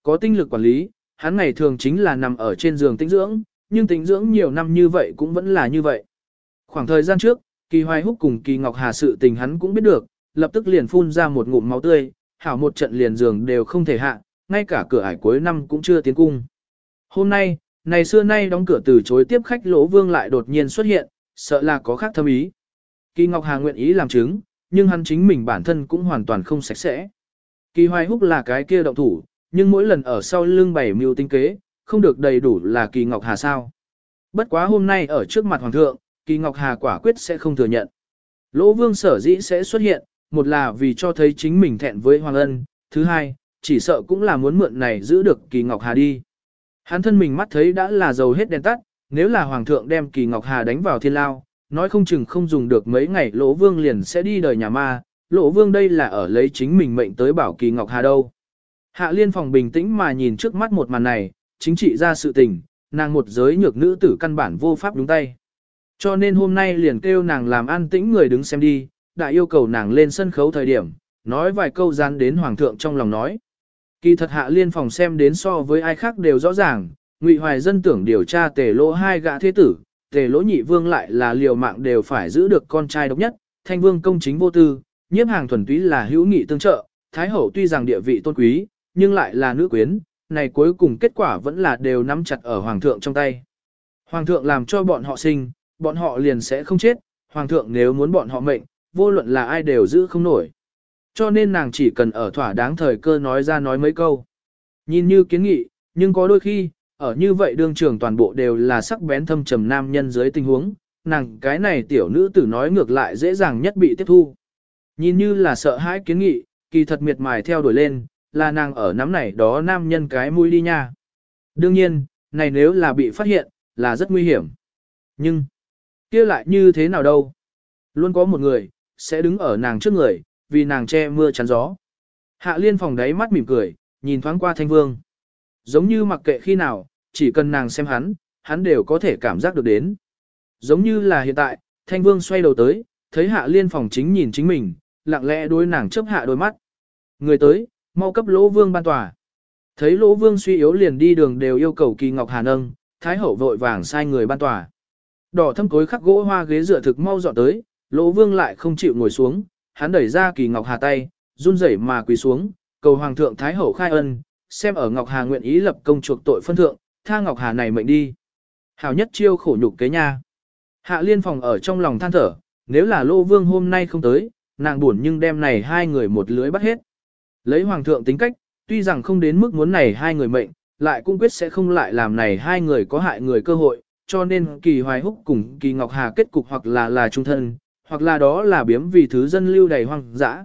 có tinh lực quản lý, hắn ngày thường chính là nằm ở trên giường tĩnh dưỡng, nhưng tĩnh dưỡng nhiều năm như vậy cũng vẫn là như vậy. Khoảng thời gian trước, Kỳ Hoài Húc cùng Kỳ Ngọc Hà sự tình hắn cũng biết được, lập tức liền phun ra một ngụm máu tươi, hảo một trận liền giường đều không thể hạ, ngay cả cửa ải cuối năm cũng chưa tiến cung. Hôm nay, này xưa nay đóng cửa từ chối tiếp khách Lỗ Vương lại đột nhiên xuất hiện, sợ là có khác thâm ý. Kỳ Ngọc Hà nguyện ý làm chứng, nhưng hắn chính mình bản thân cũng hoàn toàn không sạch sẽ. Kỳ Hoài Húc là cái kia động thủ, nhưng mỗi lần ở sau lưng bày mưu tinh kế, không được đầy đủ là Kỳ Ngọc Hà sao. Bất quá hôm nay ở trước mặt Hoàng thượng, Kỳ Ngọc Hà quả quyết sẽ không thừa nhận. Lỗ Vương sở dĩ sẽ xuất hiện, một là vì cho thấy chính mình thẹn với Hoàng Ân, thứ hai, chỉ sợ cũng là muốn mượn này giữ được Kỳ Ngọc Hà đi. Hắn thân mình mắt thấy đã là dầu hết đèn tắt, nếu là Hoàng thượng đem Kỳ Ngọc Hà đánh vào thiên lao, nói không chừng không dùng được mấy ngày Lỗ Vương liền sẽ đi đời nhà ma, Lỗ Vương đây là ở lấy chính mình mệnh tới bảo Kỳ Ngọc Hà đâu. Hạ Liên Phòng bình tĩnh mà nhìn trước mắt một màn này, chính trị ra sự tình, nàng một giới nhược nữ tử căn bản vô pháp đúng tay. Cho nên hôm nay liền kêu nàng làm an tĩnh người đứng xem đi, đã yêu cầu nàng lên sân khấu thời điểm, nói vài câu dán đến Hoàng thượng trong lòng nói. Kỳ thật Hạ Liên Phòng xem đến so với ai khác đều rõ ràng, Ngụy Hoài Dân tưởng điều tra Tề Lỗ hai gã thế tử, Tề Lỗ nhị vương lại là liều mạng đều phải giữ được con trai độc nhất, Thanh vương công chính vô tư, Nhiếp Hàng thuần túy là hữu nghị tương trợ, Thái hậu tuy rằng địa vị tôn quý, nhưng lại là nữ quyến, này cuối cùng kết quả vẫn là đều nắm chặt ở Hoàng thượng trong tay. Hoàng thượng làm cho bọn họ sinh, bọn họ liền sẽ không chết, Hoàng thượng nếu muốn bọn họ mệnh, vô luận là ai đều giữ không nổi. Cho nên nàng chỉ cần ở thỏa đáng thời cơ nói ra nói mấy câu. Nhìn như kiến nghị, nhưng có đôi khi, ở như vậy đương trường toàn bộ đều là sắc bén thâm trầm nam nhân dưới tình huống, nàng cái này tiểu nữ tử nói ngược lại dễ dàng nhất bị tiếp thu. Nhìn như là sợ hãi kiến nghị, kỳ thật miệt mài theo đuổi lên, là nàng ở nắm này đó nam nhân cái mũi đi nha. Đương nhiên, này nếu là bị phát hiện, là rất nguy hiểm. Nhưng, kia lại như thế nào đâu? Luôn có một người, sẽ đứng ở nàng trước người, vì nàng che mưa chắn gió. Hạ Liên Phòng đáy mắt mỉm cười, nhìn thoáng qua Thanh Vương. Giống như mặc kệ khi nào, chỉ cần nàng xem hắn đều có thể cảm giác được đến. Giống như là hiện tại, Thanh Vương xoay đầu tới, thấy Hạ Liên Phòng chính nhìn chính mình, lặng lẽ đối nàng chớp hạ đôi mắt. Người tới, mau cấp Lỗ Vương ban tòa. Thấy Lỗ Vương suy yếu liền đi đường đều yêu cầu Kỳ Ngọc Hà nâng, Thái hậu vội vàng sai người ban tòa. Đỏ thâm cối khắc gỗ hoa ghế dựa thực mau dọn tới, Lỗ Vương lại không chịu ngồi xuống, hắn đẩy ra Kỳ Ngọc Hà tay, run rẩy mà quỳ xuống, cầu Hoàng thượng Thái hậu khai ân, xem ở Ngọc Hà nguyện ý lập công chuộc tội phân thượng, tha Ngọc Hà này mệnh đi. Hảo nhất chiêu khổ nhục kế nha. Hạ Liên Phòng ở trong lòng than thở, nếu là Lỗ Vương hôm nay không tới, nàng buồn nhưng đem này hai người một lưới bắt hết. Lấy Hoàng thượng tính cách, tuy rằng không đến mức muốn này hai người mệnh, lại cũng quyết sẽ không lại làm này hai người có hại người cơ hội, cho nên Kỳ Hoài Húc cùng Kỳ Ngọc Hà kết cục hoặc là trung thân, hoặc là đó là biếm vì thứ dân lưu đầy hoang dã,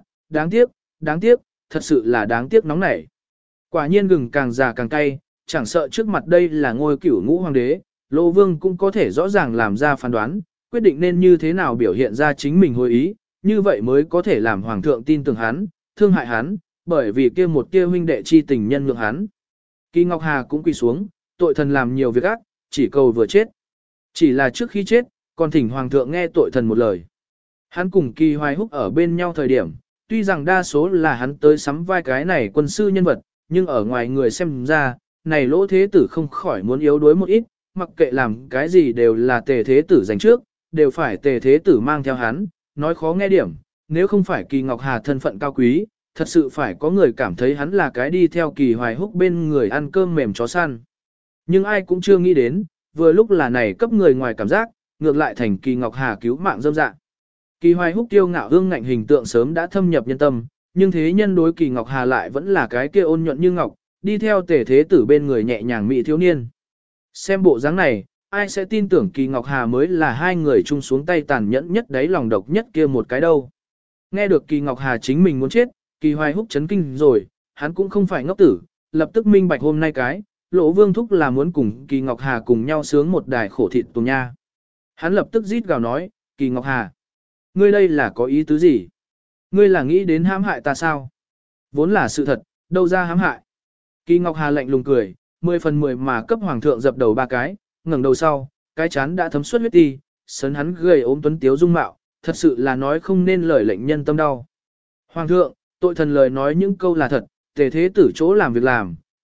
đáng tiếc, thật sự là đáng tiếc nóng nảy. Quả nhiên gừng càng già càng cay, chẳng sợ trước mặt đây là ngôi cửu ngũ hoàng đế, Lỗ Vương cũng có thể rõ ràng làm ra phán đoán, quyết định nên như thế nào biểu hiện ra chính mình hồi ý, như vậy mới có thể làm Hoàng thượng tin tưởng hắn, thương hại hắn, bởi vì kia một kia huynh đệ chi tình nhân nhượng hắn. Kỳ Ngọc Hà cũng quỳ xuống, tội thần làm nhiều việc ác, chỉ cầu vừa chết. Chỉ là trước khi chết, còn thỉnh Hoàng thượng nghe tội thần một lời. Hắn cùng Kỳ Hoài Húc ở bên nhau thời điểm, tuy rằng đa số là hắn tới sắm vai cái này quân sư nhân vật, nhưng ở ngoài người xem ra, này Lỗ thế tử không khỏi muốn yếu đuối một ít, mặc kệ làm cái gì đều là Tề thế tử giành trước, đều phải Tề thế tử mang theo hắn, nói khó nghe điểm, nếu không phải Kỳ Ngọc Hà thân phận cao quý, thật sự phải có người cảm thấy hắn là cái đi theo Kỳ Hoài Húc bên người ăn cơm mềm chó săn. Nhưng ai cũng chưa nghĩ đến, vừa lúc là này cấp người ngoài cảm giác, ngược lại thành Kỳ Ngọc Hà cứu mạng dâm dạ. Kỳ Hoài Húc tiêu ngạo hương ngạnh hình tượng sớm đã thâm nhập nhân tâm, nhưng thế nhân đối Kỳ Ngọc Hà lại vẫn là cái kia ôn nhuận như ngọc, đi theo Tề thế tử bên người nhẹ nhàng mỹ thiếu niên. Xem bộ dáng này, ai sẽ tin tưởng Kỳ Ngọc Hà mới là hai người chung xuống tay tàn nhẫn nhất đấy lòng độc nhất kia một cái đâu. Nghe được Kỳ Ngọc Hà chính mình muốn chết, Kỳ Hoài Húc chấn kinh rồi, hắn cũng không phải ngốc tử, lập tức minh bạch hôm nay cái, Lỗ Vương thúc là muốn cùng Kỳ Ngọc Hà cùng nhau sướng một đài khổ thịt tù nha. Hắn lập tức rít gào nói, Kỳ Ngọc Hà, ngươi đây là có ý tứ gì? Ngươi là nghĩ đến hãm hại ta sao? Vốn là sự thật, đâu ra hãm hại. Kỳ Ngọc Hà lạnh lùng cười, 10 phần 10 mà cấp hoàng thượng dập đầu ba cái, ngẩng đầu sau, cái chán đã thấm suốt huyết ti, sấn hắn gầy ốm tuấn tiếu dung mạo, thật sự là nói không nên lời lệnh nhân tâm đau. Hoàng thượng, tội thần lời nói những câu là thật, Tề thế tử chỗ làm việc làm,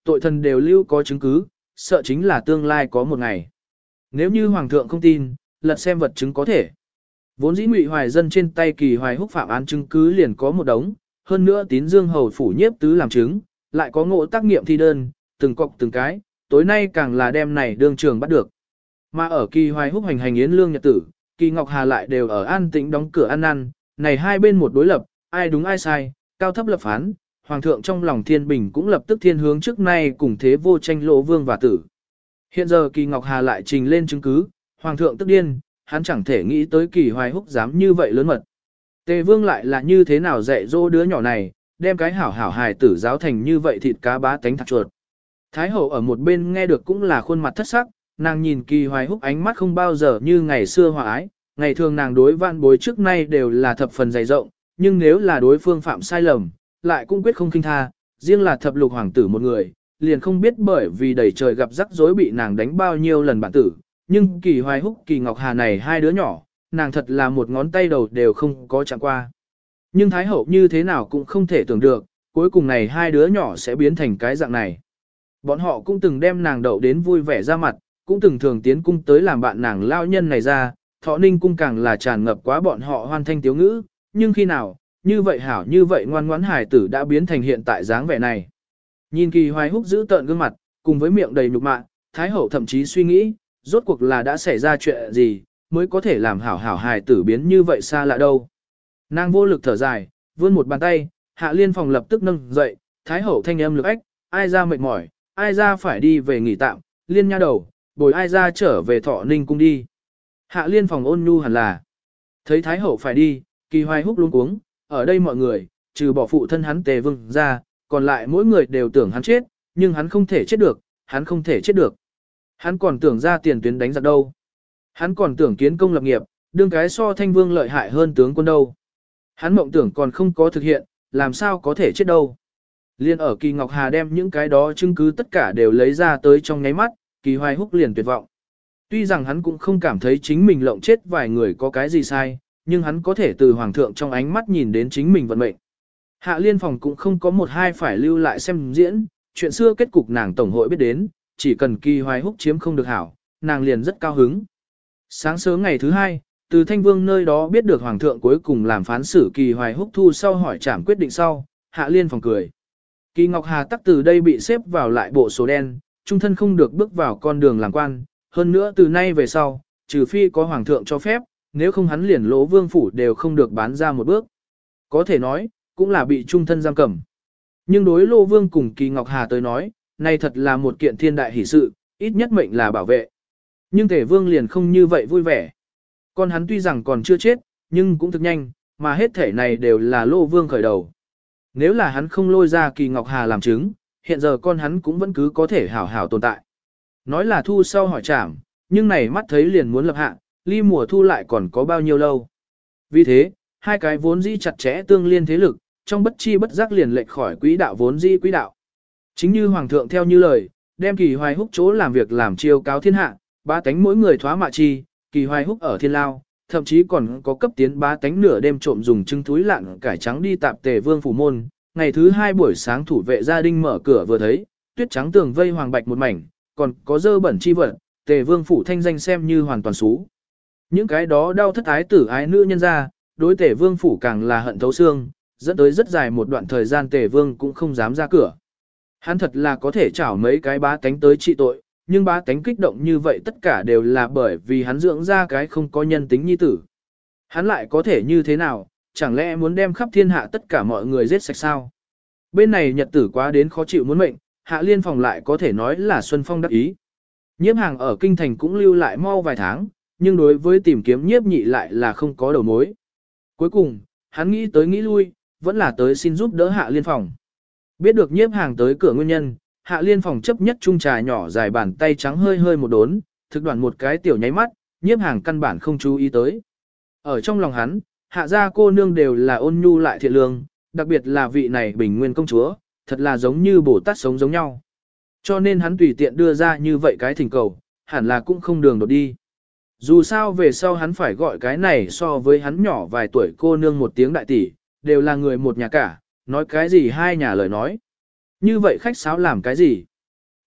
tội thần đều lưu có chứng cứ, sợ chính là tương lai có một ngày. Nếu như hoàng thượng không tin, lật xem vật chứng có thể. Vốn dĩ Ngụy Hoài Dân trên tay Kỳ Hoài Húc phạm án chứng cứ liền có một đống, hơn nữa Tín Dương hầu phủ nhiếp tứ làm chứng, lại có ngộ tác nghiệm thi đơn, từng cọc từng cái, tối nay càng là đem này đương trường bắt được. Mà ở Kỳ Hoài Húc hành hành yến lương nhật tử, Kỳ Ngọc Hà lại đều ở an tĩnh đóng cửa ăn năn, này hai bên một đối lập, ai đúng ai sai, cao thấp lập phán, hoàng thượng trong lòng thiên bình cũng lập tức thiên hướng trước nay cùng thế vô tranh lộ vương và tử. Hiện giờ Kỳ Ngọc Hà lại trình lên chứng cứ, hoàng thượng tức điên, hắn chẳng thể nghĩ tới Kỳ Hoài Húc dám như vậy lớn mật. Tề vương lại là như thế nào dạy dỗ đứa nhỏ này, đem cái hảo hảo hài tử giáo thành như vậy thịt cá bá tánh thạc chuột. Thái hậu ở một bên nghe được cũng là khuôn mặt thất sắc, nàng nhìn Kỳ Hoài Húc ánh mắt không bao giờ như ngày xưa hòa ái, ngày thường nàng đối vạn bối trước nay đều là thập phần dày rộng, nhưng nếu là đối phương phạm sai lầm, lại cũng quyết không khinh tha, riêng là thập lục hoàng tử một người, liền không biết bởi vì đầy trời gặp rắc rối bị nàng đánh bao nhiêu lần bản tử, nhưng Kỳ Hoài Húc Kỳ Ngọc Hà này hai đứa nhỏ, nàng thật là một ngón tay đầu đều không có chạm qua. Nhưng Thái hậu như thế nào cũng không thể tưởng được, cuối cùng này hai đứa nhỏ sẽ biến thành cái dạng này. Bọn họ cũng từng đem nàng đậu đến vui vẻ ra mặt, cũng từng thường tiến cung tới làm bạn nàng lao nhân này ra, Thọ Ninh cung càng là tràn ngập quá bọn họ hoan thanh tiếu ngữ, nhưng khi nào, như vậy hảo như vậy ngoan ngoãn hài tử đã biến thành hiện tại dáng vẻ này. Nhìn Kỳ Hoài Húc giữ tợn gương mặt, cùng với miệng đầy nhục mạ, Thái hậu thậm chí suy nghĩ, rốt cuộc là đã xảy ra chuyện gì, mới có thể làm hảo hảo hài tử biến như vậy xa lạ đâu. Nàng vô lực thở dài, vươn một bàn tay, Hạ Liên Phòng lập tức nâng dậy, Thái hậu thanh âm lực ách, ai ra mệt mỏi, ai ra phải đi về nghỉ tạm, Liên nha đầu, bồi ai ra trở về Thọ Ninh cung đi. Hạ Liên Phòng ôn nhu hẳn là, thấy Thái hậu phải đi, Kỳ Hoài Húc luống cuống, ở đây mọi người, trừ bỏ phụ thân hắn Tề Vương ra, còn lại mỗi người đều tưởng hắn chết, nhưng hắn không thể chết được, hắn không thể chết được. Hắn còn tưởng ra tiền tuyến đánh giặc đâu. Hắn còn tưởng kiến công lập nghiệp, đương cái so Thanh Vương lợi hại hơn tướng quân đâu. Hắn mộng tưởng còn không có thực hiện, làm sao có thể chết đâu. Liên ở Kỳ Ngọc Hà đem những cái đó chứng cứ tất cả đều lấy ra tới trong nháy mắt, Kỳ Hoài Húc liền tuyệt vọng. Tuy rằng hắn cũng không cảm thấy chính mình lộng chết vài người có cái gì sai, nhưng hắn có thể từ hoàng thượng trong ánh mắt nhìn đến chính mình vận mệnh. Hạ Liên Phòng cũng không có một hai phải lưu lại xem diễn, chuyện xưa kết cục nàng tổng hội biết đến, chỉ cần Kỳ Hoài Húc chiếm không được hảo, nàng liền rất cao hứng. Sáng sớm ngày thứ hai, từ Thanh Vương nơi đó biết được hoàng thượng cuối cùng làm phán xử Kỳ Hoài Húc thu sau hỏi trảm quyết định sau, Hạ Liên Phòng cười. Kỳ Ngọc Hà tắc từ đây bị xếp vào lại bộ số đen, trung thân không được bước vào con đường làm quan, hơn nữa từ nay về sau, trừ phi có hoàng thượng cho phép, nếu không hắn liền Lỗ Vương phủ đều không được bán ra một bước. Có thể nói, cũng là bị trung thân giam cầm. Nhưng đối Lỗ Vương cùng Kỳ Ngọc Hà tới nói, này thật là một kiện thiên đại hỷ sự, ít nhất mệnh là bảo vệ. Nhưng Tề Vương liền không như vậy vui vẻ. Con hắn tuy rằng còn chưa chết, nhưng cũng thực nhanh, mà hết thể này đều là Lỗ Vương khởi đầu. Nếu là hắn không lôi ra Kỳ Ngọc Hà làm chứng, hiện giờ con hắn cũng vẫn cứ có thể hảo hảo tồn tại. Nói là thu sau hỏi trảm, nhưng này mắt thấy liền muốn lập hạ, ly mùa thu lại còn có bao nhiêu lâu. Vì thế, hai cái vốn dĩ chặt chẽ tương liên thế lực, trong bất chi bất giác liền lệch khỏi quỹ đạo vốn dĩ quỹ đạo. Chính như Hoàng thượng theo như lời, đem Kỳ Hoài Húc chỗ làm việc làm chiêu cáo thiên hạ, bá tánh mỗi người thoá mạ chi, Kỳ Hoài Húc ở thiên lao, thậm chí còn có cấp tiến bá tánh nửa đêm trộm dùng trứng túi lạn cải trắng đi tạp Tề Vương phủ môn. Ngày thứ hai buổi sáng thủ vệ gia đình mở cửa vừa thấy, tuyết trắng tường vây hoàng bạch một mảnh, còn có dơ bẩn chi vật, Tề Vương phủ thanh danh xem như hoàn toàn xú. Những cái đó đau thất ái tử ái nữ nhân ra, đối Tề Vương phủ càng là hận thấu xương, dẫn tới rất dài một đoạn thời gian Tề Vương cũng không dám ra cửa. Hắn thật là có thể chảo mấy cái bá tánh tới trị tội, nhưng bá tánh kích động như vậy tất cả đều là bởi vì hắn dưỡng ra cái không có nhân tính nhi tử. Hắn lại có thể như thế nào, chẳng lẽ muốn đem khắp thiên hạ tất cả mọi người giết sạch sao? Bên này nhật tử quá đến khó chịu muốn mệnh, Hạ Liên Phòng lại có thể nói là Xuân Phong đắc ý. Nhiếp Hàng ở kinh thành cũng lưu lại mau vài tháng, nhưng đối với tìm kiếm Nhiếp Nhị lại là không có đầu mối. Cuối cùng, hắn nghĩ tới nghĩ lui, vẫn là tới xin giúp đỡ Hạ Liên Phòng. Biết được Nhiếp Hàng tới cửa nguyên nhân, Hạ Liên Phòng chấp nhất chung trà nhỏ dài bàn tay trắng hơi hơi một đốn, thực đoạn một cái tiểu nháy mắt, Nhiếp Hàng căn bản không chú ý tới. Ở trong lòng hắn, Hạ gia cô nương đều là ôn nhu lại thiện lương, đặc biệt là vị này Bình Nguyên công chúa, thật là giống như Bồ Tát sống giống nhau. Cho nên hắn tùy tiện đưa ra như vậy cái thỉnh cầu, hẳn là cũng không đường đột đi. Dù sao về sau hắn phải gọi cái này so với hắn nhỏ vài tuổi cô nương một tiếng đại tỷ, đều là người một nhà cả, nói cái gì hai nhà lời nói. Như vậy khách sáo làm cái gì?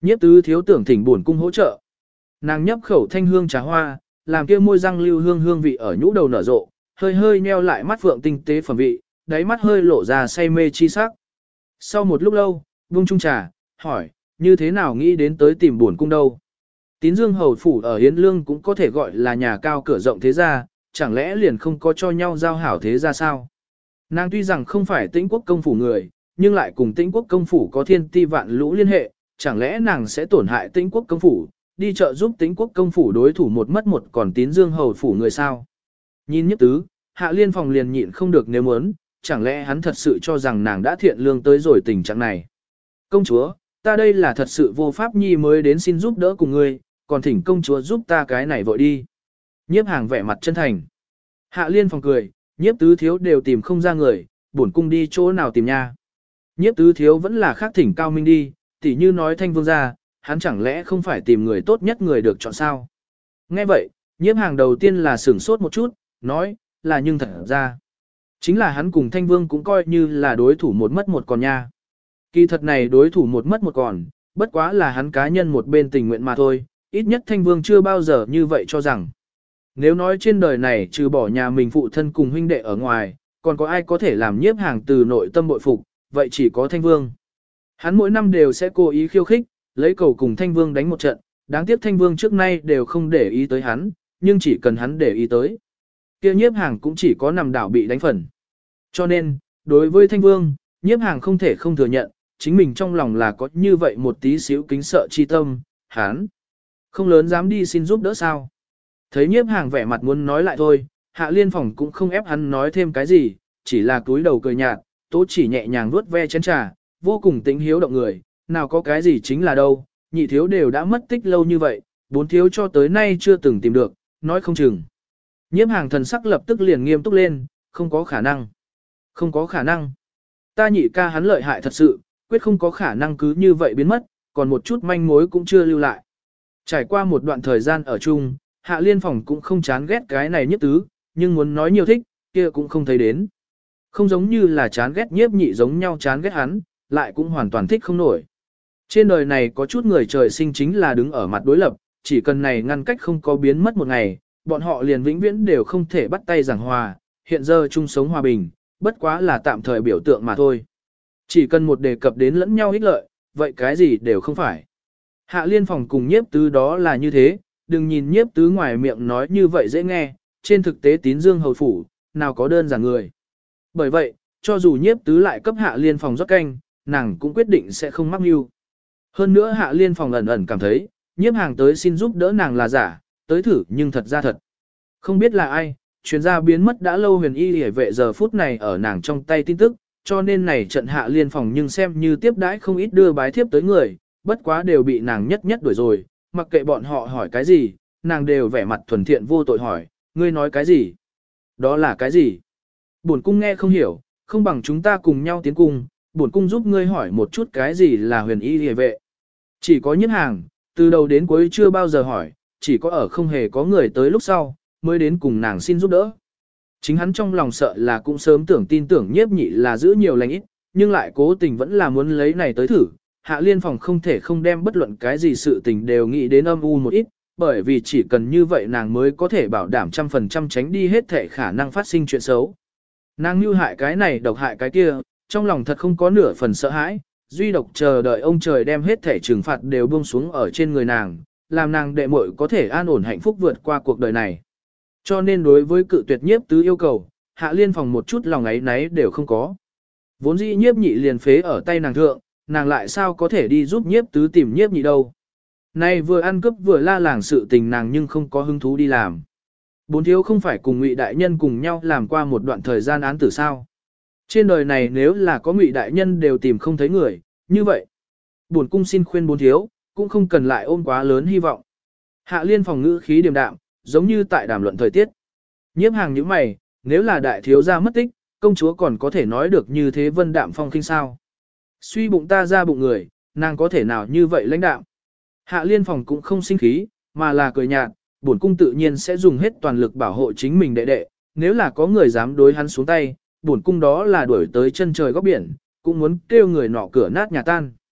Nhiếp tứ thiếu tưởng thỉnh buồn cung hỗ trợ. Nàng nhấp khẩu thanh hương trà hoa, làm kia môi răng lưu hương hương vị ở nhũ đầu nở rộ, hơi hơi nheo lại mắt phượng tinh tế phẩm vị, đáy mắt hơi lộ ra say mê chi sắc. Sau một lúc lâu, buông chung trà, hỏi, như thế nào nghĩ đến tới tìm buồn cung đâu? Tín Dương hầu phủ ở Hiến Lương cũng có thể gọi là nhà cao cửa rộng thế gia, chẳng lẽ liền không có cho nhau giao hảo thế gia sao? Nàng tuy rằng không phải Tĩnh quốc công phủ người, nhưng lại cùng Tĩnh quốc công phủ có thiên ti vạn lũ liên hệ, chẳng lẽ nàng sẽ tổn hại Tĩnh quốc công phủ, đi chợ giúp Tĩnh quốc công phủ đối thủ một mất một còn Tín Dương hầu phủ người sao? Nhìn Nhiếp tứ, Hạ Liên Phòng liền nhịn không được nếu muốn, chẳng lẽ hắn thật sự cho rằng nàng đã thiện lương tới rồi tình trạng này? Công chúa, ta đây là thật sự vô pháp nhi mới đến xin giúp đỡ cùng ngươi, còn thỉnh công chúa giúp ta cái này vội đi. Nhiếp Hàng vẻ mặt chân thành. Hạ Liên Phòng cười, Nhiếp tứ thiếu đều tìm không ra người, bổn cung đi chỗ nào tìm nha. Nhiếp tứ thiếu vẫn là khác thỉnh cao minh đi, tỉ như nói Thanh vương gia, hắn chẳng lẽ không phải tìm người tốt nhất người được chọn sao? Nghe vậy, Nhiếp Hàng đầu tiên là sửng sốt một chút, nói, là nhưng thật ra. Chính là hắn cùng Thanh vương cũng coi như là đối thủ một mất một còn nha. Kỳ thật này đối thủ một mất một còn, bất quá là hắn cá nhân một bên tình nguyện mà thôi, ít nhất Thanh vương chưa bao giờ như vậy cho rằng. Nếu nói trên đời này trừ bỏ nhà mình phụ thân cùng huynh đệ ở ngoài, còn có ai có thể làm Nhiếp Hàng từ nội tâm bội phục, vậy chỉ có Thanh vương. Hắn mỗi năm đều sẽ cố ý khiêu khích, lấy cầu cùng Thanh vương đánh một trận, đáng tiếc Thanh vương trước nay đều không để ý tới hắn, nhưng chỉ cần hắn để ý tới, kia Nhiếp Hàng cũng chỉ có nằm đảo bị đánh phần. Cho nên, đối với Thanh vương, Nhiếp Hàng không thể không thừa nhận, chính mình trong lòng là có như vậy một tí xíu kính sợ chi tâm, hắn không lớn dám đi xin giúp đỡ sao. Thấy Nhiếp Hàng vẻ mặt muốn nói lại thôi, Hạ Liên Phòng cũng không ép hắn nói thêm cái gì, chỉ là cúi đầu cười nhạt, Tố chỉ nhẹ nhàng vuốt ve chén trà, vô cùng tĩnh hiếu động người, nào có cái gì chính là đâu, nhị thiếu đều đã mất tích lâu như vậy, bốn thiếu cho tới nay chưa từng tìm được, nói không chừng. Nhiếp Hàng thần sắc lập tức liền nghiêm túc lên, không có khả năng. Không có khả năng. Ta nhị ca hắn lợi hại thật sự, quyết không có khả năng cứ như vậy biến mất, còn một chút manh mối cũng chưa lưu lại. Trải qua một đoạn thời gian ở chung, Hạ Liên Phòng cũng không chán ghét cái này Nhiếp tứ, nhưng muốn nói nhiều thích, kia cũng không thấy đến. Không giống như là chán ghét Nhiếp nhị giống nhau chán ghét hắn, lại cũng hoàn toàn thích không nổi. Trên đời này có chút người trời sinh chính là đứng ở mặt đối lập, chỉ cần này ngăn cách không có biến mất một ngày, bọn họ liền vĩnh viễn đều không thể bắt tay giảng hòa, hiện giờ chung sống hòa bình, bất quá là tạm thời biểu tượng mà thôi. Chỉ cần một đề cập đến lẫn nhau ích lợi, vậy cái gì đều không phải. Hạ Liên Phòng cùng Nhiếp tứ đó là như thế, đừng nhìn Nhiếp tứ ngoài miệng nói như vậy dễ nghe, trên thực tế Tín Dương hầu phủ, nào có đơn giản người. Bởi vậy, cho dù Nhiếp tứ lại cấp Hạ Liên Phòng rót canh, nàng cũng quyết định sẽ không mắc mưu. Hơn nữa Hạ Liên Phòng ẩn ẩn cảm thấy, Nhiếp Hàng tới xin giúp đỡ nàng là giả, tới thử nhưng thật ra thật. Không biết là ai, chuyên gia biến mất đã lâu huyền y hề vệ giờ phút này ở nàng trong tay tin tức, cho nên này trận Hạ Liên Phòng nhưng xem như tiếp đãi không ít đưa bái thiếp tới người, bất quá đều bị nàng nhất nhất đuổi rồi, mặc kệ bọn họ hỏi cái gì, nàng đều vẻ mặt thuần thiện vô tội hỏi, ngươi nói cái gì? Đó là cái gì? Bổn cung nghe không hiểu, không bằng chúng ta cùng nhau tiến cung, bổn cung giúp ngươi hỏi một chút cái gì là huyền y hề vệ. Chỉ có Nhiếp Hàng, từ đầu đến cuối chưa bao giờ hỏi, chỉ có ở không hề có người tới lúc sau, mới đến cùng nàng xin giúp đỡ. Chính hắn trong lòng sợ là cũng sớm tưởng tin tưởng Nhiếp nhị là giữ nhiều lành ít, nhưng lại cố tình vẫn là muốn lấy này tới thử. Hạ Liên Phòng không thể không đem bất luận cái gì sự tình đều nghĩ đến âm u một ít, bởi vì chỉ cần như vậy nàng mới có thể bảo đảm 100% tránh đi hết thể khả năng phát sinh chuyện xấu. Nàng mưu hại cái này độc hại cái kia, trong lòng thật không có nửa phần sợ hãi, duy độc chờ đợi ông trời đem hết thể trừng phạt đều buông xuống ở trên người nàng, làm nàng đệ muội có thể an ổn hạnh phúc vượt qua cuộc đời này. Cho nên đối với cự tuyệt Nhiếp tứ yêu cầu, Hạ Liên Phòng một chút lòng ấy náy đều không có. Vốn dĩ Nhiếp nhị liền phế ở tay nàng thượng, nàng lại sao có thể đi giúp Nhiếp tứ tìm Nhiếp nhị đâu. Nay vừa ăn cướp vừa la làng sự tình nàng nhưng không có hứng thú đi làm. Bốn thiếu không phải cùng Ngụy đại nhân cùng nhau làm qua một đoạn thời gian án tử sao? Trên đời này nếu là có Ngụy đại nhân đều tìm không thấy người, như vậy, bổn cung xin khuyên bốn thiếu, cũng không cần lại ôm quá lớn hy vọng. Hạ Liên Phòng ngữ khí điềm đạm, giống như tại đàm luận thời tiết. Nhiếp Hàng nhíu mày, nếu là đại thiếu gia mất tích, công chúa còn có thể nói được như thế vân đạm phong khinh sao? Suy bụng ta ra bụng người, nàng có thể nào như vậy lãnh đạm? Hạ Liên Phòng cũng không sinh khí, mà là cười nhạt, bổn cung tự nhiên sẽ dùng hết toàn lực bảo hộ chính mình đệ đệ, nếu là có người dám đối hắn xuống tay, bổn cung đó là đuổi tới chân trời góc biển, cũng muốn kêu người nọ cửa nát nhà tan.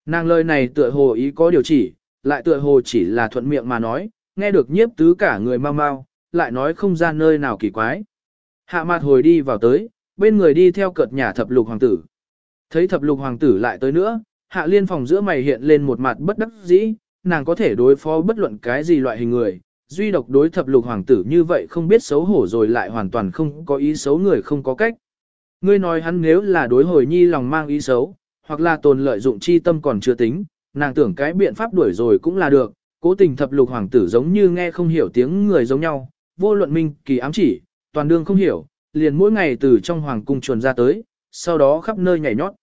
Nàng lời này tựa hồ ý có điều chỉ, lại tựa hồ chỉ là thuận miệng mà nói, nghe được nhiếp tứ cả người mau mau, lại nói không ra nơi nào kỳ quái. Hạ mặt hồi đi vào tới, bên người đi theo cợt nhà thập lục hoàng tử. Thấy thập lục hoàng tử lại tới nữa, hạ liên phòng giữa mày hiện lên một mặt bất đắc dĩ, nàng có thể đối phó bất luận cái gì loại hình người, duy độc đối thập lục hoàng tử như vậy không biết xấu hổ rồi lại hoàn toàn không có ý xấu người không có cách. Ngươi nói hắn nếu là đối hồi nhi lòng mang ý xấu, hoặc là tồn lợi dụng chi tâm còn chưa tính, nàng tưởng cái biện pháp đuổi rồi cũng là được, cố tình thập lục hoàng tử giống như nghe không hiểu tiếng người giống nhau, vô luận minh kỳ ám chỉ, toàn đương không hiểu, liền mỗi ngày từ trong hoàng cung chuồn ra tới, sau đó khắp nơi nhảy nhót.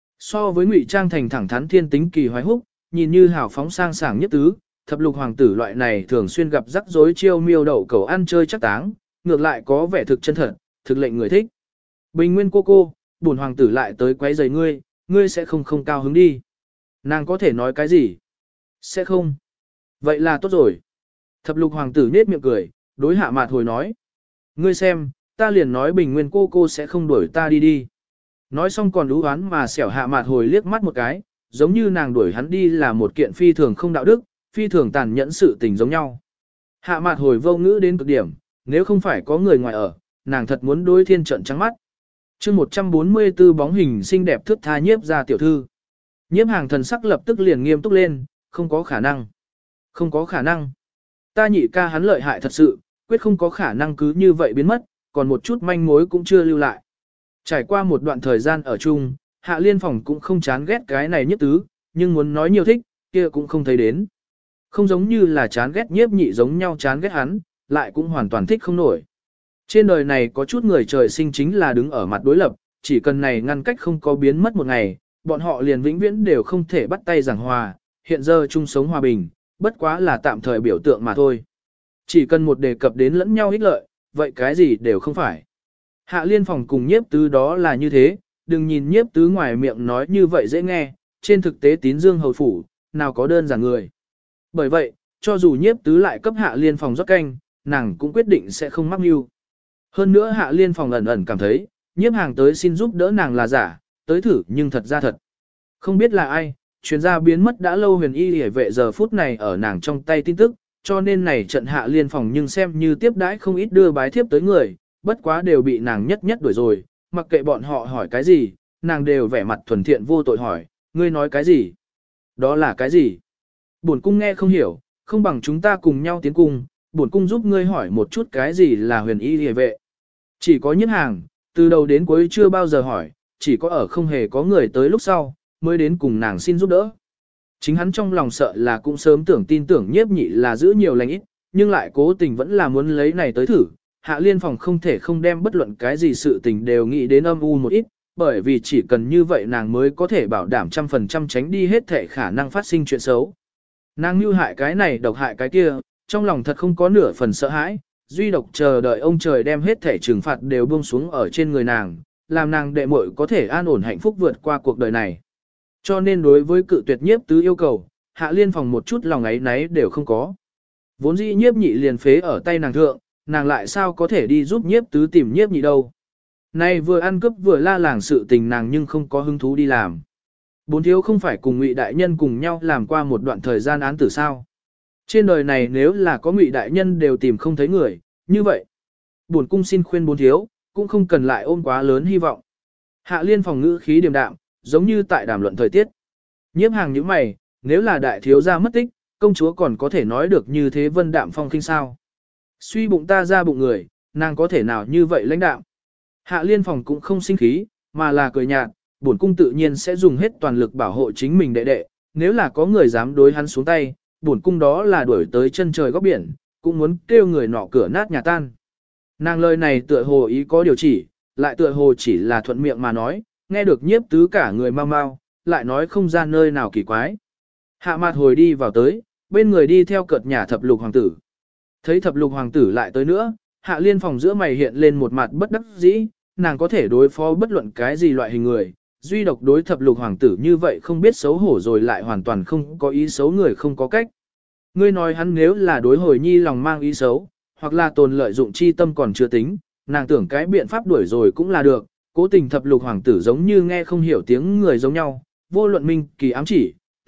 So với ngụy trang thành thẳng thắn thiên tính kỳ hoài húc, nhìn như hào phóng sang sảng nhất tứ, thập lục hoàng tử loại này thường xuyên gặp rắc rối chiêu miêu đậu cầu ăn chơi chắc táng, ngược lại có vẻ thực chân thật, thực lệnh người thích. Bình nguyên cô, bổn hoàng tử lại tới quấy rầy ngươi, ngươi sẽ không cao hứng đi. Nàng có thể nói cái gì? Sẽ không. Vậy là tốt rồi. Thập lục hoàng tử nết miệng cười, đối hạ mạt hồi nói. Ngươi xem, ta liền nói bình nguyên cô sẽ không đuổi ta đi đi. Nói xong còn đú oán mà xẻo hạ mạt hồi liếc mắt một cái, giống như nàng đuổi hắn đi là một kiện phi thường không đạo đức, phi thường tàn nhẫn sự tình giống nhau. Hạ mạt hồi vô ngữ đến cực điểm, nếu không phải có người ngoài ở, nàng thật muốn đối thiên trận trắng mắt. chương 144 bóng hình xinh đẹp thước tha nhiếp ra tiểu thư. Nhiếp hàng thần sắc lập tức liền nghiêm túc lên, không có khả năng. Không có khả năng. Ta nhị ca hắn lợi hại thật sự, quyết không có khả năng cứ như vậy biến mất, còn một chút manh mối cũng chưa lưu lại. Trải qua một đoạn thời gian ở chung, Hạ Liên Phòng cũng không chán ghét cái này nhất tứ, nhưng muốn nói nhiều thích, kia cũng không thấy đến. Không giống như là chán ghét nhiếp nhị giống nhau chán ghét hắn, lại cũng hoàn toàn thích không nổi. Trên đời này có chút người trời sinh chính là đứng ở mặt đối lập, chỉ cần này ngăn cách không có biến mất một ngày, bọn họ liền vĩnh viễn đều không thể bắt tay giảng hòa, hiện giờ chung sống hòa bình, bất quá là tạm thời biểu tượng mà thôi. Chỉ cần một đề cập đến lẫn nhau ích lợi, vậy cái gì đều không phải. Hạ Liên Phòng cùng nhiếp tứ đó là như thế, đừng nhìn nhiếp tứ ngoài miệng nói như vậy dễ nghe, trên thực tế tín dương hầu phủ, nào có đơn giản người. Bởi vậy, cho dù nhiếp tứ lại cấp Hạ Liên Phòng rót canh, nàng cũng quyết định sẽ không mắc mưu. Hơn nữa Hạ Liên Phòng ẩn ẩn cảm thấy, nhiếp hàng tới xin giúp đỡ nàng là giả, tới thử nhưng thật ra thật. Không biết là ai, chuyên gia biến mất đã lâu huyền y hề vệ giờ phút này ở nàng trong tay tin tức, cho nên này trận Hạ Liên Phòng nhưng xem như tiếp đãi không ít đưa bái thiếp tới người, bất quá đều bị nàng nhất nhất đuổi rồi, mặc kệ bọn họ hỏi cái gì, nàng đều vẻ mặt thuần thiện vô tội hỏi, ngươi nói cái gì? Đó là cái gì? Bổn cung nghe không hiểu, không bằng chúng ta cùng nhau tiến cung, bổn cung giúp ngươi hỏi một chút cái gì là huyền y hề vệ. Chỉ có nhất hàng, từ đầu đến cuối chưa bao giờ hỏi, chỉ có ở không hề có người tới lúc sau, mới đến cùng nàng xin giúp đỡ. Chính hắn trong lòng sợ là cũng sớm tưởng tin tưởng nhiếp nhị là giữ nhiều lành ít, nhưng lại cố tình vẫn là muốn lấy này tới thử. Hạ Liên Phòng không thể không đem bất luận cái gì sự tình đều nghĩ đến âm u một ít, bởi vì chỉ cần như vậy nàng mới có thể bảo đảm 100% tránh đi hết thể khả năng phát sinh chuyện xấu. Nàng mưu hại cái này độc hại cái kia, trong lòng thật không có nửa phần sợ hãi, duy độc chờ đợi ông trời đem hết thể trừng phạt đều buông xuống ở trên người nàng, làm nàng đệ muội có thể an ổn hạnh phúc vượt qua cuộc đời này. Cho nên đối với cự tuyệt nhiếp tứ yêu cầu, Hạ Liên Phòng một chút lòng ấy náy đều không có. Vốn dĩ nhiếp nhị liền phế ở tay nàng thượng, nàng lại sao có thể đi giúp nhiếp tứ tìm nhiếp nhị đâu. Nay vừa ăn cướp vừa la làng sự tình nàng nhưng không có hứng thú đi làm. Bốn thiếu không phải cùng Ngụy đại nhân cùng nhau làm qua một đoạn thời gian án tử sao. Trên đời này nếu là có Ngụy đại nhân đều tìm không thấy người, như vậy. Bổn cung xin khuyên bốn thiếu, cũng không cần lại ôm quá lớn hy vọng. Hạ Liên Phòng ngữ khí điềm đạm, giống như tại đàm luận thời tiết. Nhiếp hàng những mày, nếu là đại thiếu gia mất tích, công chúa còn có thể nói được như thế vân đạm phong khinh sao. Suy bụng ta ra bụng người, nàng có thể nào như vậy lãnh đạm. Hạ Liên Phòng cũng không sinh khí, mà là cười nhạt, bổn cung tự nhiên sẽ dùng hết toàn lực bảo hộ chính mình đệ đệ, nếu là có người dám đối hắn xuống tay, bổn cung đó là đuổi tới chân trời góc biển, cũng muốn kêu người nọ cửa nát nhà tan. Nàng lời này tựa hồ ý có điều chỉ, lại tựa hồ chỉ là thuận miệng mà nói, nghe được nhiếp tứ cả người mau mau, lại nói không ra nơi nào kỳ quái. Hạ mặt hồi đi vào tới, bên người đi theo cợt nhà thập lục hoàng tử. Thấy thập lục hoàng tử lại tới nữa, Hạ Liên Phòng giữa mày hiện lên một mặt bất đắc dĩ, nàng có thể đối phó bất luận cái gì loại hình người, duy độc đối thập lục hoàng tử như vậy không biết xấu hổ rồi lại hoàn toàn không có ý xấu người không có cách. Ngươi nói hắn nếu là đối hồi nhi lòng mang ý xấu, hoặc là tồn lợi dụng chi tâm còn chưa tính, nàng tưởng cái biện pháp đuổi rồi cũng là được, cố tình thập lục hoàng tử giống như nghe không hiểu tiếng người giống nhau, vô luận minh kỳ ám chỉ,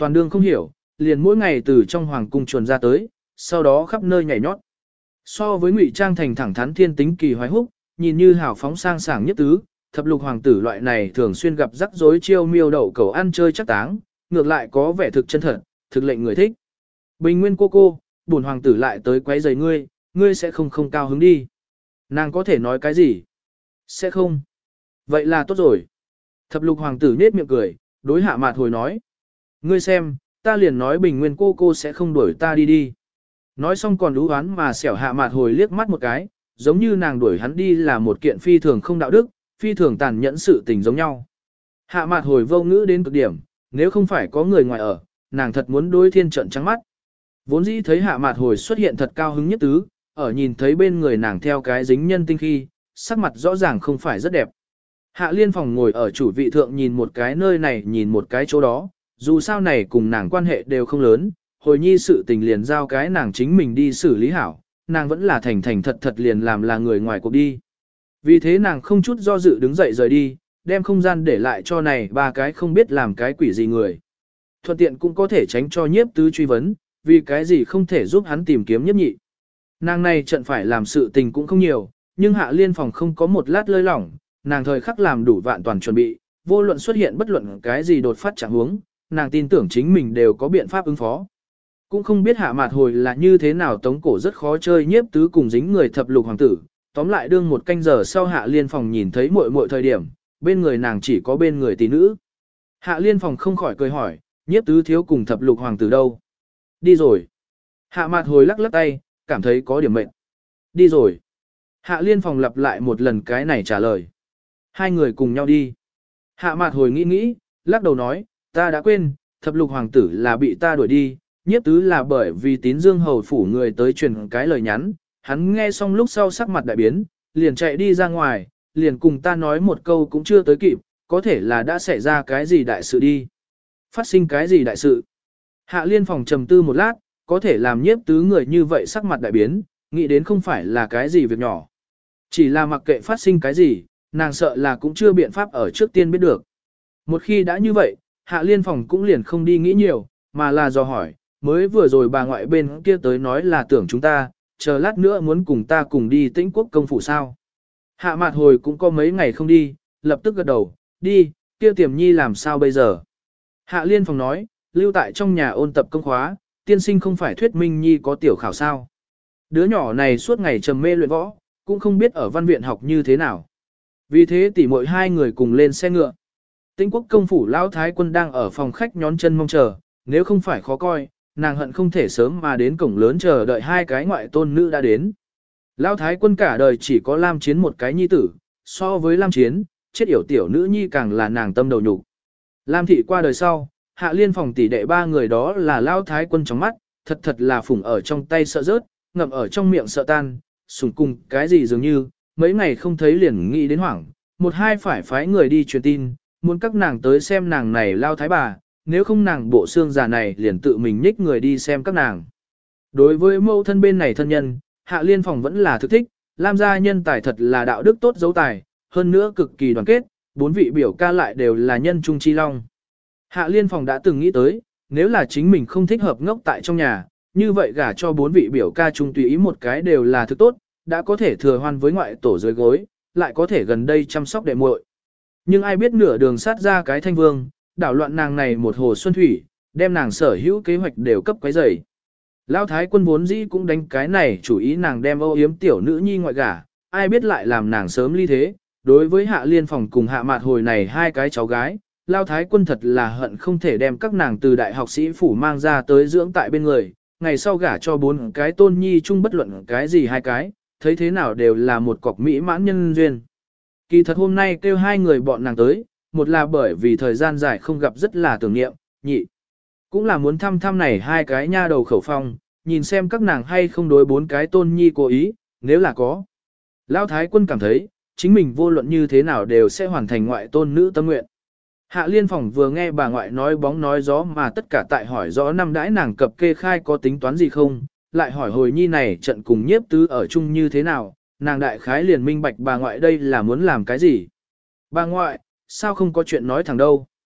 toàn đương không hiểu, liền mỗi ngày từ trong hoàng cung chuồn ra tới, sau đó khắp nơi nhảy nhót. So với Ngụy Trang thành thẳng thắn thiên tính Kỳ Hoài Húc, nhìn như hào phóng sang sảng nhất tứ, thập lục hoàng tử loại này thường xuyên gặp rắc rối chiêu miêu đậu cầu ăn chơi chắc táng, ngược lại có vẻ thực chân thật, thực lệnh người thích. Bình Nguyên cô, bổn hoàng tử lại tới quấy rầy ngươi, ngươi sẽ không cao hứng đi. Nàng có thể nói cái gì? Sẽ không. Vậy là tốt rồi. Thập lục hoàng tử nết miệng cười, đối Hạ Mạt Hồi nói. Ngươi xem, ta liền nói Bình Nguyên cô sẽ không đuổi ta đi. Nói xong còn lú oán mà xẻo Hạ Mạt Hồi liếc mắt một cái, giống như nàng đuổi hắn đi là một kiện phi thường không đạo đức, phi thường tàn nhẫn sự tình giống nhau. Hạ Mạt Hồi vô ngữ đến cực điểm, nếu không phải có người ngoài ở, nàng thật muốn đối thiên trận trắng mắt. Vốn dĩ thấy Hạ Mạt Hồi xuất hiện thật cao hứng nhất tứ, ở nhìn thấy bên người nàng theo cái dính nhân tinh khi, sắc mặt rõ ràng không phải rất đẹp. Hạ Liên Phòng ngồi ở chủ vị thượng nhìn một cái nơi này nhìn một cái chỗ đó, dù sao này cùng nàng quan hệ đều không lớn, hồi nhi sự tình liền giao cái nàng chính mình đi xử lý hảo, nàng vẫn là thành thành thật thật liền làm là người ngoài cuộc đi. Vì thế nàng không chút do dự đứng dậy rời đi, đem không gian để lại cho này ba cái không biết làm cái quỷ gì người. Thuận tiện cũng có thể tránh cho nhiếp tứ truy vấn, vì cái gì không thể giúp hắn tìm kiếm nhiếp nhị. Nàng này trận phải làm sự tình cũng không nhiều, nhưng Hạ Liên Phòng không có một lát lơi lỏng, nàng thời khắc làm đủ vạn toàn chuẩn bị, vô luận xuất hiện bất luận cái gì đột phát trạng huống, nàng tin tưởng chính mình đều có biện pháp ứng phó. Cũng không biết Hạ Mạt Hồi là như thế nào tống cổ rất khó chơi nhiếp tứ cùng dính người thập lục hoàng tử, tóm lại đương một canh giờ sau Hạ Liên Phòng nhìn thấy muội muội thời điểm, bên người nàng chỉ có bên người tỷ nữ. Hạ Liên Phòng không khỏi cười hỏi, nhiếp tứ thiếu cùng thập lục hoàng tử đâu? Đi rồi. Hạ Mạt Hồi lắc lắc tay, cảm thấy có điểm mệt. Đi rồi. Hạ Liên Phòng lặp lại một lần cái này trả lời. Hai người cùng nhau đi. Hạ Mạt Hồi nghĩ, lắc đầu nói, ta đã quên, thập lục hoàng tử là bị ta đuổi đi, nhiếp tứ là bởi vì Tín Dương hầu phủ người tới truyền cái lời nhắn, hắn nghe xong lúc sau sắc mặt đại biến, liền chạy đi ra ngoài, liền cùng ta nói một câu cũng chưa tới kịp, có thể là đã xảy ra cái gì đại sự đi. Phát sinh cái gì đại sự? Hạ Liên Phòng trầm tư một lát, có thể làm nhiếp tứ người như vậy sắc mặt đại biến, nghĩ đến không phải là cái gì việc nhỏ. Chỉ là mặc kệ phát sinh cái gì, nàng sợ là cũng chưa biện pháp ở trước tiên biết được. Một khi đã như vậy, Hạ Liên Phòng cũng liền không đi nghĩ nhiều, mà là dò hỏi, mới vừa rồi bà ngoại bên kia tới nói là tưởng chúng ta, chờ lát nữa muốn cùng ta cùng đi Tĩnh Quốc công phủ sao. Hạ Mạt Hồi cũng có mấy ngày không đi, lập tức gật đầu, đi, kia Tiềm Nhi làm sao bây giờ. Hạ Liên Phòng nói, lưu tại trong nhà ôn tập công khóa, tiên sinh không phải thuyết minh Nhi có tiểu khảo sao. Đứa nhỏ này suốt ngày trầm mê luyện võ, cũng không biết ở văn viện học như thế nào. Vì thế tỉ muội hai người cùng lên xe ngựa. Tĩnh Quốc công phủ lão thái quân đang ở phòng khách nhón chân mong chờ, nếu không phải khó coi, nàng hận không thể sớm mà đến cổng lớn chờ đợi hai cái ngoại tôn nữ đã đến. Lão thái quân cả đời chỉ có Lam Chiến một cái nhi tử, so với Lam Chiến, chết yểu tiểu nữ nhi càng là nàng tâm đầu nhục. Lam thị qua đời sau, Hạ Liên Phòng tỷ đệ ba người đó là lão thái quân trong mắt, thật là phủng ở trong tay sợ rớt, ngậm ở trong miệng sợ tan, sùng cùng cái gì dường như, mấy ngày không thấy liền nghĩ đến hoảng, một hai phải phái người đi truyền tin, muốn các nàng tới xem nàng này lao thái bà, nếu không nàng bộ xương già này liền tự mình nhích người đi xem các nàng. Đối với mẫu thân bên này thân nhân, Hạ Liên Phòng vẫn là thực thích, Lam gia nhân tài thật là đạo đức tốt dấu tài, hơn nữa cực kỳ đoàn kết, bốn vị biểu ca lại đều là nhân trung chi long. Hạ Liên Phòng đã từng nghĩ tới, nếu là chính mình không thích hợp ngốc tại trong nhà, như vậy gả cho bốn vị biểu ca chung tùy ý một cái đều là thứ tốt, đã có thể thừa hoan với ngoại tổ dưới gối, lại có thể gần đây chăm sóc đệ muội. Nhưng ai biết nửa đường sát ra cái thanh vương, đảo loạn nàng này một hồ xuân thủy, đem nàng sở hữu kế hoạch đều cấp quấy rầy. Lão thái quân vốn dĩ cũng đánh cái này chủ ý nàng đem âu yếm tiểu nữ nhi ngoại gả, ai biết lại làm nàng sớm ly thế. Đối với Hạ Liên Phòng cùng Hạ Mạt Hồi này hai cái cháu gái, Lão thái quân thật là hận không thể đem các nàng từ đại học sĩ phủ mang ra tới dưỡng tại bên người, ngày sau gả cho bốn cái tôn nhi chung bất luận cái gì hai cái, thấy thế nào đều là một cọc mỹ mãn nhân duyên. Kỳ thật hôm nay kêu hai người bọn nàng tới, một là bởi vì thời gian dài không gặp rất là tưởng niệm, nhị cũng là muốn thăm thăm này hai cái nha đầu khẩu phong, nhìn xem các nàng hay không đối bốn cái tôn nhi cố ý, nếu là có. Lão thái quân cảm thấy, chính mình vô luận như thế nào đều sẽ hoàn thành ngoại tôn nữ tâm nguyện. Hạ Liên Phòng vừa nghe bà ngoại nói bóng nói gió mà tất cả tại hỏi rõ năm đãi nàng cập kê khai có tính toán gì không, lại hỏi hồi nhi này trận cùng nhiếp tứ ở chung như thế nào, nàng đại khái liền minh bạch bà ngoại đây là muốn làm cái gì. Bà ngoại, sao không có chuyện nói thẳng đâu.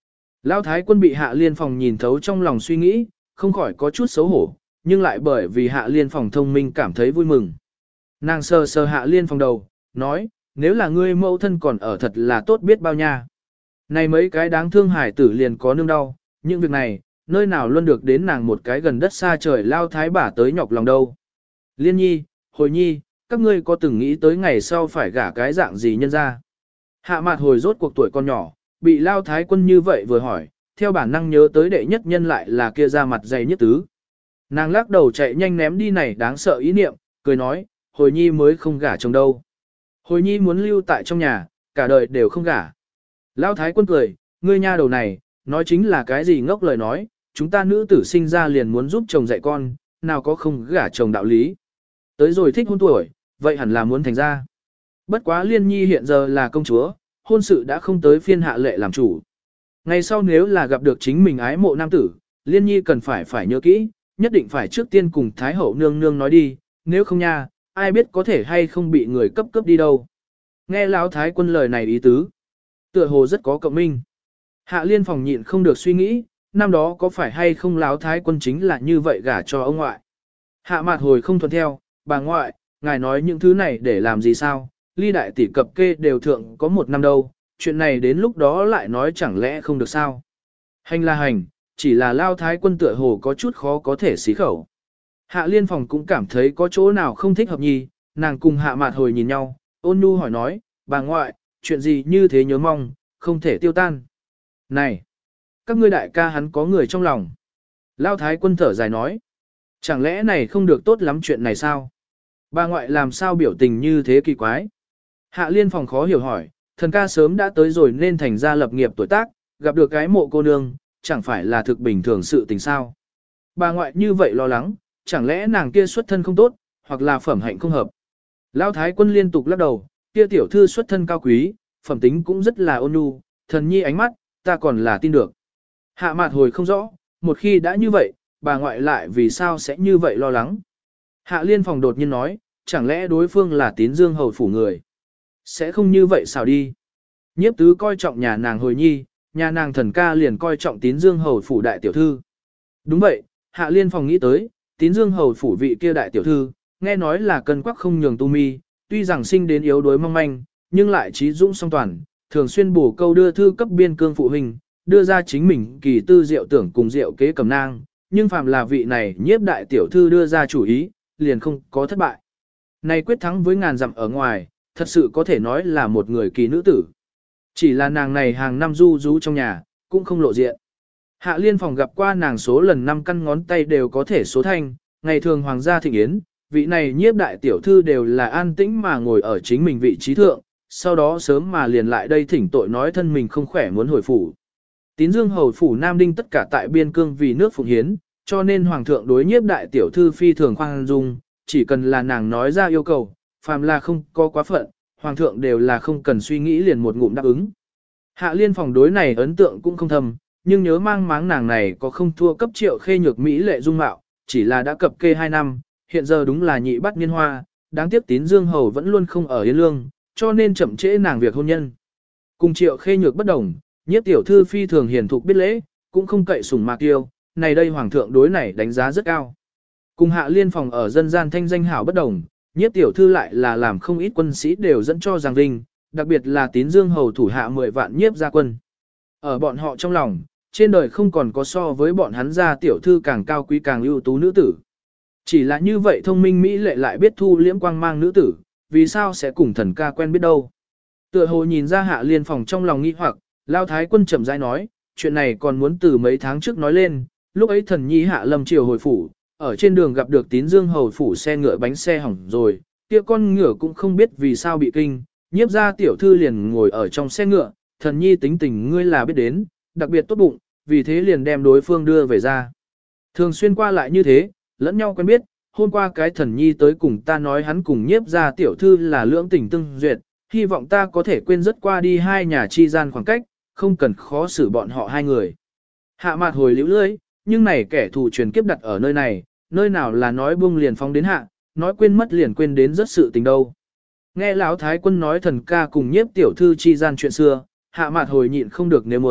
Lão thái quân bị Hạ Liên Phòng nhìn thấu trong lòng suy nghĩ, không khỏi có chút xấu hổ, nhưng lại bởi vì Hạ Liên Phòng thông minh cảm thấy vui mừng. Nàng sờ sờ Hạ Liên Phòng đầu, nói, nếu là ngươi mẫu thân còn ở thật là tốt biết bao nha. Này mấy cái đáng thương hải tử liền có nương đau, những việc này, nơi nào luôn được đến nàng một cái gần đất xa trời lao thái bả tới nhọc lòng đâu. Liên nhi, hồi nhi, các ngươi có từng nghĩ tới ngày sau phải gả cái dạng gì nhân ra. Hạ Mạt Hồi rốt cuộc tuổi con nhỏ, bị lao thái quân như vậy vừa hỏi, theo bản năng nhớ tới đệ nhất nhân lại là kia ra mặt dày nhất tứ. Nàng lắc đầu chạy nhanh ném đi này đáng sợ ý niệm, cười nói, hồi nhi mới không gả chồng đâu. Hồi nhi muốn lưu tại trong nhà, cả đời đều không gả. Lao thái quân cười, ngươi nha đầu này, nói chính là cái gì ngốc lời nói, chúng ta nữ tử sinh ra liền muốn giúp chồng dạy con, nào có không gả chồng đạo lý. Tới rồi thích hôn tuổi, vậy hẳn là muốn thành ra. Bất quá Liên Nhi hiện giờ là công chúa, hôn sự đã không tới phiên Hạ Lệ làm chủ. Ngày sau nếu là gặp được chính mình ái mộ nam tử, Liên Nhi cần phải nhớ kỹ, nhất định phải trước tiên cùng Thái Hậu nương nương nói đi, nếu không nha, ai biết có thể hay không bị người cấp đi đâu. Nghe Lão Thái quân lời này ý tứ, tựa hồ rất có cộng minh. Hạ Liên Phòng nhịn không được suy nghĩ, năm đó có phải hay không Lão Thái quân chính là như vậy gả cho ông ngoại. Hạ Mạt Hồi không thuận theo, bà ngoại, ngài nói những thứ này để làm gì sao, ly đại tỷ cập kê đều thượng có 1 năm đâu, chuyện này đến lúc đó lại nói chẳng lẽ không được sao. Hành là hành, chỉ là Lao Thái quân tựa hồ có chút khó có thể xí khẩu. Hạ Liên Phòng cũng cảm thấy có chỗ nào không thích hợp nhì, nàng cùng Hạ Mạt Hồi nhìn nhau, ôn nhu hỏi nói, bà ngoại, chuyện gì như thế nhớ mong, không thể tiêu tan. Này, các ngươi đại ca hắn có người trong lòng. Lao Thái quân thở dài nói, chẳng lẽ này không được tốt lắm chuyện này sao? Bà ngoại làm sao biểu tình như thế kỳ quái? Hạ Liên Phòng khó hiểu hỏi, thần ca sớm đã tới rồi nên thành ra lập nghiệp tuổi tác, gặp được cái mộ cô nương, chẳng phải là thực bình thường sự tình sao? Bà ngoại như vậy lo lắng, chẳng lẽ nàng kia xuất thân không tốt, hoặc là phẩm hạnh không hợp? Lão Thái quân liên tục lắc đầu, kia tiểu thư xuất thân cao quý, phẩm tính cũng rất là ôn nhu, thần nhi ánh mắt, ta còn là tin được. Hạ Mạt Hồi không rõ, một khi đã như vậy, bà ngoại lại vì sao sẽ như vậy lo lắng? Hạ Liên Phòng đột nhiên nói, chẳng lẽ đối phương là Tín Dương hầu phủ người? Sẽ không như vậy sao đi? Nhiếp tứ coi trọng nhà nàng Hồi nhi, nhà nàng thần ca liền coi trọng Tín Dương hầu phủ đại tiểu thư. Đúng vậy, Hạ Liên Phòng nghĩ tới, Tín Dương hầu phủ vị kia đại tiểu thư, nghe nói là cân quắc không nhường tu mi, tuy rằng sinh đến yếu đuối mong manh, nhưng lại trí dũng song toàn, thường xuyên bổ câu đưa thư cấp biên cương phụ huynh, đưa ra chính mình kỳ tư diệu tưởng cùng diệu kế cầm nang, nhưng phàm là vị này nhiếp đại tiểu thư đưa ra chủ ý, liền không có thất bại. Này quyết thắng với ngàn dặm ở ngoài, thật sự có thể nói là một người kỳ nữ tử. Chỉ là nàng này hàng năm du rú trong nhà, cũng không lộ diện. Hạ Liên Phòng gặp qua nàng số lần 5 căn ngón tay đều có thể số thanh, ngày thường hoàng gia thịnh yến, vị này nhiếp đại tiểu thư đều là an tĩnh mà ngồi ở chính mình vị trí thượng, sau đó sớm mà liền lại đây thỉnh tội nói thân mình không khỏe muốn hồi phủ. Tín Dương hầu phủ Nam Đinh tất cả tại biên cương vì nước phụng hiến, cho nên hoàng thượng đối nhiếp đại tiểu thư phi thường khoan dung, chỉ cần là nàng nói ra yêu cầu, phàm là không có quá phận, hoàng thượng đều là không cần suy nghĩ liền một ngụm đáp ứng. Hạ Liên Phòng đối này ấn tượng cũng không thầm, nhưng nhớ mang máng nàng này có không thua cấp Triệu Khê Nhược mỹ lệ dung mạo, chỉ là đã cập kê 2 năm, hiện giờ đúng là nhị bắt niên hoa, đáng tiếc Tín Dương hầu vẫn luôn không ở yên lương, cho nên chậm trễ nàng việc hôn nhân. Cùng Triệu Khê Nhược bất đồng, nhiếp tiểu thư phi thường hiền thục biết lễ, cũng không cậy sủng mạc yêu, này đây hoàng thượng đối này đánh giá rất cao. Cùng Hạ Liên Phòng ở dân gian thanh danh hảo bất đồng, nhiếp tiểu thư lại là làm không ít quân sĩ đều dẫn cho giang vinh, đặc biệt là Tín Dương hầu thủ hạ 10 vạn nhiếp gia quân. Ở bọn họ trong lòng, trên đời không còn có so với bọn hắn gia tiểu thư càng cao quý càng ưu tú nữ tử. Chỉ là như vậy thông minh mỹ lệ lại biết thu liễm quang mang nữ tử, vì sao sẽ cùng thần ca quen biết đâu. Tựa hồ nhìn ra Hạ Liên Phòng trong lòng nghi hoặc, Lao Thái quân chậm rãi nói, chuyện này còn muốn từ mấy tháng trước nói lên, lúc ấy thần nhi Hạ Lâm triều hồi phủ, ở trên đường gặp được Tín Dương hầu phủ xe ngựa bánh xe hỏng rồi, kia con ngựa cũng không biết vì sao bị kinh, nhiếp ra tiểu thư liền ngồi ở trong xe ngựa, thần nhi tính tình ngươi là biết đến, đặc biệt tốt bụng, vì thế liền đem đối phương đưa về ra. Thường xuyên qua lại như thế, lẫn nhau quen biết, hôm qua cái thần nhi tới cùng ta nói hắn cùng nhiếp ra tiểu thư là lưỡng tình tương duyệt, hy vọng ta có thể quên rất qua đi hai nhà chi gian khoảng cách, không cần khó xử bọn họ hai người. Hạ Mạt Hồi liễu lưỡi, nhưng này kẻ thù truyền kiếp đặt ở nơi này, nơi nào là nói buông liền phóng đến hạ, nói quên mất liền quên đến rất sự tình đâu. Nghe Lão Thái quân nói thần ca cùng nhiếp tiểu thư chi gian chuyện xưa, Hạ Mạt Hồi nhịn không được nếu muốn,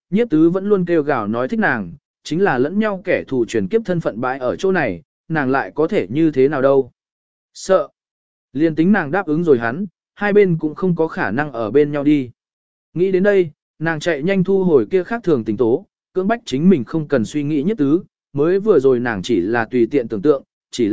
nhiếp tứ vẫn luôn kêu gào nói thích nàng, chính là lẫn nhau kẻ thù truyền kiếp thân phận bãi ở chỗ này, nàng lại có thể như thế nào đâu. Sợ. Liên tính nàng đáp ứng rồi hắn, hai bên cũng không có khả năng ở bên nhau đi. Nghĩ đến đây, nàng chạy nhanh thu hồi kia khác thường tình tố, cưỡng bách chính mình không cần suy nghĩ nhất tứ, mới vừa rồi nàng chỉ là tùy tiện tưởng tượng,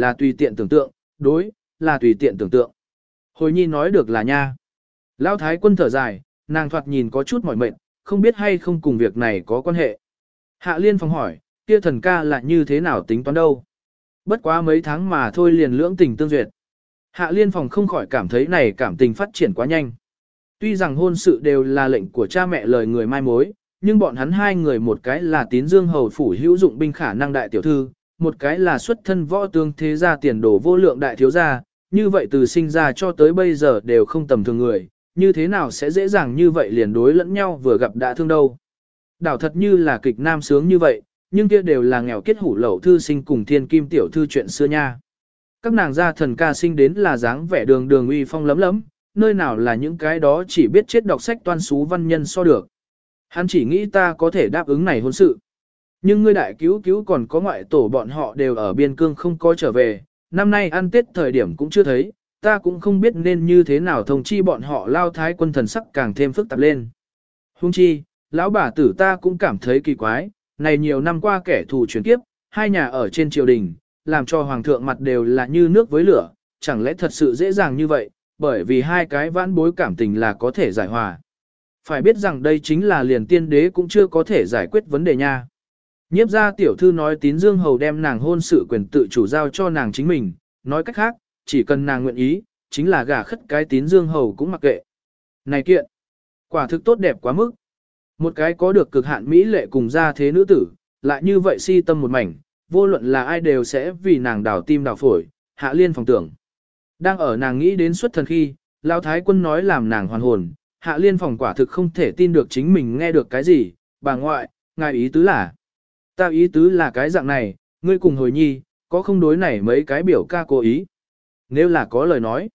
đối, là tùy tiện tưởng tượng. Hồi nhi nói được là nha. Lão thái quân thở dài, nàng thoạt nhìn có chút mỏi mệt, không biết hay không cùng việc này có quan hệ. Hạ liên phòng hỏi, kia thần ca là như thế nào tính toán đâu? Bất quá mấy tháng mà thôi liền lưỡng tình tương duyệt. Hạ liên phòng không khỏi cảm thấy này cảm tình phát triển quá nhanh. Tuy rằng hôn sự đều là lệnh của cha mẹ lời người mai mối, nhưng bọn hắn hai người một cái là tín dương hầu phủ hữu dụng binh khả năng đại tiểu thư, một cái là xuất thân võ tướng thế gia tiền đồ vô lượng đại thiếu gia, như vậy từ sinh ra cho tới bây giờ đều không tầm thường người, như thế nào sẽ dễ dàng như vậy liền đối lẫn nhau vừa gặp đã thương đâu. Đảo thật như là kịch nam sướng như vậy, nhưng kia đều là nghèo kết hủ lậu thư sinh cùng thiên kim tiểu thư chuyện xưa nha. Các nàng gia thần ca sinh đến là dáng vẻ đường đường uy phong lấm lấm, nơi nào là những cái đó chỉ biết chết đọc sách toan xú văn nhân so được. Hắn chỉ nghĩ ta có thể đáp ứng này hôn sự. Nhưng ngươi đại cứu cứu còn có ngoại tổ bọn họ đều ở biên cương không có trở về, năm nay ăn Tết thời điểm cũng chưa thấy, ta cũng không biết nên như thế nào thông chi bọn họ lao thái quân thần sắc càng thêm phức tạp lên. Hung chi, lão bà tử ta cũng cảm thấy kỳ quái, này nhiều năm qua kẻ thù chuyển kiếp, hai nhà ở trên triều đình, làm cho hoàng thượng mặt đều là như nước với lửa, chẳng lẽ thật sự dễ dàng như vậy, bởi vì hai cái vãn bối cảm tình là có thể giải hòa. Phải biết rằng đây chính là liền tiên đế cũng chưa có thể giải quyết vấn đề nha. Nhiếp gia tiểu thư nói tín dương hầu đem nàng hôn sự quyền tự chủ giao cho nàng chính mình, nói cách khác, chỉ cần nàng nguyện ý, chính là gả khất cái tín dương hầu cũng mặc kệ. Này kiện, quả thực tốt đẹp quá mức. Một cái có được cực hạn mỹ lệ cùng gia thế nữ tử, lại như vậy si tâm một mảnh, vô luận là ai đều sẽ vì nàng đào tim đào phổi, hạ liên phòng tưởng. Đang ở nàng nghĩ đến xuất thần khi, lão thái quân nói làm nàng hoàn hồn, hạ liên phòng quả thực không thể tin được chính mình nghe được cái gì, bà ngoại, ngài ý tứ là. Ta ý tứ là cái dạng này, ngươi cùng hồi nhi, có không đối này mấy cái biểu ca cố ý. Nếu là có lời nói.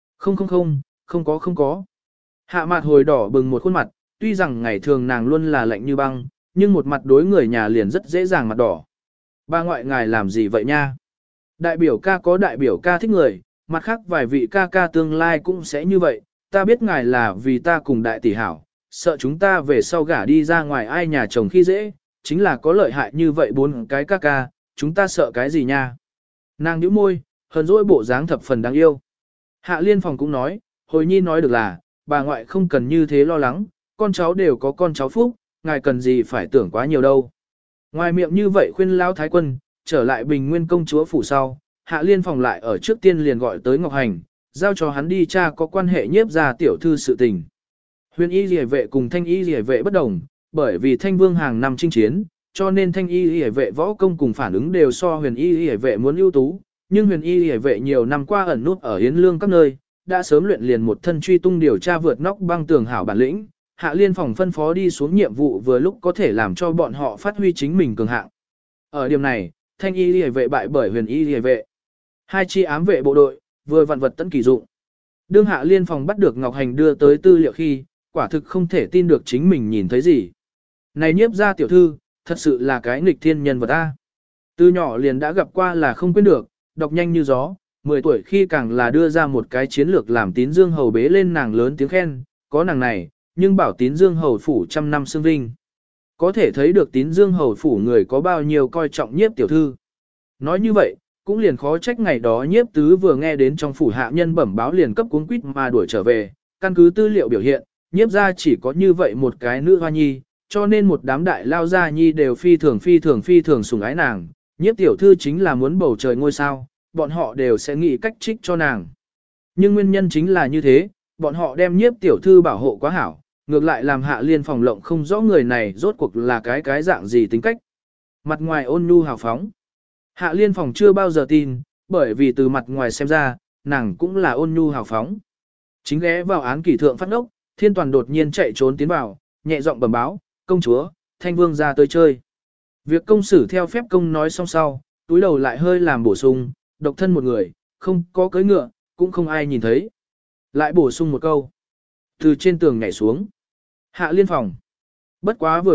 Không có. Hạ mặt hồi đỏ bừng một khuôn mặt, tuy rằng ngày thường nàng luôn là lạnh như băng, nhưng một mặt đối người nhà liền rất dễ dàng mặt đỏ. Ba ngoại ngài làm gì vậy nha? Đại biểu ca có đại biểu ca thích người, mặt khác vài vị ca ca tương lai cũng sẽ như vậy, ta biết ngài là vì ta cùng đại tỷ hảo, sợ chúng ta về sau gả đi ra ngoài ai nhà chồng khi dễ, chính là có lợi hại như vậy bốn cái ca ca, chúng ta sợ cái gì nha? Nàng nhíu môi, hờn dỗi bộ dáng thập phần đáng yêu. Hạ liên phòng cũng nói, hồi nhi nói được là, bà ngoại không cần như thế lo lắng, con cháu đều có con cháu phúc, ngài cần gì phải tưởng quá nhiều đâu. Ngoài miệng như vậy khuyên lão thái quân, trở lại bình nguyên công chúa phủ sau, hạ liên phòng lại ở trước tiên liền gọi tới Ngọc Hành, giao cho hắn đi tra có quan hệ nhiếp ra tiểu thư sự tình. Huyền y rìa vệ cùng thanh y rìa vệ bất đồng, bởi vì thanh vương hàng năm chinh chiến, cho nên thanh y rìa vệ võ công cùng phản ứng đều so huyền y rìa vệ muốn ưu tú, nhưng huyền y rìa vệ nhiều năm qua ẩn nút ở hiến lương các nơi, đã sớm luyện liền một thân truy tung điều tra vượt nóc băng tường hảo bản lĩnh. Hạ liên phòng phân phó đi xuống nhiệm vụ vừa lúc có thể làm cho bọn họ phát huy chính mình cường hạng. Ở điểm này, thanh y liề vệ bại bởi huyền y liề vệ. Hai chi ám vệ bộ đội, vừa vặn vật tấn kỳ dụng. Đương hạ liên phòng bắt được Ngọc Hành đưa tới tư liệu khi, quả thực không thể tin được chính mình nhìn thấy gì. Này nhiếp gia tiểu thư, thật sự là cái nghịch thiên nhân vật ta. Từ nhỏ liền đã gặp qua là không quên được, đọc nhanh như gió, 10 tuổi khi càng là đưa ra một cái chiến lược làm tín dương hầu bế lên nàng lớn tiếng khen, có nàng này, nhưng bảo tín dương hầu phủ trăm năm xương vinh. Có thể thấy được tín dương hầu phủ người có bao nhiêu coi trọng nhiếp tiểu thư. Nói như vậy, cũng liền khó trách ngày đó nhiếp tứ vừa nghe đến trong phủ hạ nhân bẩm báo liền cấp cuống quýt mà đuổi trở về, căn cứ tư liệu biểu hiện, nhiếp ra chỉ có như vậy một cái nữ hoa nhi, cho nên một đám đại lao gia nhi đều phi thường sủng ái nàng, nhiếp tiểu thư chính là muốn bầu trời ngôi sao, bọn họ đều sẽ nghĩ cách trích cho nàng. Nhưng nguyên nhân chính là như thế, bọn họ đem nhiếp tiểu thư bảo hộ quá hảo, ngược lại làm hạ liên phòng lộng không rõ người này rốt cuộc là cái dạng gì tính cách. Mặt ngoài ôn nhu hào phóng. Hạ liên phòng chưa bao giờ tin, bởi vì từ mặt ngoài xem ra, nàng cũng là ôn nhu hào phóng. Chính ghé vào án kỷ thượng phát ốc, thiên toàn đột nhiên chạy trốn tiến vào, nhẹ giọng bẩm báo, công chúa, thanh vương ra tới chơi. Việc công xử theo phép công nói xong sau, túi đầu lại hơi làm bổ sung, độc thân một người, không có cưỡi ngựa, cũng không ai nhìn thấy. Lại bổ sung một câu. Từ trên tường nhảy xuống. Hạ liên phòng. Bất quá vừa vặn,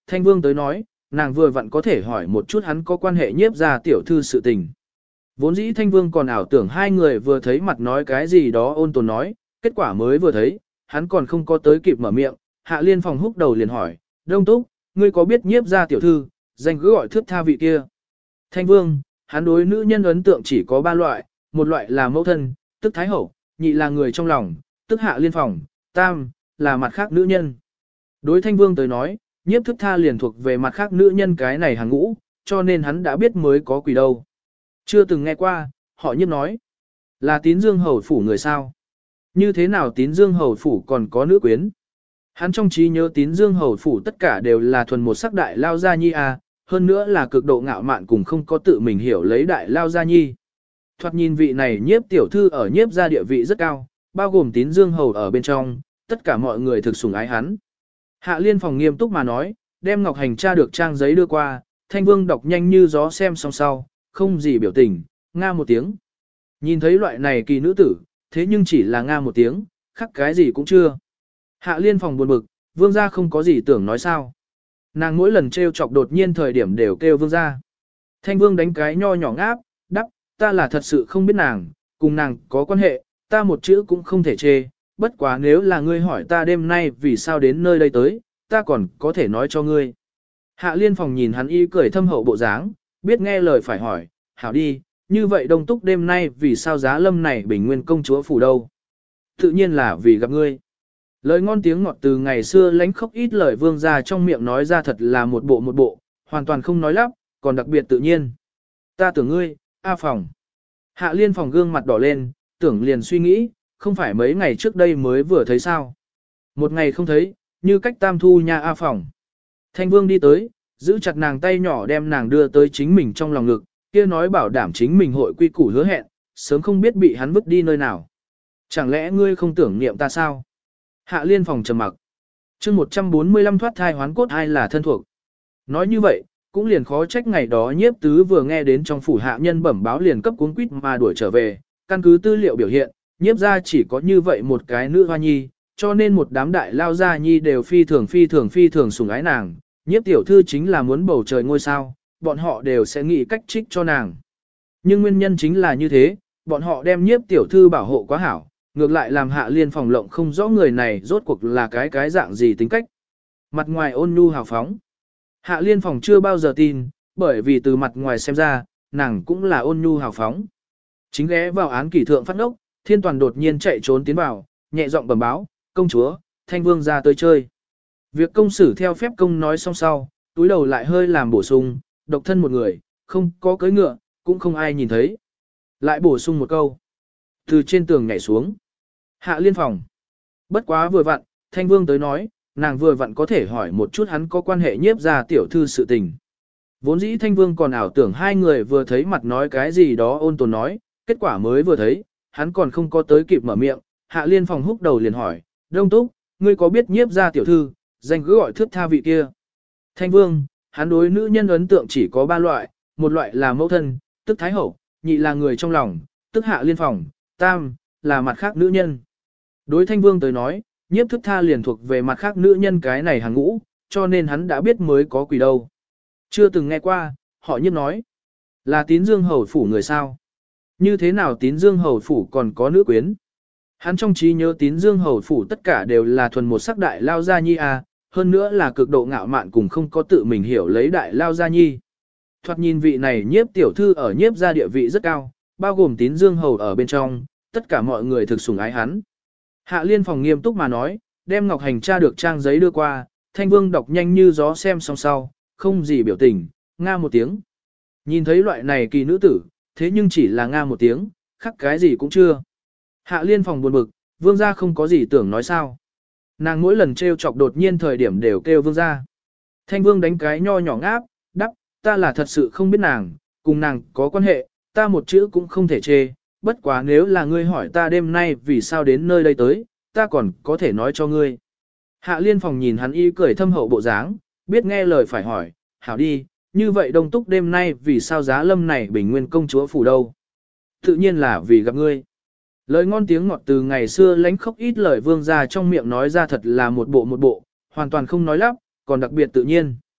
Thanh Vương tới nói, nàng vừa vặn có thể hỏi một chút hắn có quan hệ nhiếp gia tiểu thư sự tình. Vốn dĩ Thanh Vương còn ảo tưởng hai người vừa thấy mặt nói cái gì đó ôn tồn nói, kết quả mới vừa thấy, hắn còn không có tới kịp mở miệng, Hạ Liên Phòng húc đầu liền hỏi, Đông Túc, ngươi có biết nhiếp gia tiểu thư, danh cứ gọi thước tha vị kia. Thanh Vương, hắn đối nữ nhân ấn tượng chỉ có ba loại, một loại là mẫu thân, tức Thái Hậu, nhị là người trong lòng, tức Hạ Liên Phòng, tam, là mặt khác nữ nhân. Đối Thanh Vương tới nói, nhiếp thức tha liền thuộc về mặt khác nữ nhân cái này hàng ngũ, cho nên hắn đã biết mới có quỷ đâu. Chưa từng nghe qua, họ nhiếp nói, là Tín Dương Hầu Phủ người sao. Như thế nào Tín Dương Hầu Phủ còn có nữ quyến? Hắn trong trí nhớ Tín Dương Hầu Phủ tất cả đều là thuần một sắc đại lao gia nhi à, hơn nữa là cực độ ngạo mạn cùng không có tự mình hiểu lấy đại lao gia nhi. Thoạt nhìn vị này nhiếp tiểu thư ở nhiếp gia địa vị rất cao, bao gồm Tín Dương Hầu ở bên trong, tất cả mọi người thực sủng ái hắn. Hạ Liên Phòng nghiêm túc mà nói, đem Ngọc Hành tra được trang giấy đưa qua, Thanh Vương đọc nhanh như gió xem xong sau, không gì biểu tình, nga một tiếng. Nhìn thấy loại này kỳ nữ tử, thế nhưng chỉ là nga một tiếng, khắc cái gì cũng chưa. Hạ Liên Phòng buồn bực, Vương gia không có gì tưởng nói sao. Nàng mỗi lần trêu chọc đột nhiên thời điểm đều kêu Vương gia. Thanh Vương đánh cái nho nhỏ ngáp, đắp, ta là thật sự không biết nàng, cùng nàng có quan hệ, ta một chữ cũng không thể chê, bất quá nếu là ngươi hỏi ta đêm nay vì sao đến nơi đây tới, ta còn có thể nói cho ngươi. Hạ Liên Phòng nhìn hắn y cười thâm hậu bộ dáng, biết nghe lời phải hỏi, hảo đi, như vậy Đông Túc đêm nay vì sao giá lâm này bình nguyên công chúa phủ đâu? Tự nhiên là vì gặp ngươi. Lời ngon tiếng ngọt từ ngày xưa lánh khóc ít lời Vương gia trong miệng nói ra thật là một bộ, hoàn toàn không nói lắp, còn đặc biệt tự nhiên. Ta tưởng ngươi, A Phòng. Hạ Liên Phòng gương mặt đỏ lên, tưởng liền suy nghĩ, không phải mấy ngày trước đây mới vừa thấy sao. Một ngày không thấy, như cách tam thu nha A Phòng. Thanh Vương đi tới, giữ chặt nàng tay nhỏ đem nàng đưa tới chính mình trong lòng ngực, kia nói bảo đảm chính mình hội quy củ hứa hẹn, sớm không biết bị hắn vứt đi nơi nào. Chẳng lẽ ngươi không tưởng niệm ta sao? Hạ Liên Phòng trầm mặc. Chương 145 thoát thai hoán cốt ai là thân thuộc. Nói như vậy, cũng liền khó trách ngày đó nhiếp tứ vừa nghe đến trong phủ hạ nhân bẩm báo liền cấp cuốn quýt mà đuổi trở về, căn cứ tư liệu biểu hiện, nhiếp ra chỉ có như vậy một cái nữ hoa nhi, cho nên một đám đại lao gia nhi đều phi thường sủng ái nàng, nhiếp tiểu thư chính là muốn bầu trời ngôi sao, bọn họ đều sẽ nghĩ cách trích cho nàng. Nhưng nguyên nhân chính là như thế, bọn họ đem nhiếp tiểu thư bảo hộ quá hảo, ngược lại làm Hạ Liên Phòng lộng không rõ người này rốt cuộc là cái dạng gì tính cách. Mặt ngoài ôn nhu hào phóng. Hạ Liên Phòng chưa bao giờ tin, bởi vì từ mặt ngoài xem ra, nàng cũng là ôn nhu hào phóng. Chính ghé vào án kỷ thượng phát ngốc, Thiên Toàn đột nhiên chạy trốn tiến vào, nhẹ giọng bẩm báo, công chúa, Thanh Vương ra tới chơi. Việc công xử theo phép công nói xong sau, túi đầu lại hơi làm bổ sung, độc thân một người, không có cưỡi ngựa, cũng không ai nhìn thấy. Lại bổ sung một câu. Từ trên tường nhảy xuống. Hạ Liên Phòng. Bất quá vừa vặn, Thanh Vương tới nói, nàng vừa vặn có thể hỏi một chút hắn có quan hệ nhiếp gia tiểu thư sự tình. Vốn dĩ Thanh Vương còn ảo tưởng hai người vừa thấy mặt nói cái gì đó ôn tồn nói, kết quả mới vừa thấy, hắn còn không có tới kịp mở miệng, Hạ Liên Phòng húc đầu liền hỏi, Đông Túc, ngươi có biết nhiếp gia tiểu thư, danh cứ gọi thước tha vị kia. Thanh Vương, hắn đối nữ nhân ấn tượng chỉ có ba loại, một loại là mẫu thân, tức Thái Hậu, nhị là người trong lòng, tức Hạ Liên Phòng, tam, là mặt khác nữ nhân. Đối Thanh Vương tới nói, nhiếp thức tha liền thuộc về mặt khác nữ nhân cái này hàng ngũ, cho nên hắn đã biết mới có quỷ đâu. Chưa từng nghe qua, họ nhiếp nói, là Tín Dương Hầu Phủ người sao. Như thế nào Tín Dương Hầu Phủ còn có nữ quyến? Hắn trong trí nhớ Tín Dương Hầu Phủ tất cả đều là thuần một sắc đại lao gia nhi à, hơn nữa là cực độ ngạo mạn cùng không có tự mình hiểu lấy đại lao gia nhi. Thoạt nhìn vị này nhiếp tiểu thư ở nhiếp gia địa vị rất cao, bao gồm Tín Dương Hầu ở bên trong, tất cả mọi người thực sủng ái hắn. Hạ Liên Phòng nghiêm túc mà nói, đem Ngọc Hành tra được trang giấy đưa qua, Thanh Vương đọc nhanh như gió xem xong sau, không gì biểu tình, nga một tiếng. Nhìn thấy loại này kỳ nữ tử, thế nhưng chỉ là nga một tiếng, khắc cái gì cũng chưa. Hạ Liên Phòng buồn bực, Vương gia không có gì tưởng nói sao. Nàng mỗi lần trêu chọc đột nhiên thời điểm đều kêu Vương gia. Thanh Vương đánh cái nho nhỏ ngáp, đắp, ta là thật sự không biết nàng, cùng nàng có quan hệ, ta một chữ cũng không thể chê, bất quá nếu là ngươi hỏi ta đêm nay vì sao đến nơi đây tới, ta còn có thể nói cho ngươi. Hạ Liên Phòng nhìn hắn y cười thâm hậu bộ dáng, biết nghe lời phải hỏi, hảo đi, như vậy Đông Túc đêm nay vì sao giá lâm này bình nguyên công chúa phủ đâu? Tự nhiên là vì gặp ngươi. Lời ngon tiếng ngọt từ ngày xưa lánh khóc ít lời Vương gia trong miệng nói ra thật là một bộ, hoàn toàn không nói lắp, còn đặc biệt tự nhiên.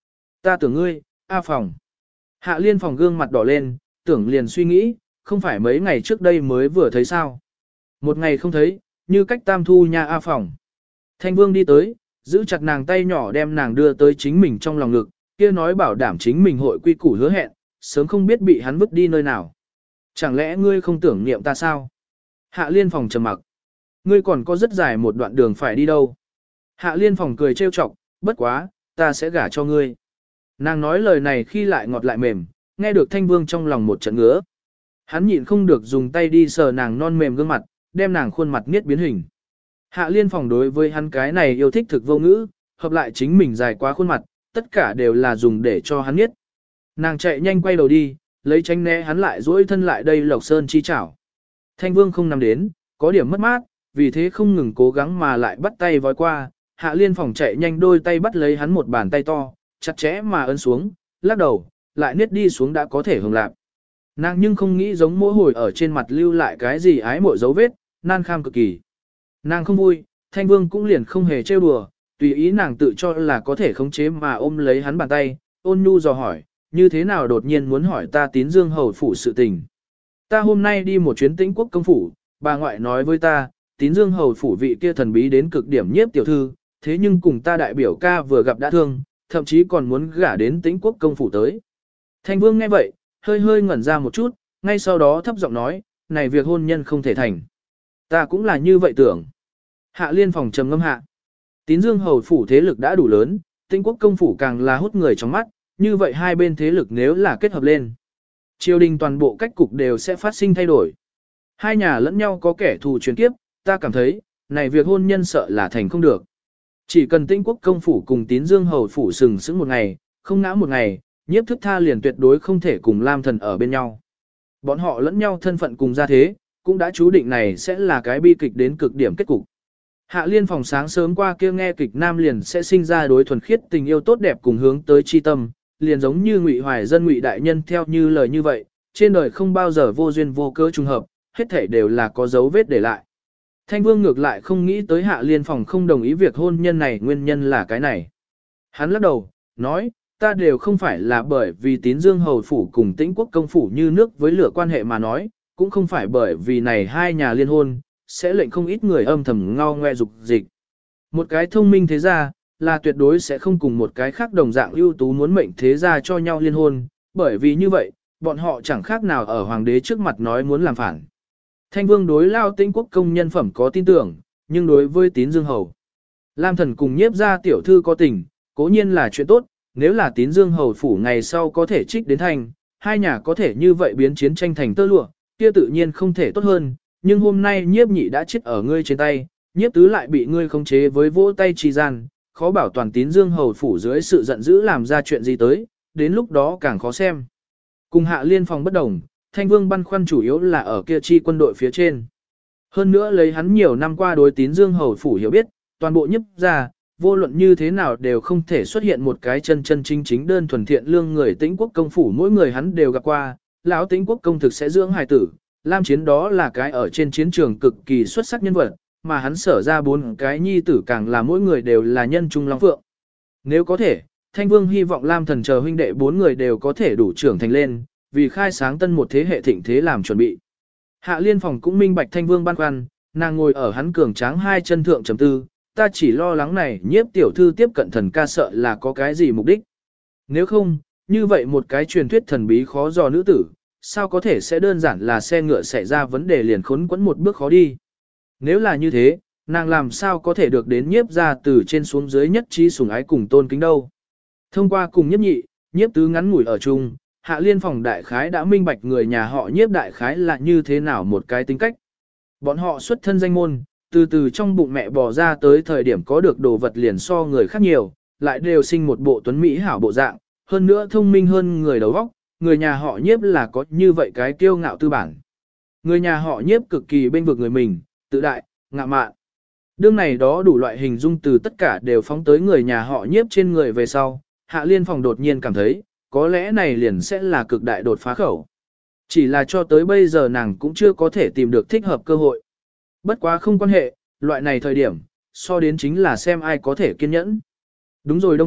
Ta tưởng ngươi, A Phòng. Hạ Liên Phòng gương mặt đỏ lên, tưởng liền suy nghĩ, không phải mấy ngày trước đây mới vừa thấy sao. Một ngày không thấy, như cách tam thu nha A Phòng. Thanh Vương đi tới, giữ chặt nàng tay nhỏ đem nàng đưa tới chính mình trong lòng ngực, kia nói bảo đảm chính mình hội quy củ hứa hẹn, sớm không biết bị hắn vứt đi nơi nào. Chẳng lẽ ngươi không tưởng niệm ta sao? Hạ Liên Phòng trầm mặc. Ngươi còn có rất dài một đoạn đường phải đi đâu? Hạ Liên Phòng cười trêu chọc, bất quá, ta sẽ gả cho ngươi. Nàng nói lời này khi lại ngọt lại mềm, nghe được Thanh Vương trong lòng một trận ngứa. Hắn nhịn không được dùng tay đi sờ nàng non mềm gương mặt, đem nàng khuôn mặt nghiết biến hình. Hạ Liên Phòng đối với hắn cái này yêu thích thực vô ngữ, hợp lại chính mình dài quá khuôn mặt, tất cả đều là dùng để cho hắn nghiết. Nàng chạy nhanh quay đầu đi, lấy tránh né hắn lại duỗi thân lại đây Lộc Sơn chi chảo. Thanh Vương không nằm đến, có điểm mất mát, vì thế không ngừng cố gắng mà lại bắt tay vói qua, Hạ Liên Phòng chạy nhanh đôi tay bắt lấy hắn một bàn tay to, chặt chẽ mà ấn xuống, lắc đầu, lại niết đi xuống đã có thể hưởng lạc. Nàng nhưng không nghĩ giống mỗi hồi ở trên mặt lưu lại cái gì ái mộ dấu vết, nan kham cực kỳ. Nàng không vui, Thanh Vương cũng liền không hề trêu đùa, tùy ý nàng tự cho là có thể khống chế mà ôm lấy hắn bàn tay, ôn nhu dò hỏi, như thế nào đột nhiên muốn hỏi ta Tín Dương hầu phủ sự tình. Ta hôm nay đi một chuyến Tĩnh Quốc công phủ, bà ngoại nói với ta, Tín Dương hầu phủ vị kia thần bí đến cực điểm nhiếp tiểu thư, thế nhưng cùng ta đại biểu ca vừa gặp đã thương, thậm chí còn muốn gả đến Tĩnh Quốc công phủ tới. Thanh Vương nghe vậy, hơi hơi ngẩn ra một chút, ngay sau đó thấp giọng nói, này việc hôn nhân không thể thành. Ta cũng là như vậy tưởng. Hạ Liên Phòng trầm ngâm hạ. Tín Dương hầu phủ thế lực đã đủ lớn, Tĩnh Quốc công phủ càng là hút người trong mắt, như vậy hai bên thế lực nếu là kết hợp lên. Triều đình toàn bộ cách cục đều sẽ phát sinh thay đổi. Hai nhà lẫn nhau có kẻ thù truyền kiếp, ta cảm thấy, này việc hôn nhân sợ là thành không được. Chỉ cần Tĩnh Quốc công phủ cùng Tín Dương hầu phủ sừng sững một ngày, không ngã một ngày, Nhiếp Thức Tha liền tuyệt đối không thể cùng Lam Thần ở bên nhau. Bọn họ lẫn nhau thân phận cùng gia thế, cũng đã chú định này sẽ là cái bi kịch đến cực điểm kết cục. Hạ Liên Phòng sáng sớm qua kia nghe kịch nam liền sẽ sinh ra đối thuần khiết tình yêu tốt đẹp cùng hướng tới chi tâm, liền giống như Ngụy Hoài Dân Ngụy đại nhân theo như lời như vậy, trên đời không bao giờ vô duyên vô cớ trùng hợp, hết thảy đều là có dấu vết để lại. Thanh Vương ngược lại không nghĩ tới Hạ Liên Phòng không đồng ý việc hôn nhân này nguyên nhân là cái này. Hắn lắc đầu, nói, ta đều không phải là bởi vì Tín Dương hầu phủ cùng Tĩnh Quốc công phủ như nước với lửa quan hệ mà nói, cũng không phải bởi vì này hai nhà liên hôn, sẽ lệnh không ít người âm thầm ngao ngoe dục dịch. Một cái thông minh thế gia, là tuyệt đối sẽ không cùng một cái khác đồng dạng ưu tú muốn mệnh thế gia cho nhau liên hôn, bởi vì như vậy, bọn họ chẳng khác nào ở hoàng đế trước mặt nói muốn làm phản. Thanh Vương đối Lao Tĩnh Quốc công nhân phẩm có tin tưởng, nhưng đối với Tín Dương hầu, Lam Thần cùng Nhiếp gia tiểu thư có tình, cố nhiên là chuyện tốt, nếu là Tín Dương hầu phủ ngày sau có thể trích đến thành, hai nhà có thể như vậy biến chiến tranh thành tơ lụa, kia tự nhiên không thể tốt hơn, nhưng hôm nay Nhiếp nhị đã chết ở ngươi trên tay, Nhiếp tứ lại bị ngươi khống chế với vỗ tay trì gian, khó bảo toàn Tín Dương hầu phủ dưới sự giận dữ làm ra chuyện gì tới, đến lúc đó càng khó xem. Cùng Hạ Liên Phòng bất đồng, Thanh Vương băn khoăn chủ yếu là ở kia chi quân đội phía trên. Hơn nữa lấy hắn nhiều năm qua đối Tín Dương hầu phủ hiểu biết, toàn bộ Nhiếp gia, vô luận như thế nào đều không thể xuất hiện một cái chân chân chính chính đơn thuần thiện lương người Tĩnh Quốc công phủ, mỗi người hắn đều gặp qua, lão Tĩnh Quốc công thực sẽ dưỡng hài tử, Lam Chiến đó là cái ở trên chiến trường cực kỳ xuất sắc nhân vật, mà hắn sở ra 4 cái nhi tử càng là mỗi người đều là nhân trung long phượng. Nếu có thể, Thanh Vương hy vọng Lam Thần chờ huynh đệ 4 người đều có thể đủ trưởng thành lên, vì khai sáng tân một thế hệ thịnh thế làm chuẩn bị. Hạ Liên Phòng cũng minh bạch Thanh Vương băn khoăn, nàng ngồi ở hắn cường tráng hai chân thượng chấm tư, ta chỉ lo lắng này Nhiếp tiểu thư tiếp cận thần ca sợ là có cái gì mục đích. Nếu không, như vậy một cái truyền thuyết thần bí khó dò nữ tử, sao có thể sẽ đơn giản là xe ngựa xảy ra vấn đề liền khốn quẫn một bước khó đi. Nếu là như thế, nàng làm sao có thể được đến Nhiếp gia từ trên xuống dưới nhất trí sủng ái cùng tôn kính đâu. Thông qua cùng Nhiếp nhị, Nhiếp tứ ngắn ngủi ở chung, Hạ Liên Phòng đại khái đã minh bạch người nhà họ Nhiếp đại khái là như thế nào một cái tính cách. Bọn họ xuất thân danh môn, từ từ trong bụng mẹ bò ra tới thời điểm có được đồ vật liền so người khác nhiều, lại đều sinh một bộ tuấn mỹ hảo bộ dạng, hơn nữa thông minh hơn người đầu óc, người nhà họ Nhiếp là có như vậy cái kiêu ngạo tư bản. Người nhà họ Nhiếp cực kỳ bên vực người mình, tự đại, ngạo mạn. Đương này đó đủ loại hình dung từ tất cả đều phóng tới người nhà họ Nhiếp trên người về sau, Hạ Liên Phòng đột nhiên cảm thấy, có lẽ này liền sẽ là cực đại đột phá khẩu. Chỉ là cho tới bây giờ nàng cũng chưa có thể tìm được thích hợp cơ hội. Bất quá không quan hệ, loại này thời điểm, so đến chính là xem ai có thể kiên nhẫn. Đúng rồi Đông Túc,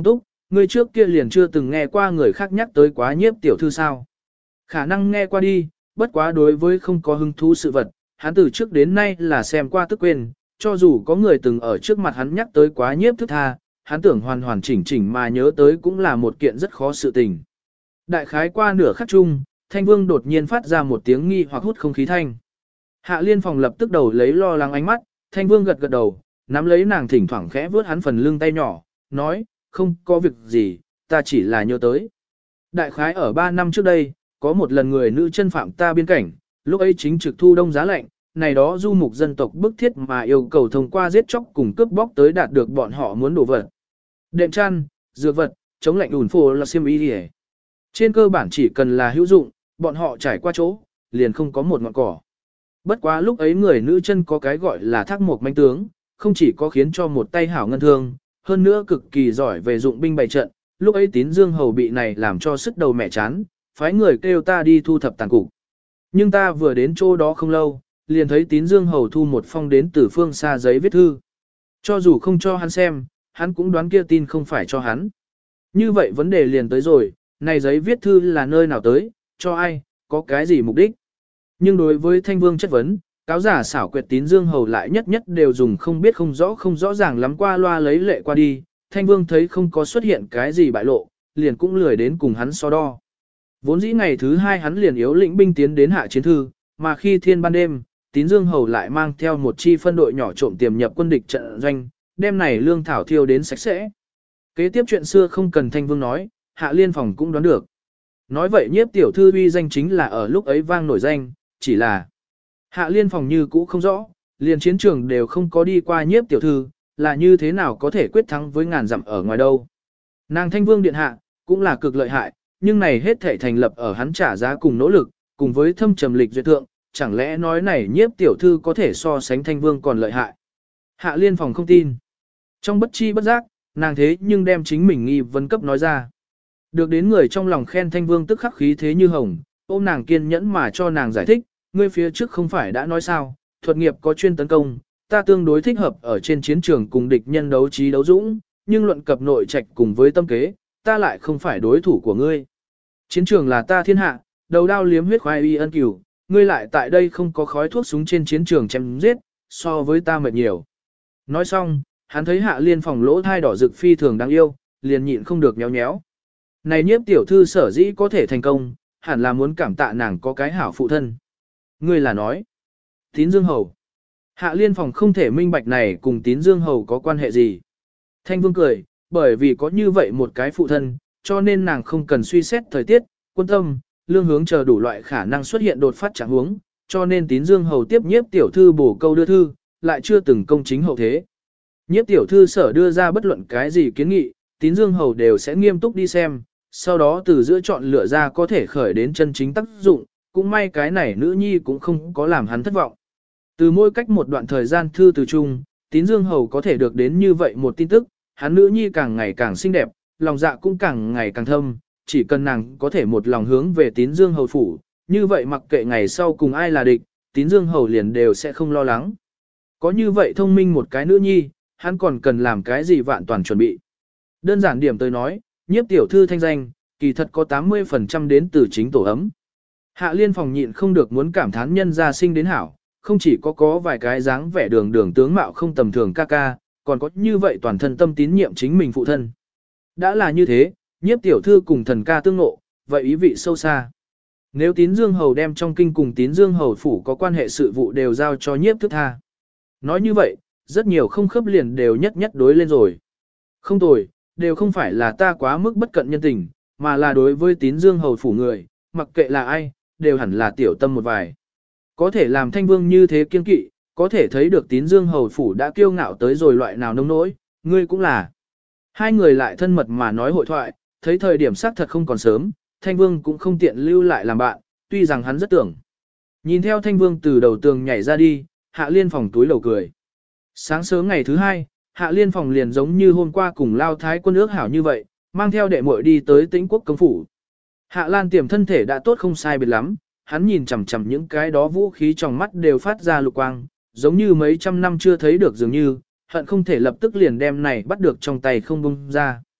ngươi trước kia liền chưa từng nghe qua người khác nhắc tới quá nhiếp tiểu thư sao. Khả năng nghe qua đi, bất quá đối với không có hứng thú sự vật, hắn từ trước đến nay là xem qua tức quên, cho dù có người từng ở trước mặt hắn nhắc tới quá nhiếp thức tha, hắn tưởng hoàn hoàn chỉnh chỉnh mà nhớ tới cũng là một kiện rất khó sự tình. Đại khái qua nửa khắc chung, Thanh Vương đột nhiên phát ra một tiếng nghi hoặc hút không khí thanh. Hạ Liên Phòng lập tức đầu lấy lo lắng ánh mắt, Thanh Vương gật gật đầu, nắm lấy nàng thỉnh thoảng khẽ vướt hắn phần lưng tay nhỏ, nói, không có việc gì, ta chỉ là nhớ tới. Đại khái ở 3 năm trước đây, có một lần người nữ chân phạm ta biên cảnh, lúc ấy chính trực thu đông giá lạnh, này đó du mục dân tộc bức thiết mà yêu cầu thông qua giết chóc cùng cướp bóc tới đạt được bọn họ muốn đổ vật. Đệm chăn, dược vật, chống lạnh ủn phô là xiêm y đi. Trên cơ bản chỉ cần là hữu dụng, bọn họ trải qua chỗ, liền không có một ngọn cỏ. Bất quá lúc ấy người nữ chân có cái gọi là thác mộc manh tướng, không chỉ có khiến cho một tay hảo ngân thương, hơn nữa cực kỳ giỏi về dụng binh bày trận, lúc ấy Tín Dương Hầu bị này làm cho sức đầu mẹ chán, phái người kêu ta đi thu thập tàn cục. Nhưng ta vừa đến chỗ đó không lâu, liền thấy Tín Dương Hầu thu một phong đến từ phương xa giấy viết thư. Cho dù không cho hắn xem, hắn cũng đoán kia tin không phải cho hắn. Như vậy vấn đề liền tới rồi, này giấy viết thư là nơi nào tới, cho ai, có cái gì mục đích. Nhưng đối với Thanh Vương chất vấn, cáo giả xảo quyệt Tín Dương Hầu lại nhất nhất đều dùng không biết không rõ ràng lắm qua loa lấy lệ qua đi. Thanh Vương thấy không có xuất hiện cái gì bại lộ, liền cũng lười đến cùng hắn so đo. Vốn dĩ ngày thứ 2 hắn liền yếu lĩnh binh tiến đến hạ chiến thư, mà khi thiên ban đêm, Tín Dương Hầu lại mang theo một chi phân đội nhỏ trộm tiềm nhập quân địch trận doanh, đem này lương thảo thiêu đến sạch sẽ. Kế tiếp chuyện xưa không cần Thanh Vương nói, Hạ Liên Phòng cũng đoán được. Nói vậy nhiếp tiểu thư uy danh chính là ở lúc ấy vang nổi danh, chỉ là Hạ Liên Phòng như cũ không rõ, liền chiến trường đều không có đi qua nhiếp tiểu thư, là như thế nào có thể quyết thắng với ngàn dặm ở ngoài đâu. Nàng Thanh Vương điện hạ, cũng là cực lợi hại, nhưng này hết thể thành lập ở hắn trả giá cùng nỗ lực, cùng với thâm trầm lịch duyệt thượng, chẳng lẽ nói này nhiếp tiểu thư có thể so sánh Thanh Vương còn lợi hại. Hạ Liên Phòng không tin. Trong bất chi bất giác, nàng thế nhưng đem chính mình nghi vấn cấp nói ra. Được đến người trong lòng khen Thanh Vương tức khắc khí thế như hồng, ôm nàng kiên nhẫn mà cho nàng giải thích, ngươi phía trước không phải đã nói sao, thuật nghiệp có chuyên tấn công, ta tương đối thích hợp ở trên chiến trường cùng địch nhân đấu trí đấu dũng, nhưng luận cập nội trạch cùng với tâm kế, ta lại không phải đối thủ của ngươi. Chiến trường là ta thiên hạ, đầu đao liếm huyết khoai y ân cửu, ngươi lại tại đây không có khói thuốc súng trên chiến trường chém giết, so với ta mệt nhiều. Nói xong, hắn thấy Hạ Liên Phòng lỗ thai đỏ rực phi thường đáng yêu, liền nhịn không được nhéo nhéo. Này nhiếp tiểu thư sở dĩ có thể thành công, hẳn là muốn cảm tạ nàng có cái hảo phụ thân. Ngươi là nói, Tín Dương Hầu. Hạ Liên Phòng không thể minh bạch này cùng Tín Dương Hầu có quan hệ gì. Thanh Vương cười, bởi vì có như vậy một cái phụ thân, cho nên nàng không cần suy xét thời tiết, quân tâm, lương hướng chờ đủ loại khả năng xuất hiện đột phát trạng huống, cho nên Tín Dương Hầu tiếp nhiếp tiểu thư bổ câu đưa thư, lại chưa từng công chính hậu thế. Nhiếp tiểu thư sở đưa ra bất luận cái gì kiến nghị, Tín Dương Hầu đều sẽ nghiêm túc đi xem, sau đó từ giữa chọn lựa ra có thể khởi đến chân chính tác dụng, cũng may cái này nữ nhi cũng không có làm hắn thất vọng. Từ mỗi cách một đoạn thời gian thư từ chung, Tín Dương Hầu có thể được đến như vậy một tin tức, hắn nữ nhi càng ngày càng xinh đẹp, lòng dạ cũng càng ngày càng thâm, chỉ cần nàng có thể một lòng hướng về Tín Dương Hầu phủ, như vậy mặc kệ ngày sau cùng ai là địch, Tín Dương Hầu liền đều sẽ không lo lắng. Có như vậy thông minh một cái nữ nhi, hắn còn cần làm cái gì vạn toàn chuẩn bị. Đơn giản điểm tới nói, nhiếp tiểu thư thanh danh, kỳ thật có 80% đến từ chính tổ ấm. Hạ Liên Phòng nhịn không được muốn cảm thán nhân gia sinh đến hảo, không chỉ có vài cái dáng vẻ đường đường tướng mạo không tầm thường ca ca, còn có như vậy toàn thân tâm tín nhiệm chính mình phụ thân. Đã là như thế, nhiếp tiểu thư cùng thần ca tương ngộ, vậy ý vị sâu xa. Nếu Tín Dương Hầu đem trong kinh cùng Tín Dương Hầu phủ có quan hệ sự vụ đều giao cho nhiếp thức tha. Nói như vậy, rất nhiều không khớp liền đều nhất nhất đối lên rồi. Không tồi, đều không phải là ta quá mức bất cận nhân tình, mà là đối với Tín Dương Hầu phủ người, mặc kệ là ai, đều hẳn là tiểu tâm một vài. Có thể làm Thanh Vương như thế kiên kỵ, có thể thấy được Tín Dương Hầu phủ đã kiêu ngạo tới rồi loại nào nông nỗi, ngươi cũng là. Hai người lại thân mật mà nói hội thoại, thấy thời điểm xác thật không còn sớm, Thanh Vương cũng không tiện lưu lại làm bạn, tuy rằng hắn rất tưởng. Nhìn theo Thanh Vương từ đầu tường nhảy ra đi, Hạ Liên Phòng túi lầu cười. Sáng sớm ngày thứ 2, Hạ Liên Phòng liền giống như hôm qua cùng Lao Thái quân ước hảo như vậy, mang theo đệ muội đi tới Tĩnh Quốc công phủ. Hạ Lan Tiềm thân thể đã tốt không sai biệt lắm, hắn nhìn chằm chằm những cái đó vũ khí trong mắt đều phát ra lục quang, giống như mấy trăm năm chưa thấy được dường như, hận không thể lập tức liền đem này bắt được trong tay không bung ra.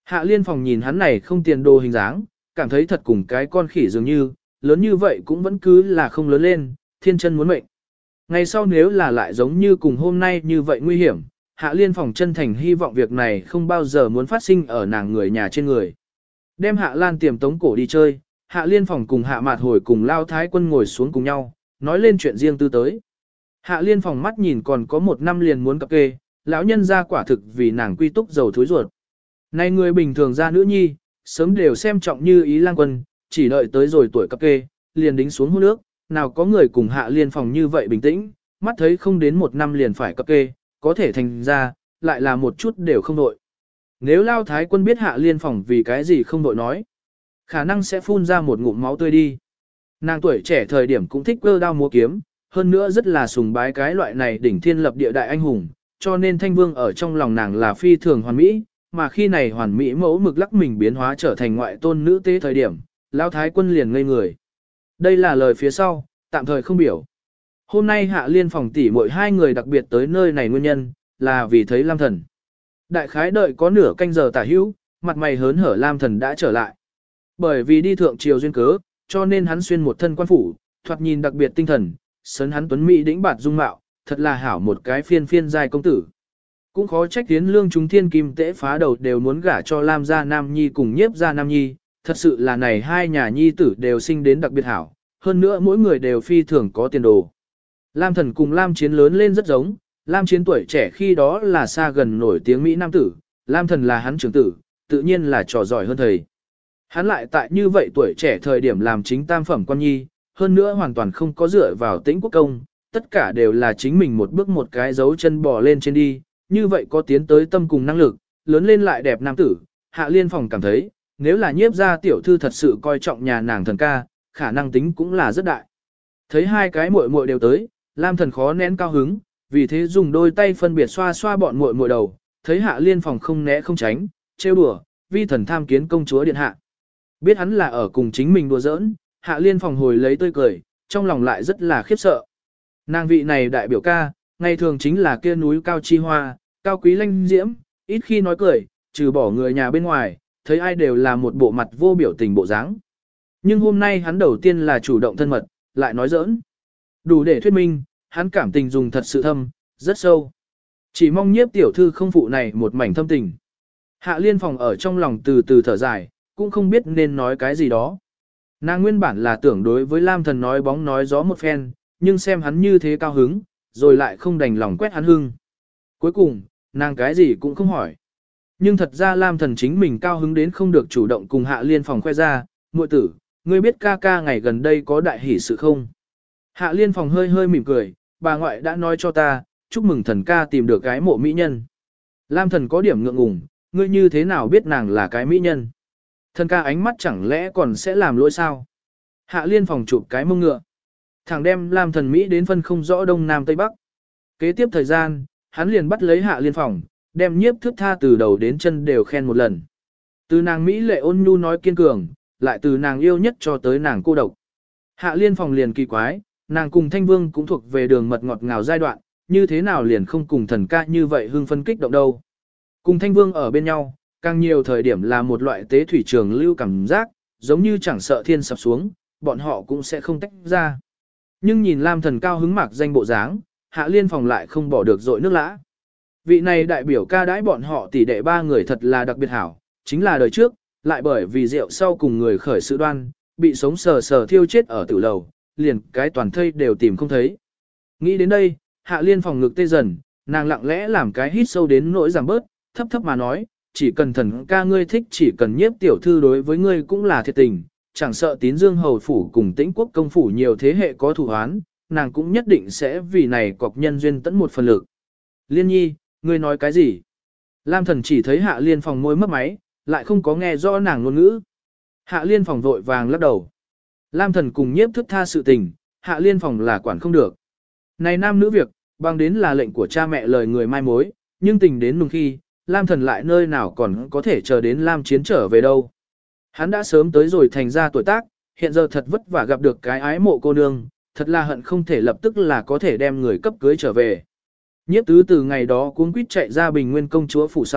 Hạ Liên Phòng nhìn hắn này không tiền đồ hình dáng, cảm thấy thật cùng cái con khỉ dường như, lớn như vậy cũng vẫn cứ là không lớn lên, thiên chân muốn mệnh. Ngày sau nếu là lại giống như cùng hôm nay như vậy nguy hiểm, Hạ Liên Phòng chân thành hy vọng việc này không bao giờ muốn phát sinh ở nàng người nhà trên người. Đem Hạ Lan tiềm tống cổ đi chơi, Hạ Liên Phòng cùng Hạ Mạt hồi cùng Lao Thái Quân ngồi xuống cùng nhau, nói lên chuyện riêng tư tới. Hạ Liên Phòng mắt nhìn còn có 1 năm liền muốn cập kê, lão nhân ra quả thực vì nàng quy túc dầu thối ruột. Này người bình thường ra nữ nhi, sớm đều xem trọng như ý lang quân, chỉ đợi tới rồi tuổi cập kê, liền đính xuống hôn nước, nào có người cùng Hạ Liên Phòng như vậy bình tĩnh, mắt thấy không đến 1 năm liền phải cập kê, có thể thành ra, lại là một chút đều không đội. Nếu Lao Thái Quân biết Hạ Liên Phòng vì cái gì không đội nói, khả năng sẽ phun ra một ngụm máu tươi đi. Nàng tuổi trẻ thời điểm cũng thích cơ đao múa kiếm, hơn nữa rất là sùng bái cái loại này đỉnh thiên lập địa đại anh hùng, cho nên Thanh Vương ở trong lòng nàng là phi thường hoàn mỹ, mà khi này hoàn mỹ mẫu mực lắc mình biến hóa trở thành ngoại tôn nữ tế thời điểm, Lão Thái Quân liền ngây người. Đây là lời phía sau, tạm thời không biểu. Hôm nay Hạ Liên Phòng tỷ muội 2 người đặc biệt tới nơi này nguyên nhân, là vì thấy Lam Thần. Đại khái đợi có nửa canh giờ tả hữu, mặt mày hớn hở Lam Thần đã trở lại. Bởi vì đi thượng triều duyên cớ, cho nên hắn xuyên một thân quan phủ, thoạt nhìn đặc biệt tinh thần, sấn hắn tuấn mỹ đĩnh bạt dung mạo, thật là hảo một cái phiên phiên giai công tử. Cũng khó trách tiến lương chúng thiên kim tễ phá đầu đều muốn gả cho Lam gia Nam Nhi cùng Nhiếp gia Nam Nhi, thật sự là này 2 nhà nhi tử đều sinh đến đặc biệt hảo, hơn nữa mỗi người đều phi thường có tiền đồ. Lam Thần cùng Lam Chiến lớn lên rất giống, Lam Chiến tuổi trẻ khi đó là xa gần nổi tiếng Mỹ Nam tử, Lam Thần là hắn trưởng tử, tự nhiên là trò giỏi hơn thầy. Hắn lại tại như vậy tuổi trẻ thời điểm làm chính tam phẩm quan nhi, hơn nữa hoàn toàn không có dựa vào tĩnh quốc công, tất cả đều là chính mình một bước một cái dấu chân bò lên trên đi, như vậy có tiến tới tâm cùng năng lực, lớn lên lại đẹp nam tử, Hạ Liên Phòng cảm thấy, nếu là Nhiếp gia tiểu thư thật sự coi trọng nhà nàng thần ca, khả năng tính cũng là rất đại. Thấy 2 cái muội muội đều tới, Lam Thần khó nén cao hứng, vì thế dùng đôi tay phân biệt xoa xoa bọn muội muội đầu, thấy Hạ Liên Phòng không né không tránh, trêu đùa, vi thần tham kiến công chúa điện hạ. Biết hắn là ở cùng chính mình đùa giỡn, Hạ Liên Phòng hồi lấy tươi cười, trong lòng lại rất là khiếp sợ. Nàng vị này đại biểu ca, ngày thường chính là kia núi cao chi hoa, cao quý lanh diễm, ít khi nói cười, trừ bỏ người nhà bên ngoài, thấy ai đều là một bộ mặt vô biểu tình bộ dáng. Nhưng hôm nay hắn đầu tiên là chủ động thân mật, lại nói giỡn. Đủ để thuyết minh, hắn cảm tình dùng thật sự thâm, rất sâu. Chỉ mong Nhiếp tiểu thư không phụ này một mảnh thâm tình. Hạ Liên Phòng ở trong lòng từ từ thở dài, cũng không biết nên nói cái gì đó. Nàng nguyên bản là tưởng đối với Lam Thần nói bóng nói gió một phen, nhưng xem hắn như thế cao hứng, rồi lại không đành lòng quét hắn hưng. Cuối cùng, nàng cái gì cũng không hỏi. Nhưng thật ra Lam Thần chính mình cao hứng đến không được chủ động cùng Hạ Liên Phòng khoe ra, muội tử, ngươi biết ca ca ngày gần đây có đại hỷ sự không? Hạ Liên Phòng hơi hơi mỉm cười, bà ngoại đã nói cho ta, chúc mừng thần ca tìm được cái mộ mỹ nhân. Lam Thần có điểm ngượng ngùng, ngươi như thế nào biết nàng là cái mỹ nhân? Thần ca ánh mắt chẳng lẽ còn sẽ làm lỗi sao? Hạ Liên Phòng chụp cái mông ngựa. Thằng đem Lam Thần Mỹ đến phân không rõ đông nam tây bắc. Kế tiếp thời gian, hắn liền bắt lấy Hạ Liên Phòng, đem Nhiếp Thước Tha từ đầu đến chân đều khen một lần. Từ nàng Mỹ lệ ôn nhu nói kiên cường, lại từ nàng yêu nhất cho tới nàng cô độc. Hạ Liên Phòng liền kỳ quái, nàng cùng Thanh Vương cũng thuộc về đường mật ngọt ngào giai đoạn, như thế nào liền không cùng thần ca như vậy hưng phân kích động đâu. Cùng Thanh Vương ở bên nhau, càng nhiều thời điểm là một loại tế thủy trường lưu cảm giác, giống như chẳng sợ thiên sập xuống, bọn họ cũng sẽ không tách ra. Nhưng nhìn Lam Thần cao hứng mạc danh bộ dáng, Hạ Liên Phòng lại không bỏ được dội nước lã. Vị này đại biểu ca đãi bọn họ tỷ đệ 3 người thật là đặc biệt hảo, chính là đời trước, lại bởi vì rượu sau cùng người khởi sự đoan, bị sống sờ sờ thiêu chết ở tử lầu, liền cái toàn thây đều tìm không thấy. Nghĩ đến đây, Hạ Liên Phòng ngực tê dần, nàng lặng lẽ làm cái hít sâu đến nỗi giảm bớt, thấp thấp mà nói, chỉ cần thần ca ngươi thích, chỉ cần Nhiếp tiểu thư đối với ngươi cũng là thiệt tình, chẳng sợ Tín Dương hầu phủ cùng Tĩnh Quốc công phủ nhiều thế hệ có thù oán, nàng cũng nhất định sẽ vì này cọc nhân duyên tẫn một phần lực. Liên nhi, ngươi nói cái gì? Lam Thần chỉ thấy Hạ Liên Phòng môi mấp máy, lại không có nghe rõ nàng ngôn ngữ. Hạ Liên Phòng vội vàng lắc đầu. Lam Thần cùng Nhiếp Thước Tha sự tình, Hạ Liên Phòng là quản không được. Này nam nữ việc, bằng đến là lệnh của cha mẹ lời người mai mối, nhưng tình đến nung khi, Lam Thần lại nơi nào còn có thể chờ đến Lam Chiến trở về đâu. Hắn đã sớm tới rồi thành ra tuổi tác, hiện giờ thật vất vả gặp được cái ái mộ cô nương, thật là hận không thể lập tức là có thể đem người cấp cưới trở về. Nhiếp tứ từ ngày đó cuống quýt chạy ra Bình Nguyên công chúa phủ sau,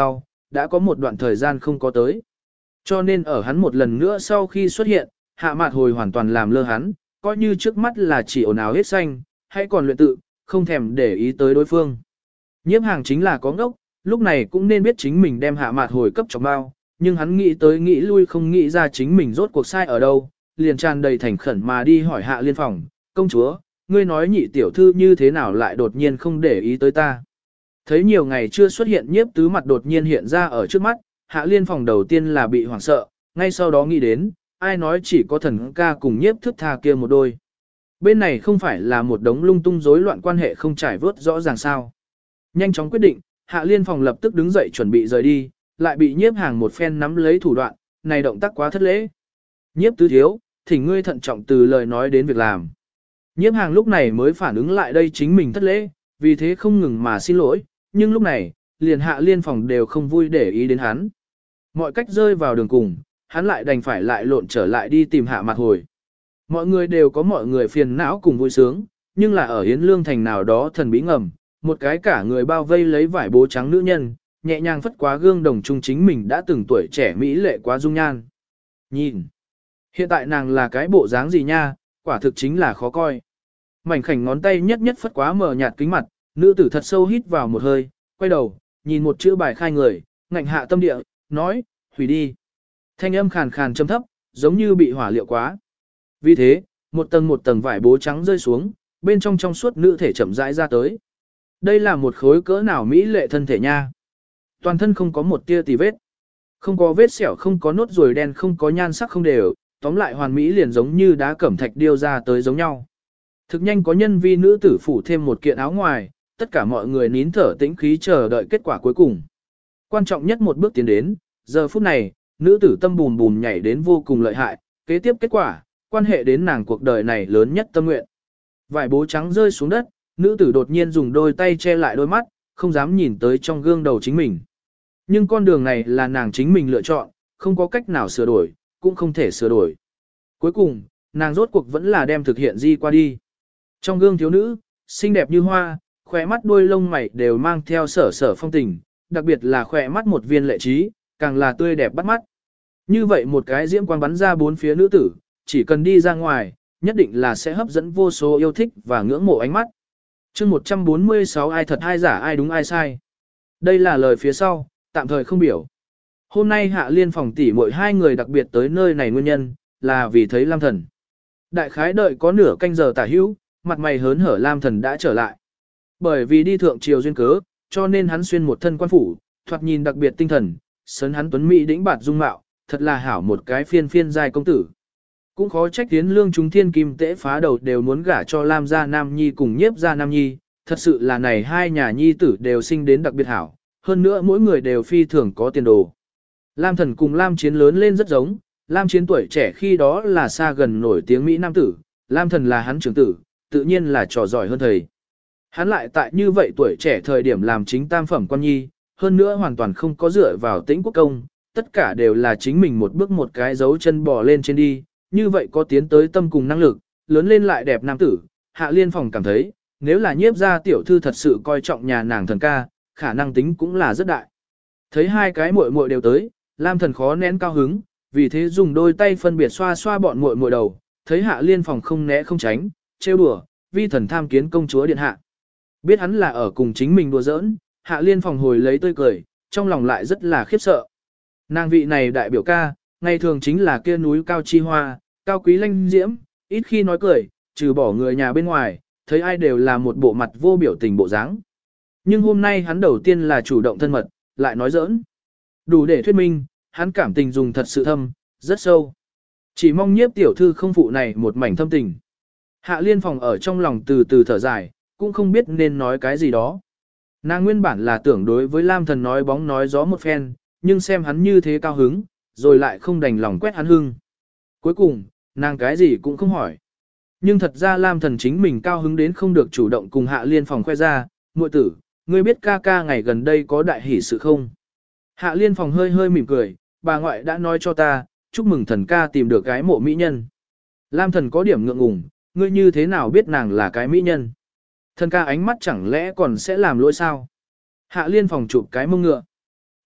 đã có một đoạn thời gian không có tới. Cho nên ở hắn một lần nữa sau khi xuất hiện, Hạ Mạt Hồi hoàn toàn làm lơ hắn, coi như trước mắt là chỉ ồn ào hết xanh, hay còn luyện tự, không thèm để ý tới đối phương. Nhiếp Hàng chính là có ngốc, lúc này cũng nên biết chính mình đem Hạ Mạt Hồi cấp trong bao, nhưng hắn nghĩ tới nghĩ lui không nghĩ ra chính mình rốt cuộc sai ở đâu, liền tràn đầy thành khẩn mà đi hỏi Hạ Liên Phòng, công chúa, ngươi nói nhị tiểu thư như thế nào lại đột nhiên không để ý tới ta. Thấy nhiều ngày chưa xuất hiện Nhiếp Tứ mặt đột nhiên hiện ra ở trước mắt, Hạ Liên Phòng đầu tiên là bị hoảng sợ, ngay sau đó nghĩ đến, ai nói chỉ có Thần ca cùng Nhiếp Thức Tha kia một đôi. Bên này không phải là một đống lung tung rối loạn quan hệ không trải vớt rõ ràng sao. Nhanh chóng quyết định, Hạ Liên Phòng lập tức đứng dậy chuẩn bị rời đi, lại bị Nhiếp Hàng một phen nắm lấy thủ đoạn, này động tác quá thất lễ. Nhiếp Tứ thiếu, thỉnh ngươi thận trọng từ lời nói đến việc làm. Nhiếp Hàng lúc này mới phản ứng lại đây chính mình thất lễ, vì thế không ngừng mà xin lỗi, nhưng lúc này, liền Hạ Liên Phòng đều không vui để ý đến hắn. Mọi cách rơi vào đường cùng, hắn lại đành phải lại lộn trở lại đi tìm Hạ Mạt Hồi. Mọi người đều có mọi người phiền não cùng vui sướng, nhưng là ở Yến Lương Thành nào đó thần bí ngầm, một cái cả người bao vây lấy vải bố trắng nữ nhân, nhẹ nhàng phất quá gương đồng trung chính mình đã từng tuổi trẻ mỹ lệ quá dung nhan. Nhìn, hiện tại nàng là cái bộ dáng gì nha, quả thực chính là khó coi. Mảnh khảnh ngón tay nhất nhất phất quá mờ nhạt kính mặt, nữ tử thật sâu hít vào một hơi, quay đầu, nhìn một chữ bài khai người, ngạnh hạ tâm địa, nói, hủy đi. Thanh âm khàn khàn trầm thấp, giống như bị hỏa liệu quá. Vì thế, một tầng vải bố trắng rơi xuống, bên trong suốt nữ thể chậm rãi ra tới. Đây là một khối cỡ nào mỹ lệ thân thể nha. Toàn thân không có một tia tì vết. Không có vết sẹo, không có nốt ruồi đen, không có nhan sắc không đều, tóm lại hoàn mỹ liền giống như đá cẩm thạch điêu ra tới giống nhau. Thực nhanh có nhân vi nữ tử phủ thêm một kiện áo ngoài, tất cả mọi người nín thở tĩnh khí chờ đợi kết quả cuối cùng. Quan trọng nhất một bước tiến đến, giờ phút này, nữ tử tâm bùm bùm nhảy đến vô cùng lợi hại, kế tiếp kết quả, quan hệ đến nàng cuộc đời này lớn nhất tâm nguyện. Vải bố trắng rơi xuống đất, nữ tử đột nhiên dùng đôi tay che lại đôi mắt, không dám nhìn tới trong gương đầu chính mình. Nhưng con đường này là nàng chính mình lựa chọn, không có cách nào sửa đổi, cũng không thể sửa đổi. Cuối cùng, nàng rốt cuộc vẫn là đem thực hiện di qua đi. Trong gương thiếu nữ, xinh đẹp như hoa, khỏe mắt đuôi lông mày đều mang theo sở phong tình, đặc biệt là khỏe mắt một viên lệ trí, càng là tươi đẹp bắt mắt. Như vậy một cái diễm quang bắn ra bốn phía nữ tử, chỉ cần đi ra ngoài, nhất định là sẽ hấp dẫn vô số yêu thích và ngưỡng mộ ánh mắt. Chương 146 ai thật ai giả ai đúng ai sai. Đây là lời phía sau, tạm thời không biểu. Hôm nay Hạ Liên Phòng tỷ muội hai người đặc biệt tới nơi này nguyên nhân, là vì thấy Lam Thần. Đại khái đợi có nửa canh giờ tả hữu, mặt mày hớn hở Lam Thần đã trở lại. Bởi vì đi thượng triều duyên cớ, cho nên hắn xuyên một thân quan phủ, thoạt nhìn đặc biệt tinh thần, sấn hắn tuấn mỹ đĩnh bạt dung mạo, thật là hảo một cái phiên giai công tử. Cũng khó trách Tiến Lương chúng thiên kim tễ phá đầu đều muốn gả cho Lam gia Nam Nhi cùng Nhiếp gia Nam Nhi, thật sự là này hai nhà nhi tử đều sinh đến đặc biệt hảo, hơn nữa mỗi người đều phi thường có tiền đồ. Lam Thần cùng Lam Chiến lớn lên rất giống, Lam Chiến tuổi trẻ khi đó là xa gần nổi tiếng Mỹ Nam tử, Lam Thần là hắn trưởng tử, tự nhiên là trò giỏi hơn thầy. Hắn lại tại như vậy tuổi trẻ thời điểm làm chính tam phẩm quan nhi, hơn nữa hoàn toàn không có dựa vào tĩnh quốc công, tất cả đều là chính mình một bước một cái dấu chân bò lên trên đi, như vậy có tiến tới tâm cùng năng lực, lớn lên lại đẹp nam tử, Hạ Liên Phòng cảm thấy, nếu là Nhiếp gia tiểu thư thật sự coi trọng nhà nàng Thần ca, khả năng tính cũng là rất đại. Thấy hai cái muội muội đều tới, Lam Thần khó nén cao hứng, vì thế dùng đôi tay phân biệt xoa xoa bọn muội muội đầu, thấy Hạ Liên Phòng không né không tránh, trêu đùa, vi thần tham kiến công chúa điện hạ. Biết hắn là ở cùng chính mình đùa giỡn, Hạ Liên Phòng hồi lấy tươi cười, trong lòng lại rất là khiếp sợ. Nàng vị này đại biểu ca, ngày thường chính là kia núi cao chi hoa, cao quý lanh diễm, ít khi nói cười, trừ bỏ người nhà bên ngoài, thấy ai đều là một bộ mặt vô biểu tình bộ dáng. Nhưng hôm nay hắn đầu tiên là chủ động thân mật, lại nói giỡn. Đủ để thuyết minh, hắn cảm tình dùng thật sự thâm, rất sâu. Chỉ mong Nhiếp tiểu thư không phụ này một mảnh thâm tình. Hạ Liên Phòng ở trong lòng từ từ thở dài, cũng không biết nên nói cái gì đó. Nàng nguyên bản là tưởng đối với Lam Thần nói bóng nói gió một phen, nhưng xem hắn như thế cao hứng, rồi lại không đành lòng quét hắn hưng. Cuối cùng, nàng cái gì cũng không hỏi. Nhưng thật ra Lam Thần chính mình cao hứng đến không được chủ động cùng Hạ Liên Phòng khoe ra, muội tử, ngươi biết ca ca ngày gần đây có đại hỷ sự không? Hạ Liên Phòng hơi hơi mỉm cười, bà ngoại đã nói cho ta, chúc mừng thần ca tìm được cái mộ mỹ nhân. Lam Thần có điểm ngượng ngùng, ngươi như thế nào biết nàng là cái mỹ nhân? Thần ca ánh mắt chẳng lẽ còn sẽ làm lỗi sao? Hạ Liên Phòng chụp cái mông ngựa.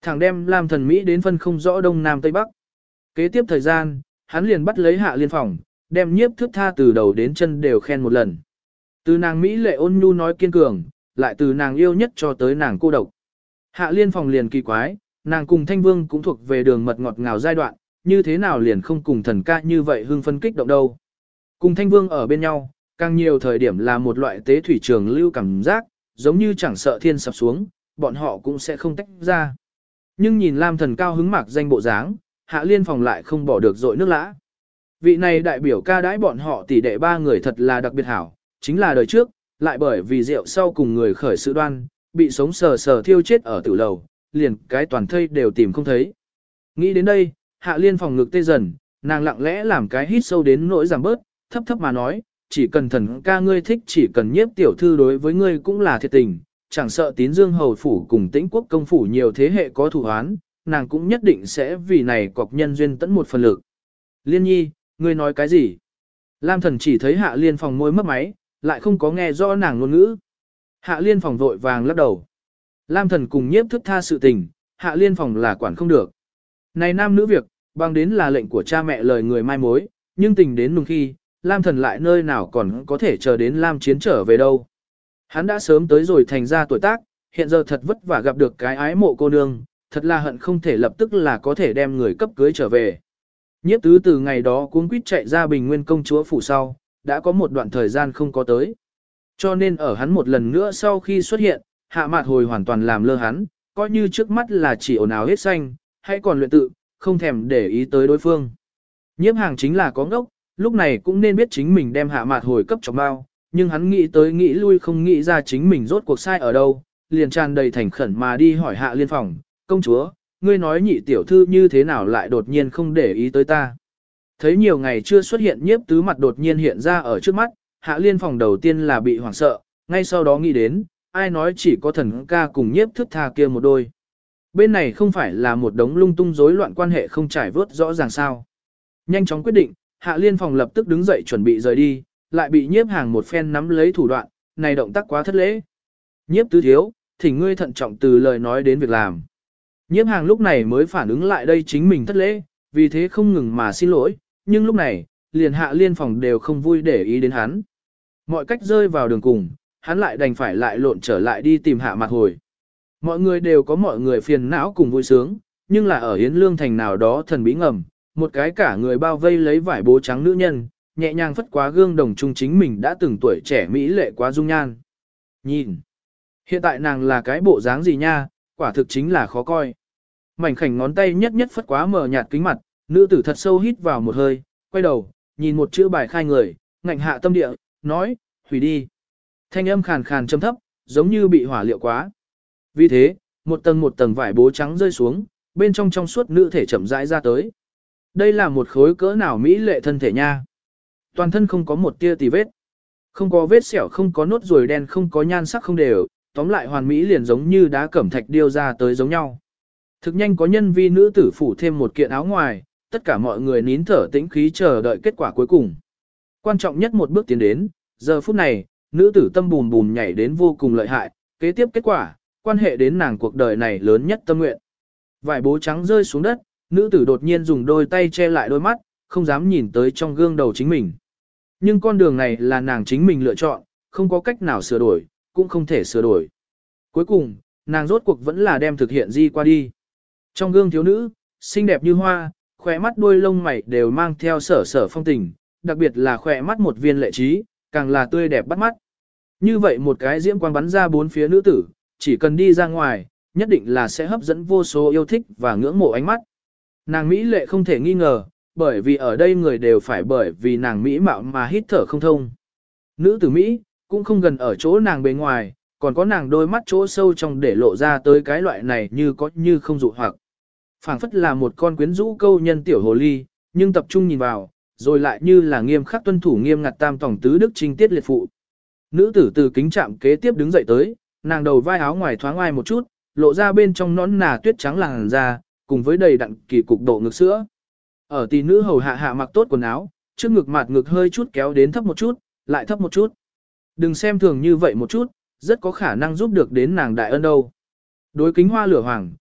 thẳng đem Lam Thần Mỹ đến phân không rõ đông nam tây bắc. Kế tiếp thời gian, hắn liền bắt lấy Hạ Liên phòng, đem Nhiếp Thước Tha từ đầu đến chân đều khen một lần. Từ nàng Mỹ lệ ôn nhu nói kiên cường, lại từ nàng yêu nhất cho tới nàng cô độc. Hạ Liên phòng liền kỳ quái, nàng cùng Thanh Vương cũng thuộc về đường mật ngọt ngào giai đoạn, như thế nào liền không cùng thần ca như vậy hưng phân kích động đâu. Cùng Thanh Vương ở bên nhau, càng nhiều thời điểm là một loại tế thủy trường lưu cảm giác, giống như chẳng sợ thiên sập xuống, bọn họ cũng sẽ không tách ra. Nhưng nhìn Lam Thần cao hứng mạc danh bộ dáng, Hạ Liên phòng lại không bỏ được dội nước lã. Vị này đại biểu ca đãi bọn họ tỷ đệ ba người thật là đặc biệt hảo, chính là đời trước, lại bởi vì rượu sau cùng người khởi sự đoan, bị sống sờ sờ thiêu chết ở tử lầu, liền cái toàn thây đều tìm không thấy. Nghĩ đến đây, Hạ Liên phòng ngực tê dần, nàng lặng lẽ làm cái hít sâu đến nỗi giảm bớt, thấp thấp mà nói, chỉ cần thần ca ngươi thích, chỉ cần Nhiếp tiểu thư đối với ngươi cũng là thiệt tình, chẳng sợ Tín Dương hầu phủ cùng Tĩnh Quốc công phủ nhiều thế hệ có thù oán, nàng cũng nhất định sẽ vì này cọc nhân duyên tẫn một phần lực. Liên nhi, ngươi nói cái gì? Lam Thần chỉ thấy Hạ Liên phòng môi mấp máy, lại không có nghe rõ nàng ngôn ngữ. Hạ Liên phòng vội vàng lắc đầu. Lam Thần cùng Nhiếp Thước Tha sự tình, Hạ Liên phòng là quản không được. Này nam nữ việc, bằng đến là lệnh của cha mẹ lời người mai mối, nhưng tình đến nung khi, Lam Thần lại nơi nào còn có thể chờ đến Lam Chiến trở về đâu. Hắn đã sớm tới rồi thành ra tuổi tác, hiện giờ thật vất vả gặp được cái ái mộ cô nương, thật là hận không thể lập tức là có thể đem người cấp cưới trở về. Nhiếp tứ từ ngày đó cuống quýt chạy ra Bình Nguyên công chúa phủ sau, đã có một đoạn thời gian không có tới. Cho nên ở hắn một lần nữa sau khi xuất hiện, Hạ Mạt Hồi hoàn toàn làm lơ hắn, coi như trước mắt là chỉ ồn ào hết xanh, hay còn luyện tự, không thèm để ý tới đối phương. Nhiếp Hàng chính là có ngốc, lúc này cũng nên biết chính mình đem Hạ Mạt Hồi cấp trong bao, nhưng hắn nghĩ tới nghĩ lui không nghĩ ra chính mình rốt cuộc sai ở đâu, liền tràn đầy thành khẩn mà đi hỏi Hạ Liên phòng, công chúa, ngươi nói nhị tiểu thư như thế nào lại đột nhiên không để ý tới ta. Thấy nhiều ngày chưa xuất hiện Nhiếp tứ mặt đột nhiên hiện ra ở trước mắt, Hạ Liên phòng đầu tiên là bị hoảng sợ, ngay sau đó nghĩ đến, ai nói chỉ có thần ca cùng Nhiếp Thước Tha kia một đôi. Bên này không phải là một đống lung tung rối loạn quan hệ không trải vớt rõ ràng sao. Nhanh chóng quyết định, Hạ Liên phòng lập tức đứng dậy chuẩn bị rời đi, lại bị Nhiếp Hàng một phen nắm lấy thủ đoạn, này động tác quá thất lễ. Nhiếp tứ thiếu, thỉnh ngươi thận trọng từ lời nói đến việc làm. Nhiếp Hàng lúc này mới phản ứng lại đây chính mình thất lễ, vì thế không ngừng mà xin lỗi, nhưng lúc này, liền Hạ Liên phòng đều không vui để ý đến hắn. Mọi cách rơi vào đường cùng, hắn lại đành phải lại lộn trở lại đi tìm Hạ Mạt Hồi. Mọi người đều có mọi người phiền não cùng vui sướng, nhưng là ở Yến Lương thành nào đó thần bí ngầm, một cái cả người bao vây lấy vải bố trắng nữ nhân, nhẹ nhàng phất quá gương đồng trung chính mình đã từng tuổi trẻ mỹ lệ quá dung nhan. Nhìn, hiện tại nàng là cái bộ dáng gì nha, quả thực chính là khó coi. Mảnh khảnh ngón tay nhất nhất phất quá mờ nhạt kính mặt, nữ tử thật sâu hít vào một hơi, quay đầu, nhìn một chữ bài khai người, ngạnh hạ tâm địa, nói, hủy đi. Thanh âm khàn khàn trầm thấp, giống như bị hỏa liệu quá. Vì thế, một tầng vải bố trắng rơi xuống, bên trong trong suốt nữ thể chậm rãi ra tới. Đây là một khối cỡ nào mỹ lệ thân thể nha. Toàn thân không có một tia tì vết. Không có vết sẹo, không có nốt ruồi đen, không có nhan sắc không đều, tóm lại hoàn mỹ liền giống như đá cẩm thạch điêu ra tới giống nhau. Thực nhanh có nhân vi nữ tử phủ thêm một kiện áo ngoài, tất cả mọi người nín thở tĩnh khí chờ đợi kết quả cuối cùng. Quan trọng nhất một bước tiến đến, giờ phút này, nữ tử tâm bùm bùm nhảy đến vô cùng lợi hại, kế tiếp kết quả, quan hệ đến nàng cuộc đời này lớn nhất tâm nguyện. Vải bố trắng rơi xuống đất, nữ tử đột nhiên dùng đôi tay che lại đôi mắt, không dám nhìn tới trong gương đầu chính mình. Nhưng con đường này là nàng chính mình lựa chọn, không có cách nào sửa đổi, cũng không thể sửa đổi. Cuối cùng, nàng rốt cuộc vẫn là đem thực hiện di qua đi. Trong gương thiếu nữ, xinh đẹp như hoa, khỏe mắt đuôi lông mày đều mang theo sở sở phong tình, đặc biệt là khỏe mắt một viên lệ trí, càng là tươi đẹp bắt mắt. Như vậy một cái diễm quang bắn ra bốn phía nữ tử, chỉ cần đi ra ngoài, nhất định là sẽ hấp dẫn vô số yêu thích và ngưỡng mộ ánh mắt. Nàng Mỹ lệ không thể nghi ngờ, bởi vì ở đây người đều phải bởi vì nàng Mỹ mạo mà hít thở không thông. Nữ tử Mỹ, cũng không gần ở chỗ nàng bề ngoài, còn có nàng đôi mắt chỗ sâu trong để lộ ra tới cái loại này như có như không dụ hoặc. Phảng phất là một con quyến rũ câu nhân tiểu hồ ly, nhưng tập trung nhìn vào, rồi lại như là nghiêm khắc tuân thủ nghiêm ngặt tam tổng tứ đức trinh tiết liệt phụ. Nữ tử từ kính trạm kế tiếp đứng dậy tới, nàng đầu vai áo ngoài thoáng oai một chút, lộ ra bên trong nón nà tuyết trắng làn da, cùng với đầy đặn kỳ cục độ ngực sữa. Ở tỷ nữ hầu hạ hạ mặc tốt quần áo, trước ngực mặt ngực hơi chút kéo đến thấp một chút, lại thấp một chút. Đừng xem thường như vậy một chút, rất có khả năng giúp được đến nàng đại ân đâu. Đối kính hoa lửa hoàng,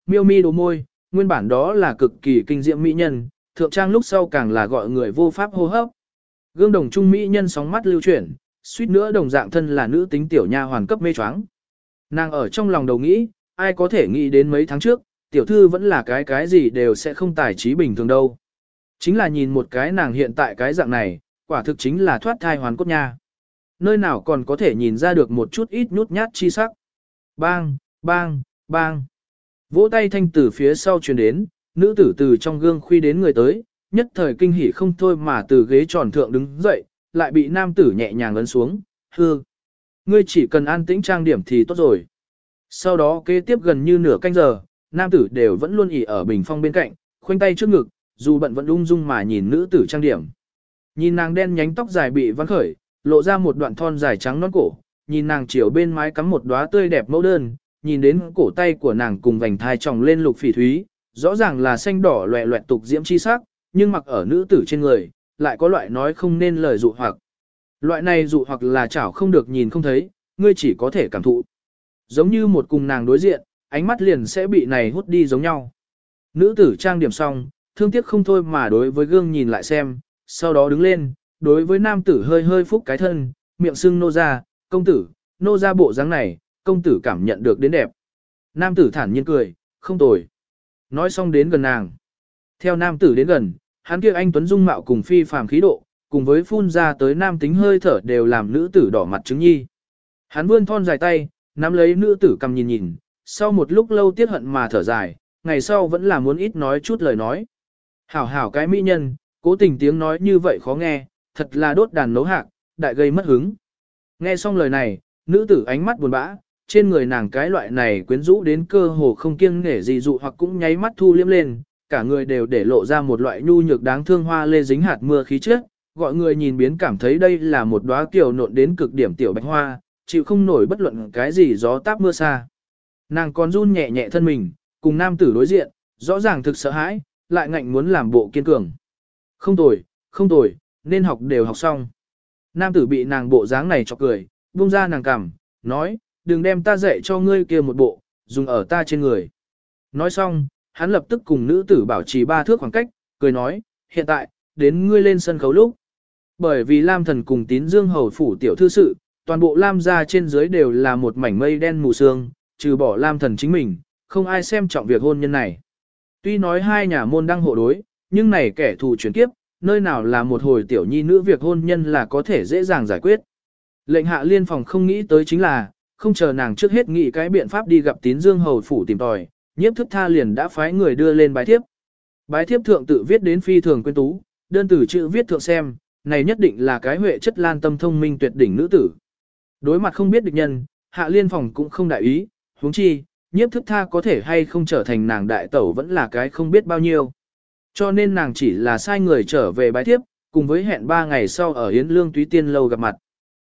Miêu mi đố môi, nguyên bản đó là cực kỳ kinh diệm mỹ nhân, thượng trang lúc sau càng là gọi người vô pháp hô hấp. Gương đồng trung mỹ nhân sóng mắt lưu chuyển, suýt nữa đồng dạng thân là nữ tính tiểu nha hoàn cấp mê choáng. Nàng ở trong lòng đầu nghĩ, ai có thể nghĩ đến mấy tháng trước, tiểu thư vẫn là cái gì đều sẽ không tài trí bình thường đâu. Chính là nhìn một cái nàng hiện tại cái dạng này, quả thực chính là thoát thai hoàn cốt nha. Nơi nào còn có thể nhìn ra được một chút ít nhút nhát chi sắc. Bang, bang, bang. Vỗ tay thanh từ phía sau truyền đến, nữ tử từ trong gương khuy đến người tới, nhất thời kinh hỉ không thôi mà từ ghế tròn thượng đứng dậy, lại bị nam tử nhẹ nhàng ấn xuống, hư. Ngươi chỉ cần an tĩnh trang điểm thì tốt rồi. Sau đó kế tiếp gần như nửa canh giờ, nam tử đều vẫn luôn ỉ ở bình phong bên cạnh, khoanh tay trước ngực, dù bận vẫn ung dung mà nhìn nữ tử trang điểm. Nhìn nàng đen nhánh tóc dài bị vắn khởi, lộ ra một đoạn thon dài trắng nõn cổ, nhìn nàng chiều bên mái cắm một đóa tươi đẹp mẫu đơn, nhìn đến cổ tay của nàng cùng vành thai tròng lên lục phỉ thúy, rõ ràng là xanh đỏ loẹ loẹt tục diễm chi sắc, nhưng mặc ở nữ tử trên người, lại có loại nói không nên lời dụ hoặc. Loại này dụ hoặc là chảo không được nhìn không thấy, ngươi chỉ có thể cảm thụ. Giống như một cùng nàng đối diện, ánh mắt liền sẽ bị này hút đi giống nhau. Nữ tử trang điểm xong, thương tiếc không thôi mà đối với gương nhìn lại xem, sau đó đứng lên, đối với nam tử hơi hơi phúc cái thân, miệng sưng nô ra, công tử, nô ra bộ dáng này, công tử cảm nhận được đến đẹp. Nam tử thản nhiên cười, không tồi. Nói xong đến gần nàng. Theo nam tử đến gần, hắn kia anh tuấn dung mạo cùng phi phàm khí độ, cùng với phun ra tới nam tính hơi thở đều làm nữ tử đỏ mặt chứng nhi. Hắn vươn thon dài tay, nắm lấy nữ tử cầm nhìn nhìn, sau một lúc lâu tiếc hận mà thở dài, ngày sau vẫn là muốn ít nói chút lời nói. Hảo hảo cái mỹ nhân, cố tình tiếng nói như vậy khó nghe, thật là đốt đàn nấu hạc, đại gây mất hứng. Nghe xong lời này, nữ tử ánh mắt buồn bã, trên người nàng cái loại này quyến rũ đến cơ hồ không kiêng nể gì dụ hoặc cũng nháy mắt thu liếm lên, cả người đều để lộ ra một loại nhu nhược đáng thương hoa lê dính hạt mưa khí chất, gọi người nhìn biến cảm thấy đây là một đóa kiều nộn đến cực điểm tiểu bạch hoa, chịu không nổi bất luận cái gì gió táp mưa xa. Nàng còn run nhẹ nhẹ thân mình, cùng nam tử đối diện, rõ ràng thực sợ hãi, lại ngạnh muốn làm bộ kiên cường. Không tồi, không tồi, nên học đều học xong. Nam tử bị nàng bộ dáng này chọc cười, buông ra nàng cằm, nói, đừng đem ta dạy cho ngươi kia một bộ, dùng ở ta trên người. Nói xong, hắn lập tức cùng nữ tử bảo trì 3 thước khoảng cách, cười nói, hiện tại, đến ngươi lên sân khấu lúc. Bởi vì Lam Thần cùng Tín Dương hầu phủ tiểu thư sự, toàn bộ Lam gia trên dưới đều là một mảnh mây đen mù sương, trừ bỏ Lam Thần chính mình, không ai xem trọng việc hôn nhân này. Tuy nói hai nhà môn đang hộ đối, nhưng này kẻ thù chuyển kiếp, nơi nào là một hồi tiểu nhi nữ việc hôn nhân là có thể dễ dàng giải quyết. Lệnh Hạ Liên phòng không nghĩ tới chính là, không chờ nàng trước hết nghĩ cái biện pháp đi gặp Tín Dương hầu phủ tìm tòi, Nhiếp Thức Tha liền đã phái người đưa lên bái thiếp. Bái thiếp thượng tự viết đến phi thường quyến tú, đơn từ chữ viết thượng xem, này nhất định là cái huệ chất lan tâm thông minh tuyệt đỉnh nữ tử. Đối mặt không biết địch nhân, Hạ Liên phòng cũng không đại ý, huống chi, Nhiếp Thức Tha có thể hay không trở thành nàng đại tẩu vẫn là cái không biết bao nhiêu. Cho nên nàng chỉ là sai người trở về bái thiếp, cùng với hẹn 3 ngày sau ở Yến Lương Túy Tiên lâu gặp mặt.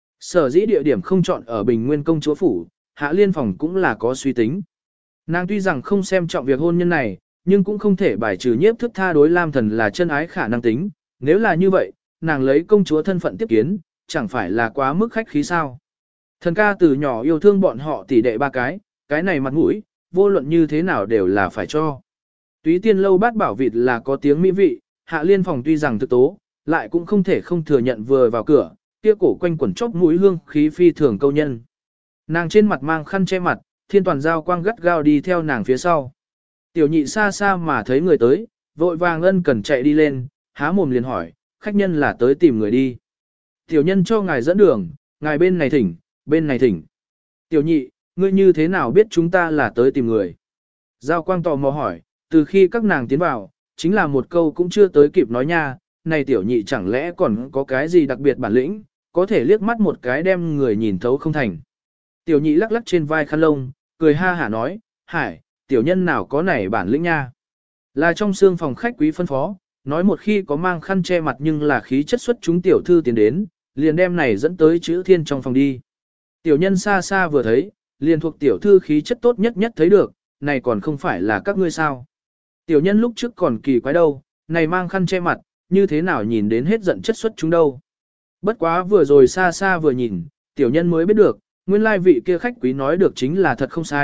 Sở dĩ địa điểm không chọn ở Bình Nguyên công chúa phủ, Hạ Liên phòng cũng là có suy tính. Nàng tuy rằng không xem trọng việc hôn nhân này, nhưng cũng không thể bài trừ Nhiếp Thức Tha đối Lam Thần là chân ái khả năng tính, nếu là như vậy, nàng lấy công chúa thân phận tiếp kiến, chẳng phải là quá mức khách khí sao. Thần ca từ nhỏ yêu thương bọn họ tỷ đệ 3 cái này mặt mũi, vô luận như thế nào đều là phải cho. Túy Tiên lâu bát bảo vịt là có tiếng mỹ vị, Hạ Liên phòng tuy rằng thực tố, lại cũng không thể không thừa nhận vừa vào cửa, kia cổ quanh quẩn chốc mũi hương khí phi thường câu nhân. Nàng trên mặt mang khăn che mặt, Thiên Toàn Giao quang gắt gao đi theo nàng phía sau. Tiểu nhị xa xa mà thấy người tới, vội vàng ân cần chạy đi lên, há mồm liền hỏi, khách nhân là tới tìm người đi. Tiểu nhân cho ngài dẫn đường, ngài bên này thỉnh, bên này thỉnh. Tiểu nhị, ngươi như thế nào biết chúng ta là tới tìm người? Giao quang tò mò hỏi, từ khi các nàng tiến vào, chính là một câu cũng chưa tới kịp nói nha, này tiểu nhị chẳng lẽ còn có cái gì đặc biệt bản lĩnh, có thể liếc mắt một cái đem người nhìn thấu không thành. Tiểu nhị lắc lắc trên vai khăn lông, cười ha hả nói, hải, tiểu nhân nào có này bản lĩnh nha. Là trong xương phòng khách quý phân phó, nói một khi có mang khăn che mặt nhưng là khí chất xuất chúng tiểu thư tiến đến, liền đem này dẫn tới chữ thiên trong phòng đi. Tiểu nhân xa xa vừa thấy, liền thuộc tiểu thư khí chất tốt nhất nhất thấy được, này còn không phải là các ngươi sao. Tiểu nhân lúc trước còn kỳ quái đâu, này mang khăn che mặt, như thế nào nhìn đến hết giận chất xuất chúng đâu. Bất quá vừa rồi xa xa vừa nhìn, tiểu nhân mới biết được, nguyên lai vị kia khách quý nói được chính là thật không sai,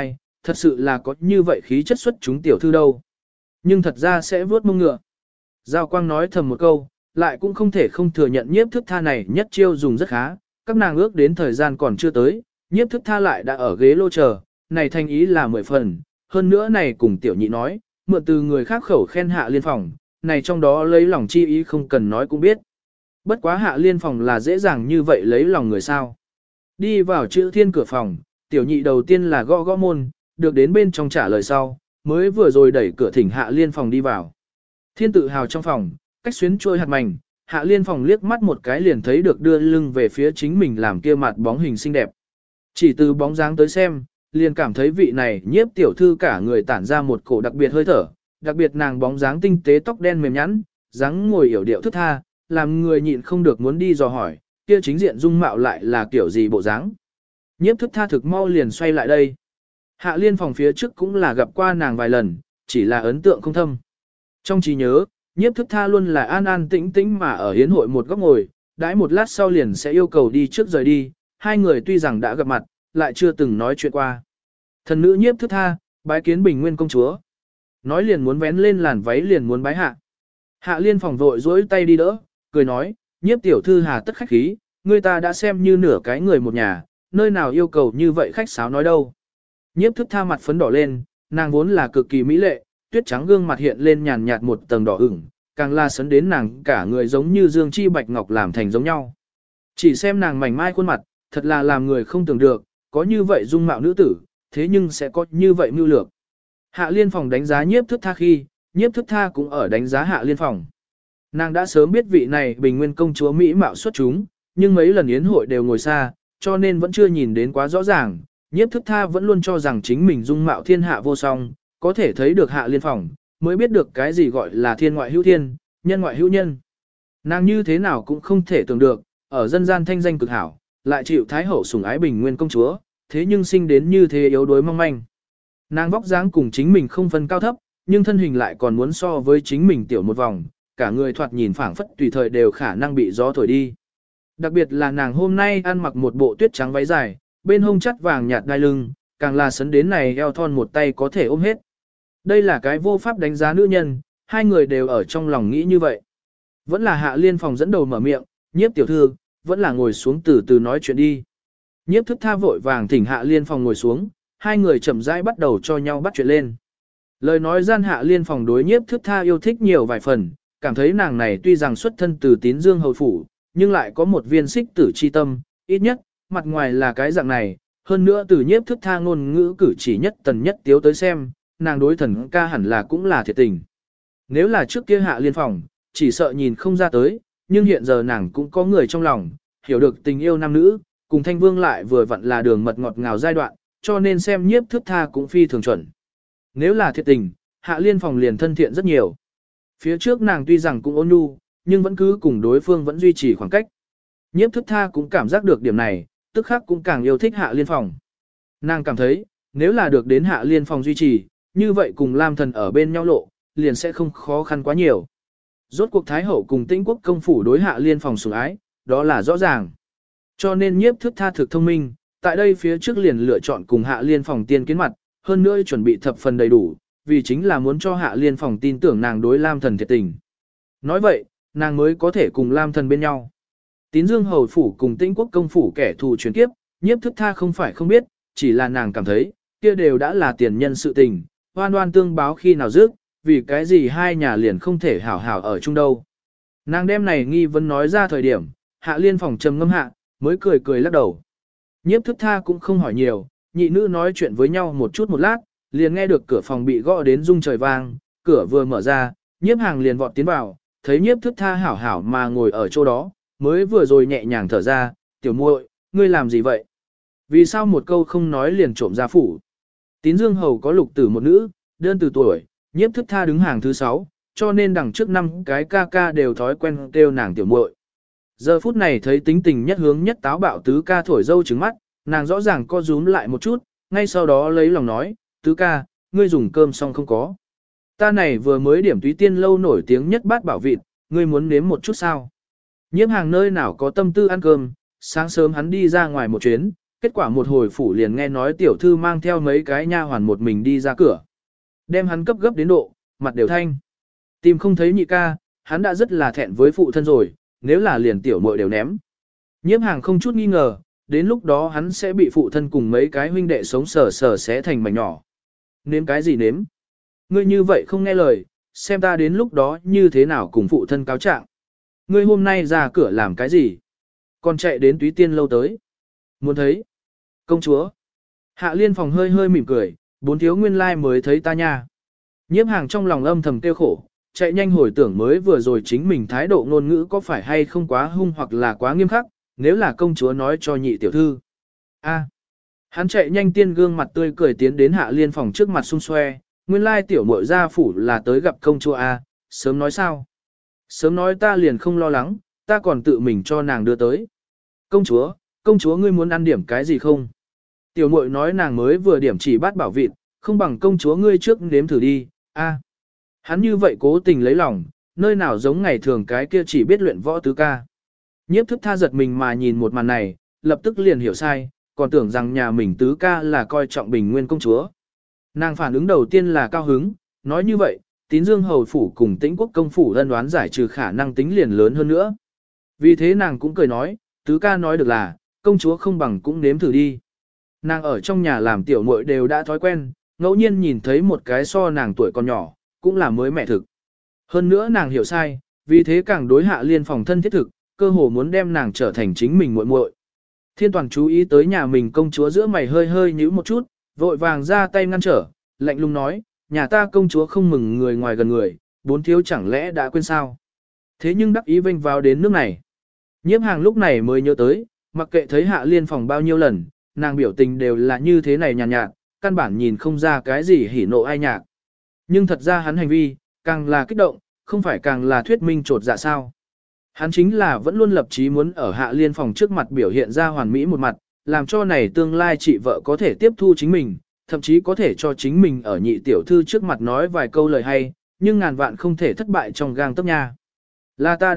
thật sự là có như vậy khí chất xuất chúng tiểu thư đâu. Nhưng thật ra sẽ vớt mông ngựa. Giao Quang nói thầm một câu, lại cũng không thể không thừa nhận nhiếp thức tha này nhất chiêu dùng rất khá, các nàng ước đến thời gian còn chưa tới, nhiếp thức tha lại đã ở ghế lô chờ, này thành ý là 10 phần, hơn nữa này cùng tiểu nhị nói, mượn từ người khác khẩu khen Hạ Liên Phòng, này trong đó lấy lòng chi ý không cần nói cũng biết. Bất quá Hạ Liên Phòng là dễ dàng như vậy lấy lòng người sao. Đi vào chữ thiên cửa phòng, tiểu nhị đầu tiên là gõ gõ môn, được đến bên trong trả lời sau, mới vừa rồi đẩy cửa thỉnh Hạ Liên Phòng đi vào. Thiên tự hào trong phòng, cách xuyến trôi hạt mảnh, Hạ Liên Phòng liếc mắt một cái liền thấy được đưa lưng về phía chính mình làm kia mặt bóng hình xinh đẹp. Chỉ từ bóng dáng tới xem, liền cảm thấy vị này nhiếp tiểu thư cả người tản ra một cổ đặc biệt hơi thở, đặc biệt nàng bóng dáng tinh tế tóc đen mềm nhẵn, dáng ngồi yểu điệu thức tha, làm người nhịn không được muốn đi dò hỏi, kia chính diện dung mạo lại là kiểu gì bộ dáng. Nhiếp thức tha thực mau liền xoay lại đây. Hạ Liên Phòng phía trước cũng là gặp qua nàng vài lần, chỉ là ấn tượng không thâm. Trong trí nhớ, nhiếp thức tha luôn là an an tĩnh tĩnh mà ở hiến hội một góc ngồi, đãi một lát sau liền sẽ yêu cầu đi trước rời đi, hai người tuy rằng đã gặp mặt, lại chưa từng nói chuyện qua. Thần nữ nhiếp thức tha, bái kiến Bình Nguyên công chúa. Nói liền muốn vén lên làn váy liền muốn bái hạ. Hạ Liên Phòng vội dỗi tay đi đỡ, cười nói, nhiếp tiểu thư hà tất khách khí, người ta đã xem như nửa cái người một nhà, nơi nào yêu cầu như vậy khách sáo nói đâu. Nhiếp thức tha mặt phấn đỏ lên, nàng vốn là cực kỳ mỹ lệ, tuyết trắng gương mặt hiện lên nhàn nhạt một tầng đỏ ửng, càng la sấn đến nàng cả người giống như dương chi bạch ngọc làm thành giống nhau. Chỉ xem nàng mảnh mai khuôn mặt, thật là làm người không tưởng được, có như vậy dung mạo nữ tử, thế nhưng sẽ có như vậy mưu lược. Hạ Liên Phòng đánh giá nhiếp thức tha khi, nhiếp thức tha cũng ở đánh giá Hạ Liên Phòng. Nàng đã sớm biết vị này Bình Nguyên công chúa Mỹ mạo xuất chúng, nhưng mấy lần yến hội đều ngồi xa, cho nên vẫn chưa nhìn đến quá rõ ràng. Nhiếp thức tha vẫn luôn cho rằng chính mình dung mạo thiên hạ vô song, có thể thấy được Hạ Liên Phòng, mới biết được cái gì gọi là thiên ngoại hữu thiên, nhân ngoại hữu nhân. Nàng như thế nào cũng không thể tưởng được, ở dân gian thanh danh cực hảo, lại chịu Thái Hậu sủng ái Bình Nguyên công chúa, thế nhưng sinh đến như thế yếu đuối mong manh. Nàng vóc dáng cùng chính mình không phân cao thấp, nhưng thân hình lại còn muốn so với chính mình tiểu một vòng, cả người thoạt nhìn phảng phất tùy thời đều khả năng bị gió thổi đi. Đặc biệt là nàng hôm nay ăn mặc một bộ tuyết trắng váy dài, bên hông chắt vàng nhạt đai lưng, càng là sấn đến này eo thon một tay có thể ôm hết. Đây là cái vô pháp đánh giá nữ nhân, hai người đều ở trong lòng nghĩ như vậy. Vẫn là Hạ Liên Phòng dẫn đầu mở miệng, nhiếp tiểu thư, vẫn là ngồi xuống từ từ nói chuyện đi. Nhiếp thức tha vội vàng thỉnh Hạ Liên Phòng ngồi xuống, hai người chậm rãi bắt đầu cho nhau bắt chuyện lên. Lời nói gian Hạ Liên Phòng đối nhiếp thức tha yêu thích nhiều vài phần, cảm thấy nàng này tuy rằng xuất thân từ Tín Dương hầu phủ, nhưng lại có một viên xích tử chi tâm, ít nhất, mặt ngoài là cái dạng này, hơn nữa từ nhiếp thức tha ngôn ngữ cử chỉ nhất tần nhất tiếu tới xem, nàng đối thần ca hẳn là cũng là thiệt tình. Nếu là trước kia Hạ Liên Phòng, chỉ sợ nhìn không ra tới, nhưng hiện giờ nàng cũng có người trong lòng, hiểu được tình yêu nam nữ, cùng Thanh Vương lại vừa vặn là đường mật ngọt ngào giai đoạn, cho nên xem nhiếp thức tha cũng phi thường chuẩn. Nếu là thiệt tình, Hạ Liên Phòng liền thân thiện rất nhiều. Phía trước nàng tuy rằng cũng ôn nhu, nhưng vẫn cứ cùng đối phương vẫn duy trì khoảng cách. Nhiếp thức tha cũng cảm giác được điểm này, tức khắc cũng càng yêu thích Hạ Liên Phòng. Nàng cảm thấy, nếu là được đến Hạ Liên Phòng duy trì, như vậy cùng Lam Thần ở bên nhau lộ, liền sẽ không khó khăn quá nhiều. Rốt cuộc Thái Hậu cùng Tĩnh Quốc công phủ đối Hạ Liên Phòng sủng ái, đó là rõ ràng. Cho nên nhiếp thức tha thực thông minh, tại đây phía trước liền lựa chọn cùng Hạ Liên Phòng tiên kiến mặt, hơn nữa chuẩn bị thập phần đầy đủ, vì chính là muốn cho Hạ Liên Phòng tin tưởng nàng đối Lam Thần thiệt tình. Nói vậy, nàng mới có thể cùng Lam Thần bên nhau. Tín Dương hầu phủ cùng Tĩnh Quốc công phủ kẻ thù chuyển kiếp, nhiếp thức tha không phải không biết, chỉ là nàng cảm thấy, kia đều đã là tiền nhân sự tình, oan oan tương báo khi nào dứt, vì cái gì hai nhà liền không thể hảo hảo ở chung đâu. Nàng đem này nghi vấn nói ra thời điểm, Hạ Liên Phòng trầm ngâm hạ, mới cười cười lắc đầu. Nhiếp thức tha cũng không hỏi nhiều, nhị nữ nói chuyện với nhau một chút một lát, liền nghe được cửa phòng bị gõ đến rung trời vang, cửa vừa mở ra, nhiếp hàng liền vọt tiến vào, thấy nhiếp thức tha hảo hảo mà ngồi ở chỗ đó, mới vừa rồi nhẹ nhàng thở ra, tiểu muội, ngươi làm gì vậy? Vì sao một câu không nói liền trộm ra phủ? Tín Dương hầu có lục tử một nữ, đơn từ tuổi, nhiếp thức tha đứng hàng thứ 6, cho nên đằng trước 5 cái ca ca đều thói quen kêu nàng tiểu muội. Giờ phút này thấy tính tình nhất hướng nhất táo bạo tứ ca thổi dâu trứng mắt, nàng rõ ràng co rúm lại một chút, ngay sau đó lấy lòng nói, tứ ca, ngươi dùng cơm xong không có. Ta này vừa mới điểm túy tiên lâu nổi tiếng nhất bát bảo vịt, ngươi muốn nếm một chút sao? Nhiếp hàng nơi nào có tâm tư ăn cơm, sáng sớm hắn đi ra ngoài một chuyến, kết quả một hồi phủ liền nghe nói tiểu thư mang theo mấy cái nha hoàn một mình đi ra cửa. Đem hắn cấp gấp đến độ, mặt đều thanh. Tìm không thấy nhị ca, hắn đã rất là thẹn với phụ thân rồi, nếu là liền tiểu muội đều ném. Nhiễm Hàng không chút nghi ngờ, đến lúc đó hắn sẽ bị phụ thân cùng mấy cái huynh đệ sống sờ sờ xé thành mảnh nhỏ. Nếm cái gì nếm? Ngươi như vậy không nghe lời, xem ta đến lúc đó như thế nào cùng phụ thân cáo trạng. Ngươi hôm nay ra cửa làm cái gì? Còn chạy đến Túy Tiên lâu tới. Muốn thấy? Công chúa. Hạ Liên Phòng hơi hơi mỉm cười, bốn thiếu nguyên lai mới thấy ta nha. Nhiễm Hàng trong lòng âm thầm tiêu khổ, chạy nhanh hồi tưởng mới vừa rồi chính mình thái độ ngôn ngữ có phải hay không quá hung hoặc là quá nghiêm khắc, nếu là công chúa nói cho nhị tiểu thư. Hắn chạy nhanh tiên gương mặt tươi cười tiến đến Hạ Liên Phòng trước mặt xung xoe, nguyên lai tiểu muội gia phủ là tới gặp công chúa sớm nói sao? Sớm nói ta liền không lo lắng, ta còn tự mình cho nàng đưa tới. Công chúa ngươi muốn ăn điểm cái gì không? Tiểu muội nói nàng mới vừa điểm chỉ bát bảo vịt, không bằng công chúa ngươi trước nếm thử đi. Hắn như vậy cố tình lấy lòng, nơi nào giống ngày thường cái kia chỉ biết luyện võ tứ ca. Nhiếp thức tha giật mình mà nhìn một màn này, lập tức liền hiểu sai, còn tưởng rằng nhà mình tứ ca là coi trọng Bình Nguyên công chúa. Nàng phản ứng đầu tiên là cao hứng, nói như vậy, Tín Dương hầu phủ cùng Tĩnh Quốc công phủ ân đoán giải trừ khả năng tính liền lớn hơn nữa. Vì thế nàng cũng cười nói, tứ ca nói được là, công chúa không bằng cũng nếm thử đi. Nàng ở trong nhà làm tiểu muội đều đã thói quen, ngẫu nhiên nhìn thấy một cái so nàng tuổi còn nhỏ, cũng là mới mẹ thực. Hơn nữa nàng hiểu sai, vì thế càng đối Hạ Liên Phòng thân thiết thực, cơ hồ muốn đem nàng trở thành chính mình muội muội. Thiên Toàn chú ý tới nhà mình công chúa giữa mày hơi hơi nhíu một chút, vội vàng ra tay ngăn trở, lạnh lùng nói, nhà ta công chúa không mừng người ngoài gần người, bốn thiếu chẳng lẽ đã quên sao. Thế nhưng đắc ý vênh vào đến nước này. Nhiễm Hàng lúc này mới nhớ tới, mặc kệ thấy Hạ Liên Phòng bao nhiêu lần, nàng biểu tình đều là như thế này nhàn nhạt, căn bản nhìn không ra cái gì hỉ nộ ai nhạc. Nhưng thật ra hắn hành vi, càng là kích động, không phải càng là thuyết minh trột dạ sao. Hắn chính là vẫn luôn lập chí muốn ở Hạ Liên Phòng trước mặt biểu hiện ra hoàn mỹ một mặt, làm cho này tương lai chị vợ có thể tiếp thu chính mình, thậm chí có thể cho chính mình ở nhị tiểu thư trước mặt nói vài câu lời hay, nhưng ngàn vạn không thể thất bại trong gang tấc nha. Là ta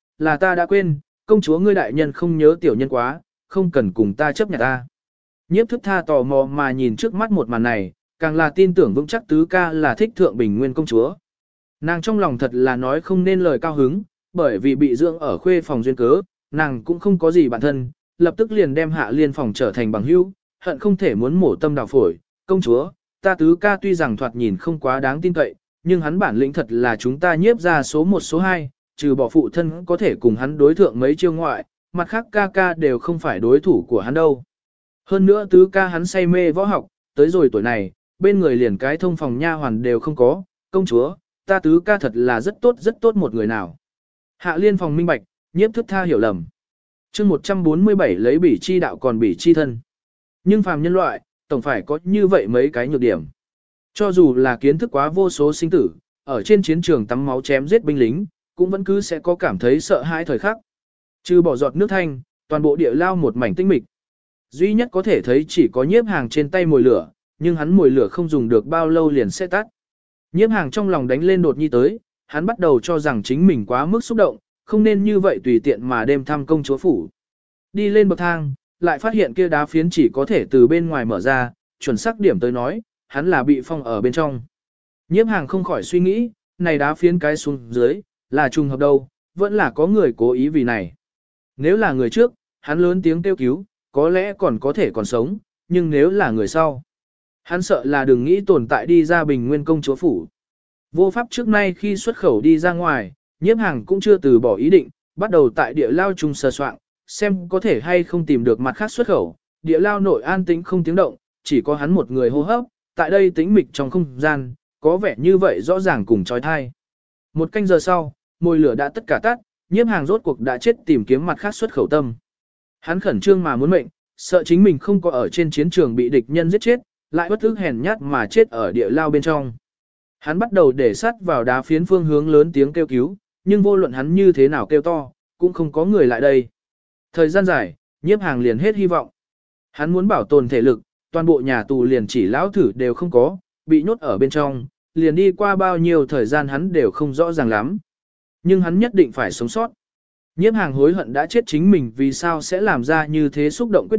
đã quên, công chúa ngươi đại nhân không nhớ tiểu nhân quá, không cần cùng ta chấp nhận ta. Nhiếp thức tha tò mò mà nhìn trước mắt một màn này, càng là tin tưởng vững chắc tứ ca là thích thượng Bình Nguyên công chúa. Nàng trong lòng thật là nói không nên lời cao hứng, bởi vì bị dưỡng ở khuê phòng duyên cớ, nàng cũng không có gì bản thân, lập tức liền đem Hạ Liên Phòng trở thành bằng hữu, hận không thể muốn mổ tâm đào phổi. Công chúa, ta tứ ca tuy rằng thoạt nhìn không quá đáng tin cậy, nhưng hắn bản lĩnh thật là chúng ta nhiếp ra số 1 số 2, trừ bỏ phụ thân có thể cùng hắn đối thượng mấy chiêu ngoại, mặt khác ca ca đều không phải đối thủ của hắn đâu. Hơn nữa tứ ca hắn say mê võ học, tới rồi tuổi này, bên người liền cái thông phòng nha hoàn đều không có, công chúa, ta tứ ca thật là rất tốt một người nào. Hạ Liên Phòng minh bạch, nhiếp thức tha hiểu lầm. chương 147 lấy bỉ chi đạo còn bỉ chi thân. Nhưng phàm nhân loại, tổng phải có như vậy mấy cái nhược điểm. Cho dù là kiến thức quá vô số sinh tử, ở trên chiến trường tắm máu chém giết binh lính, cũng vẫn cứ sẽ có cảm thấy sợ hãi thời khắc. Trừ bỏ giọt nước thanh, toàn bộ địa lao một mảnh tinh mịch. Duy nhất có thể thấy chỉ có Nhiếp Hàng trên tay mồi lửa, nhưng hắn mồi lửa không dùng được bao lâu liền sẽ tắt. Nhiếp Hàng trong lòng đánh lên đột nhi tới, hắn bắt đầu cho rằng chính mình quá mức xúc động, không nên như vậy tùy tiện mà đêm thăm công chúa phủ. Đi lên bậc thang, lại phát hiện kia đá phiến chỉ có thể từ bên ngoài mở ra, chuẩn xác điểm tới nói, hắn là bị phong ở bên trong. Nhiếp Hàng không khỏi suy nghĩ, này đá phiến cái xuống dưới, là trùng hợp đâu, vẫn là có người cố ý vì này. Nếu là người trước, hắn lớn tiếng kêu cứu, có lẽ còn có thể còn sống, nhưng nếu là người sau, hắn sợ là đừng nghĩ tồn tại đi ra Bình Nguyên công chúa phủ. Vô pháp trước nay khi xuất khẩu đi ra ngoài, Nhiếp Hàng cũng chưa từ bỏ ý định, bắt đầu tại địa lao chung sờ soạn, xem có thể hay không tìm được mặt khác xuất khẩu. Địa lao nội an tĩnh không tiếng động, chỉ có hắn một người hô hấp, tại đây tĩnh mịch trong không gian, có vẻ như vậy rõ ràng cùng trói thai. Một canh giờ sau, mồi lửa đã tất cả tắt, Nhiếp Hàng rốt cuộc đã chết tìm kiếm mặt khác xuất khẩu tâm. Hắn khẩn trương mà muốn mệnh, sợ chính mình không có ở trên chiến trường bị địch nhân giết chết, lại bất ức hèn nhát mà chết ở địa lao bên trong. Hắn bắt đầu để sắt vào đá phiến phương hướng lớn tiếng kêu cứu, nhưng vô luận hắn như thế nào kêu to, cũng không có người lại đây. Thời gian dài, Nhiếp Hàng liền hết hy vọng. Hắn muốn bảo tồn thể lực, toàn bộ nhà tù liền chỉ lão thử đều không có, bị nhốt ở bên trong, liền đi qua bao nhiêu thời gian hắn đều không rõ ràng lắm. Nhưng hắn nhất định phải sống sót. Nhiếp Hàng hối hận đã chết chính mình vì sao sẽ làm ra như thế xúc động quyết định,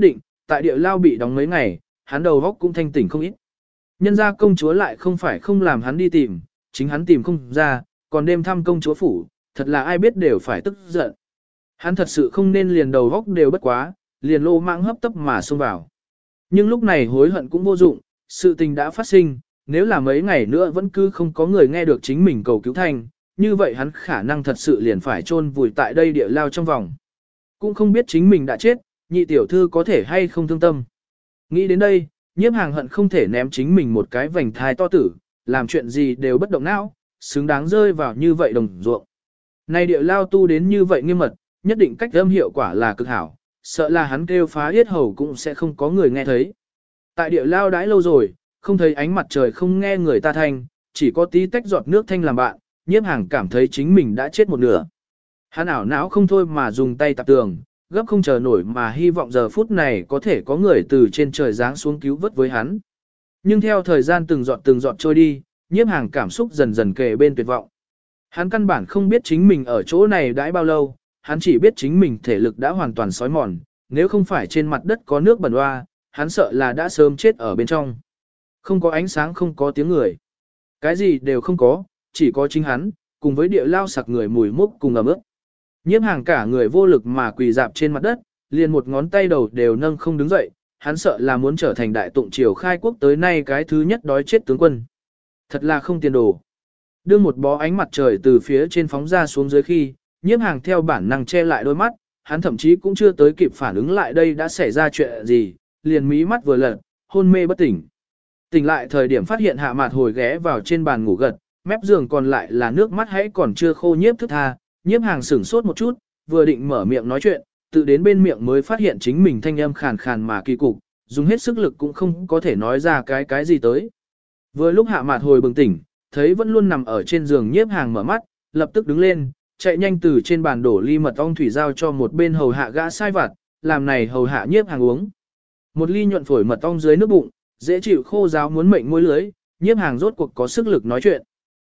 tại địa lao bị đóng mấy ngày, hắn đầu óc cũng thanh tỉnh không ít. Nhân ra công chúa lại không phải không làm hắn đi tìm, chính hắn tìm không ra, còn đêm thăm công chúa phủ, thật là ai biết đều phải tức giận. Hắn thật sự không nên liền đầu óc đều bất quá, liền lô mạng hấp tấp mà xông vào. Nhưng lúc này hối hận cũng vô dụng, sự tình đã phát sinh, nếu là mấy ngày nữa vẫn cứ không có người nghe được chính mình cầu cứu thanh, như vậy hắn khả năng thật sự liền phải chôn vùi tại đây địa lao trong vòng. Cũng không biết chính mình đã chết, nhị tiểu thư có thể hay không thương tâm. Nghĩ đến đây, Nhiếp Hàng hận không thể ném chính mình một cái vành thai to tử, làm chuyện gì đều bất động não, xứng đáng rơi vào như vậy đồng ruộng. Này địa lao tu đến như vậy nghiêm mật, nhất định cách âm hiệu quả là cực hảo, sợ là hắn kêu phá yết hầu cũng sẽ không có người nghe thấy. Tại địa lao đãi lâu rồi, không thấy ánh mặt trời không nghe người ta thanh, chỉ có tí tách giọt nước thanh làm bạn, Nhiếp Hàng cảm thấy chính mình đã chết một nửa. Hắn ảo não không thôi mà dùng tay tạp tường, gấp không chờ nổi mà hy vọng giờ phút này có thể có người từ trên trời giáng xuống cứu vớt với hắn. Nhưng theo thời gian từng giọt trôi đi, Nhiếp Hàng cảm xúc dần dần kề bên tuyệt vọng. Hắn căn bản không biết chính mình ở chỗ này đãi bao lâu, hắn chỉ biết chính mình thể lực đã hoàn toàn sói mòn, nếu không phải trên mặt đất có nước bẩn hoa, hắn sợ là đã sớm chết ở bên trong. Không có ánh sáng, không có tiếng người. Cái gì đều không có, chỉ có chính hắn, cùng với địa lao sặc người mùi mốc cùng ẩm ướt. Nhiếp Hàng cả người vô lực mà quỳ dạp trên mặt đất, liền một ngón tay đầu đều nâng không đứng dậy, hắn sợ là muốn trở thành đại tụng triều khai quốc tới nay cái thứ nhất đói chết tướng quân. Thật là không tiền đồ. Đưa một bó ánh mặt trời từ phía trên phóng ra xuống dưới khi, Nhiếp Hàng theo bản năng che lại đôi mắt, hắn thậm chí cũng chưa tới kịp phản ứng lại đây đã xảy ra chuyện gì, liền mí mắt vừa lật, hôn mê bất tỉnh. Tỉnh lại thời điểm phát hiện Hạ Mạt Hồi ghé vào trên bàn ngủ gật, mép giường còn lại là nước mắt hãy còn chưa khô. Nhiếp thức tha, Nhiếp Hàng sửng sốt một chút, vừa định mở miệng nói chuyện, tự đến bên miệng mới phát hiện chính mình thanh âm khàn khàn mà kỳ cục, dùng hết sức lực cũng không có thể nói ra cái gì tới. Vừa lúc Hạ Mạt Hồi bừng tỉnh, thấy vẫn luôn nằm ở trên giường Nhiếp Hàng mở mắt, lập tức đứng lên, chạy nhanh từ trên bàn đổ ly mật ong thủy giao cho một bên hầu hạ gã sai vặt, làm này hầu hạ Nhiếp Hàng uống. Một ly nhuận phổi mật ong dưới nước bụng, dễ chịu khô ráo muốn mệnh môi lưới, Nhiếp Hàng rốt cuộc có sức lực nói chuyện.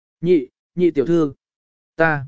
Nhị tiểu thư, ta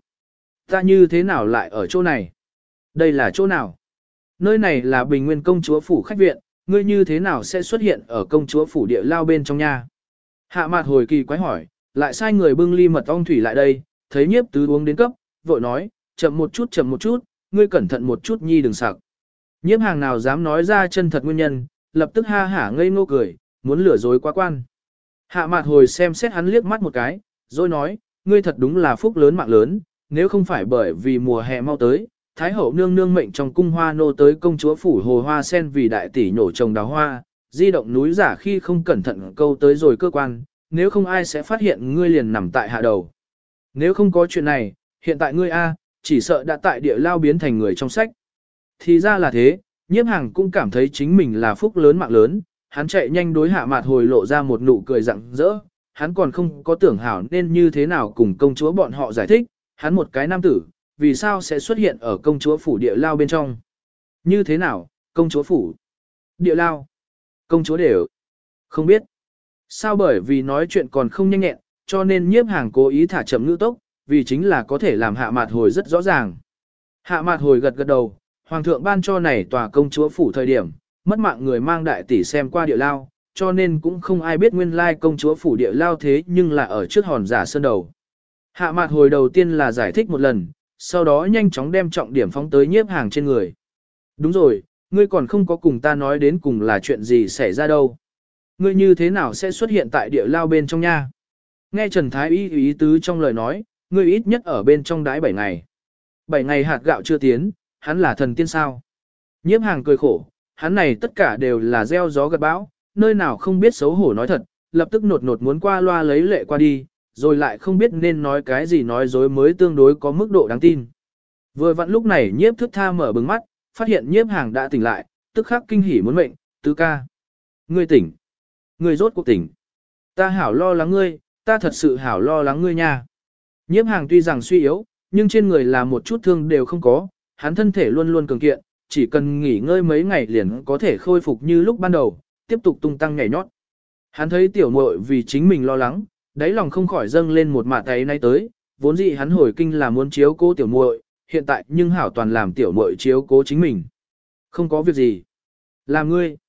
như thế nào lại ở chỗ này? Đây là chỗ nào? Nơi này là Bình Nguyên công chúa phủ khách viện, ngươi như thế nào sẽ xuất hiện ở công chúa phủ địa lao bên trong nha? Hạ Mạt Hồi kỳ quái hỏi, lại sai người bưng ly mật ong thủy lại đây, thấy Nhiếp tứ uống đến cấp, vội nói, chậm một chút, ngươi cẩn thận một chút nhi đừng sặc. Nhiếp Hàng nào dám nói ra chân thật nguyên nhân, lập tức ha hả ngây ngô cười, muốn lừa dối quá quan. Hạ Mạt Hồi xem xét hắn liếc mắt một cái, rồi nói, ngươi thật đúng là phúc lớn mạng lớn, nếu không phải bởi vì mùa hè mau tới, Thái hậu nương nương mệnh trong cung hoa nô tới công chúa phủ hồ hoa sen vì đại tỷ nhổ trồng đào hoa, di động núi giả khi không cẩn thận câu tới rồi cơ quan, nếu không ai sẽ phát hiện ngươi liền nằm tại hạ đầu. Nếu không có chuyện này, hiện tại ngươi chỉ sợ đã tại địa lao biến thành người trong sách. Thì ra là thế, Nhiếp Hàng cũng cảm thấy chính mình là phúc lớn mạng lớn, hắn chạy nhanh đối Hạ Mạt Hồi lộ ra một nụ cười rạng rỡ, hắn còn không có tưởng hảo nên như thế nào cùng công chúa bọn họ giải thích, hắn một cái nam tử, vì sao sẽ xuất hiện ở công chúa phủ địa lao bên trong. Như thế nào, công chúa phủ, địa lao, công chúa đều không biết. Sao bởi vì nói chuyện còn không nhanh nhẹn, cho nên Nhiếp Hàng cố ý thả chậm ngữ tốc, vì chính là có thể làm Hạ Mạt Hồi rất rõ ràng. Hạ Mạt Hồi gật gật đầu, hoàng thượng ban cho này tòa công chúa phủ thời điểm, mất mạng người mang đại tỷ xem qua địa lao, cho nên cũng không ai biết nguyên lai công chúa phủ địa lao thế nhưng là ở trước hòn giả sơn đầu. Hạ Mạt Hồi đầu tiên là giải thích một lần, sau đó nhanh chóng đem trọng điểm phóng tới Nhiếp Hàng trên người. Đúng rồi, ngươi còn không có cùng ta nói đến cùng là chuyện gì xảy ra đâu. Ngươi như thế nào sẽ xuất hiện tại địa lao bên trong nha? Nghe Trần Thái Y ý tứ trong lời nói, ngươi ít nhất ở bên trong đái 7 ngày. 7 ngày hạt gạo chưa tiến, hắn là thần tiên sao? Nhiếp Hàng cười khổ, hắn này tất cả đều là gieo gió gặt bão, nơi nào không biết xấu hổ nói thật, lập tức nột muốn qua loa lấy lệ qua đi, rồi lại không biết nên nói cái gì nói dối mới tương đối có mức độ đáng tin. Vừa vặn lúc này Nhiếp Thức Tha mở bừng mắt, phát hiện Nhiếp Hàng đã tỉnh lại, tức khắc kinh hỉ muốn mệnh, tứ ca. Ngươi tỉnh. Ngươi rốt cuộc tỉnh. Ta hảo lo lắng ngươi, ta thật sự hảo lo lắng ngươi nha. Nhiếp Hàng tuy rằng suy yếu, nhưng trên người là một chút thương đều không có, hắn thân thể luôn luôn cường kiện, chỉ cần nghỉ ngơi mấy ngày liền có thể khôi phục như lúc ban đầu, tiếp tục tung tăng nhảy nhót. Hắn thấy tiểu muội vì chính mình lo lắng, đáy lòng không khỏi dâng lên một mạt tay nay tới, vốn dĩ hắn hồi kinh là muốn chiếu cố tiểu muội, hiện tại nhưng hảo toàn làm tiểu muội chiếu cố chính mình. Không có việc gì. Làm ngươi,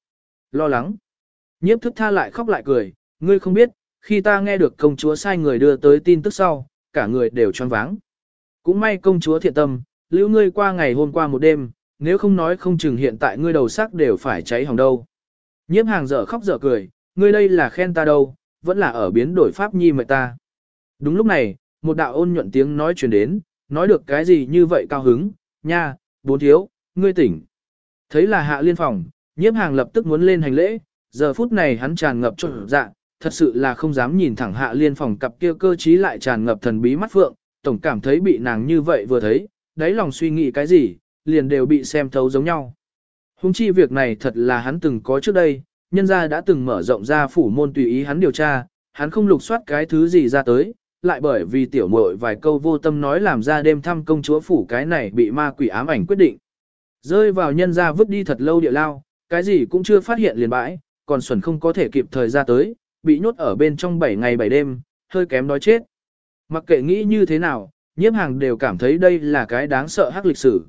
lo lắng. Nhiếp thức tha lại khóc lại cười, ngươi không biết, khi ta nghe được công chúa sai người đưa tới tin tức sau, cả người đều choáng váng. Cũng may công chúa thiện tâm, lưu ngươi qua ngày hôm qua một đêm, nếu không nói không chừng hiện tại ngươi đầu sắc đều phải cháy hỏng đâu. Nhiếp hàng dở khóc dở cười, ngươi đây là khen ta đâu, vẫn là ở biến đổi pháp nhi mệnh ta. Đúng lúc này, một đạo ôn nhuận tiếng nói truyền đến, nói được cái gì như vậy cao hứng, nha, bốn thiếu, ngươi tỉnh. Thấy là Hạ Liên Phòng, nhiếp hàng lập tức muốn lên hành lễ, giờ phút này hắn tràn ngập trộn dạ, thật sự là không dám nhìn thẳng Hạ Liên Phòng cặp kia cơ trí lại tràn ngập thần bí mắt phượng, tổng cảm thấy bị nàng như vậy vừa thấy, đáy lòng suy nghĩ cái gì, liền đều bị xem thấu giống nhau. Hùng chi việc này thật là hắn từng có trước đây, nhân gia đã từng mở rộng ra phủ môn tùy ý hắn điều tra, hắn không lục soát cái thứ gì ra tới, lại bởi vì tiểu muội vài câu vô tâm nói làm ra đêm thăm công chúa phủ cái này bị ma quỷ ám ảnh quyết định. Rơi vào nhân gia vứt đi thật lâu địa lao, cái gì cũng chưa phát hiện liền bãi, còn Xuân không có thể kịp thời ra tới, bị nhốt ở bên trong 7 ngày 7 đêm, hơi kém đói chết. Mặc kệ nghĩ như thế nào, nhiếp hàng đều cảm thấy đây là cái đáng sợ hắc lịch sử.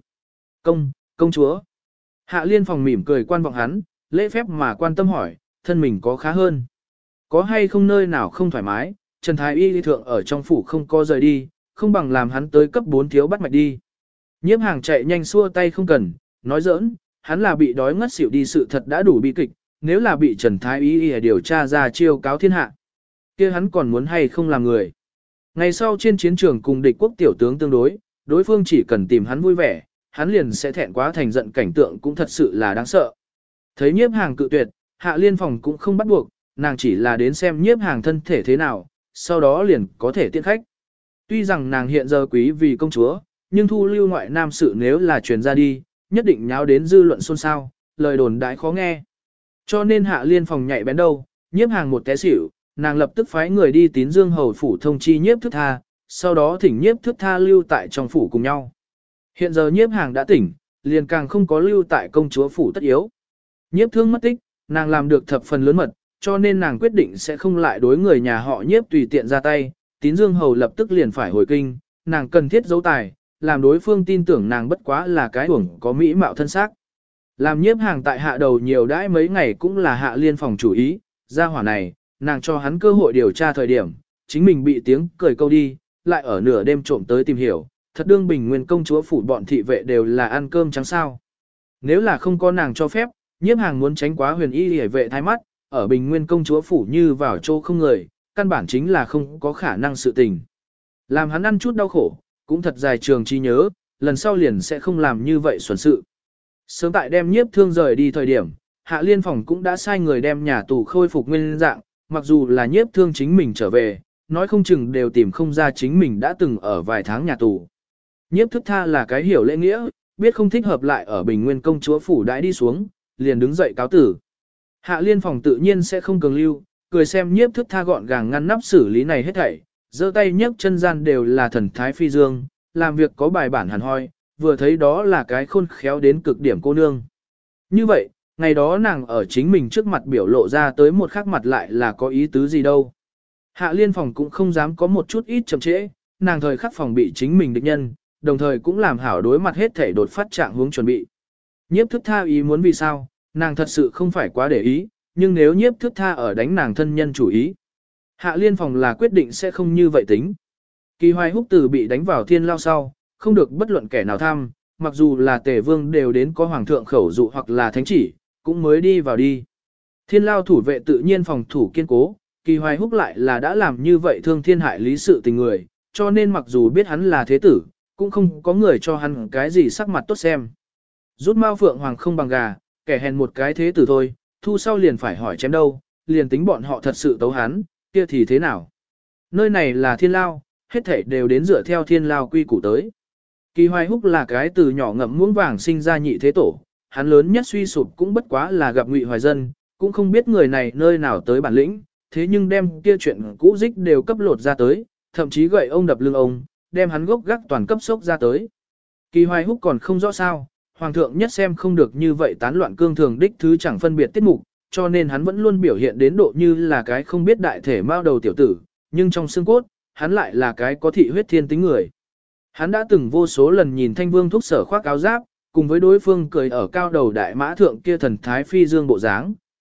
Công chúa. Hạ Liên Phòng mỉm cười quan vọng hắn, lễ phép mà quan tâm hỏi, thân mình có khá hơn. Có hay không nơi nào không thoải mái, Trần Thái Y thượng ở trong phủ không có rời đi, không bằng làm hắn tới cấp 4 thiếu bắt mạch đi. Nhiếp hàng chạy nhanh xua tay không cần, nói giỡn, hắn là bị đói ngất xỉu đi sự thật đã đủ bi kịch, nếu là bị Trần Thái Y điều tra ra chiêu cáo thiên hạ, kia hắn còn muốn hay không làm người. Ngày sau trên chiến trường cùng địch quốc tiểu tướng tương đối, đối phương chỉ cần tìm hắn vui vẻ, hắn liền sẽ thẹn quá thành giận, cảnh tượng cũng thật sự là đáng sợ. Thấy nhiếp hàng cự tuyệt, Hạ Liên Phòng cũng không bắt buộc, nàng chỉ là đến xem nhiếp hàng thân thể thế nào, sau đó liền có thể tiễn khách. Tuy rằng nàng hiện giờ quý vì công chúa, nhưng thu lưu ngoại nam sự nếu là truyền ra đi, nhất định nháo đến dư luận xôn xao, lời đồn đãi khó nghe. Cho nên Hạ Liên Phòng nhạy bén đâu, nhiếp hàng một té xỉu, nàng lập tức phái người đi Tín Dương hầu phủ thông chi nhiếp thức tha, sau đó thỉnh nhiếp thức tha lưu tại trong phủ cùng nhau. Hiện giờ nhiếp hàng đã tỉnh, liền càng không có lưu tại công chúa phủ tất yếu. Nhiếp thương mất tích, nàng làm được thập phần lớn mật, cho nên nàng quyết định sẽ không lại đối người nhà họ nhiếp tùy tiện ra tay. Tín Dương hầu lập tức liền phải hồi kinh, nàng cần thiết giấu tài, làm đối phương tin tưởng nàng bất quá là cái uổng có mỹ mạo thân xác. Làm nhiếp hàng tại hạ đầu nhiều đãi mấy ngày cũng là Hạ Liên Phòng chủ ý, ra hỏa này, nàng cho hắn cơ hội điều tra thời điểm, chính mình bị tiếng cười câu đi, lại ở nửa đêm trộm tới tìm hiểu, thật đương Bình Nguyên công chúa phủ bọn thị vệ đều là ăn cơm trắng sao. Nếu là không có nàng cho phép, nhiếp hàng muốn tránh quá huyền y hề vệ thái mắt, ở Bình Nguyên công chúa phủ như vào chỗ không người, căn bản chính là không có khả năng sự tình. Làm hắn ăn chút đau khổ, cũng thật dài trường chi nhớ, lần sau liền sẽ không làm như vậy xuẩn sự. Sớm tại đem nhiếp thương rời đi thời điểm, Hạ Liên Phòng cũng đã sai người đem nhà tù khôi phục nguyên dạng, mặc dù là nhiếp thương chính mình trở về, nói không chừng đều tìm không ra chính mình đã từng ở vài tháng nhà tù. Nhiếp thức tha là cái hiểu lễ nghĩa, biết không thích hợp lại ở Bình Nguyên công chúa phủ đãi đi xuống, liền đứng dậy cáo tử. Hạ Liên Phòng tự nhiên sẽ không cường lưu, cười xem nhiếp thức tha gọn gàng ngăn nắp xử lý này hết thảy, giơ tay nhấc chân gian đều là thần thái phi dương, làm việc có bài bản hẳn hoi, vừa thấy đó là cái khôn khéo đến cực điểm cô nương. Như vậy, ngày đó nàng ở chính mình trước mặt biểu lộ ra tới một khắc mặt lại là có ý tứ gì đâu. Hạ Liên Phòng cũng không dám có một chút ít chậm trễ, nàng thời khắc phòng bị chính mình địch nhân, đồng thời cũng làm hảo đối mặt hết thể đột phát trạng hướng chuẩn bị. Nhiếp thức tha ý muốn vì sao, nàng thật sự không phải quá để ý, nhưng nếu nhiếp thức tha ở đánh nàng thân nhân chủ ý. Hạ Liên Phòng là quyết định sẽ không như vậy tính. Kỳ Hoài Húc Tử bị đánh vào thiên lao sau, không được bất luận kẻ nào tham, mặc dù là Tề Vương đều đến có hoàng thượng khẩu dụ hoặc là thánh chỉ, cũng mới đi vào đi. Thiên lao thủ vệ tự nhiên phòng thủ kiên cố, Kỳ Hoài Húc lại là đã làm như vậy thương thiên hại lý sự tình người, cho nên mặc dù biết hắn là thế tử, cũng không có người cho hắn cái gì sắc mặt tốt xem. Rút Mao Phượng Hoàng không bằng gà, kẻ hèn một cái thế tử thôi, thu sau liền phải hỏi chém đâu, liền tính bọn họ thật sự tấu hắn, kia thì thế nào? Nơi này là thiên lao, hết thảy đều đến dựa theo thiên lao quy củ tới. Kỳ Hoài Húc là cái từ nhỏ ngậm muỗng vàng sinh ra nhị thế tổ, hắn lớn nhất suy sụp cũng bất quá là gặp Ngụy Hoài Dân, cũng không biết người này nơi nào tới bản lĩnh, thế nhưng đem kia chuyện cũ dích đều cấp lột ra tới, thậm chí gậy ông đập lưng ông, đem hắn gốc gác toàn cấp sốc ra tới. Kỳ Hoài Húc còn không rõ sao, Hoàng thượng nhất xem không được như vậy tán loạn cương thường đích thứ chẳng phân biệt tiết mục, cho nên hắn vẫn luôn biểu hiện đến độ như là cái không biết đại thể mao đầu tiểu tử, nhưng trong xương cốt, hắn lại là cái có thị huyết thiên tính người. Hắn đã từng vô số lần nhìn Thanh Vương thúc sở khoác áo giáp, cùng với đối phương cười ở cao đầu đại mã thượng kia thần thái phi dương bộ dáng,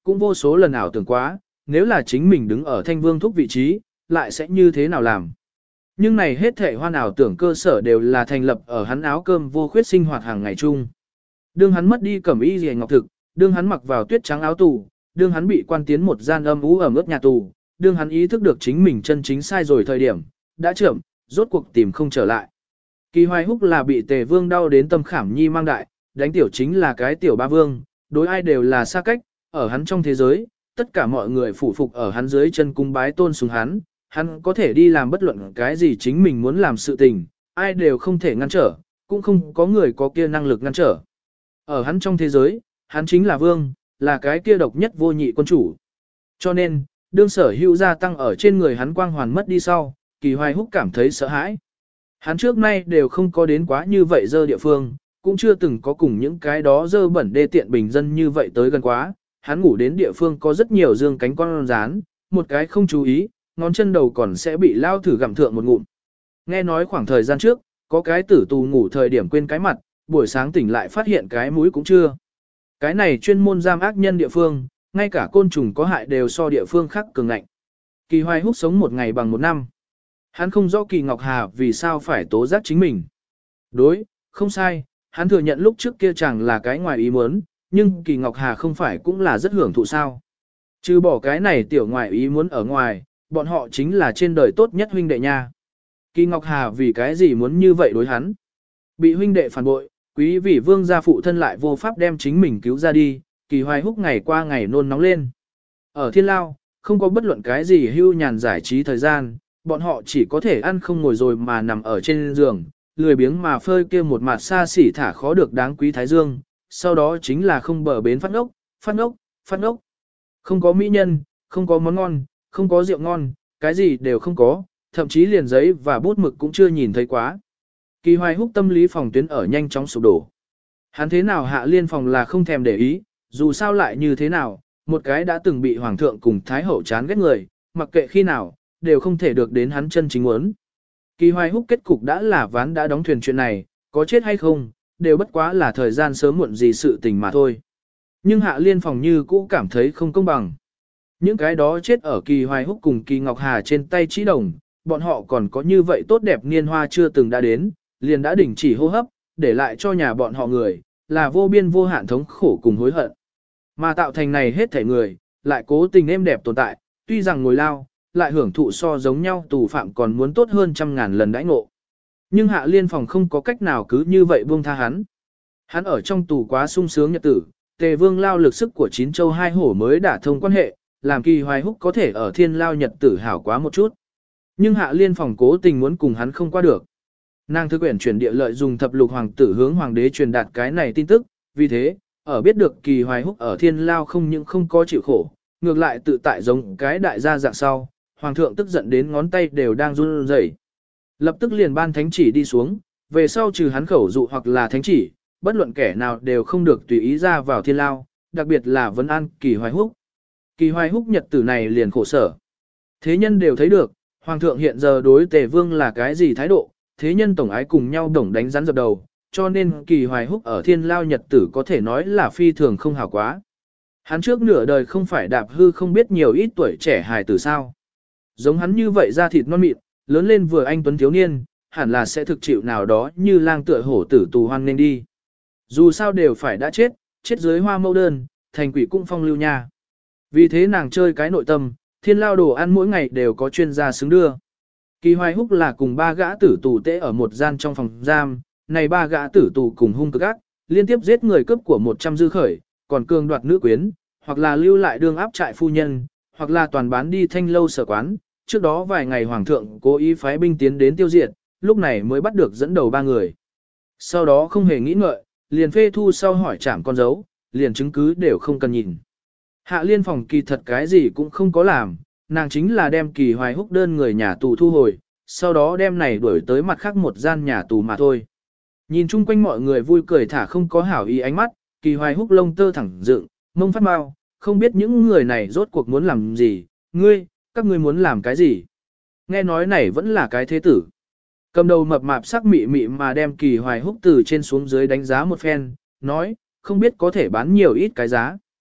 cũng vô số lần ảo tưởng quá, nếu là chính mình đứng ở Thanh Vương thúc vị trí, lại sẽ như thế nào làm. Nhưng này hết thể hoan ảo tưởng cơ sở đều là thành lập ở hắn áo cơm vô khuyết sinh hoạt hàng ngày chung. Đương hắn mất đi cẩm y liễu ngọc thực, đương hắn mặc vào tuyết trắng áo tù, đương hắn bị quan tiến một gian âm u ẩm ướt nhà tù, đương hắn ý thức được chính mình chân chính sai rồi thời điểm, đã chậm, rốt cuộc tìm không trở lại. Kỳ Hoài Húc là bị Tề Vương đau đến tâm khảm nhi mang đại, đánh tiểu chính là cái tiểu ba vương, đối ai đều là xa cách, ở hắn trong thế giới, tất cả mọi người phụ phục ở hắn dưới chân cung bái tôn sùng hắn có thể đi làm bất luận cái gì chính mình muốn làm sự tình, ai đều không thể ngăn trở, cũng không có người có kia năng lực ngăn trở. Ở hắn trong thế giới, hắn chính là vương, là cái kia độc nhất vô nhị quân chủ. Cho nên, đương sở hữu gia tăng ở trên người hắn quang hoàn mất đi sau, Kỳ Hoài Húc cảm thấy sợ hãi. Hắn trước nay đều không có đến quá như vậy dơ địa phương, cũng chưa từng có cùng những cái đó dơ bẩn đê tiện bình dân như vậy tới gần quá. Hắn ngủ đến địa phương có rất nhiều dương cánh con rán, một cái không chú ý, ngón chân đầu còn sẽ bị lao thử gặm thượng một ngụm. Nghe nói khoảng thời gian trước, có cái tử tù ngủ thời điểm quên cái mặt, buổi sáng tỉnh lại phát hiện cái mũi cũng chưa. Cái này chuyên môn giam ác nhân địa phương, ngay cả côn trùng có hại đều so địa phương khác cường ngạnh. Kỳ Hoài Húc sống một ngày bằng một năm. Hắn không rõ Kỳ Ngọc Hà vì sao phải tố giác chính mình. Đối, không sai, hắn thừa nhận lúc trước kia chẳng là cái ngoài ý muốn, nhưng Kỳ Ngọc Hà không phải cũng là rất hưởng thụ sao. Trừ bỏ cái này tiểu ngoài ý muốn ở ngoài, bọn họ chính là trên đời tốt nhất huynh đệ nha. Kỳ Ngọc Hà vì cái gì muốn như vậy đối hắn? Bị huynh đệ phản bội, quý vị vương gia phụ thân lại vô pháp đem chính mình cứu ra đi, Kỳ Hoài Húc ngày qua ngày nôn nóng lên. Ở thiên lao, không có bất luận cái gì hưu nhàn giải trí thời gian, bọn họ chỉ có thể ăn không ngồi rồi mà nằm ở trên giường, lười biếng mà phơi kia một mặt xa xỉ thả khó được đáng quý thái dương, sau đó chính là không bờ bến phát ngốc, phát ngốc, phát ngốc. Không có mỹ nhân, không có món ngon, không có rượu ngon, cái gì đều không có, thậm chí liền giấy và bút mực cũng chưa nhìn thấy quá. Kỳ Hoài Húc tâm lý phòng tuyến ở nhanh chóng sụp đổ. Hắn thế nào Hạ Liên phòng là không thèm để ý, dù sao lại như thế nào, một cái đã từng bị Hoàng thượng cùng Thái hậu chán ghét người, mặc kệ khi nào, đều không thể được đến hắn chân chính muốn. Kỳ Hoài Húc kết cục đã là ván đã đóng thuyền chuyện này, có chết hay không, đều bất quá là thời gian sớm muộn gì sự tình mà thôi. Nhưng Hạ Liên phòng như cũ cảm thấy không công bằng. Những cái đó chết ở Kỳ Hoài Húc cùng Kỳ Ngọc Hà trên tay Chí Đồng, bọn họ còn có như vậy tốt đẹp niên hoa chưa từng đã đến, liền đã đình chỉ hô hấp, để lại cho nhà bọn họ người, là vô biên vô hạn thống khổ cùng hối hận. Mà tạo thành này hết thảy người, lại cố tình êm đẹp tồn tại, tuy rằng ngồi lao, lại hưởng thụ so giống nhau tù phạm còn muốn tốt hơn 100.000 lần đãi ngộ. Nhưng Hạ Liên phòng không có cách nào cứ như vậy buông tha hắn. Hắn ở trong tù quá sung sướng nhật tử, Tề Vương lao lực sức của 9 châu 2 hổ mới đả thông quan hệ, làm Kỳ Hoài Húc có thể ở thiên lao nhật tử hảo quá một chút. Nhưng Hạ Liên phòng cố tình muốn cùng hắn không qua được. Nàng thư quyển chuyển địa lợi dùng thập lục hoàng tử hướng hoàng đế truyền đạt cái này tin tức, vì thế, ở biết được Kỳ Hoài Húc ở thiên lao không những không có chịu khổ, ngược lại tự tại giống cái đại gia dạng sau, hoàng thượng tức giận đến ngón tay đều đang run rẩy. Lập tức liền ban thánh chỉ đi xuống, về sau trừ hắn khẩu dụ hoặc là thánh chỉ, bất luận kẻ nào đều không được tùy ý ra vào thiên lao, đặc biệt là vấn an Kỳ Hoài Húc. Kỳ Hoài Húc nhật tử này liền khổ sở. Thế nhân đều thấy được, hoàng thượng hiện giờ đối Tề Vương là cái gì thái độ, thế nhân tổng ái cùng nhau đồng đánh rắn dập đầu, cho nên Kỳ Hoài Húc ở thiên lao nhật tử có thể nói là phi thường không hảo quá. Hắn trước nửa đời không phải đạp hư không biết nhiều ít tuổi trẻ hài tử sao. Giống hắn như vậy da thịt non mịn, lớn lên vừa anh tuấn thiếu niên, hẳn là sẽ thực chịu nào đó như lang tựa hổ tử tù hoan nên đi. Dù sao đều phải đã chết, chết dưới hoa mẫu đơn, thành quỷ cũng phong lưu nha. Vì thế nàng chơi cái nội tâm, thiên lao đồ ăn mỗi ngày đều có chuyên gia xứng đưa. Kỳ Hoài Húc là cùng 3 gã tử tù tễ ở một gian trong phòng giam, này 3 gã tử tù cùng hung cực ác, liên tiếp giết người cướp của 100 dư khởi, còn cường đoạt nữ quyến, hoặc là lưu lại đương áp trại phu nhân, hoặc là toàn bán đi thanh lâu sở quán. Trước đó vài ngày hoàng thượng cố ý phái binh tiến đến tiêu diệt, lúc này mới bắt được dẫn đầu 3 người. Sau đó không hề nghĩ ngợi, liền phê thu sau hỏi trảm con dấu, liền chứng cứ đều không cần nhìn. Hạ Liên phòng kỳ thật cái gì cũng không có làm, nàng chính là đem Kỳ Hoài Húc đơn người nhà tù thu hồi, sau đó đem này đuổi tới mặt khác một gian nhà tù mà thôi. Nhìn chung quanh mọi người vui cười thả không có hảo ý ánh mắt, Kỳ Hoài Húc lông tơ thẳng dựng, mông phát mau, không biết những người này rốt cuộc muốn làm gì, các ngươi muốn làm cái gì. Nghe nói này vẫn là cái thế tử. Cầm đầu mập mạp sắc mị mị mà đem Kỳ Hoài Húc từ trên xuống dưới đánh giá một phen, nói, không biết có thể bán nhiều ít cái giá.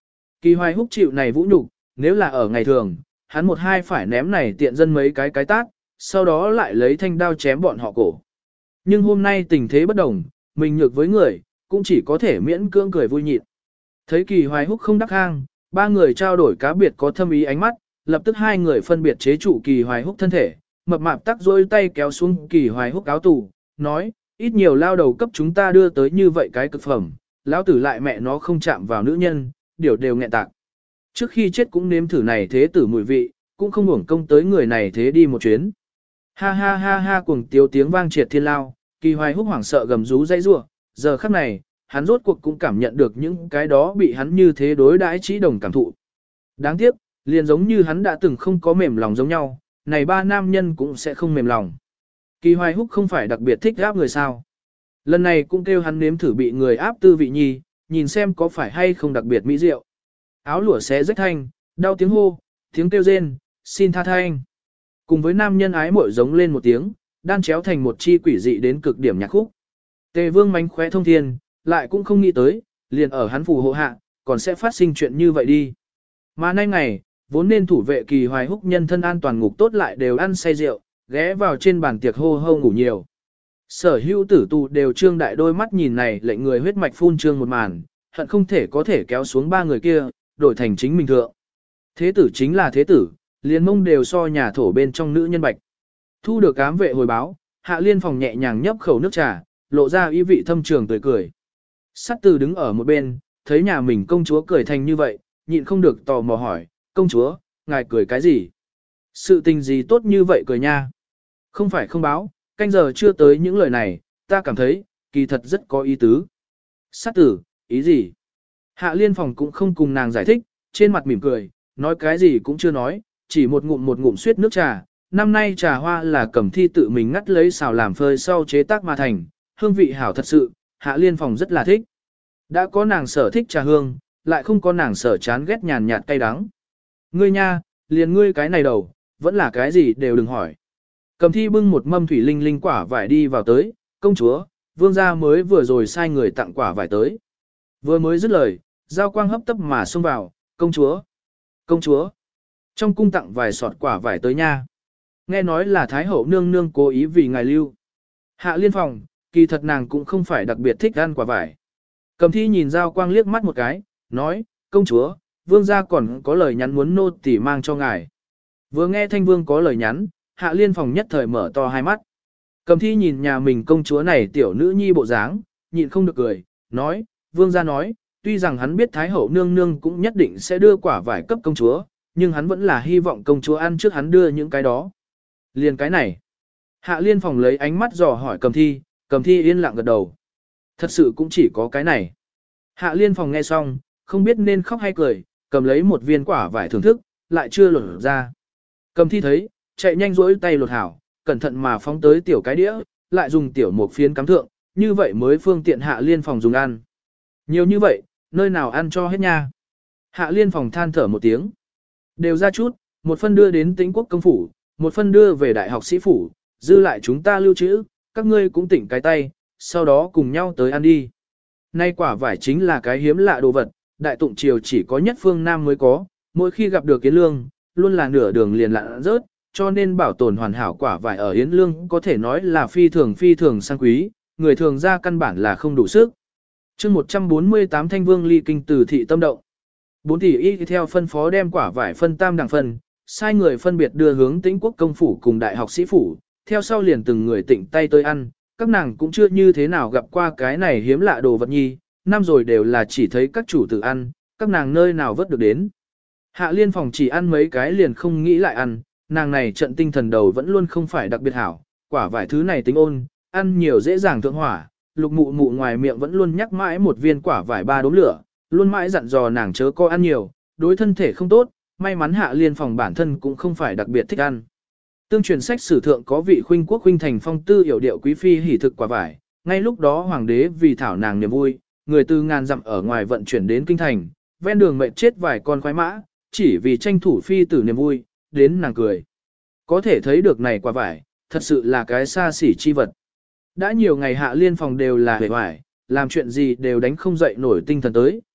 Kỳ Hoài Húc chịu này vũ nhục, nếu là ở ngày thường, hắn một hai phải ném này tiện dân mấy cái tát, sau đó lại lấy thanh đao chém bọn họ cổ. Nhưng hôm nay tình thế bất đồng, mình nhược với người, cũng chỉ có thể miễn cưỡng cười vui nhịn. Thấy Kỳ Hoài Húc không đắc hang, ba người trao đổi cá biệt có thâm ý ánh mắt, lập tức hai người phân biệt chế trụ Kỳ Hoài Húc thân thể, mập mạp tắc rôi tay kéo xuống Kỳ Hoài Húc áo tù, nói, ít nhiều lao đầu cấp chúng ta đưa tới như vậy cái cực phẩm, lão tử lại mẹ nó không chạm vào nữ nhân, điều đều nghẹn tạc. Trước khi chết cũng nếm thử này thế tử mùi vị, cũng không hưởng công tới người này thế đi một chuyến. Ha ha ha ha cuồng tiếu tiếng vang triệt thiên lao, Kỳ Hoài Húc hoảng sợ gầm rú dãy rủa, giờ khắc này, hắn rốt cuộc cũng cảm nhận được những cái đó bị hắn như thế đối đãi trí đồng cảm thụ. Đáng tiếc, liền giống như hắn đã từng không có mềm lòng giống nhau, này ba nam nhân cũng sẽ không mềm lòng. Kỳ Hoài Húc không phải đặc biệt thích áp người sao. Lần này cũng kêu hắn nếm thử bị người áp tư vị nhi, nhìn xem có phải hay không đặc biệt mỹ diệu. Áo lụa xé rách thanh, đau tiếng hô, tiếng kêu rên, xin tha thanh. Cùng với nam nhân ái muội giống lên một tiếng, đan chéo thành một chi quỷ dị đến cực điểm nhạc khúc. Tề Vương mánh khóe thông thiên, lại cũng không nghĩ tới, liền ở hắn phù hộ hạ, còn sẽ phát sinh chuyện như vậy đi. Mà nay ngày, vốn nên thủ vệ Kỳ Hoài Húc nhân thân an toàn ngục tốt lại đều ăn say rượu, ghé vào trên bàn tiệc hô hô ngủ nhiều. Sở hữu tử tù đều trương đại đôi mắt nhìn này lệnh người huyết mạch phun trương một màn, hận không thể có thể kéo xuống ba người kia, đổi thành chính mình thượng. Thế tử chính là thế tử, liền mông đều so nhà thổ bên trong nữ nhân bạch. Thu được ám vệ hồi báo, Hạ Liên Phòng nhẹ nhàng nhấp khẩu nước trà, lộ ra ý vị thâm trường tươi cười. Sát Từ đứng ở một bên, thấy nhà mình công chúa cười thành như vậy, nhịn không được tò mò hỏi, công chúa, ngài cười cái gì? Sự tình gì tốt như vậy cười nha? Không phải không báo, canh giờ chưa tới những lời này, ta cảm thấy, kỳ thật rất có ý tứ. Sát Tử, ý gì? Hạ Liên Phòng cũng không cùng nàng giải thích, trên mặt mỉm cười, nói cái gì cũng chưa nói, chỉ một ngụm suýt nước trà. Năm nay trà hoa là Cẩm Thi tự mình ngắt lấy xào làm phơi sau chế tác mà thành, hương vị hảo thật sự, Hạ Liên Phòng rất là thích. Đã có nàng sở thích trà hương, lại không có nàng sở chán ghét nhàn nhạt cay đắng. Ngươi nha, liền ngươi cái này đầu, vẫn là cái gì đều đừng hỏi. Cẩm Thi bưng một mâm thủy linh linh quả vải đi vào tới, công chúa, vương gia mới vừa rồi sai người tặng quả vải tới. Vừa mới dứt lời, Giao Quang hấp tấp mà xông vào, công chúa, công chúa. Trong cung tặng vài sọt quả vải tới nha. Nghe nói là Thái hậu nương nương cố ý vì ngài lưu. Hạ Liên Phòng, kỳ thật nàng cũng không phải đặc biệt thích ăn quả vải. Cẩm Thi nhìn Giao Quang liếc mắt một cái, nói, công chúa, vương gia còn có lời nhắn muốn nô tỳ mang cho ngài. Vừa nghe Thanh Vương có lời nhắn, Hạ Liên Phòng nhất thời mở to hai mắt. Cẩm Thi nhìn nhà mình công chúa này tiểu nữ nhi bộ dáng, nhịn không được cười, nói, vương gia nói, tuy rằng hắn biết Thái hậu nương nương cũng nhất định sẽ đưa quả vải cấp công chúa, nhưng hắn vẫn là hy vọng công chúa ăn trước hắn đưa những cái đó. Liền cái này. Hạ Liên Phòng lấy ánh mắt dò hỏi Cẩm Thi yên lặng gật đầu. Thật sự cũng chỉ có cái này. Hạ Liên Phòng nghe xong, không biết nên khóc hay cười, cầm lấy một viên quả vải thưởng thức, lại chưa lột ra. Cẩm Thi thấy, chạy nhanh rỗi tay lột hảo, cẩn thận mà phóng tới tiểu cái đĩa, lại dùng tiểu một phiến cắm thượng, như vậy mới phương tiện Hạ Liên Phòng dùng ăn. Nhiều như vậy, nơi nào ăn cho hết nha. Hạ Liên Phòng than thở một tiếng. Đều ra chút, một phân đưa đến Tĩnh Quốc công phủ, một phân đưa về đại học sĩ phủ, dư lại chúng ta lưu trữ, các ngươi cũng tỉnh cái tay, sau đó cùng nhau tới ăn đi. Nay quả vải chính là cái hiếm lạ đồ vật, đại tụng triều chỉ có nhất phương Nam mới có, mỗi khi gặp được Yến Lương, luôn là nửa đường liền lạ rớt, cho nên bảo tồn hoàn hảo quả vải ở Yến Lương có thể nói là phi thường sang quý, người thường ra căn bản là không đủ sức. Chương 148 Thanh Vương ly kinh từ thị tâm động. 4 tỷ y theo phân phó đem quả vải phân tam đẳng phân, sai người phân biệt đưa hướng Tĩnh Quốc công phủ cùng đại học sĩ phủ, theo sau liền từng người tịnh tay tới ăn, các nàng cũng chưa như thế nào gặp qua cái này hiếm lạ đồ vật nhi, năm rồi đều là chỉ thấy các chủ tử ăn, các nàng nơi nào vớt được đến. Hạ Liên Phòng chỉ ăn mấy cái liền không nghĩ lại ăn, nàng này trận tinh thần đầu vẫn luôn không phải đặc biệt hảo, quả vải thứ này tính ôn, ăn nhiều dễ dàng thượng hỏa, Lục Mụ Mụ ngoài miệng vẫn luôn nhắc mãi một viên quả vải 3 đốm lửa, luôn mãi dặn dò nàng chớ có ăn nhiều, đối thân thể không tốt, may mắn Hạ Liên Phòng bản thân cũng không phải đặc biệt thích ăn. Tương truyền sách sử thượng có vị khuynh quốc khuynh thành phong tư hiểu điệu quý phi hỉ thực quả vải, ngay lúc đó hoàng đế vì thảo nàng niềm vui, người từ ngàn dặm ở ngoài vận chuyển đến kinh thành, ven đường mệt chết vài con khoái mã, chỉ vì tranh thủ phi tử niềm vui, đến nàng cười. Có thể thấy được này quả vải, thật sự là cái xa xỉ chi vật. Đã nhiều ngày Hạ Liên Phòng đều là hề hoài, làm chuyện gì đều đánh không dậy nổi tinh thần tới,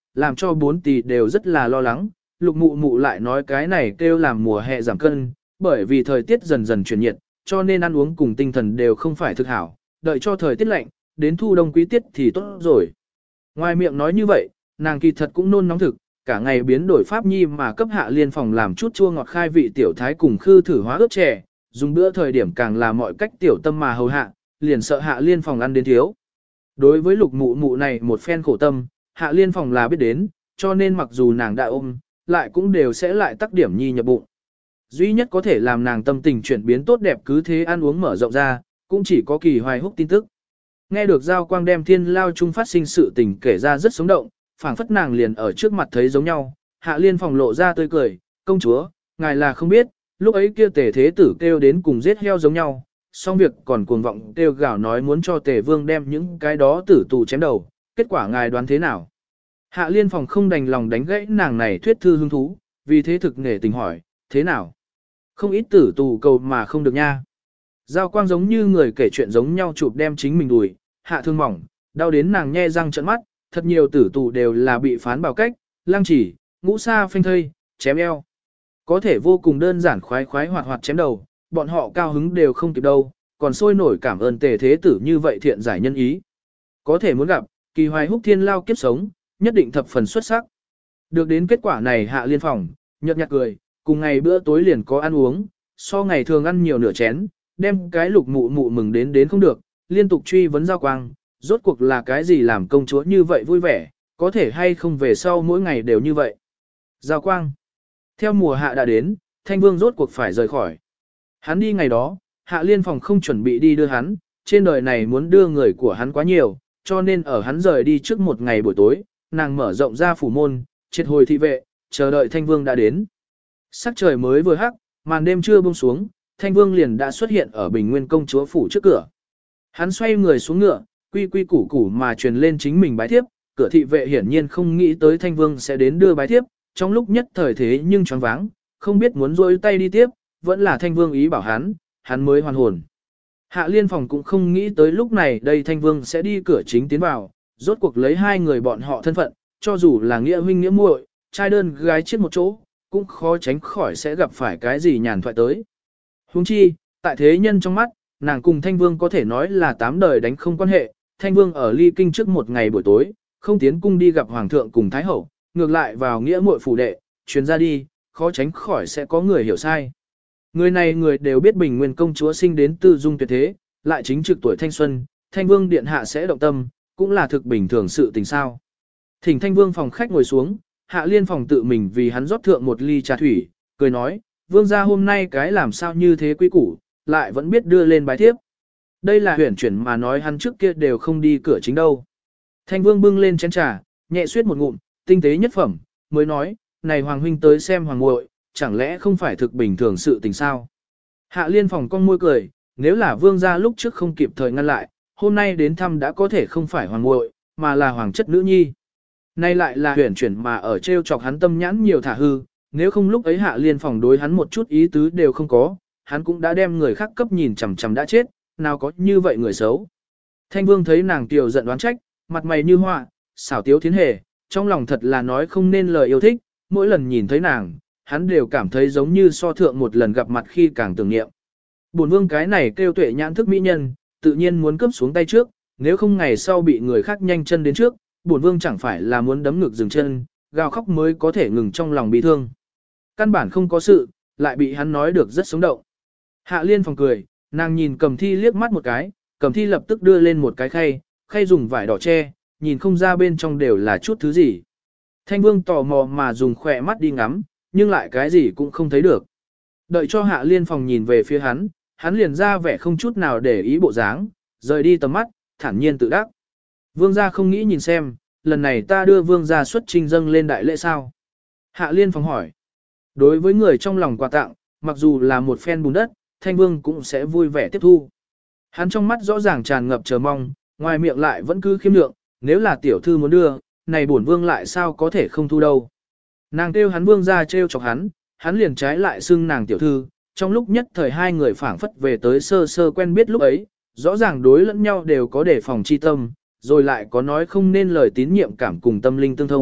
làm cho bốn tỷ đều rất là lo lắng. Lục mụ mụ lại nói cái này kêu làm mùa hè giảm cân, bởi vì thời tiết dần dần chuyển nhiệt, cho nên ăn uống cùng tinh thần đều không phải thực hảo, đợi cho thời tiết lạnh, đến thu đông quý tiết thì tốt rồi. Ngoài miệng nói như vậy, nàng kỳ thật cũng nôn nóng thực, cả ngày biến đổi pháp nhi mà cấp Hạ Liên phòng làm chút chua ngọt khai vị tiểu thái cùng khư thử hóa ướp chè, dùng bữa thời điểm càng là mọi cách tiểu tâm mà hầu hạ, liền sợ Hạ Liên phòng ăn đến thiếu. Đối với lục mụ mụ này một phen khổ tâm, Hạ Liên phòng là biết đến, cho nên mặc dù nàng đã ôm, lại cũng đều sẽ lại tắc điểm nhi nhập bụng. Duy nhất có thể làm nàng tâm tình chuyển biến tốt đẹp cứ thế ăn uống mở rộng ra, cũng chỉ có Kỳ Hoài Húc tin tức. Nghe được Giao Quang đem Thiên Lao chung phát sinh sự tình kể ra rất sống động, phảng phất nàng liền ở trước mặt thấy giống nhau, Hạ Liên phòng lộ ra tươi cười, công chúa, ngài là không biết, lúc ấy kia Tề Thế Tử kêu đến cùng giết heo giống nhau, xong việc còn cuồng vọng kêu gào nói muốn cho Tề Vương đem những cái đó tử tù chém đầu, kết quả ngài đoán thế nào? Hạ Liên phòng không đành lòng đánh gãy nàng này thuyết thư hứng thú, vì thế thực nghề tình hỏi, thế nào? Không ít tử tù cầu mà không được nha. Giao Quang giống như người kể chuyện giống nhau chụp đem chính mình đùi, hạ thương mỏng, đau đến nàng nhe răng trợn mắt, thật nhiều tử tù đều là bị phán bảo cách, lăng chỉ, ngũ sa phanh thây, chém eo. Có thể vô cùng đơn giản khoái khoái hoạt hoạt chém đầu, bọn họ cao hứng đều không kịp đâu, còn sôi nổi cảm ơn Tề Thế Tử như vậy thiện giải nhân ý. Có thể muốn gặp, Kỳ Hoài Húc Thiên Lao kiếp sống, nhất định thập phần xuất sắc. Được đến kết quả này Hạ Liên phòng, nhợt nhạt cười, cùng ngày bữa tối liền có ăn uống, so ngày thường ăn nhiều nửa chén, đem cái lục mụ mụ mừng đến không được, liên tục truy vấn Giao Quang, rốt cuộc là cái gì làm công chúa như vậy vui vẻ, có thể hay không về sau mỗi ngày đều như vậy. Giao Quang, theo mùa hạ đã đến, Thanh Vương rốt cuộc phải rời khỏi. Hắn đi ngày đó, Hạ Liên phòng không chuẩn bị đi đưa hắn, trên đời này muốn đưa người của hắn quá nhiều, cho nên ở hắn rời đi trước một ngày buổi tối, nàng mở rộng ra phủ môn, triệt hồi thị vệ, chờ đợi Thanh Vương đã đến. Sắc trời mới vừa hắc, màn đêm chưa buông xuống, Thanh Vương liền đã xuất hiện ở Bình Nguyên công chúa phủ trước cửa. Hắn xoay người xuống ngựa, quy quy củ củ mà truyền lên chính mình bái thiếp, cửa thị vệ hiển nhiên không nghĩ tới Thanh Vương sẽ đến đưa bái thiếp, trong lúc nhất thời thế nhưng choáng váng, không biết muốn rôi tay đi tiếp, vẫn là Thanh Vương ý bảo hắn mới hoàn hồn. Hạ Liên phòng cũng không nghĩ tới lúc này đây Thanh Vương sẽ đi cửa chính tiến vào, rốt cuộc lấy hai người bọn họ thân phận, cho dù là nghĩa huynh nghĩa muội, trai đơn gái chiếc một chỗ, cũng khó tránh khỏi sẽ gặp phải cái gì nhàn thoại tới. Huống chi, tại thế nhân trong mắt, nàng cùng Thanh Vương có thể nói là 8 đời đánh không quan hệ, Thanh Vương ở ly kinh trước một ngày buổi tối, không tiến cung đi gặp Hoàng thượng cùng Thái Hậu, ngược lại vào nghĩa muội phủ đệ, truyền ra đi, khó tránh khỏi sẽ có người hiểu sai. Người này người đều biết Bình Nguyên công chúa sinh đến tư dung tuyệt thế, lại chính trực tuổi thanh xuân, Thanh Vương điện hạ sẽ động tâm, cũng là thực bình thường sự tình sao. Thỉnh Thanh Vương phòng khách ngồi xuống, Hạ Liên phòng tự mình vì hắn rót thượng một ly trà thủy, cười nói, Vương gia hôm nay cái làm sao như thế quý củ, lại vẫn biết đưa lên bài thiếp. Đây là huyển chuyển mà nói hắn trước kia đều không đi cửa chính đâu. Thanh Vương bưng lên chén trà, nhẹ suyết một ngụm, tinh tế nhất phẩm, mới nói, này Hoàng huynh tới xem Hoàng muội, chẳng lẽ không phải thực bình thường sự tình sao? Hạ Liên phòng con môi cười, nếu là Vương gia lúc trước không kịp thời ngăn lại, hôm nay đến thăm đã có thể không phải Hoàng muội, mà là Hoàng chất nữ nhi. Nay lại là huyển chuyển mà ở treo chọc hắn tâm nhãn nhiều thả hư, nếu không lúc ấy Hạ Liên phòng đối hắn một chút ý tứ đều không có, hắn cũng đã đem người khác cấp nhìn chằm chằm đã chết, nào có như vậy người xấu. Thanh Vương thấy nàng tiểu giận đoán trách, mặt mày như họa, xảo tiếu thiến hề, trong lòng thật là nói không nên lời yêu thích, mỗi lần nhìn thấy nàng, hắn đều cảm thấy giống như so thượng một lần gặp mặt khi càng tưởng niệm. Bổn Vương cái này kêu tuệ nhãn thức mỹ nhân, tự nhiên muốn cướp xuống tay trước, nếu không ngày sau bị người khác nhanh chân đến trước, bổn Vương chẳng phải là muốn đấm ngực dừng chân, gào khóc mới có thể ngừng trong lòng bị thương. Căn bản không có sự, lại bị hắn nói được rất sống động. Hạ Liên phòng cười, nàng nhìn Cầm Thi liếc mắt một cái, Cầm Thi lập tức đưa lên một cái khay dùng vải đỏ che, nhìn không ra bên trong đều là chút thứ gì. Thanh Vương tò mò mà dùng khỏe mắt đi ngắm, nhưng lại cái gì cũng không thấy được. Đợi cho Hạ Liên phòng nhìn về phía hắn liền ra vẻ không chút nào để ý bộ dáng, rời đi tầm mắt, thản nhiên tự đắc. Vương gia không nghĩ nhìn xem, lần này ta đưa vương gia xuất trình dâng lên đại lễ sao? Hạ Liên phòng hỏi. Đối với người trong lòng quà tặng, mặc dù là một phen bùn đất, Thanh Vương cũng sẽ vui vẻ tiếp thu. Hắn trong mắt rõ ràng tràn ngập chờ mong, ngoài miệng lại vẫn cứ khiêm lượng, nếu là tiểu thư muốn đưa, này bổn vương lại sao có thể không thu đâu. Nàng kêu hắn vương ra trêu chọc hắn liền trái lại xưng nàng tiểu thư, trong lúc nhất thời hai người phảng phất về tới sơ sơ quen biết lúc ấy, rõ ràng đối lẫn nhau đều có đề phòng chi tâm, rồi lại có nói không nên lời tín nhiệm cảm cùng tâm linh tương thông,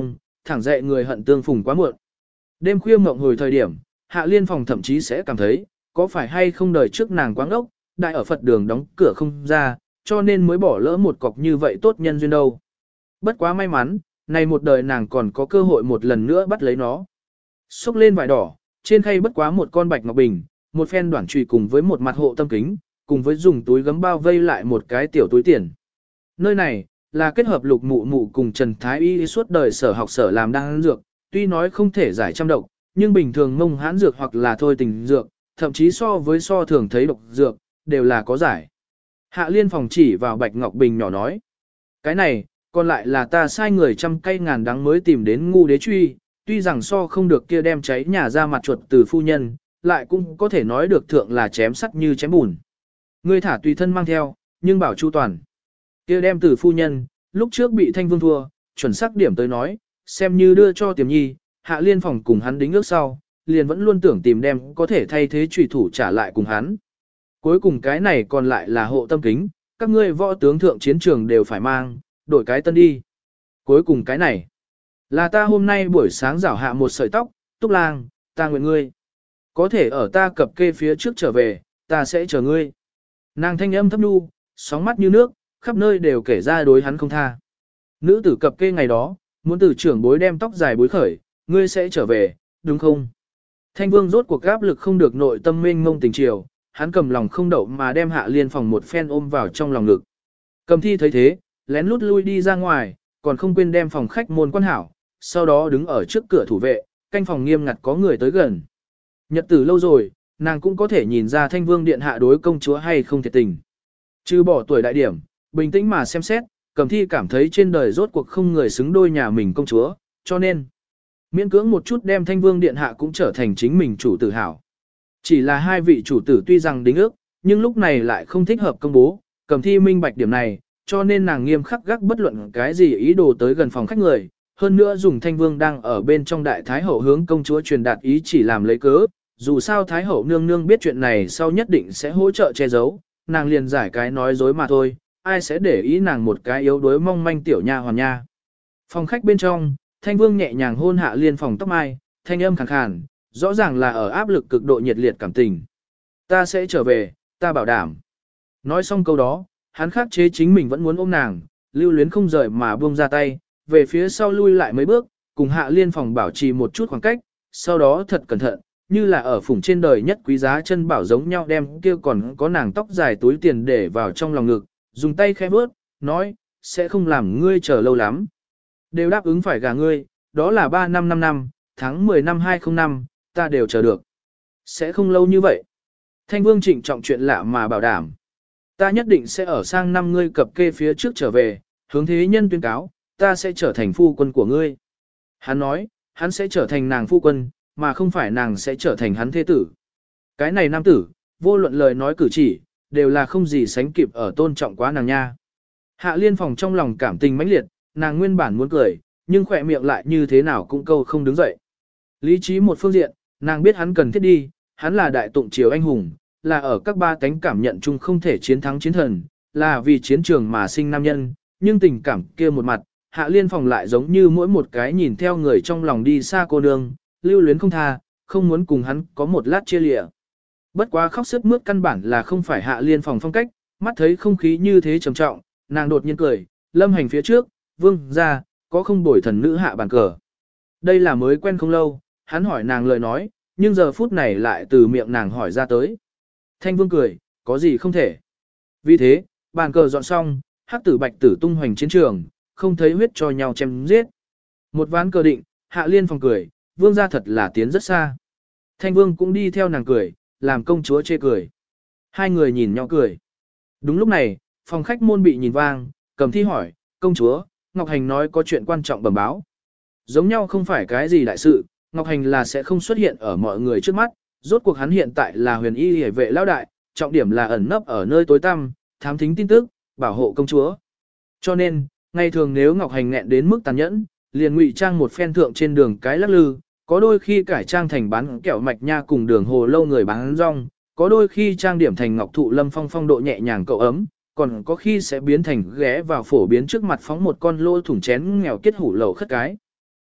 thẳng dậy người hận tương phùng quá muộn. Đêm khuya mộng hồi thời điểm, Hạ Liên Phòng thậm chí sẽ cảm thấy, có phải hay không đời trước nàng quáng ốc, đại ở Phật đường đóng cửa không ra, cho nên mới bỏ lỡ một cọc như vậy tốt nhân duyên đâu. Bất quá may mắn, này một đời nàng còn có cơ hội một lần nữa bắt lấy nó. Xúc lên vải đỏ, trên khay bất quá một con bạch ngọc bình, một phen đoản trùy cùng với một mặt hộ tâm kính, cùng với dùng túi gấm bao vây lại một cái tiểu túi tiền. Nơi này, là kết hợp Lục Mụ Mụ cùng Trần Thái Y suốt đời sở học sở làm đan dược, tuy nói không thể giải trăm độc, nhưng bình thường mông hãn dược hoặc là thôi tình dược, thậm chí so với so thường thấy độc dược, đều là có giải. Hạ Liên Phòng chỉ vào bạch ngọc bình nhỏ nói. Cái này, còn lại là ta sai người trăm cây ngàn đắng mới tìm đến ngu đế truy, tuy rằng so không được kia đem cháy nhà ra mặt chuột từ phu nhân, lại cũng có thể nói được thượng là chém sắt như chém bùn. Ngươi thả tùy thân mang theo, nhưng bảo chu toàn. Kia đem từ phu nhân, lúc trước bị Thanh Vương thua, chuẩn xác điểm tới nói, xem như đưa cho Tiềm Nhi, Hạ Liên Phòng cùng hắn đính ước sau, liền vẫn luôn tưởng tìm đem có thể thay thế trùy thủ trả lại cùng hắn. Cuối cùng cái này còn lại là hộ tâm kính, các ngươi võ tướng thượng chiến trường đều phải mang, đổi cái tân đi. Cuối cùng cái này, là ta hôm nay buổi sáng rảo hạ một sợi tóc, Túc Lang, ta nguyện ngươi. Có thể ở ta cập kê phía trước trở về, ta sẽ chờ ngươi. Nàng thanh âm thấp nhu, sóng mắt như nước, khắp nơi đều kể ra đối hắn không tha. Nữ tử cập kê ngày đó, muốn từ trưởng bối đem tóc dài bối khởi, ngươi sẽ trở về, đúng không? Thanh Vương rốt cuộc áp lực không được nội tâm mênh mông tình chiều, hắn cầm lòng không đậu mà đem Hạ Liên Phòng một phen ôm vào trong lòng ngực. Cầm Thi thấy thế, lén lút lui đi ra ngoài, còn không quên đem phòng khách môn quan hảo, sau đó đứng ở trước cửa thủ vệ, canh phòng nghiêm ngặt có người tới gần. Nhật tử lâu rồi, nàng cũng có thể nhìn ra Thanh Vương điện hạ đối công chúa hay không thiệt tình. Trừ bỏ tuổi đại điểm, bình tĩnh mà xem xét, Cầm Thi cảm thấy trên đời rốt cuộc không người xứng đôi nhà mình công chúa, cho nên miễn cưỡng một chút đem Thanh Vương điện hạ cũng trở thành chính mình chủ tử hảo. Chỉ là hai vị chủ tử tuy rằng đính ước, nhưng lúc này lại không thích hợp công bố, Cầm Thi minh bạch điểm này, cho nên nàng nghiêm khắc gác bất luận cái gì ý đồ tới gần phòng khách người, hơn nữa dùng Thanh Vương đang ở bên trong đại thái hậu hướng công chúa truyền đạt ý chỉ làm lấy cớ, dù sao thái hậu nương nương biết chuyện này sau nhất định sẽ hỗ trợ che giấu, nàng liền giải cái nói dối mà thôi, ai sẽ để ý nàng một cái yếu đuối mong manh tiểu nha hoàn nha. Phòng khách bên trong, Thanh Vương nhẹ nhàng hôn Hạ Liên Phòng tóc mai, thanh âm khàn khàn, rõ ràng là ở áp lực cực độ nhiệt liệt cảm tình. Ta sẽ trở về, ta bảo đảm. Nói xong câu đó, hắn khắc chế chính mình vẫn muốn ôm nàng, lưu luyến không rời mà buông ra tay, về phía sau lui lại mấy bước, cùng Hạ Liên Phòng bảo trì một chút khoảng cách, sau đó thật cẩn thận, như là ở phủng trên đời nhất quý giá chân bảo giống nhau đem kia còn có nàng tóc dài túi tiền để vào trong lòng ngực, dùng tay khẽ bước, nói, sẽ không làm ngươi chờ lâu lắm. Đều đáp ứng phải gả ngươi, đó là 3 năm 5 năm, tháng 10 năm 2005, ta đều chờ được. Sẽ không lâu như vậy. Thanh Vương trịnh trọng chuyện lạ mà bảo đảm. Ta nhất định sẽ ở sang năm ngươi cập kê phía trước trở về, hướng thế nhân tuyên cáo, ta sẽ trở thành phu quân của ngươi. Hắn nói, hắn sẽ trở thành nàng phu quân, mà không phải nàng sẽ trở thành hắn thế tử. Cái này nam tử, vô luận lời nói cử chỉ, đều là không gì sánh kịp ở tôn trọng quá nàng nha. Hạ Liên Phòng trong lòng cảm tình mãnh liệt, nàng nguyên bản muốn cười, nhưng khỏe miệng lại như thế nào cũng câu không đứng dậy. Lý trí một phương diện, nàng biết hắn cần thiết đi, hắn là đại tụng triều anh hùng, là ở các ba tánh cảm nhận chung không thể chiến thắng chiến thần, là vì chiến trường mà sinh nam nhân, nhưng tình cảm kia một mặt, Hạ Liên Phòng lại giống như mỗi một cái nhìn theo người trong lòng đi xa cô nương, lưu luyến không tha, không muốn cùng hắn có một lát chia lịa. Bất quá khóc sướt mướt căn bản là không phải Hạ Liên Phòng phong cách, mắt thấy không khí như thế trầm trọng, nàng đột nhiên cười, lâm hành phía trước, vương ra, có không bồi thần nữ hạ bàn cờ. Đây là mới quen không lâu, hắn hỏi nàng lời nói, nhưng giờ phút này lại từ miệng nàng hỏi ra tới. Thanh Vương cười, có gì không thể. Vì thế, bàn cờ dọn xong, hắc tử bạch tử tung hoành chiến trường, không thấy huyết cho nhau chém giết. Một ván cờ định, Hạ Liên Phòng cười, vương gia thật là tiến rất xa. Thanh Vương cũng đi theo nàng cười, làm công chúa chê cười. Hai người nhìn nhau cười. Đúng lúc này, phòng khách môn bị nhìn vang, Cầm Thi hỏi, công chúa, Ngọc Hành nói có chuyện quan trọng bẩm báo. Giống nhau không phải cái gì đại sự, Ngọc Hành là sẽ không xuất hiện ở mọi người trước mắt, rốt cuộc hắn hiện tại là huyền y hề vệ lão đại, trọng điểm là ẩn nấp ở nơi tối tăm, thám thính tin tức, bảo hộ công chúa. Cho nên, ngày thường nếu Ngọc Hành nghẹn đến mức tàn nhẫn, liền ngụy trang một phen thượng trên đường cái lắc lư, có đôi khi cải trang thành bán kẹo mạch nha cùng đường hồ lâu người bán rong, có đôi khi trang điểm thành ngọc thụ lâm phong phong độ nhẹ nhàng cậu ấm, còn có khi sẽ biến thành ghé vào phổ biến trước mặt phóng một con lô thủng chén nghèo kết hủ lầu khất cái.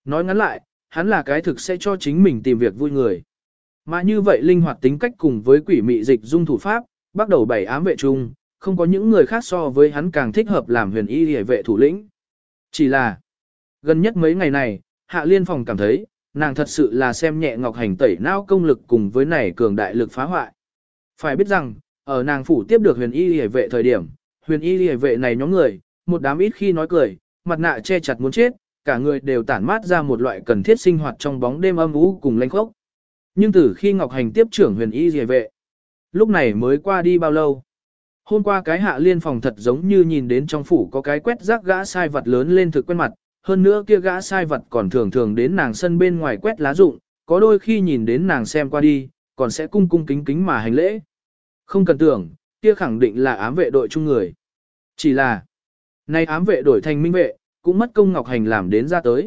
Nói ngắn lại, hắn là cái thực sẽ cho chính mình tìm việc vui người. Mà như vậy linh hoạt tính cách cùng với quỷ mị dịch dung thủ pháp, bắt đầu bảy ám vệ chung, không có những người khác so với hắn càng thích hợp làm huyền y hề vệ thủ lĩnh. Chỉ là, gần nhất mấy ngày này, Hạ Liên Phòng cảm thấy, nàng thật sự là xem nhẹ Ngọc Hành tẩy não công lực cùng với này cường đại lực phá hoại. Phải biết rằng, ở nàng phủ tiếp được huyền y hề vệ thời điểm, huyền y hề vệ này nhóm người, một đám ít khi nói cười, mặt nạ che chặt muốn chết, cả người đều tản mát ra một loại cần thiết sinh hoạt trong bóng đêm âm u cùng lanh khốc. Nhưng từ khi Ngọc Hành tiếp trưởng huyền y hề vệ, lúc này mới qua đi bao lâu. Hôm qua cái Hạ Liên Phòng thật giống như nhìn đến trong phủ có cái quét rác gã sai vật lớn lên thực quen mặt, hơn nữa kia gã sai vật còn thường thường đến nàng sân bên ngoài quét lá rụng, có đôi khi nhìn đến nàng xem qua đi, còn sẽ cung cung kính kính mà hành lễ. Không cần tưởng, kia khẳng định là ám vệ đội chung người. Chỉ là, nay ám vệ đổi thành minh vệ, cũng mất công Ngọc Hành làm đến ra tới.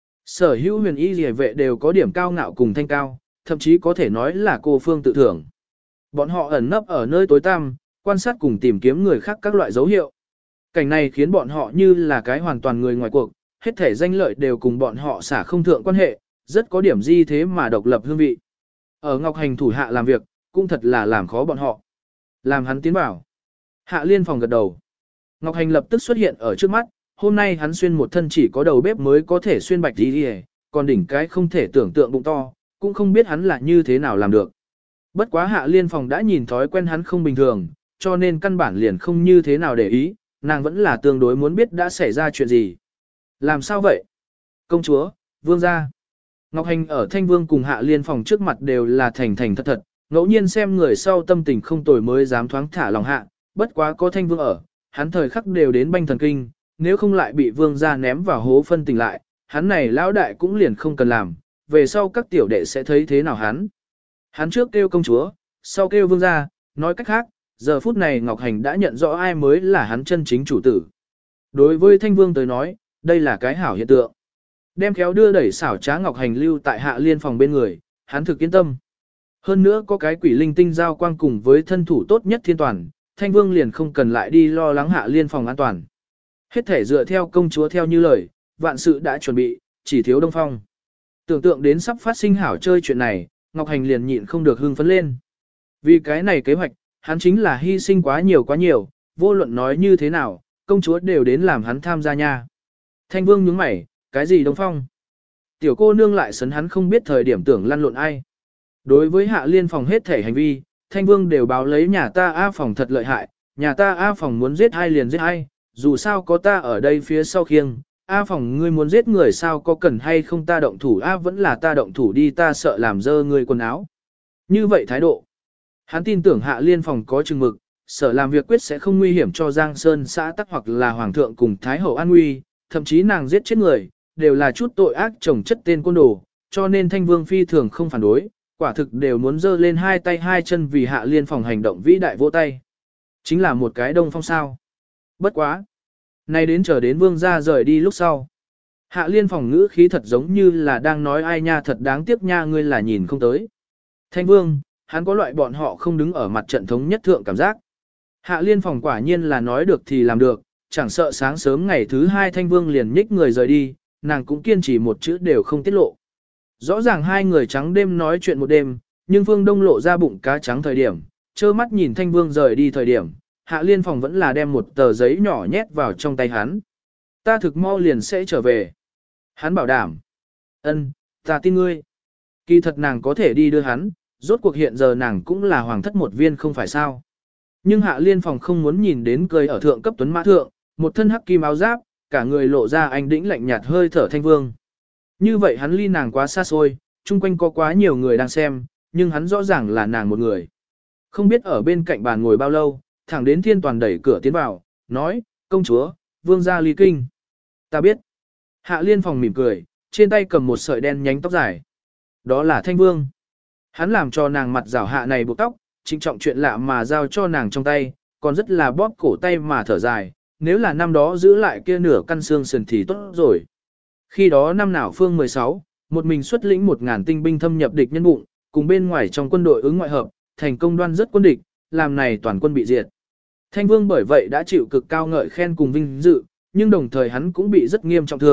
Sở hữu huyền y rìa vệ đều có điểm cao ngạo cùng thanh cao, thậm chí có thể nói là cô phương tự thưởng. Bọn họ ẩn nấp ở nơi tối tăm, quan sát cùng tìm kiếm người khác các loại dấu hiệu. Cảnh này khiến bọn họ như là cái hoàn toàn người ngoài cuộc, hết thể danh lợi đều cùng bọn họ xả không thượng quan hệ, rất có điểm di thế mà độc lập hương vị. Ở Ngọc Hành thủ hạ làm việc, cũng thật là làm khó bọn họ. Làm hắn tiến bảo. Hạ Liên Phòng gật đầu. Ngọc Hành lập tức xuất hiện ở trước mắt, hôm nay hắn xuyên một thân chỉ có đầu bếp mới có thể xuyên bạch đi, còn đỉnh cái không thể tưởng tượng bụng to, cũng không biết hắn là như thế nào làm được. Bất quá Hạ Liên Phòng đã nhìn thói quen hắn không bình thường, cho nên căn bản liền không như thế nào để ý, nàng vẫn là tương đối muốn biết đã xảy ra chuyện gì. Làm sao vậy? Công chúa, vương gia. Ngọc Hành ở Thanh Vương cùng Hạ Liên Phòng trước mặt đều là thành thành thật thật, ngẫu nhiên xem người sau tâm tình không tồi mới dám thoáng thả lòng hạ, bất quá có Thanh Vương ở, hắn thời khắc đều đến banh thần kinh, nếu không lại bị vương gia ném vào hố phân tình lại, hắn này lão đại cũng liền không cần làm, về sau các tiểu đệ sẽ thấy thế nào hắn. Hắn trước kêu công chúa, sau kêu vương gia, nói cách khác, giờ phút này Ngọc Hành đã nhận rõ ai mới là hắn chân chính chủ tử. Đối với Thanh Vương tới nói, đây là cái hảo hiện tượng. Đem khéo đưa đẩy xảo trá Ngọc Hành lưu tại Hạ Liên Phòng bên người, hắn thực yên tâm. Hơn nữa có cái quỷ linh tinh giao quang cùng với thân thủ tốt nhất thiên toàn, Thanh Vương liền không cần lại đi lo lắng Hạ Liên Phòng an toàn. Hết thể dựa theo công chúa theo như lời, vạn sự đã chuẩn bị, chỉ thiếu Đông Phong. Tưởng tượng đến sắp phát sinh hảo chơi chuyện này, Ngọc Hành liền nhịn không được hưng phấn lên. Vì cái này kế hoạch, hắn chính là hy sinh quá nhiều, vô luận nói như thế nào, công chúa đều đến làm hắn tham gia nha. Thanh Vương nhướng mày, cái gì Đông Phong? Tiểu cô nương lại sấn hắn không biết thời điểm tưởng lăn lộn ai. Đối với Hạ Liên Phòng hết thể hành vi, Thanh Vương đều báo lấy nhà ta A Phòng thật lợi hại, nhà ta A Phòng muốn giết ai liền giết ai, dù sao có ta ở đây phía sau khiêng, A Phòng ngươi muốn giết người sao có cần hay không ta động thủ A vẫn là ta động thủ đi ta sợ làm dơ người quần áo. Như vậy thái độ. Hắn tin tưởng Hạ Liên Phòng có chừng mực, sở làm việc quyết sẽ không nguy hiểm cho Giang Sơn xã tắc hoặc là Hoàng thượng cùng Thái Hậu an nguy, thậm chí nàng giết chết người, đều là chút tội ác chồng chất tên côn đồ, cho nên Thanh Vương phi thường không phản đối, quả thực đều muốn giơ lên hai tay hai chân vì Hạ Liên Phòng hành động vĩ đại vỗ tay. Chính là một cái Đông Phong sao. Bất quá. Nay đến chờ đến vương gia rời đi lúc sau. Hạ Liên Phòng ngữ khí thật giống như là đang nói ai nha thật đáng tiếc nha ngươi là nhìn không tới. Thanh Vương, hắn có loại bọn họ không đứng ở mặt trận thống nhất thượng cảm giác. Hạ Liên Phòng quả nhiên là nói được thì làm được, chẳng sợ sáng sớm ngày thứ hai Thanh Vương liền nhích người rời đi, nàng cũng kiên trì một chữ đều không tiết lộ. Rõ ràng hai người trắng đêm nói chuyện một đêm, nhưng Phương Đông lộ ra bụng cá trắng thời điểm, trơ mắt nhìn Thanh Vương rời đi thời điểm, Hạ Liên Phòng vẫn là đem một tờ giấy nhỏ nhét vào trong tay hắn. Ta thực mau liền sẽ trở về. Hắn bảo đảm. Ân, ta tin ngươi. Kỳ thật nàng có thể đi đưa hắn, rốt cuộc hiện giờ nàng cũng là hoàng thất một viên không phải sao. Nhưng Hạ Liên Phòng không muốn nhìn đến cười ở thượng cấp tuấn mã thượng, một thân hắc kim áo giáp, cả người lộ ra anh đĩnh lạnh nhạt hơi thở Thanh Vương. Như vậy hắn ly nàng quá xa xôi, chung quanh có quá nhiều người đang xem, nhưng hắn rõ ràng là nàng một người. Không biết ở bên cạnh bàn ngồi bao lâu, thẳng đến Thiên Toàn đẩy cửa tiến vào, nói, công chúa, vương gia ly kinh. Ta biết. Hạ Liên Phòng mỉm cười, trên tay cầm một sợi đen nhánh tóc dài. Đó là Thanh Vương. Hắn làm cho nàng mặt rảo hạ này buộc tóc, trịnh trọng chuyện lạ mà giao cho nàng trong tay, còn rất là bóp cổ tay mà thở dài, nếu là năm đó giữ lại kia nửa căn xương sườn thì tốt rồi. Khi đó năm nào phương 16, một mình xuất lĩnh 1000 tinh binh thâm nhập địch nhân bụng, cùng bên ngoài trong quân đội ứng ngoại hợp, thành công đoan rất quân địch, làm này toàn quân bị diệt. Thanh Vương bởi vậy đã chịu cực cao ngợi khen cùng vinh dự, nhưng đồng thời hắn cũng bị rất nghiêm trọng thương,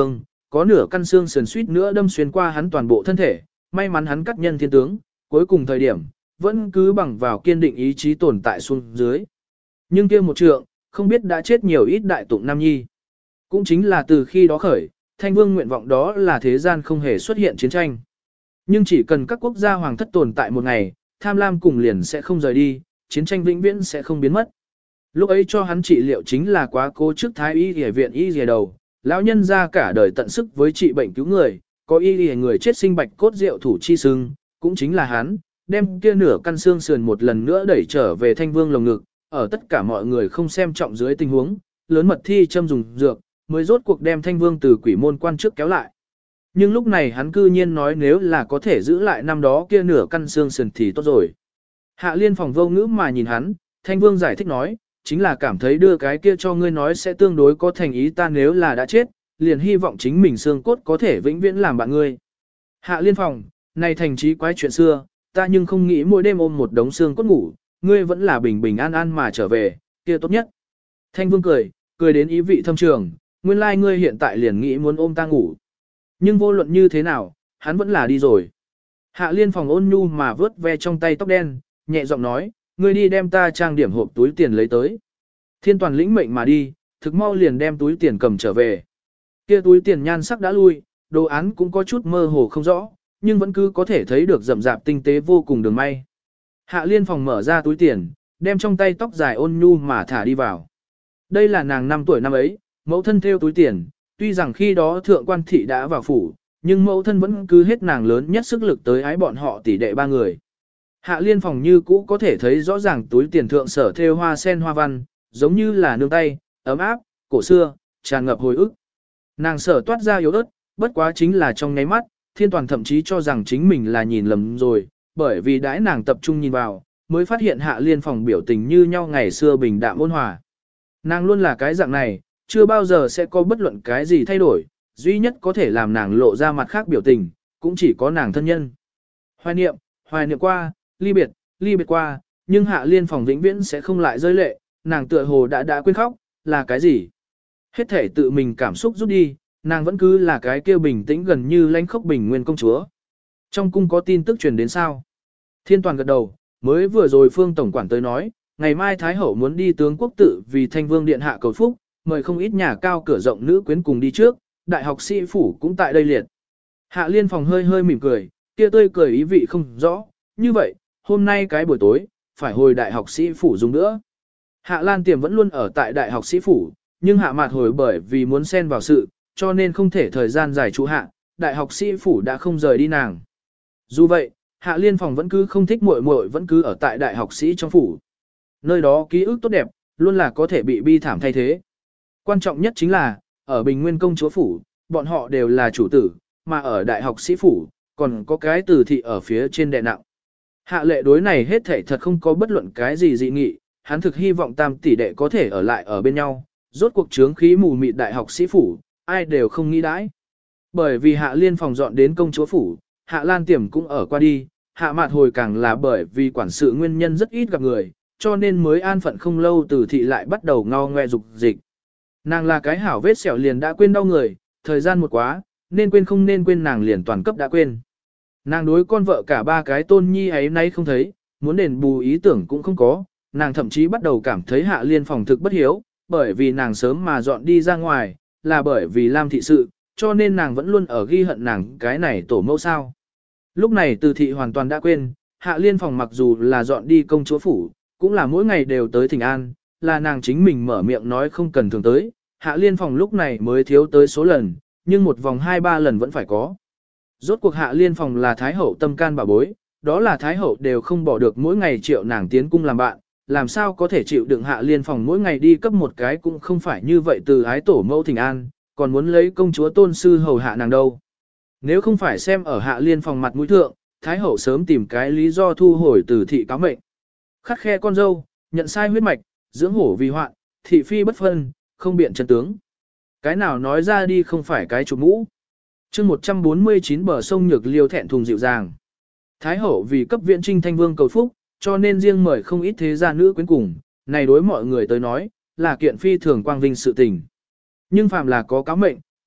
có nửa căn xương sườn suýt nữa đâm xuyên qua hắn toàn bộ thân thể, may mắn hắn cắt nhân thiên tướng, cuối cùng thời điểm, vẫn cứ bằng vào kiên định ý chí tồn tại xuống dưới. Nhưng kia một trượng, không biết đã chết nhiều ít đại tụng nam nhi. Cũng chính là từ khi đó khởi, Thanh Vương nguyện vọng đó là thế gian không hề xuất hiện chiến tranh. Nhưng chỉ cần các quốc gia hoàng thất tồn tại một ngày, tham lam cùng liền sẽ không rời đi, chiến tranh vĩnh viễn sẽ không biến mất. Lúc ấy cho hắn trị liệu chính là quá cố trước thái y y viện y y đầu, lão nhân ra cả đời tận sức với trị bệnh cứu người, có y y người chết sinh bạch cốt rượu thủ chi sưng, cũng chính là hắn, đem kia nửa căn xương sườn một lần nữa đẩy trở về Thanh Vương lồng ngực, ở tất cả mọi người không xem trọng dưới tình huống, lớn mật thi châm dùng dược, mới rốt cuộc đem Thanh Vương từ quỷ môn quan trước kéo lại. Nhưng lúc này hắn cư nhiên nói nếu là có thể giữ lại năm đó kia nửa căn xương sườn thì tốt rồi. Hạ Liên Phòng vô ngữ mà nhìn hắn, Thanh Vương giải thích nói, chính là cảm thấy đưa cái kia cho ngươi nói sẽ tương đối có thành ý, ta nếu là đã chết, liền hy vọng chính mình xương cốt có thể vĩnh viễn làm bạn ngươi. Hạ Liên Phòng, này thành trí quái chuyện xưa, ta nhưng không nghĩ mỗi đêm ôm một đống xương cốt ngủ, ngươi vẫn là bình bình an an mà trở về, kia tốt nhất. Thanh Vương cười đến ý vị thâm trường, nguyên lai ngươi hiện tại liền nghĩ muốn ôm ta ngủ. Nhưng vô luận như thế nào, hắn vẫn là đi rồi. Hạ Liên Phòng ôn nhu mà vớt ve trong tay tóc đen, nhẹ giọng nói, ngươi đi đem ta trang điểm hộp túi tiền lấy tới. Thiên Toàn lĩnh mệnh mà đi, thực mau liền đem túi tiền cầm trở về. Kia túi tiền nhan sắc đã lui, đồ án cũng có chút mơ hồ không rõ, nhưng vẫn cứ có thể thấy được rậm rạp tinh tế vô cùng đường may. Hạ Liên Phòng mở ra túi tiền, đem trong tay tóc dài ôn nhu mà thả đi vào. Đây là nàng 5 tuổi năm ấy, mẫu thân theo túi tiền, tuy rằng khi đó thượng quan thị đã vào phủ, nhưng mẫu thân vẫn cứ hết nàng lớn nhất sức lực tới ái bọn họ tỷ đệ 3 người. Hạ Liên Phòng như cũ có thể thấy rõ ràng túi tiền thượng sở thêu hoa sen hoa văn, giống như là nương tay, ấm áp, cổ xưa, tràn ngập hồi ức. Nàng sở toát ra yếu ớt, bất quá chính là trong nháy mắt, Thiên Toàn thậm chí cho rằng chính mình là nhìn lầm rồi, bởi vì đãi nàng tập trung nhìn vào, mới phát hiện Hạ Liên Phòng biểu tình như nhau ngày xưa bình đạm ôn hòa. Nàng luôn là cái dạng này, chưa bao giờ sẽ có bất luận cái gì thay đổi, duy nhất có thể làm nàng lộ ra mặt khác biểu tình, cũng chỉ có nàng thân nhân. Hoài niệm qua, ly biệt qua, nhưng Hạ Liên Phòng vĩnh viễn sẽ không lại rơi lệ, nàng tựa hồ đã quên khóc, là cái gì? Hết thể tự mình cảm xúc rút đi, nàng vẫn cứ là cái kia bình tĩnh gần như lãnh khốc bình nguyên công chúa. Trong cung có tin tức truyền đến sao? Thiên Toàn gật đầu, mới vừa rồi Phương Tổng Quản tới nói, ngày mai Thái Hậu muốn đi tướng quốc tự vì Thanh Vương Điện hạ cầu phúc, mời không ít nhà cao cửa rộng nữ quyến cùng đi trước, đại học sĩ phủ cũng tại đây liệt. Hạ Liên Phòng hơi mỉm cười, kia tươi cười ý vị không rõ, như vậy, hôm nay cái buổi tối, phải hồi đại học sĩ phủ dùng nữa. Hạ Lan Tiềm vẫn luôn ở tại đại học sĩ phủ, nhưng Hạ Mạt hồi bởi vì muốn xen vào sự, cho nên không thể thời gian dài trụ hạ, đại học sĩ phủ đã không rời đi nàng. Dù vậy, Hạ Liên Phòng vẫn cứ không thích muội muội vẫn cứ ở tại đại học sĩ trong phủ. Nơi đó ký ức tốt đẹp, luôn là có thể bị bi thảm thay thế. Quan trọng nhất chính là, ở Bình Nguyên công chúa phủ, bọn họ đều là chủ tử, mà ở đại học sĩ phủ, còn có cái tử thị ở phía trên đệ nặng. Hạ lệ đối này hết thảy thật không có bất luận cái gì dị nghị, hắn thực hy vọng tam tỷ đệ có thể ở lại ở bên nhau, rốt cuộc chướng khí mù mịt đại học sĩ phủ, ai đều không nghĩ đãi. Bởi vì Hạ Liên Phòng dọn đến công chúa phủ, Hạ Lan Tiềm cũng ở qua đi, Hạ Mạt hồi càng là bởi vì quản sự nguyên nhân rất ít gặp người, cho nên mới an phận không lâu từ thị lại bắt đầu ngao ngoe dục dịch. Nàng là cái hảo vết sẹo liền đã quên đau người, thời gian một quá, nên quên không nên quên nàng liền toàn cấp đã quên. Nàng đối con vợ cả 3 cái tôn nhi ấy nay không thấy, muốn đền bù ý tưởng cũng không có, nàng thậm chí bắt đầu cảm thấy Hạ Liên Phòng thực bất hiếu, bởi vì nàng sớm mà dọn đi ra ngoài, là bởi vì Lam thị sự, cho nên nàng vẫn luôn ở ghi hận nàng cái này tổ mẫu sao. Lúc này từ thị hoàn toàn đã quên, Hạ Liên Phòng mặc dù là dọn đi công chúa phủ, cũng là mỗi ngày đều tới Thịnh An, là nàng chính mình mở miệng nói không cần thường tới, Hạ Liên Phòng lúc này mới thiếu tới số lần, nhưng một vòng 2-3 lần vẫn phải có. Rốt cuộc Hạ Liên Phòng là Thái Hậu tâm can bà bối, đó là Thái Hậu đều không bỏ được mỗi ngày triệu nàng tiến cung làm bạn, làm sao có thể chịu đựng Hạ Liên Phòng mỗi ngày đi cấp một cái cũng không phải như vậy từ ái tổ mẫu Thịnh An, còn muốn lấy công chúa tôn sư hầu hạ nàng đâu. Nếu không phải xem ở Hạ Liên Phòng mặt mũi thượng, Thái Hậu sớm tìm cái lý do thu hồi từ thị cáo mệnh. Khắt khe con dâu, nhận sai huyết mạch, dưỡng hổ vì hoạn, thị phi bất phân, không biện chân tướng. Cái nào nói ra đi không phải cái chụp mũ. chương 149 bờ sông Nhược Liêu thẹn thùng dịu dàng. Thái Hậu vì cấp viện trinh Thanh Vương cầu phúc, cho nên riêng mời không ít thế gia nữ quyến cùng, này đối mọi người tới nói, là kiện phi thường quang vinh sự tình. Nhưng phàm là có cáo mệnh,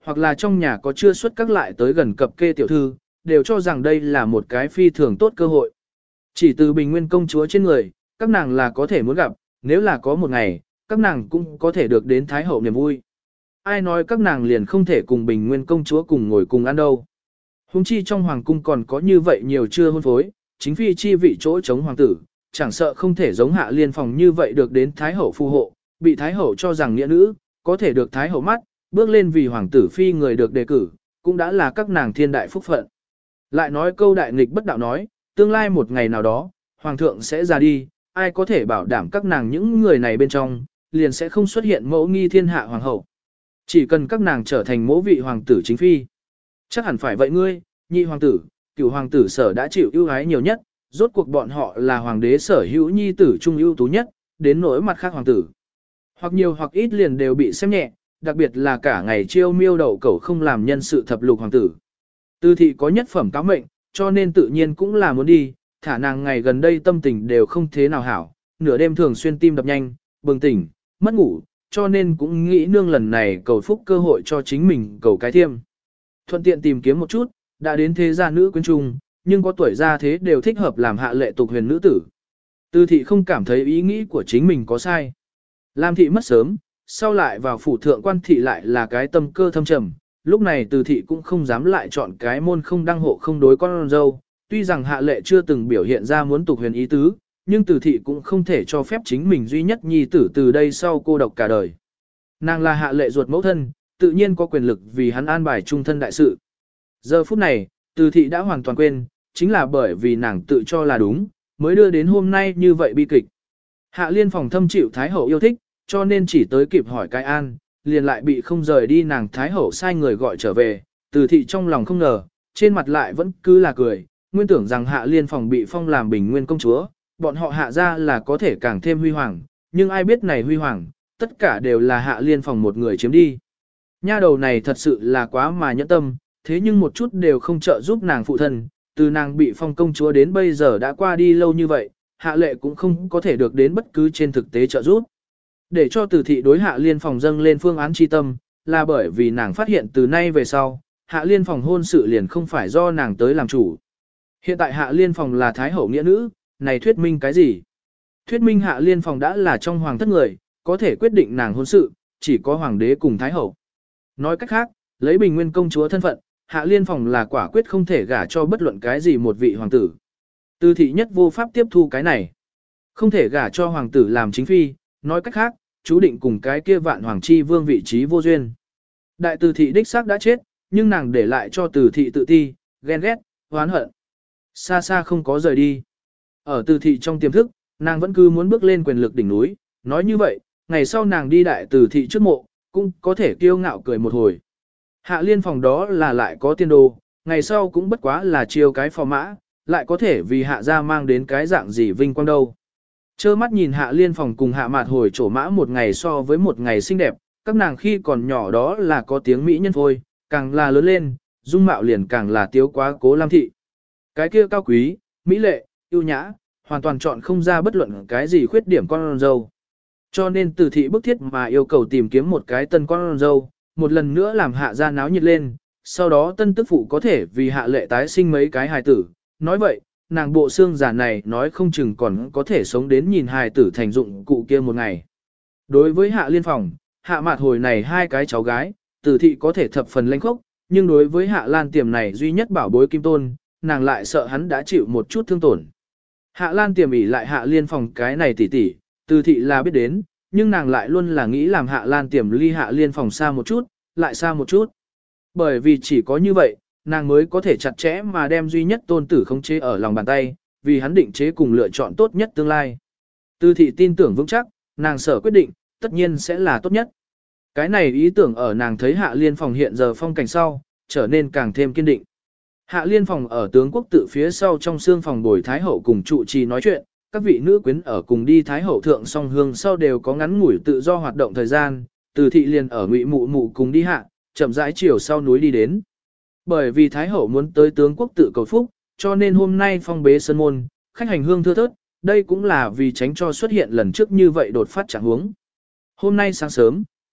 hoặc là trong nhà có chưa xuất các lại tới gần cập kê tiểu thư, đều cho rằng đây là một cái phi thường tốt cơ hội. Chỉ từ Bình Nguyên công chúa trên người, các nàng là có thể muốn gặp, nếu là có một ngày, các nàng cũng có thể được đến Thái hậu niềm vui. Ai nói các nàng liền không thể cùng Bình Nguyên công chúa cùng ngồi cùng ăn đâu. Hùng chi trong hoàng cung còn có như vậy nhiều chưa hôn phối, chính phi chi vị chỗ chống hoàng tử, chẳng sợ không thể giống Hạ Liên Phòng như vậy được đến Thái hậu phù hộ, bị Thái hậu cho rằng nghĩa nữ, có thể được Thái hậu mắt, bước lên vì hoàng tử phi người được đề cử, cũng đã là các nàng thiên đại phúc phận. Lại nói câu đại nghịch bất đạo nói, tương lai một ngày nào đó, hoàng thượng sẽ ra đi, ai có thể bảo đảm các nàng những người này bên trong, liền sẽ không xuất hiện mẫu nghi thiên hạ hoàng hậu. Chỉ cần các nàng trở thành mẫu vị hoàng tử chính phi. Chắc hẳn phải vậy ngươi, nhị hoàng tử, cửu hoàng tử sở đã chịu ưu ái nhiều nhất, rốt cuộc bọn họ là hoàng đế sở hữu nhi tử trung ưu tú nhất, đến nỗi mặt khác hoàng tử. Hoặc nhiều hoặc ít liền đều bị xem nhẹ, đặc biệt là cả ngày chiêu miêu đậu cẩu không làm nhân sự thập lục hoàng tử. Tư thị có nhất phẩm cáo mệnh, cho nên tự nhiên cũng là muốn đi, thả nàng ngày gần đây tâm tình đều không thế nào hảo, nửa đêm thường xuyên tim đập nhanh, bừng tỉnh, mất ngủ, cho nên cũng nghĩ nương lần này cầu phúc cơ hội cho chính mình cầu cái thiêm. Thuận tiện tìm kiếm một chút, đã đến thế gia nữ quyến trung, nhưng có tuổi gia thế đều thích hợp làm hạ lệ tục huyền nữ tử. Tư thị không cảm thấy ý nghĩ của chính mình có sai. Lam thị mất sớm, sau lại vào phủ thượng quan thị lại là cái tâm cơ thâm trầm, lúc này Từ thị cũng không dám lại chọn cái môn không đăng hộ không đối con dâu, tuy rằng hạ lệ chưa từng biểu hiện ra muốn tục huyền ý tứ, nhưng Từ thị cũng không thể cho phép chính mình duy nhất nhi tử từ đây sau cô độc cả đời. Nàng là hạ lệ ruột mẫu thân, tự nhiên có quyền lực vì hắn an bài trung thân đại sự. Giờ phút này, Từ thị đã hoàn toàn quên, chính là bởi vì nàng tự cho là đúng, mới đưa đến hôm nay như vậy bi kịch. Hạ Liên Phòng thâm chịu Thái hậu yêu thích, cho nên chỉ tới kịp hỏi cái an, liền lại bị không rời đi nàng Thái hậu sai người gọi trở về, Từ thị trong lòng không ngờ, trên mặt lại vẫn cứ là cười, nguyên tưởng rằng Hạ Liên Phòng bị phong làm Bình Nguyên công chúa, bọn họ hạ ra là có thể càng thêm huy hoàng, nhưng ai biết này huy hoàng, tất cả đều là Hạ Liên Phòng một người chiếm đi. Nha đầu này thật sự là quá mà nhẫn tâm, thế nhưng một chút đều không trợ giúp nàng phụ thân, từ nàng bị phong công chúa đến bây giờ đã qua đi lâu như vậy, Hạ lệ cũng không có thể được đến bất cứ trên thực tế trợ giúp. Để cho Từ thị đối Hạ Liên Phòng dâng lên phương án chi tâm, là bởi vì nàng phát hiện từ nay về sau, Hạ Liên Phòng hôn sự liền không phải do nàng tới làm chủ. Hiện tại Hạ Liên Phòng là Thái hậu nghĩa nữ, này thuyết minh cái gì? Thuyết minh Hạ Liên Phòng đã là trong hoàng thất người, có thể quyết định nàng hôn sự, chỉ có hoàng đế cùng Thái hậu. Nói cách khác, lấy Bình Nguyên công chúa thân phận, Hạ Liên Phòng là quả quyết không thể gả cho bất luận cái gì một vị hoàng tử. Từ thị nhất vô pháp tiếp thu cái này. Không thể gả cho hoàng tử làm chính phi, nói cách khác, chú định cùng cái kia vạn hoàng chi vương vị trí vô duyên. Đại Từ thị đích xác đã chết, nhưng nàng để lại cho Từ thị tự ti, ghen ghét, oán hận. Xa xa không có rời đi. Ở Từ thị trong tiềm thức, nàng vẫn cứ muốn bước lên quyền lực đỉnh núi, nói như vậy, ngày sau nàng đi đại Từ thị trước mộ, cũng có thể kiêu ngạo cười một hồi. Hạ Liên Phòng đó là lại có tiên đồ, ngày sau cũng bất quá là chiêu cái phò mã, lại có thể vì hạ gia mang đến cái dạng gì vinh quang đâu. Chơ mắt nhìn Hạ Liên Phòng cùng Hạ Mạt Hồi trổ mã một ngày so với một ngày xinh đẹp, các nàng khi còn nhỏ đó là có tiếng mỹ nhân thôi, càng là lớn lên, dung mạo liền càng là tiếu quá Cố Lam thị. Cái kia cao quý, mỹ lệ, yêu nhã, hoàn toàn chọn không ra bất luận cái gì khuyết điểm con dâu. Cho nên Từ thị bức thiết mà yêu cầu tìm kiếm một cái tân con dâu, một lần nữa làm hạ gia náo nhiệt lên, sau đó tân tức phụ có thể vì hạ lệ tái sinh mấy cái hài tử. Nói vậy, nàng bộ xương giả này nói không chừng còn có thể sống đến nhìn hài tử thành dụng cụ kia một ngày. Đối với Hạ Liên Phòng, Hạ Mạt Hồi này hai cái cháu gái, Từ thị có thể thập phần lanh khốc, nhưng đối với Hạ Lan Tiềm này duy nhất bảo bối Kim Tôn, nàng lại sợ hắn đã chịu một chút thương tổn. Hạ Lan Tiềm ỉ lại Hạ Liên Phòng cái này tỉ tỉ, Từ thị là biết đến, nhưng nàng lại luôn là nghĩ làm Hạ Lan Tiềm ly Hạ Liên Phòng xa một chút, lại xa một chút. Bởi vì chỉ có như vậy, nàng mới có thể chặt chẽ mà đem duy nhất tôn tử khống chế ở lòng bàn tay, vì hắn định chế cùng lựa chọn tốt nhất tương lai. Từ thị tin tưởng vững chắc, nàng sở quyết định, tất nhiên sẽ là tốt nhất. Cái này ý tưởng ở nàng thấy Hạ Liên Phòng hiện giờ phong cảnh sau, trở nên càng thêm kiên định. Hạ Liên Phòng ở tướng quốc tự phía sau trong xương phòng bồi Thái Hậu cùng trụ trì nói chuyện, các vị nữ quyến ở cùng đi Thái Hậu thượng song hương sau đều có ngắn ngủi tự do hoạt động thời gian, Từ thị liền ở Ngụy Mụ Mụ cùng đi hạ, chậm rãi chiều sau núi đi đến. Bởi vì Thái Hậu muốn tới tướng quốc tự cầu phúc, cho nên hôm nay phong bế sân môn, khách hành hương thưa thớt, đây cũng là vì tránh cho xuất hiện lần trước như vậy đột phát trạng huống. Hôm nay sáng sớm,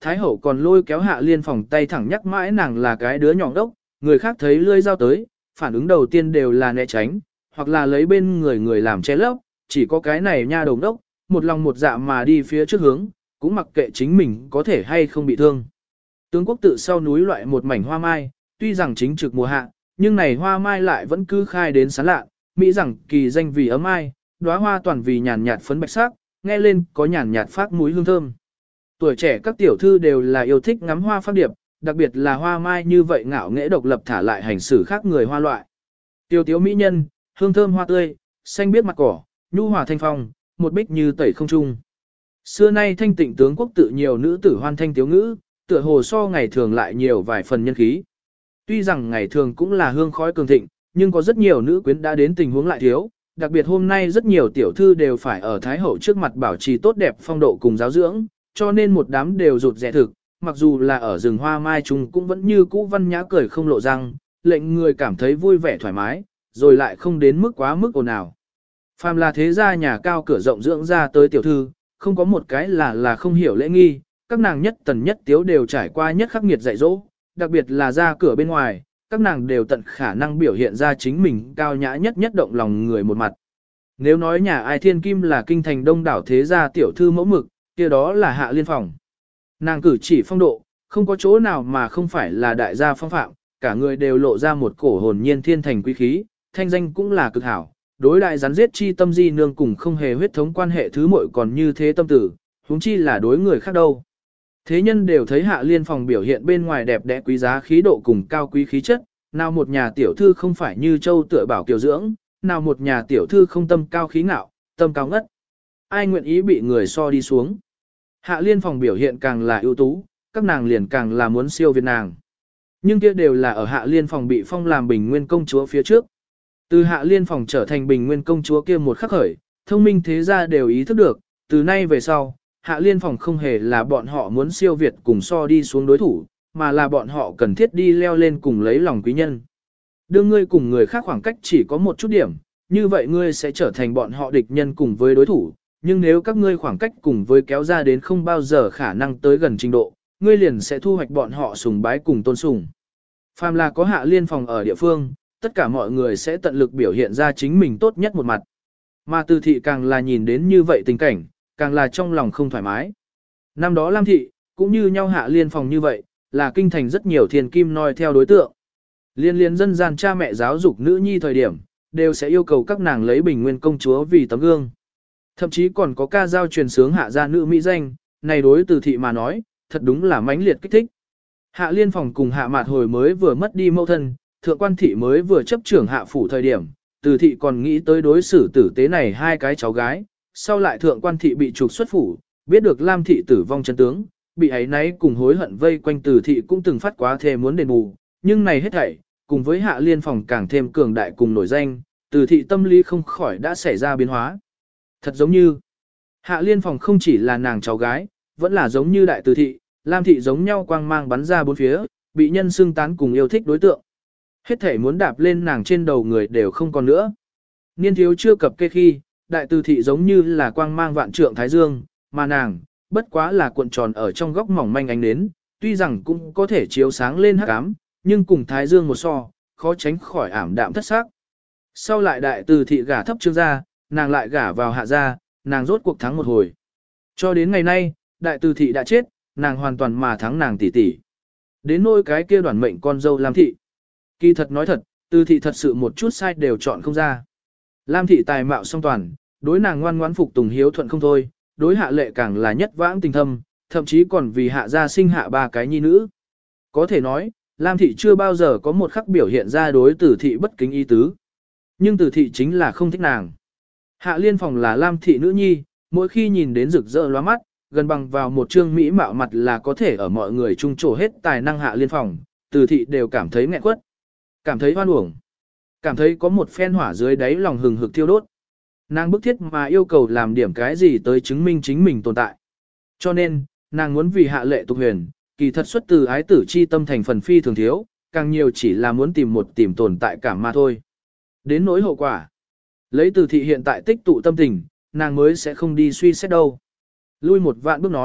Thái hậu còn lôi kéo Hạ Liên Phòng tay thẳng nhắc mãi nàng là cái đứa nhỏ đốc, người khác thấy lươi dao tới, phản ứng đầu tiên đều là né tránh, hoặc là lấy bên người làm che lấp, chỉ có cái này nha đầu đốc, một lòng một dạ mà đi phía trước hướng, cũng mặc kệ chính mình có thể hay không bị thương. Tướng quốc tự sau núi loại một mảnh hoa mai, tuy rằng chính trực mùa hạ, nhưng này hoa mai lại vẫn cứ khai đến sáng lạ, mỹ rằng kỳ danh vì ấm mai, đóa hoa toàn vì nhàn nhạt phấn bạch sắc, nghe lên có nhàn nhạt phát mũi hương thơm. Tuổi trẻ các tiểu thư đều là yêu thích ngắm hoa phác điệp, đặc biệt là hoa mai như vậy ngạo nghễ độc lập thả lại hành xử khác người hoa loại. Tiêu tiếu mỹ nhân, hương thơm hoa tươi, xanh biếc mặt cỏ, nhu hòa thanh phong, một bích như tẩy không trung. Xưa nay thanh tịnh tướng quốc tự nhiều nữ tử hoan thanh tiếu ngữ, tựa hồ so ngày thường lại nhiều vài phần nhân khí. Tuy rằng ngày thường cũng là hương khói cường thịnh, nhưng có rất nhiều nữ quyến đã đến tình huống lại thiếu, đặc biệt hôm nay rất nhiều tiểu thư đều phải ở Thái Hậu trước mặt bảo trì tốt đẹp phong độ cùng giáo dưỡng, cho nên một đám đều rụt rẻ thực, mặc dù là ở rừng hoa mai chúng cũng vẫn như cũ văn nhã cười không lộ răng, lệnh người cảm thấy vui vẻ thoải mái, rồi lại không đến mức quá mức ồn ào. Phàm là thế gia nhà cao cửa rộng dưỡng ra tới tiểu thư, không có một cái là không hiểu lễ nghi, các nàng nhất tần nhất tiếu đều trải qua nhất khắc nghiệt dạy dỗ, đặc biệt là ra cửa bên ngoài, các nàng đều tận khả năng biểu hiện ra chính mình cao nhã nhất động lòng người một mặt. Nếu nói nhà ai thiên kim là kinh thành đông đảo thế gia tiểu thư mẫu mực, kia đó là Hạ Liên Phòng. Nàng cử chỉ phong độ, không có chỗ nào mà không phải là đại gia phong phạm, cả người đều lộ ra một cổ hồn nhiên thiên thành quý khí, thanh danh cũng là cực hảo. Đối đại rắn giết chi tâm di nương cùng không hề huyết thống quan hệ thứ muội còn như thế tâm tử, huống chi là đối người khác đâu. Thế nhân đều thấy Hạ Liên Phòng biểu hiện bên ngoài đẹp đẽ quý giá khí độ cùng cao quý khí chất, nào một nhà tiểu thư không phải như châu tựa bảo kiều dưỡng, nào một nhà tiểu thư không tâm cao khí ngạo, tâm cao ngất. Ai nguyện ý bị người so đi xuống. Hạ Liên Phòng biểu hiện càng là ưu tú, các nàng liền càng là muốn siêu việt nàng. Nhưng kia đều là ở Hạ Liên Phòng bị phong làm Bình Nguyên công chúa phía trước. Từ Hạ Liên Phòng trở thành Bình Nguyên công chúa kia một khắc khởi, thông minh thế gia đều ý thức được, từ nay về sau, Hạ Liên Phòng không hề là bọn họ muốn siêu việt cùng so đi xuống đối thủ, mà là bọn họ cần thiết đi leo lên cùng lấy lòng quý nhân. Đương ngươi cùng người khác khoảng cách chỉ có một chút điểm, như vậy ngươi sẽ trở thành bọn họ địch nhân cùng với đối thủ, nhưng nếu các ngươi khoảng cách cùng với kéo ra đến không bao giờ khả năng tới gần trình độ, ngươi liền sẽ thu hoạch bọn họ sùng bái cùng tôn sùng. Phàm là có Hạ Liên Phòng ở địa phương, tất cả mọi người sẽ tận lực biểu hiện ra chính mình tốt nhất một mặt. Mà Từ thị càng là nhìn đến như vậy tình cảnh, càng là trong lòng không thoải mái. Năm đó Lam thị, cũng như nhau Hạ Liên Phòng như vậy, là kinh thành rất nhiều thiên kim noi theo đối tượng. Liên dân gian cha mẹ giáo dục nữ nhi thời điểm, đều sẽ yêu cầu các nàng lấy Bình Nguyên công chúa vì tấm gương. Thậm chí còn có ca dao truyền sướng hạ gia nữ mỹ danh, này đối Từ thị mà nói, thật đúng là mãnh liệt kích thích. Hạ Liên Phòng cùng Hạ Mạt hồi mới vừa mất đi mẫu thân, Thượng Quan thị mới vừa chấp trưởng hạ phủ thời điểm, Từ thị còn nghĩ tới đối xử tử tế này hai cái cháu gái, sau lại Thượng Quan thị bị trục xuất phủ, biết được Lam thị tử vong chân tướng, bị ấy náy cùng hối hận vây quanh Từ thị cũng từng phát quá thề muốn đền bù, nhưng này hết thảy, cùng với Hạ Liên Phòng càng thêm cường đại cùng nổi danh, Từ thị tâm lý không khỏi đã xảy ra biến hóa. Thật giống như, Hạ Liên Phòng không chỉ là nàng cháu gái, vẫn là giống như đại Từ thị, Lam thị giống nhau quang mang bắn ra bốn phía, bị nhân xưng tán cùng yêu thích đối tượng. Hết thể muốn đạp lên nàng trên đầu người đều không còn nữa. Niên thiếu chưa cập kê khi, đại Từ thị giống như là quang mang vạn trượng thái dương, mà nàng, bất quá là cuộn tròn ở trong góc mỏng manh ánh nến, tuy rằng cũng có thể chiếu sáng lên hắc ám, nhưng cùng thái dương một so, khó tránh khỏi ảm đạm thất sắc. Sau lại đại Từ thị gả thấp Trương gia, nàng lại gả vào Hạ gia, nàng rốt cuộc thắng một hồi. Cho đến ngày nay, đại Từ thị đã chết, nàng hoàn toàn mà thắng nàng tỷ tỷ. Đến nỗi cái kia đoản mệnh con dâu Lam thị. Kỳ thật nói thật, Từ thị thật sự một chút sai đều chọn không ra. Lam thị tài mạo song toàn, đối nàng ngoan ngoãn phục tùng hiếu thuận không thôi, đối Hạ lệ càng là nhất vãng tình thâm, thậm chí còn vì Hạ gia sinh hạ ba cái nhi nữ. Có thể nói, Lam thị chưa bao giờ có một khắc biểu hiện ra đối Từ thị bất kính ý tứ. Nhưng Từ thị chính là không thích nàng. Hạ Liên Phòng là Lam thị nữ nhi, mỗi khi nhìn đến rực rỡ lóa mắt, gần bằng vào một trương mỹ mạo mặt là có thể ở mọi người trung trổ hết tài năng Hạ Liên Phòng, Từ thị đều cảm thấy nghẹn quất, cảm thấy hoan uổng, cảm thấy có một phen hỏa dưới đáy lòng hừng hực thiêu đốt. Nàng bức thiết mà yêu cầu làm điểm cái gì tới chứng minh chính mình tồn tại. Cho nên, nàng muốn vì Hạ lệ tục huyền, kỳ thật xuất từ ái tử chi tâm thành phần phi thường thiếu, càng nhiều chỉ là muốn tìm tồn tại cảm mà thôi. Đến nỗi hậu quả, lấy Từ thị hiện tại tích tụ tâm tình, nàng mới sẽ không đi suy xét đâu. Lui một vạn bước nói,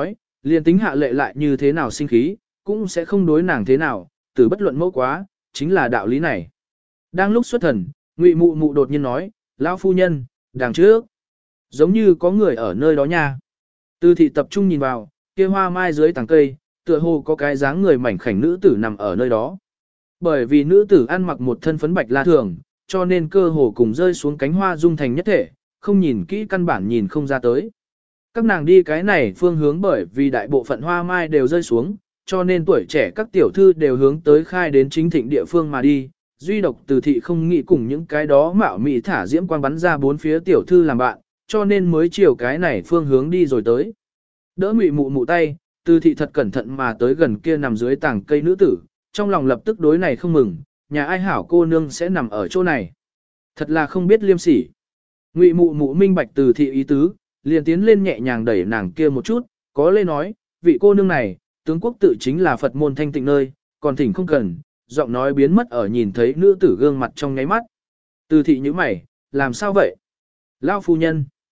Liền tính hạ lệ lại như thế nào sinh khí, cũng sẽ không đối nàng thế nào, từ bất luận mẫu quá, chính là đạo lý này. Đang lúc xuất thần, Ngụy Mụ Mụ đột nhiên nói, lão phu nhân, đằng trước. Giống như có người ở nơi đó nha. Từ thị tập trung nhìn vào, kia hoa mai dưới tàng cây, tựa hồ có cái dáng người mảnh khảnh nữ tử nằm ở nơi đó. Bởi vì nữ tử ăn mặc một thân phấn bạch la thường, cho nên cơ hồ cùng rơi xuống cánh hoa dung thành nhất thể, không nhìn kỹ căn bản nhìn không ra tới. Các nàng đi cái này phương hướng bởi vì đại bộ phận hoa mai đều rơi xuống, cho nên tuổi trẻ các tiểu thư đều hướng tới khai đến chính thịnh địa phương mà đi. Duy độc Từ thị không nghĩ cùng những cái đó mạo mị thả diễm quang bắn ra bốn phía tiểu thư làm bạn, cho nên mới chiều cái này phương hướng đi rồi tới. Đỡ Ngụy Mụ Mụ tay, Từ thị thật cẩn thận mà tới gần kia nằm dưới tảng cây nữ tử, trong lòng lập tức đối này không mừng, nhà ai hảo cô nương sẽ nằm ở chỗ này. Thật là không biết liêm sỉ. Ngụy Mụ Mụ minh bạch Từ thị ý tứ, liền tiến lên nhẹ nhàng đẩy nàng kia một chút, có lê nói, vị cô nương này, tướng quốc tự chính là Phật môn thanh tịnh nơi, còn thỉnh không cần, giọng nói biến mất ở nhìn thấy nữ tử gương mặt trong nháy mắt. Từ thị như mày, làm sao vậy? Lão phu nhân.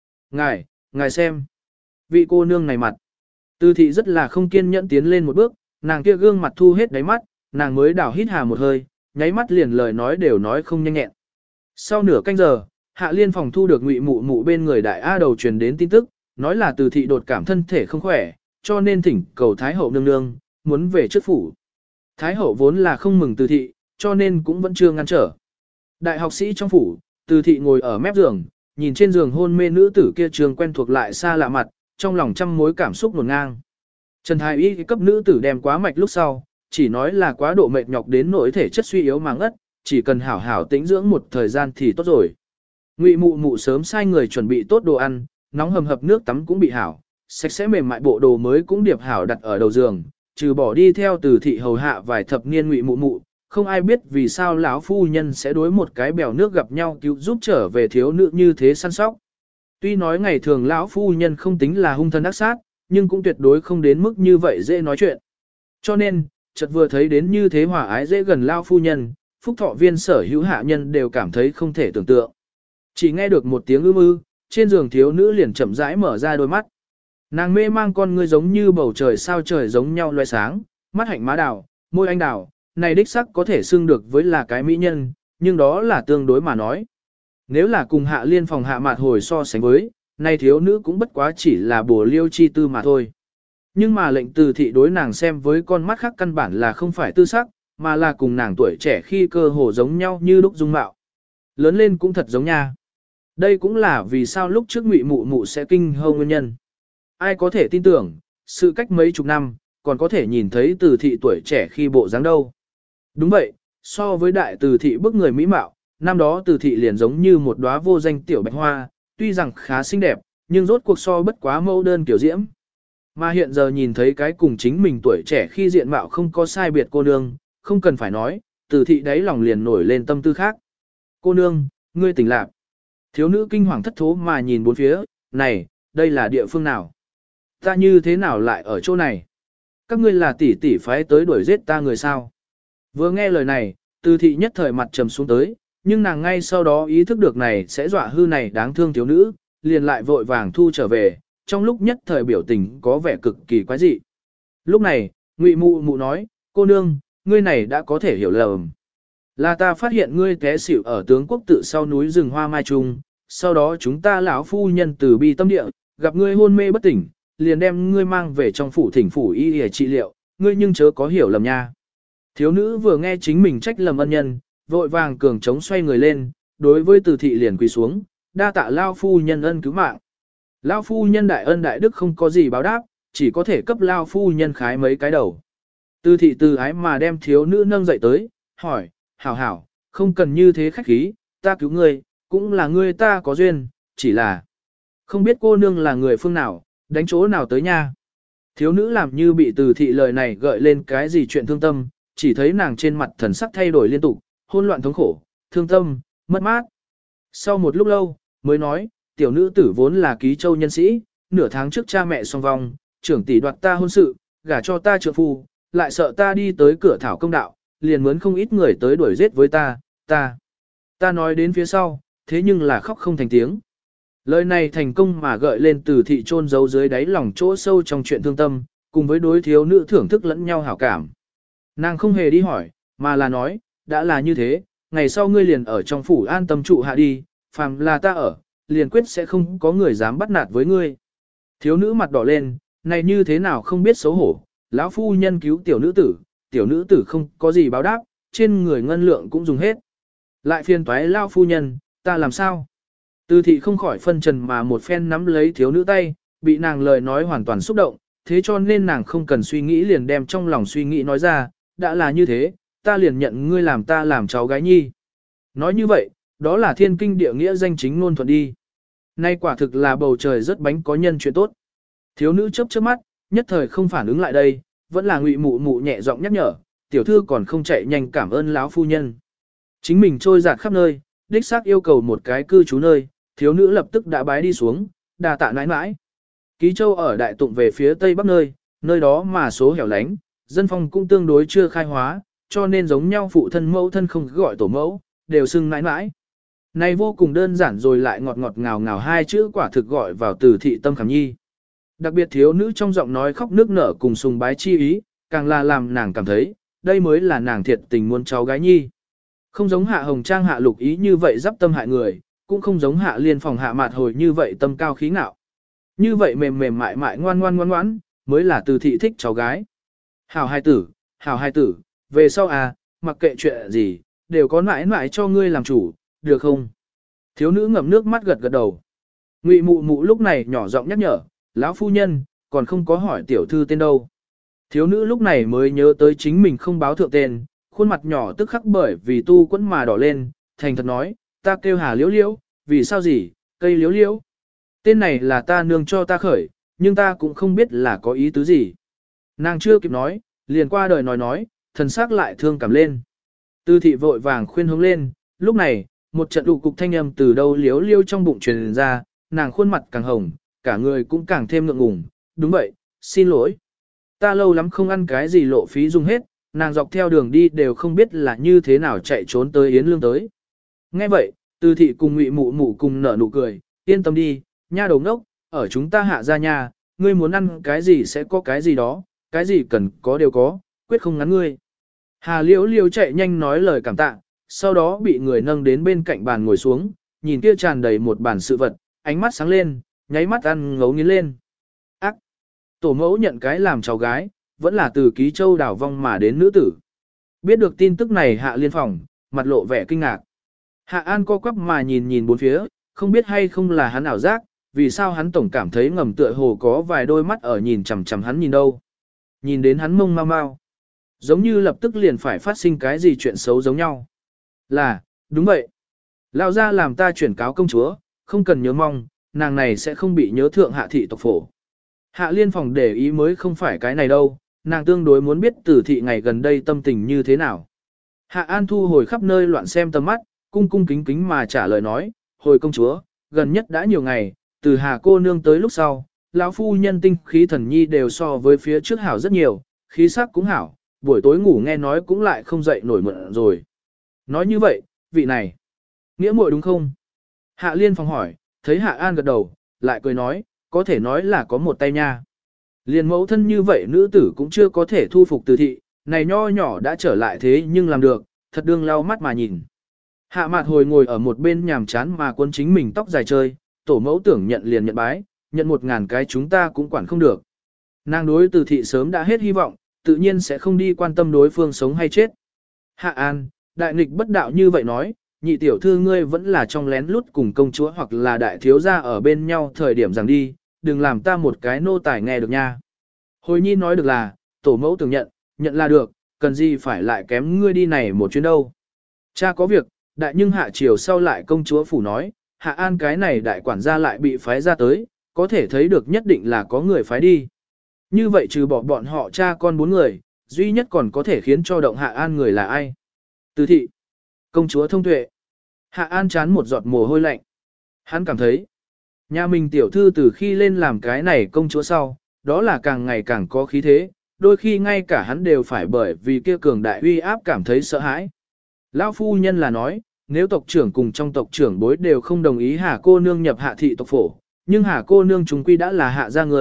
Ngài xem. Vị cô nương này mặt. Từ thị rất là không kiên nhẫn tiến lên một bước, nàng kia gương mặt thu hết đáy mắt, nàng mới đảo hít hà một hơi, nháy mắt liền lời nói đều nói không nhanh nhẹn. Sau nửa canh giờ, Hạ Liên phòng thu được Ngụy Mụ Mụ bên người đại A đầu truyền đến tin tức, nói là Từ thị đột cảm thân thể không khỏe, cho nên thỉnh cầu Thái hậu nương nương, muốn về trước phủ. Thái hậu vốn là không mừng Từ thị, cho nên cũng vẫn chưa ngăn trở. Đại học sĩ trong phủ, Từ thị ngồi ở mép giường, nhìn trên giường hôn mê nữ tử kia trường quen thuộc lại xa lạ mặt, trong lòng trăm mối cảm xúc ngổn ngang. Trần Thái Y cấp nữ tử đem quá mạch lúc sau, chỉ nói là quá độ mệt nhọc đến nỗi thể chất suy yếu mà ngất, chỉ cần hảo hảo tĩnh dưỡng một thời gian thì tốt rồi. Ngụy Mụ Mụ sớm sai người chuẩn bị tốt đồ ăn, nóng hầm hập nước tắm cũng bị hảo, sạch sẽ mềm mại bộ đồ mới cũng điệp hảo đặt ở đầu giường, trừ bỏ đi theo Từ thị hầu hạ vài thập niên Ngụy Mụ Mụ, không ai biết vì sao lão phu nhân sẽ đối một cái bèo nước gặp nhau cứu giúp trở về thiếu nữ như thế săn sóc. Tuy nói ngày thường lão phu nhân không tính là hung thân ác sát, nhưng cũng tuyệt đối không đến mức như vậy dễ nói chuyện. Cho nên, chợt vừa thấy đến như thế hòa ái dễ gần lão phu nhân, Phúc Thọ viên sở hữu hạ nhân đều cảm thấy không thể tưởng tượng. Chỉ nghe được một tiếng ư, trên giường thiếu nữ liền chậm rãi mở ra đôi mắt. Nàng mê mang con ngươi giống như bầu trời sao trời giống nhau loe sáng, mắt hạnh má đào, môi anh đào, này đích sắc có thể xưng được với là cái mỹ nhân, nhưng đó là tương đối mà nói. Nếu là cùng Hạ Liên phòng Hạ Mạt hồi so sánh với, này thiếu nữ cũng bất quá chỉ là bổ liêu chi tư mà thôi. Nhưng mà lệnh Từ thị đối nàng xem với con mắt khác căn bản là không phải tư sắc, mà là cùng nàng tuổi trẻ khi cơ hồ giống nhau như lúc dung mạo. Lớn lên cũng thật giống nha. Đây cũng là vì sao lúc trước Ngụy Mụ Mụ sẽ kinh hô nguyên nhân. Ai có thể tin tưởng, sự cách mấy chục năm, còn có thể nhìn thấy Từ thị tuổi trẻ khi bộ dáng đâu. Đúng vậy, so với đại Từ thị bức người mỹ mạo, năm đó Từ thị liền giống như một đóa vô danh tiểu bạch hoa, tuy rằng khá xinh đẹp, nhưng rốt cuộc so bất quá mẫu đơn kiểu diễm. Mà hiện giờ nhìn thấy cái cùng chính mình tuổi trẻ khi diện mạo không có sai biệt cô nương, không cần phải nói, Từ thị đáy lòng liền nổi lên tâm tư khác. Cô nương, ngươi tỉnh lạc. Thiếu nữ kinh hoàng thất thố mà nhìn bốn phía, này, đây là địa phương nào? Ta như thế nào lại ở chỗ này? Các ngươi là tỷ tỷ phái tới đuổi giết ta người sao? Vừa nghe lời này, Từ thị nhất thời mặt trầm xuống tới, nhưng nàng ngay sau đó ý thức được này sẽ dọa hư này đáng thương thiếu nữ, liền lại vội vàng thu trở về, trong lúc nhất thời biểu tình có vẻ cực kỳ quái dị. Lúc này, Ngụy Mụ Mụ nói, cô nương, ngươi này đã có thể hiểu lầm. Là ta phát hiện ngươi té xỉu ở tướng quốc tự sau núi rừng hoa mai trung, sau đó chúng ta lão phu nhân từ bi tâm địa, gặp ngươi hôn mê bất tỉnh, liền đem ngươi mang về trong phủ thỉnh phủ y để trị liệu, ngươi nhưng chớ có hiểu lầm nha. Thiếu nữ vừa nghe chính mình trách lầm ân nhân, vội vàng cường chống xoay người lên, đối với Từ thị liền quỳ xuống, đa tạ lao phu nhân ân cứu mạng. Lao phu nhân đại ân đại đức không có gì báo đáp, chỉ có thể cấp lao phu nhân khái mấy cái đầu. Từ thị từ ái mà đem thiếu nữ nâng dậy tới, hỏi, hảo hảo, không cần như thế khách khí, ta cứu ngươi, cũng là ngươi ta có duyên, chỉ là không biết cô nương là người phương nào, đánh chỗ nào tới nha. Thiếu nữ làm như bị Từ thị lời này gợi lên cái gì chuyện thương tâm, chỉ thấy nàng trên mặt thần sắc thay đổi liên tục, hỗn loạn thống khổ, thương tâm, mất mát. Sau một lúc lâu, mới nói, tiểu nữ tử vốn là ký châu nhân sĩ, nửa tháng trước cha mẹ song vong, trưởng tỷ đoạt ta hôn sự, gả cho ta trượng phu, lại sợ ta đi tới cửa thảo công đạo, liền mướn không ít người tới đuổi giết với ta. Ta nói đến phía sau, thế nhưng là khóc không thành tiếng. Lời này thành công mà gợi lên Từ thị chôn giấu dưới đáy lòng chỗ sâu trong chuyện thương tâm, cùng với đối thiếu nữ thưởng thức lẫn nhau hảo cảm. Nàng không hề đi hỏi, mà là nói, đã là như thế, ngày sau ngươi liền ở trong phủ an tâm trụ hạ đi, phàm là ta ở, liền quyết sẽ không có người dám bắt nạt với ngươi. Thiếu nữ mặt đỏ lên, này như thế nào không biết xấu hổ, lão phu nhân cứu tiểu nữ tử không có gì báo đáp, trên người ngân lượng cũng dùng hết. Lại phiền toái lão phu nhân, ta làm sao? Từ thị không khỏi phân trần mà một phen nắm lấy thiếu nữ tay, bị nàng lời nói hoàn toàn xúc động, thế cho nên nàng không cần suy nghĩ liền đem trong lòng suy nghĩ nói ra, đã là như thế, ta liền nhận ngươi làm ta làm cháu gái nhi. Nói như vậy, đó là thiên kinh địa nghĩa danh chính ngôn thuận đi. Nay quả thực là bầu trời rất bánh có nhân chuyện tốt. Thiếu nữ chớp chớp mắt, nhất thời không phản ứng lại đây, vẫn là Ngụy Mụ Mụ nhẹ giọng nhắc nhở, tiểu thư còn không chạy nhanh cảm ơn lão phu nhân. Chính mình trôi dạt khắp nơi, đích xác yêu cầu một cái cư trú nơi, thiếu nữ lập tức đã bái đi xuống, đà tạ nãi nãi. Ký Châu ở Đại Tụng về phía tây bắc nơi đó mà số hẻo lánh, dân phong cũng tương đối chưa khai hóa, cho nên giống nhau phụ thân mẫu thân không gọi tổ mẫu, đều xưng nãi nãi. Này vô cùng đơn giản rồi lại ngọt ngọt ngào ngào hai chữ quả thực gọi vào từ thị tâm khảm nhi. Đặc biệt thiếu nữ trong giọng nói khóc nước nở cùng sùng bái chi ý, càng là làm nàng cảm thấy, đây mới là nàng thiệt tình muốn cháu gái nhi. Không giống Hạ Hồng Trang Hạ Lục Ý như vậy giáp tâm hại người, cũng không giống Hạ Liên Phòng Hạ Mạt Hồi như vậy tâm cao khí ngạo. Như vậy mềm mềm mại mại ngoan ngoan ngoan ngoãn, mới là từ thị thích cháu gái. Hảo hai tử, về sau mặc kệ chuyện gì, đều có mãi mãi cho ngươi làm chủ, được không? Thiếu nữ ngậm nước mắt gật gật đầu. Ngụy Mụ Mụ lúc này nhỏ giọng nhắc nhở, lão phu nhân, còn không có hỏi tiểu thư tên đâu. Thiếu nữ lúc này mới nhớ tới chính mình không báo thượng tên, khuôn mặt nhỏ tức khắc bởi vì tu quẫn mà đỏ lên, thành thật nói, ta kêu Hà Liễu Liễu, vì sao gì, cây Liễu Liễu. Tên này là ta nương cho ta khởi, nhưng ta cũng không biết là có ý tứ gì. Nàng chưa kịp nói, liền qua đời nói, thần sắc lại thương cảm lên. Tư thị vội vàng khuyên hướng lên, lúc này, một trận đụ cục thanh âm từ đâu Liễu Liễu trong bụng truyền ra, nàng khuôn mặt càng hồng, cả người cũng càng thêm ngượng ngùng, đúng vậy, xin lỗi. Ta lâu lắm không ăn cái gì lộ phí dùng hết, nàng dọc theo đường đi đều không biết là như thế nào chạy trốn tới Yến Lương tới. Nghe vậy, Từ thị cùng Ngụy Mụ Mụ cùng nở nụ cười, yên tâm đi, nha đầu ngốc, ở chúng ta Hạ gia nhà, ngươi muốn ăn cái gì sẽ có cái gì đó, cái gì cần có đều có, quyết không ngắn ngươi. Hà Liễu Liễu chạy nhanh nói lời cảm tạ, sau đó bị người nâng đến bên cạnh bàn ngồi xuống, nhìn kia tràn đầy một bàn sự vật, ánh mắt sáng lên, nháy mắt ăn ngấu nghiến lên. Ác! Tổ mẫu nhận cái làm cháu gái, vẫn là từ Ký Châu đảo vong mà đến nữ tử. Biết được tin tức này Hạ Liên Phòng, mặt lộ vẻ kinh ngạc. Hạ An co quắp mà nhìn bốn phía, không biết hay không là hắn ảo giác, vì sao hắn tổng cảm thấy ngầm tựa hồ có vài đôi mắt ở nhìn chằm chằm hắn nhìn đâu. Nhìn đến hắn mông mau mau. Giống như lập tức liền phải phát sinh cái gì chuyện xấu giống nhau. Là, đúng vậy. Lão gia làm ta chuyển cáo công chúa, không cần nhớ mong, nàng này sẽ không bị nhớ thượng Hạ thị tộc phổ. Hạ Liên Phòng để ý mới không phải cái này đâu, nàng tương đối muốn biết Tử thị ngày gần đây tâm tình như thế nào. Hạ An thu hồi khắp nơi loạn xem tầm mắt, cung cung kính kính mà trả lời nói, hồi công chúa, gần nhất đã nhiều ngày, từ Hà cô nương tới lúc sau, lão phu nhân tinh khí thần nhi đều so với phía trước hảo rất nhiều, khí sắc cũng hảo, buổi tối ngủ nghe nói cũng lại không dậy nổi mượn rồi. Nói như vậy, vị này, nghĩa muội đúng không? Hạ Liên Phòng hỏi, thấy Hạ An gật đầu, lại cười nói, có thể nói là có một tay nha. Liền mẫu thân như vậy nữ tử cũng chưa có thể thu phục Từ thị, này nho nhỏ đã trở lại thế nhưng làm được, thật đương lau mắt mà nhìn. Hạ Mạt Hồi ngồi ở một bên nhàm chán mà quân chính mình tóc dài chơi, tổ mẫu tưởng nhận liền nhận bái, nhận 1000 cái chúng ta cũng quản không được. Nàng đối Từ thị sớm đã hết hy vọng, tự nhiên sẽ không đi quan tâm đối phương sống hay chết. Hạ An, đại nghịch bất đạo như vậy nói, nhị tiểu thư ngươi vẫn là trong lén lút cùng công chúa hoặc là đại thiếu gia ở bên nhau thời điểm rằng đi, đừng làm ta một cái nô tài nghe được nha. Hồi nhi nói được là, tổ mẫu tưởng nhận là được, cần gì phải lại kém ngươi đi này một chuyến đâu. Cha có việc, đại nhưng hạ chiều sau lại công chúa phủ nói, Hạ An cái này đại quản gia lại bị phái ra tới, có thể thấy được nhất định là có người phái đi. Như vậy trừ bỏ bọn họ cha con 4 người, duy nhất còn có thể khiến cho động Hạ An người là ai? Từ thị, công chúa thông tuệ. Hạ An chán một giọt mồ hôi lạnh. Hắn cảm thấy, nhà mình tiểu thư từ khi lên làm cái này công chúa sau, đó là càng ngày càng có khí thế, đôi khi ngay cả hắn đều phải bởi vì kia cường đại uy áp cảm thấy sợ hãi. Lão phu nhân là nói, nếu tộc trưởng cùng trong tộc trưởng bối đều không đồng ý Hà cô nương nhập Hạ thị tộc phổ, nhưng Hà cô nương chúng quy đã là Hạ gia người,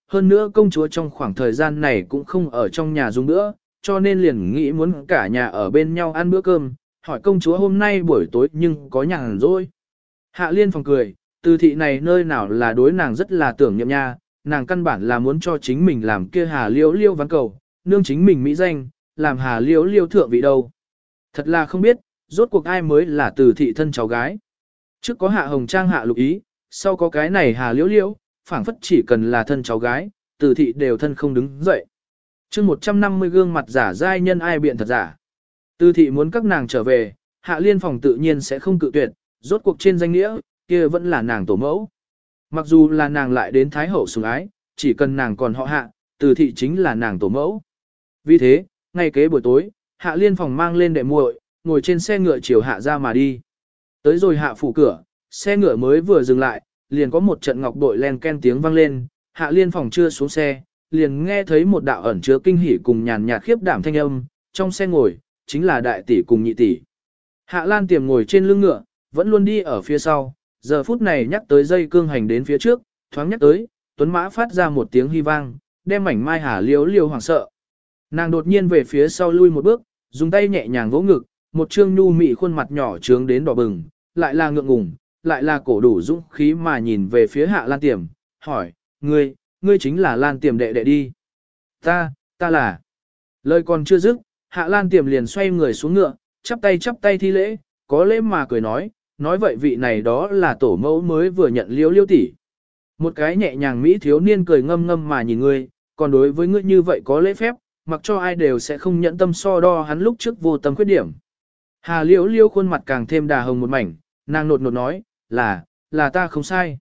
hơn nữa công chúa trong khoảng thời gian này cũng không ở trong nhà dùng nữa, cho nên liền nghĩ muốn cả nhà ở bên nhau ăn bữa cơm, hỏi công chúa hôm nay buổi tối nhưng có nhàn rỗi. Hạ Liên Phòng cười, Từ thị này nơi nào là đối nàng rất là tưởng niệm nha, nàng căn bản là muốn cho chính mình làm kia Hà Liễu Liễu ván cầu, nương chính mình mỹ danh, làm Hà Liễu Liễu thượng vị đâu. Thật là không biết, rốt cuộc ai mới là Từ thị thân cháu gái. Trước có Hạ Hồng Trang Hạ Lục Ý, sau có cái này Hà Liễu Liễu, phảng phất chỉ cần là thân cháu gái, Từ thị đều thân không đứng dậy. Chương 150 gương mặt giả giai nhân ai biện thật giả. Từ thị muốn các nàng trở về, Hạ Liên Phòng tự nhiên sẽ không cự tuyệt, rốt cuộc trên danh nghĩa, kia vẫn là nàng tổ mẫu. Mặc dù là nàng lại đến Thái Hậu sủng ái, chỉ cần nàng còn họ Hạ, Từ thị chính là nàng tổ mẫu. Vì thế, ngay kế buổi tối, Hạ Liên Phòng mang lên đệ muội, ngồi trên xe ngựa chiều Hạ ra mà đi. Tới rồi Hạ phủ cửa, xe ngựa mới vừa dừng lại, liền có một trận ngọc bội len ken tiếng vang lên, Hạ Liên Phòng chưa xuống xe, liền nghe thấy một đạo ẩn chứa kinh hỉ cùng nhàn nhạt khiếp đảm thanh âm, trong xe ngồi, chính là đại tỷ cùng nhị tỷ. Hạ Lan Tiềm ngồi trên lưng ngựa, vẫn luôn đi ở phía sau, giờ phút này nhắc tới dây cương hành đến phía trước, thoáng nhắc tới, tuấn mã phát ra một tiếng hy vang, đem mảnh mai Hà Liễu Liễu hoảng sợ. Nàng đột nhiên về phía sau lui một bước, dùng tay nhẹ nhàng vỗ ngực, một trương nhu mị khuôn mặt nhỏ trướng đến đỏ bừng, lại là ngượng ngùng, lại là cổ đủ dũng khí mà nhìn về phía Hạ Lan Tiềm, hỏi, ngươi chính là Lan Tiềm đệ đệ đi. Ta là. Lời còn chưa dứt, Hạ Lan Tiềm liền xoay người xuống ngựa, chắp tay thi lễ, có lễ mà cười nói vậy vị này đó là tổ mẫu mới vừa nhận Liễu Liễu tỷ. Một cái nhẹ nhàng mỹ thiếu niên cười ngâm ngâm mà nhìn ngươi, còn đối với ngươi như vậy có lễ phép, mặc cho ai đều sẽ không nhẫn tâm so đo hắn lúc trước vô tâm khuyết điểm. Hà Liễu Liễu khuôn mặt càng thêm đà hồng một mảnh, nàng nột nói, là ta không sai.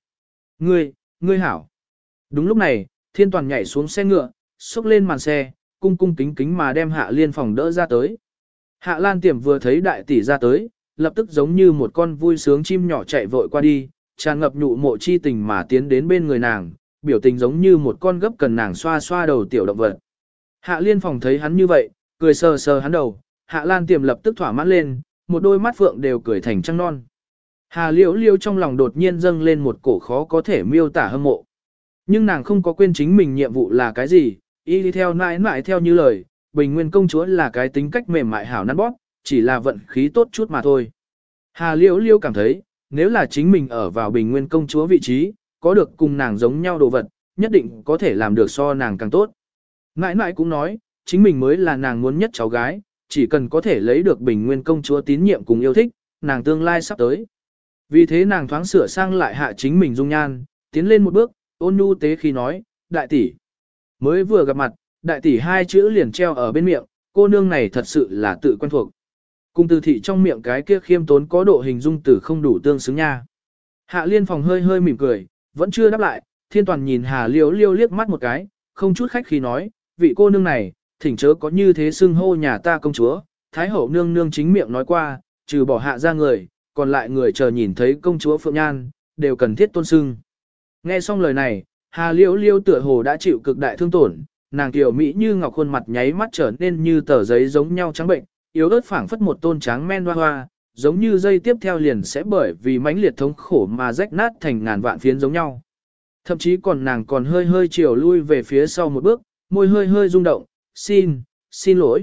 Ngươi hảo. Đúng lúc này, Thiên Toàn nhảy xuống xe ngựa, xúc lên màn xe, cung kính mà đem Hạ Liên Phòng đỡ ra tới. Hạ Lan Tiềm vừa thấy đại tỷ ra tới, lập tức giống như một con vui sướng chim nhỏ chạy vội qua đi, tràn ngập nhụ mộ chi tình mà tiến đến bên người nàng, biểu tình giống như một con gấp cần nàng xoa xoa đầu tiểu động vật. Hạ Liên Phòng thấy hắn như vậy, cười sờ sờ hắn đầu, Hạ Lan Tiềm lập tức thỏa mãn lên, một đôi mắt phượng đều cười thành trăng non. Hà Liễu Liễu trong lòng đột nhiên dâng lên một cổ khó có thể miêu tả hâm mộ. Nhưng nàng không có quên chính mình nhiệm vụ là cái gì, y đi theo nãi theo như lời, Bình Nguyên công chúa là cái tính cách mềm mại hảo nắn bóp, chỉ là vận khí tốt chút mà thôi. Hà Liễu Liễu cảm thấy, nếu là chính mình ở vào Bình Nguyên công chúa vị trí, có được cùng nàng giống nhau đồ vật, nhất định có thể làm được so nàng càng tốt. Nãi cũng nói, chính mình mới là nàng muốn nhất cháu gái, chỉ cần có thể lấy được Bình Nguyên công chúa tín nhiệm cùng yêu thích, nàng tương lai sắp tới. Vì thế nàng thoáng sửa sang lại hạ chính mình dung nhan, tiến lên một bước, ôn nhu tế khi nói, đại tỷ. Mới vừa gặp mặt, đại tỷ hai chữ liền treo ở bên miệng, cô nương này thật sự là tự quen thuộc. Cùng Từ thị trong miệng cái kia khiêm tốn có độ hình dung từ không đủ tương xứng nha. Hạ Liên Phòng hơi mỉm cười, vẫn chưa đáp lại, Thiên Toàn nhìn Hà Liễu Liễu liếc mắt một cái, không chút khách khí nói, vị cô nương này, thỉnh chớ có như thế xưng hô nhà ta công chúa, Thái hậu nương nương chính miệng nói qua, trừ bỏ hạ ra người, còn lại người chờ nhìn thấy công chúa Phượng Nhan, đều cần thiết tôn xưng. Nghe xong lời này, Hà Liễu Liễu tựa hồ đã chịu cực đại thương tổn, nàng tiểu mỹ như ngọc khuôn mặt nháy mắt trở nên như tờ giấy giống nhau trắng bệnh, yếu ớt phảng phất một tôn tráng men hoa hoa, giống như dây tiếp theo liền sẽ bởi vì mãnh liệt thống khổ mà rách nát thành ngàn vạn phiến giống nhau. Thậm chí còn nàng còn hơi chiều lui về phía sau một bước, môi hơi rung động, xin lỗi.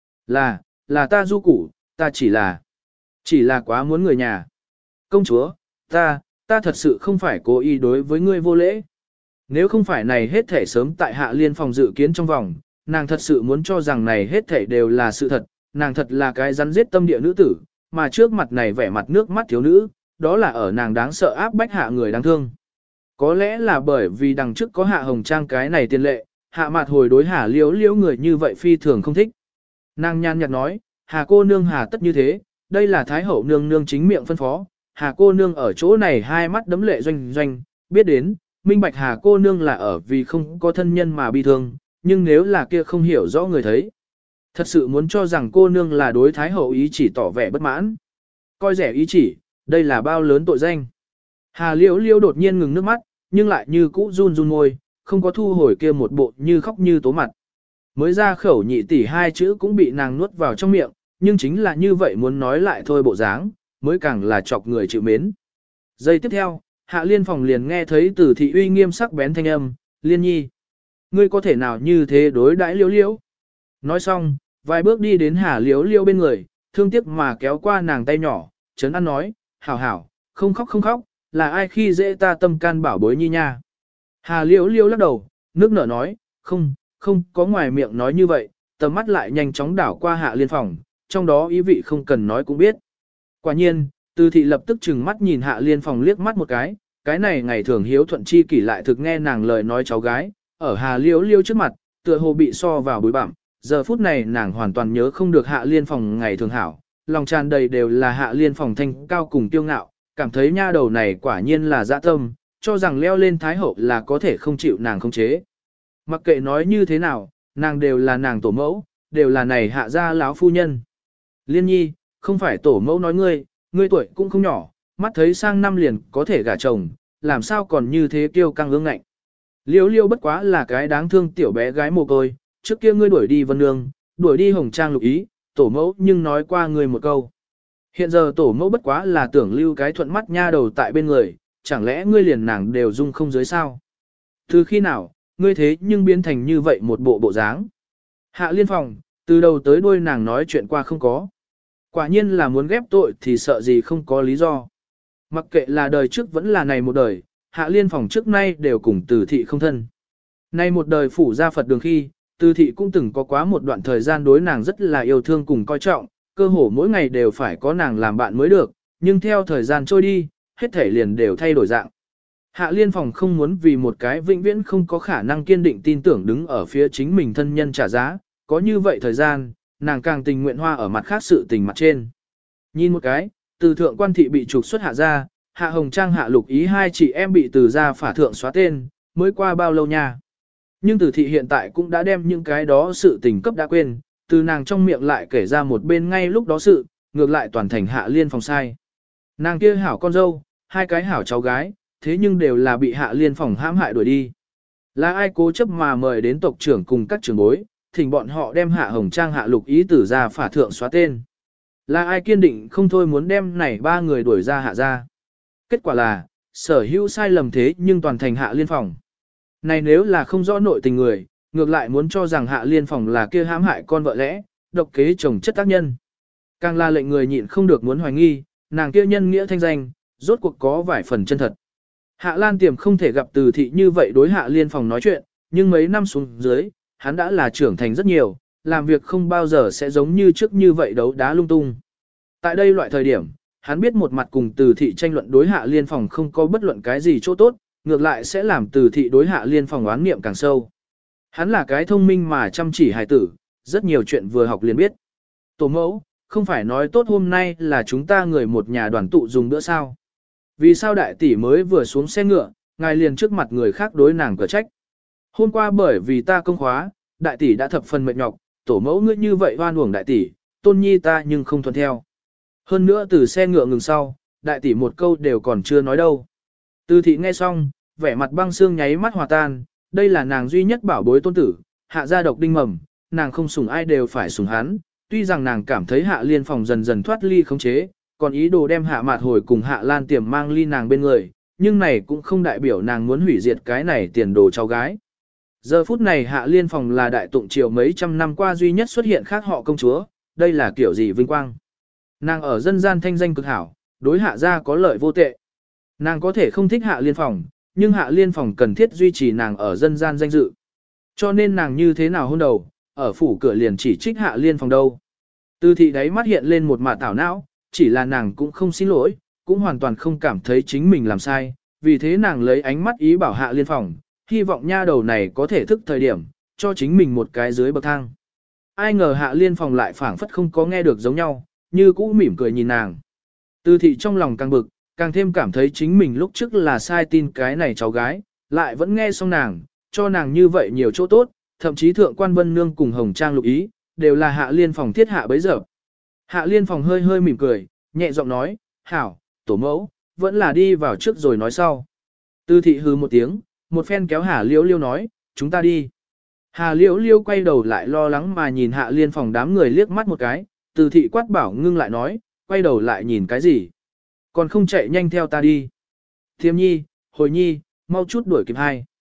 Là ta du củ, ta chỉ là quá muốn người nhà. Công chúa, ta thật sự không phải cố ý đối với ngươi vô lễ. Nếu không phải này hết thể sớm tại Hạ Liên Phòng dự kiến trong vòng, nàng thật sự muốn cho rằng này hết thể đều là sự thật, nàng thật là cái rắn giết tâm địa nữ tử, mà trước mặt này vẻ mặt nước mắt thiếu nữ, đó là ở nàng đáng sợ áp bách hạ người đáng thương. Có lẽ là bởi vì đằng trước có Hạ Hồng Trang cái này tiền lệ, Hạ Mạt hồi đối Hà Liễu Liễu người như vậy phi thường không thích. Nàng nhàn nhạt nói, Hà cô nương hà tất như thế, đây là Thái hậu nương nương chính miệng phân phó, Hà cô nương ở chỗ này hai mắt đấm lệ doanh, biết đến, minh bạch Hà cô nương là ở vì không có thân nhân mà bi thương, nhưng nếu là kia không hiểu rõ người thấy. Thật sự muốn cho rằng cô nương là đối Thái hậu ý chỉ tỏ vẻ bất mãn. Coi rẻ ý chỉ, đây là bao lớn tội danh. Hà Liễu Liễu đột nhiên ngừng nước mắt, nhưng lại như cũ run môi, không có thu hồi kia một bộ như khóc như tố mặt. Mới ra khẩu nhị tỷ hai chữ cũng bị nàng nuốt vào trong miệng, nhưng chính là như vậy muốn nói lại thôi bộ dáng, mới càng là chọc người chịu mến. Giây tiếp theo, Hạ Liên Phòng liền nghe thấy Từ thị uy nghiêm sắc bén thanh âm, Liên nhi. Ngươi có thể nào như thế đối đãi Liễu Liễu? Nói xong, vài bước đi đến Hà Liễu Liễu bên người, thương tiếc mà kéo qua nàng tay nhỏ, trấn an nói, hảo hảo, không khóc không khóc, là ai khi dễ ta tâm can bảo bối nhi nha. Hà Liễu Liễu lắc đầu, nước nở nói, không có ngoài miệng nói như vậy, tầm mắt lại nhanh chóng đảo qua Hạ Liên phòng, trong đó ý vị không cần nói cũng biết. Quả nhiên, Từ thị lập tức chừng mắt nhìn Hạ Liên phòng liếc mắt một cái này ngày thường hiếu thuận chi kỷ lại thực nghe nàng lời nói cháu gái, ở Hà Liễu Liễu trước mặt, tựa hồ bị so vào bụi bặm, giờ phút này nàng hoàn toàn nhớ không được Hạ Liên phòng ngày thường hảo, lòng tràn đầy đều là Hạ Liên phòng thanh cao cùng tiêu ngạo, cảm thấy nha đầu này quả nhiên là dã tâm, cho rằng leo lên thái hậu là có thể không chịu nàng khống chế. Mặc kệ nói như thế nào, nàng đều là nàng tổ mẫu, đều là này Hạ gia lão phu nhân. Liên nhi, không phải tổ mẫu nói ngươi tuổi cũng không nhỏ, mắt thấy sang năm liền có thể gả chồng, làm sao còn như thế kiêu căng ương ngạnh. Liễu Liễu bất quá là cái đáng thương tiểu bé gái mồ côi, trước kia ngươi đuổi đi Vân Nương, đuổi đi Hồng Trang Lục Ý, tổ mẫu nhưng nói qua ngươi một câu. Hiện giờ tổ mẫu bất quá là tưởng lưu cái thuận mắt nha đầu tại bên người, chẳng lẽ ngươi liền nàng đều dung không giới sao? Từ khi nào, ngươi thế nhưng biến thành như vậy một bộ bộ dáng. Hạ Liên phòng, từ đầu tới đuôi nàng nói chuyện qua không có. Quả nhiên là muốn ghép tội thì sợ gì không có lý do. Mặc kệ là đời trước vẫn là này một đời, Hạ Liên phòng trước nay đều cùng Từ thị không thân. Nay một đời phủ ra Phật đường khi, Từ thị cũng từng có quá một đoạn thời gian đối nàng rất là yêu thương cùng coi trọng, cơ hồ mỗi ngày đều phải có nàng làm bạn mới được, nhưng theo thời gian trôi đi, hết thể liền đều thay đổi dạng. Hạ Liên phòng không muốn vì một cái vĩnh viễn không có khả năng kiên định tin tưởng đứng ở phía chính mình thân nhân trả giá, có như vậy thời gian, nàng càng tình nguyện hoa ở mặt khác sự tình mặt trên. Nhìn một cái, từ thượng quan thị bị trục xuất Hạ gia, Hạ Hồng Trang Hạ Lục Ý hai chị em bị từ gia phả thượng xóa tên, mới qua bao lâu nha. Nhưng Từ thị hiện tại cũng đã đem những cái đó sự tình cấp đã quên, từ nàng trong miệng lại kể ra một bên ngay lúc đó sự, ngược lại toàn thành Hạ Liên phòng sai. Nàng kia hảo con dâu, hai cái hảo cháu gái, thế nhưng đều là bị Hạ Liên phòng hãm hại đuổi đi. Là ai cố chấp mà mời đến tộc trưởng cùng các trưởng bối, thỉnh bọn họ đem Hạ Hồng Trang Hạ Lục Ý tử ra phả thượng xóa tên. Là ai kiên định không thôi muốn đem này ba người đuổi ra Hạ ra. Kết quả là, sở hữu sai lầm thế nhưng toàn thành Hạ Liên phòng. Này nếu là không rõ nội tình người, ngược lại muốn cho rằng Hạ Liên phòng là kia hãm hại con vợ lẽ, độc kế chồng chất tác nhân. Càng là lệnh người nhịn không được muốn hoài nghi, nàng kia nhân nghĩa thanh danh, rốt cuộc có vài phần chân thật. Hạ Lan Tiềm không thể gặp Từ thị như vậy đối Hạ Liên phòng nói chuyện, nhưng mấy năm xuống dưới, hắn đã là trưởng thành rất nhiều, làm việc không bao giờ sẽ giống như trước như vậy đấu đá lung tung. Tại đây loại thời điểm, hắn biết một mặt cùng Từ thị tranh luận đối Hạ Liên phòng không có bất luận cái gì chỗ tốt, ngược lại sẽ làm Từ thị đối Hạ Liên phòng oán niệm càng sâu. Hắn là cái thông minh mà chăm chỉ hài tử, rất nhiều chuyện vừa học liền biết. Tổ mẫu, không phải nói tốt hôm nay là chúng ta người một nhà đoàn tụ dùng bữa sao? Vì sao đại tỷ mới vừa xuống xe ngựa, ngài liền trước mặt người khác đối nàng cửa trách? Hôm qua bởi vì ta công khóa, đại tỷ đã thập phần mệt nhọc, tổ mẫu ngươi như vậy oan uổng đại tỷ, tôn nhi ta nhưng không thuận theo. Hơn nữa từ xe ngựa ngừng sau, đại tỷ một câu đều còn chưa nói đâu. Từ thị nghe xong, vẻ mặt băng xương nháy mắt hòa tan, đây là nàng duy nhất bảo bối tôn tử, Hạ gia độc đinh mầm, nàng không sủng ai đều phải sủng hắn, tuy rằng nàng cảm thấy Hạ Liên phòng dần dần thoát ly khống chế, còn ý đồ đem Hạ Mạt Hồi cùng Hạ Lan Tiềm mang ly nàng bên người, nhưng này cũng không đại biểu nàng muốn hủy diệt cái này tiền đồ cháu gái. Giờ phút này Hạ Liên phòng là đại tụng triều mấy trăm năm qua duy nhất xuất hiện khác họ công chúa, đây là kiểu gì vinh quang. Nàng ở dân gian thanh danh cực hảo, đối Hạ gia có lợi vô tệ. Nàng có thể không thích Hạ Liên phòng, nhưng Hạ Liên phòng cần thiết duy trì nàng ở dân gian danh dự. Cho nên nàng như thế nào hôn đầu, ở phủ cửa liền chỉ trích Hạ Liên phòng đâu. Từ thị đáy mắt hiện lên một mạt tảo não, chỉ là nàng cũng không xin lỗi, cũng hoàn toàn không cảm thấy chính mình làm sai, vì thế nàng lấy ánh mắt ý bảo Hạ Liên phòng, hy vọng nha đầu này có thể thức thời điểm, cho chính mình một cái dưới bậc thang. Ai ngờ Hạ Liên phòng lại phảng phất không có nghe được giống nhau, như cũ mỉm cười nhìn nàng. Từ thị trong lòng càng bực, càng thêm cảm thấy chính mình lúc trước là sai tin cái này cháu gái, lại vẫn nghe xong nàng, cho nàng như vậy nhiều chỗ tốt, thậm chí thượng quan Vân Nương cùng Hồng Trang Lục Ý, đều là Hạ Liên phòng thiết hạ bấy giờ. Hạ Liên phòng hơi hơi mỉm cười, nhẹ giọng nói, hảo, tổ mẫu, vẫn là đi vào trước rồi nói sau. Từ thị hừ một tiếng, một phen kéo Hà Liễu Liễu nói, chúng ta đi. Hà Liễu Liễu quay đầu lại lo lắng mà nhìn Hạ Liên phòng đám người liếc mắt một cái, từ thị quát bảo ngưng lại nói, quay đầu lại nhìn cái gì. Còn không chạy nhanh theo ta đi. Thiêm nhi, hồi nhi, mau chút đuổi kịp hai.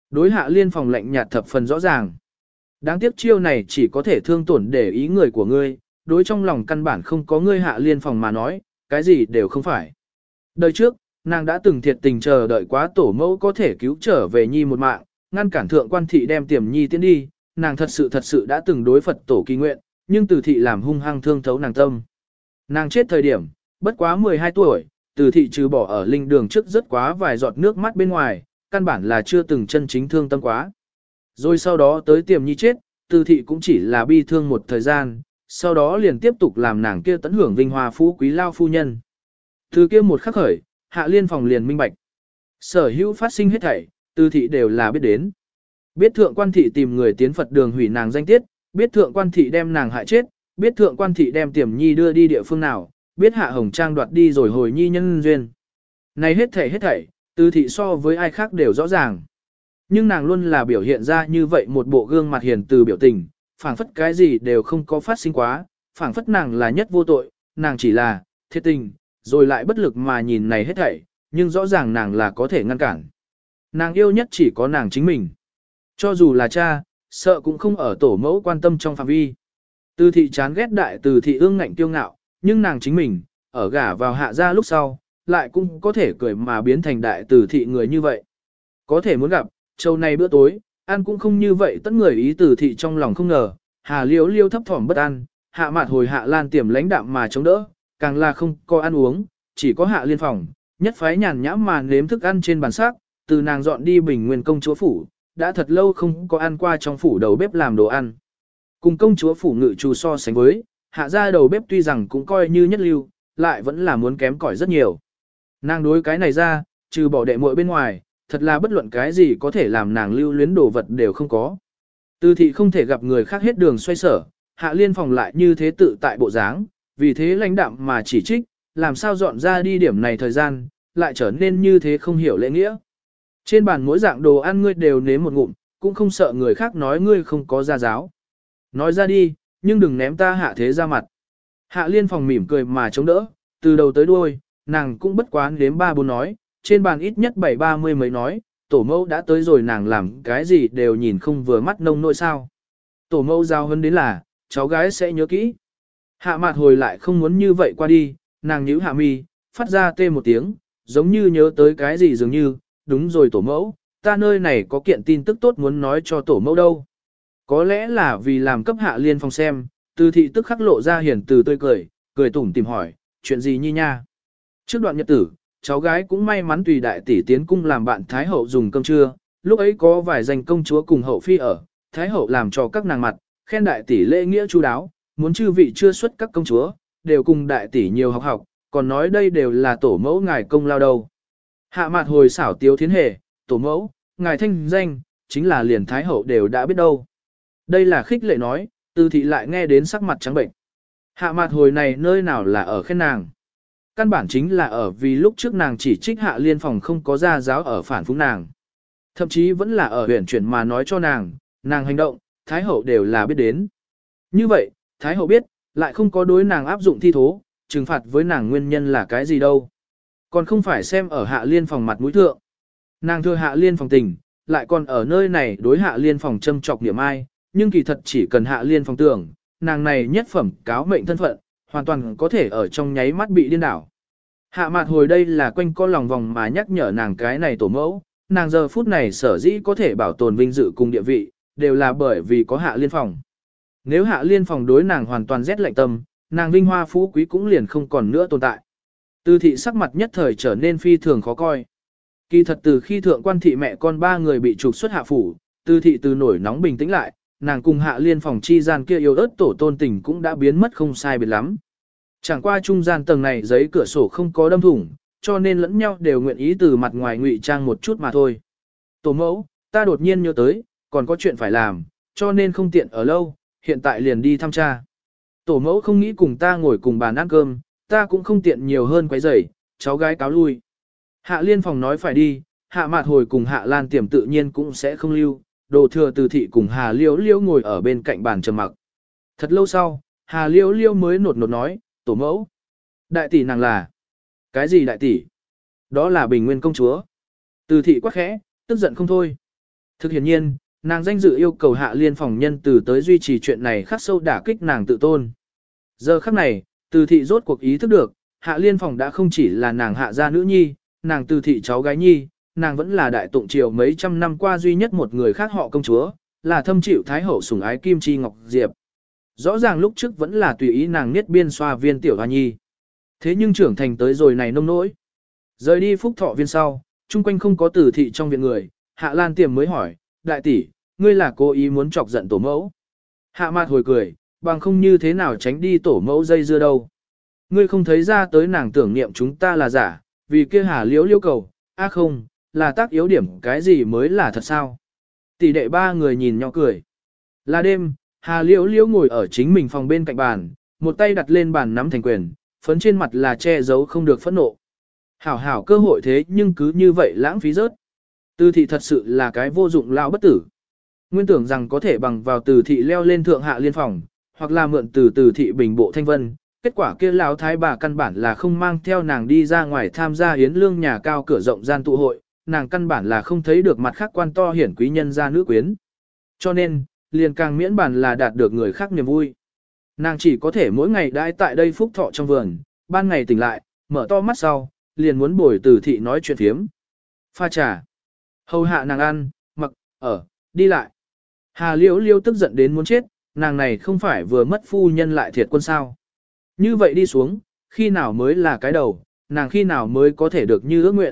Đối Hạ Liên Phòng lạnh nhạt thập phần rõ ràng. Đáng tiếc chiêu này chỉ có thể thương tổn để ý người của ngươi, đối trong lòng căn bản không có ngươi Hạ Liên Phòng mà nói, cái gì đều không phải. Đời trước, nàng đã từng thiệt tình chờ đợi quá tổ mẫu có thể cứu trở về nhi một mạng, ngăn cản thượng quan thị đem Tiềm Nhi tiến đi, nàng thật sự đã từng đối Phật tổ kỳ nguyện, nhưng Từ thị làm hung hăng thương thấu nàng tâm. Nàng chết thời điểm, bất quá 12 tuổi, Từ thị trừ bỏ ở linh đường trước rất quá vài giọt nước mắt bên ngoài, căn bản là chưa từng chân chính thương tâm quá. Rồi sau đó tới Tiềm Nhi chết, Từ thị cũng chỉ là bi thương một thời gian, sau đó liền tiếp tục làm nàng kia tận hưởng vinh hoa phú quý lao phu nhân. Từ kia một khắc khởi, Hạ Liên Phòng liền minh bạch. Sở hữu phát sinh hết thảy, Từ thị đều là biết đến. Biết thượng quan thị tìm người tiến Phật đường hủy nàng danh tiết, biết thượng quan thị đem nàng hại chết, biết thượng quan thị đem Tiềm Nhi đưa đi địa phương nào, biết Hạ Hồng Trang đoạt đi rồi hồi nhi nhân duyên. Này hết thảy, Từ thị so với ai khác đều rõ ràng. Nhưng nàng luôn là biểu hiện ra như vậy một bộ gương mặt hiền từ biểu tình, phảng phất cái gì đều không có phát sinh quá, phảng phất nàng là nhất vô tội, nàng chỉ là thiệt tình, rồi lại bất lực mà nhìn này hết thảy, nhưng rõ ràng nàng là có thể ngăn cản. Nàng yêu nhất chỉ có nàng chính mình. Cho dù là cha, sợ cũng không ở tổ mẫu quan tâm trong phạm vi. Từ thị chán ghét đại Từ thị ương ngạnh tiêu ngạo, nhưng nàng chính mình, ở gả vào Hạ gia lúc sau, lại cũng có thể cười mà biến thành đại Từ thị người như vậy. Có thể muốn gặp, châu này bữa tối, ăn cũng không như vậy tất người ý Từ thị trong lòng không ngờ, Hà Liễu Liêu thấp thỏm bất an, Hạ Mạt hồi Hạ Lan Tiềm lãnh đạm mà chống đỡ, càng là không có ăn uống, chỉ có Hạ Liên Phòng, nhất phái nhàn nhã mà nếm thức ăn trên bàn xác, từ nàng dọn đi Bình Nguyên công chúa phủ, đã thật lâu không có ăn qua trong phủ đầu bếp làm đồ ăn. Cùng công chúa phủ ngự trù so sánh với, Hạ gia đầu bếp tuy rằng cũng coi như nhất lưu, lại vẫn là muốn kém cỏi rất nhiều. Nàng đối cái này ra, trừ bỏ đệ muội bên ngoài, thật là bất luận cái gì có thể làm nàng lưu luyến đồ vật đều không có. Từ thị không thể gặp người khác hết đường xoay sở, Hạ Liên Phòng lại như thế tự tại bộ dáng, vì thế lãnh đạm mà chỉ trích, làm sao dọn ra đi điểm này thời gian, lại trở nên như thế không hiểu lễ nghĩa. Trên bàn mỗi dạng đồ ăn ngươi đều nếm một ngụm, cũng không sợ người khác nói ngươi không có gia giáo. Nói ra đi, nhưng đừng ném ta Hạ thế ra mặt. Hạ Liên Phòng mỉm cười mà chống đỡ, từ đầu tới đuôi, nàng cũng bất quá nếm ba bốn nói, trên bàn ít nhất 7-30 mấy nói, tổ mẫu đã tới rồi nàng làm cái gì đều nhìn không vừa mắt nông nỗi sao. Tổ mẫu giao hơn đến là, cháu gái sẽ nhớ kỹ. Hạ Mạt hồi lại không muốn như vậy qua đi, nàng nhíu hạ mi, phát ra tê một tiếng, giống như nhớ tới cái gì dường như, đúng rồi tổ mẫu, ta nơi này có kiện tin tức tốt muốn nói cho tổ mẫu đâu. Có lẽ là vì làm cấp Hạ Liên Phòng xem, Từ thị tức khắc lộ ra hiền từ tươi cười tủm tìm hỏi, chuyện gì nhi nha. Trước đoạn nhật tử, cháu gái cũng may mắn tùy đại tỷ tiến cung làm bạn Thái Hậu dùng cơm trưa, lúc ấy có vài danh công chúa cùng hậu phi ở, Thái Hậu làm cho các nàng mặt, khen đại tỷ lễ nghĩa chu đáo, muốn chư vị chưa xuất các công chúa, đều cùng đại tỷ nhiều học, còn nói đây đều là tổ mẫu ngài công lao đâu. Hạ Mạt hồi xảo tiếu thiến hề, tổ mẫu, ngài thanh danh, chính là liền Thái Hậu đều đã biết đâu. Đây là khích lệ nói, Từ thị lại nghe đến sắc mặt trắng bệnh. Hạ Mạt hồi này nơi nào là ở khen nàng. Căn bản chính là ở vì lúc trước nàng chỉ trích Hạ Liên Phòng không có gia giáo ở phản phúng nàng. Thậm chí vẫn là ở huyền chuyển mà nói cho nàng hành động, Thái Hậu đều là biết đến. Như vậy, Thái Hậu biết, lại không có đối nàng áp dụng thi thố, trừng phạt với nàng nguyên nhân là cái gì đâu. Còn không phải xem ở Hạ Liên Phòng mặt mũi thượng. Nàng thưa Hạ Liên Phòng tình, lại còn ở nơi này đối Hạ Liên Phòng châm chọc niệm ai, nhưng kỳ thật chỉ cần Hạ Liên Phòng tưởng, nàng này nhất phẩm cáo mệnh thân phận, hoàn toàn có thể ở trong nháy mắt bị điên đảo. Hạ Mạt hồi đây là quanh co lòng vòng mà nhắc nhở nàng cái này tổ mẫu, nàng giờ phút này sở dĩ có thể bảo tồn vinh dự cùng địa vị, đều là bởi vì có Hạ Liên Phòng. Nếu Hạ Liên Phòng đối nàng hoàn toàn rét lạnh tâm, nàng vinh hoa phú quý cũng liền không còn nữa tồn tại. Từ thị sắc mặt nhất thời trở nên phi thường khó coi. Kỳ thật từ khi thượng quan thị mẹ con ba người bị trục xuất hạ phủ, từ thị từ nổi nóng bình tĩnh lại, nàng cùng Hạ Liên Phòng chi gian kia yêu ớt tổ tôn tình cũng đã biến mất không sai biệt lắm. Chẳng qua trung gian tầng này giấy cửa sổ không có đâm thủng, cho nên lẫn nhau đều nguyện ý từ mặt ngoài ngụy trang một chút mà thôi. Tổ mẫu, ta đột nhiên nhớ tới, còn có chuyện phải làm, cho nên không tiện ở lâu, hiện tại liền đi thăm cha. Tổ mẫu không nghĩ cùng ta ngồi cùng bàn ăn cơm, ta cũng không tiện nhiều hơn quấy rầy, cháu gái cáo lui. Hạ Liên Phòng nói phải đi, Hạ Mạt hồi cùng Hạ Lan Tiềm tự nhiên cũng sẽ không lưu, đồ thừa Từ thị cùng Hà Liễu Liễu ngồi ở bên cạnh bàn trầm mặc. Thật lâu sau, Hà Liễu Liễu mới nột nột nói, tổ mẫu. Đại tỷ nàng là. Cái gì đại tỷ? Đó là Bình Nguyên công chúa. Từ thị quắc khẽ, tức giận không thôi. Thực hiện nhiên, nàng danh dự yêu cầu Hạ Liên phòng nhân từ tới duy trì chuyện này khắc sâu đả kích nàng tự tôn. Giờ khắc này, Từ thị rốt cuộc ý thức được, Hạ Liên phòng đã không chỉ là nàng Hạ gia nữ nhi, nàng Từ thị cháu gái nhi, nàng vẫn là đại tụng triều mấy trăm năm qua duy nhất một người khác họ công chúa, là thâm chịu thái hậu sủng ái Kim Chi Ngọc Diệp. Rõ ràng lúc trước vẫn là tùy ý nàng niết biên xoa viên tiểu hoa nhi. Thế nhưng trưởng thành tới rồi này nông nỗi. Rời đi Phúc Thọ viên sau, chung quanh không có Từ thị trong viện người, Hạ Lan Tiềm mới hỏi, đại tỷ, ngươi là cố ý muốn chọc giận tổ mẫu. Hạ Mạt hồi cười, bằng không như thế nào tránh đi tổ mẫu dây dưa đâu. Ngươi không thấy ra tới nàng tưởng niệm chúng ta là giả, vì kia Hà Liễu liêu cầu, không, là tác yếu điểm cái gì mới là thật sao. Tỷ đệ ba người nhìn nhau cười. Là đêm, Hà Liễu liễu ngồi ở chính mình phòng bên cạnh bàn, một tay đặt lên bàn nắm thành quyền, phấn trên mặt là che giấu không được phẫn nộ. Hảo hảo cơ hội thế nhưng cứ như vậy lãng phí rớt. Từ thị thật sự là cái vô dụng lão bất tử. Nguyên tưởng rằng có thể bằng vào Từ thị leo lên thượng Hạ Liên phòng, hoặc là mượn Từ thị bình bộ thanh vân, kết quả kia lão thái bà căn bản là không mang theo nàng đi ra ngoài tham gia yến lương nhà cao cửa rộng gian tụ hội, nàng căn bản là không thấy được mặt khác quan to hiển quý nhân gia nữ quyến. Cho nên, liền càng miễn bản là đạt được người khác niềm vui. Nàng chỉ có thể mỗi ngày đãi tại đây Phúc Thọ trong vườn, ban ngày tỉnh lại, mở to mắt sau, liền muốn bồi Từ thị nói chuyện thiếm. Pha trà, hầu hạ nàng ăn, mặc, ở, đi lại. Hà Liễu liêu tức giận đến muốn chết, nàng này không phải vừa mất phu nhân lại thiệt quân sao. Như vậy đi xuống, khi nào mới là cái đầu, nàng khi nào mới có thể được như ước nguyện.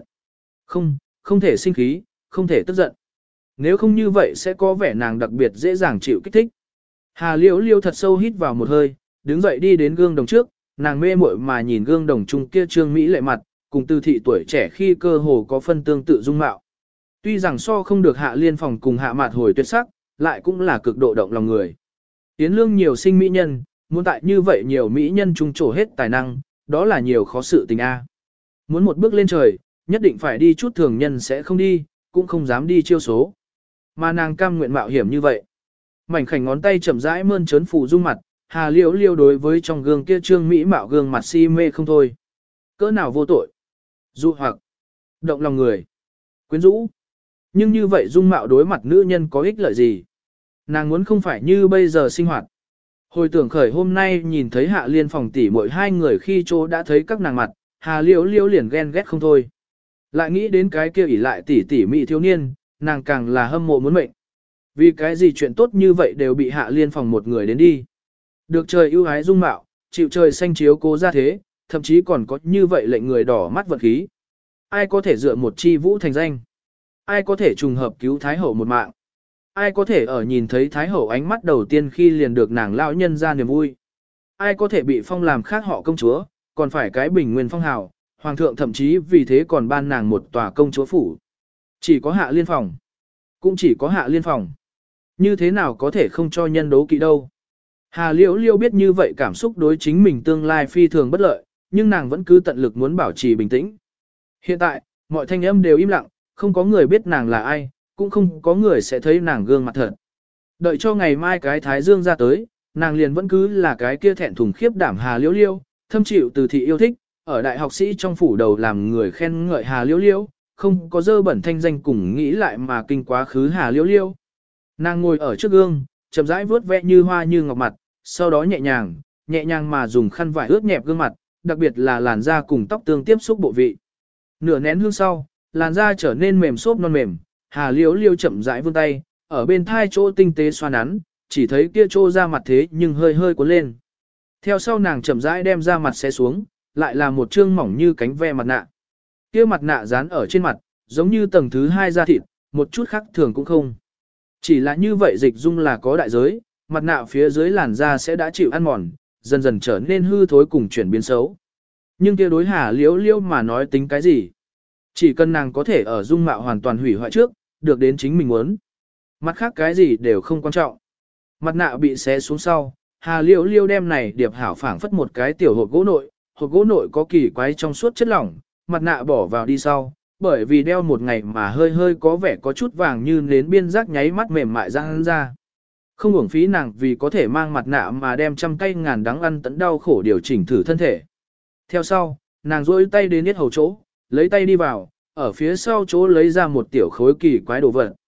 Không thể sinh khí, không thể tức giận. Nếu không như vậy sẽ có vẻ nàng đặc biệt dễ dàng chịu kích thích. Hà Liễu liêu thật sâu hít vào một hơi, đứng dậy đi đến gương đồng trước, nàng mê muội mà nhìn gương đồng chung kia trương mỹ lệ mặt, cùng Từ thị tuổi trẻ khi cơ hồ có phân tương tự dung mạo. Tuy rằng so không được Hạ Liên phòng cùng Hạ Mạt hồi tuyệt sắc, lại cũng là cực độ động lòng người. Yến lương nhiều sinh mỹ nhân, muốn tại như vậy nhiều mỹ nhân trung trổ hết tài năng, đó là nhiều khó sự tình a. Muốn một bước lên trời, nhất định phải đi chút thường nhân sẽ không đi, cũng không dám đi chiêu số. Mà nàng cam nguyện mạo hiểm như vậy. Mảnh khảnh ngón tay chậm rãi mơn trớn phủ dung mặt, Hà Liễu liêu đối với trong gương kia trương mỹ mạo gương mặt si mê không thôi. Cỡ nào vô tội, dụ hoặc, động lòng người, quyến rũ. Nhưng như vậy dung mạo đối mặt nữ nhân có ích lợi gì? Nàng muốn không phải như bây giờ sinh hoạt. Hồi tưởng khởi hôm nay nhìn thấy Hạ Liên phòng tỷ mỗi hai người khi chỗ đã thấy các nàng mặt, Hà Liễu liễu liền ghen ghét không thôi. Lại nghĩ đến cái kia ỷ lại tỷ mỹ thiếu niên, nàng càng là hâm mộ muốn mệnh. Vì cái gì chuyện tốt như vậy đều bị Hạ Liên phòng một người đến đi. Được trời ưu ái dung mạo, chịu trời xanh chiếu cố ra thế, thậm chí còn có như vậy lệnh người đỏ mắt vật khí. Ai có thể dựa một chi vũ thành danh? Ai có thể trùng hợp cứu Thái Hậu một mạng? Ai có thể ở nhìn thấy Thái Hậu ánh mắt đầu tiên khi liền được nàng lão nhân ra niềm vui? Ai có thể bị phong làm khác họ công chúa, còn phải cái bình nguyên phong hào, hoàng thượng thậm chí vì thế còn ban nàng một tòa công chúa phủ. Chỉ có Hạ Liên phòng. Cũng chỉ có Hạ Liên phòng. Như thế nào có thể không cho nhân đố kỵ đâu? Hà Liễu liêu biết như vậy cảm xúc đối chính mình tương lai phi thường bất lợi, nhưng nàng vẫn cứ tận lực muốn bảo trì bình tĩnh. Hiện tại, mọi thanh âm đều im lặng, không có người biết nàng là ai, cũng không có người sẽ thấy nàng gương mặt thật. Đợi cho ngày mai cái thái dương ra tới, nàng liền vẫn cứ là cái kia thẹn thùng khiếp đảm Hà Liễu liêu, thâm chịu Từ thị yêu thích, ở đại học sĩ trong phủ đầu làm người khen ngợi Hà Liễu liêu, không có dơ bẩn thanh danh cùng nghĩ lại mà kinh quá khứ Hà Liễu liêu. Nàng ngồi ở trước gương, chậm rãi vuốt ve như hoa như ngọc mặt, sau đó nhẹ nhàng mà dùng khăn vải ướt nhẹp gương mặt, đặc biệt là làn da cùng tóc tương tiếp xúc bộ vị. Nửa nén hương sau, làn da trở nên mềm xốp non mềm, Hà Liễu liêu chậm rãi vươn tay, ở bên thai chỗ tinh tế xoa nắn, chỉ thấy kia chỗ da mặt thế nhưng hơi hơi cuốn lên. Theo sau nàng chậm rãi đem da mặt xé xuống, lại là một trương mỏng như cánh ve mặt nạ. Kia mặt nạ dán ở trên mặt, giống như tầng thứ 2 da thịt, một chút khác thường cũng không. Chỉ là như vậy dịch dung là có đại giới, mặt nạ phía dưới làn da sẽ đã chịu ăn mòn, dần dần trở nên hư thối cùng chuyển biến xấu. Nhưng kia đối Hà Liễu liễu mà nói tính cái gì? Chỉ cần nàng có thể ở dung mạo hoàn toàn hủy hoại trước, được đến chính mình muốn. Mặt khác cái gì đều không quan trọng. Mặt nạ bị xé xuống sau, Hà Liễu liễu đem này điệp hảo phảng phất một cái tiểu hộp gỗ nội có kỳ quái trong suốt chất lỏng, mặt nạ bỏ vào đi sau, bởi vì đeo một ngày mà hơi hơi có vẻ có chút vàng như nến biên giác nháy mắt mềm mại ra. Không uổng phí nàng vì có thể mang mặt nạ mà đem trăm cây ngàn đắng ăn tận đau khổ điều chỉnh thử thân thể. Theo sau, nàng duỗi tay đến yết hầu chỗ, lấy tay đi vào, ở phía sau chỗ lấy ra một tiểu khối kỳ quái đồ vật.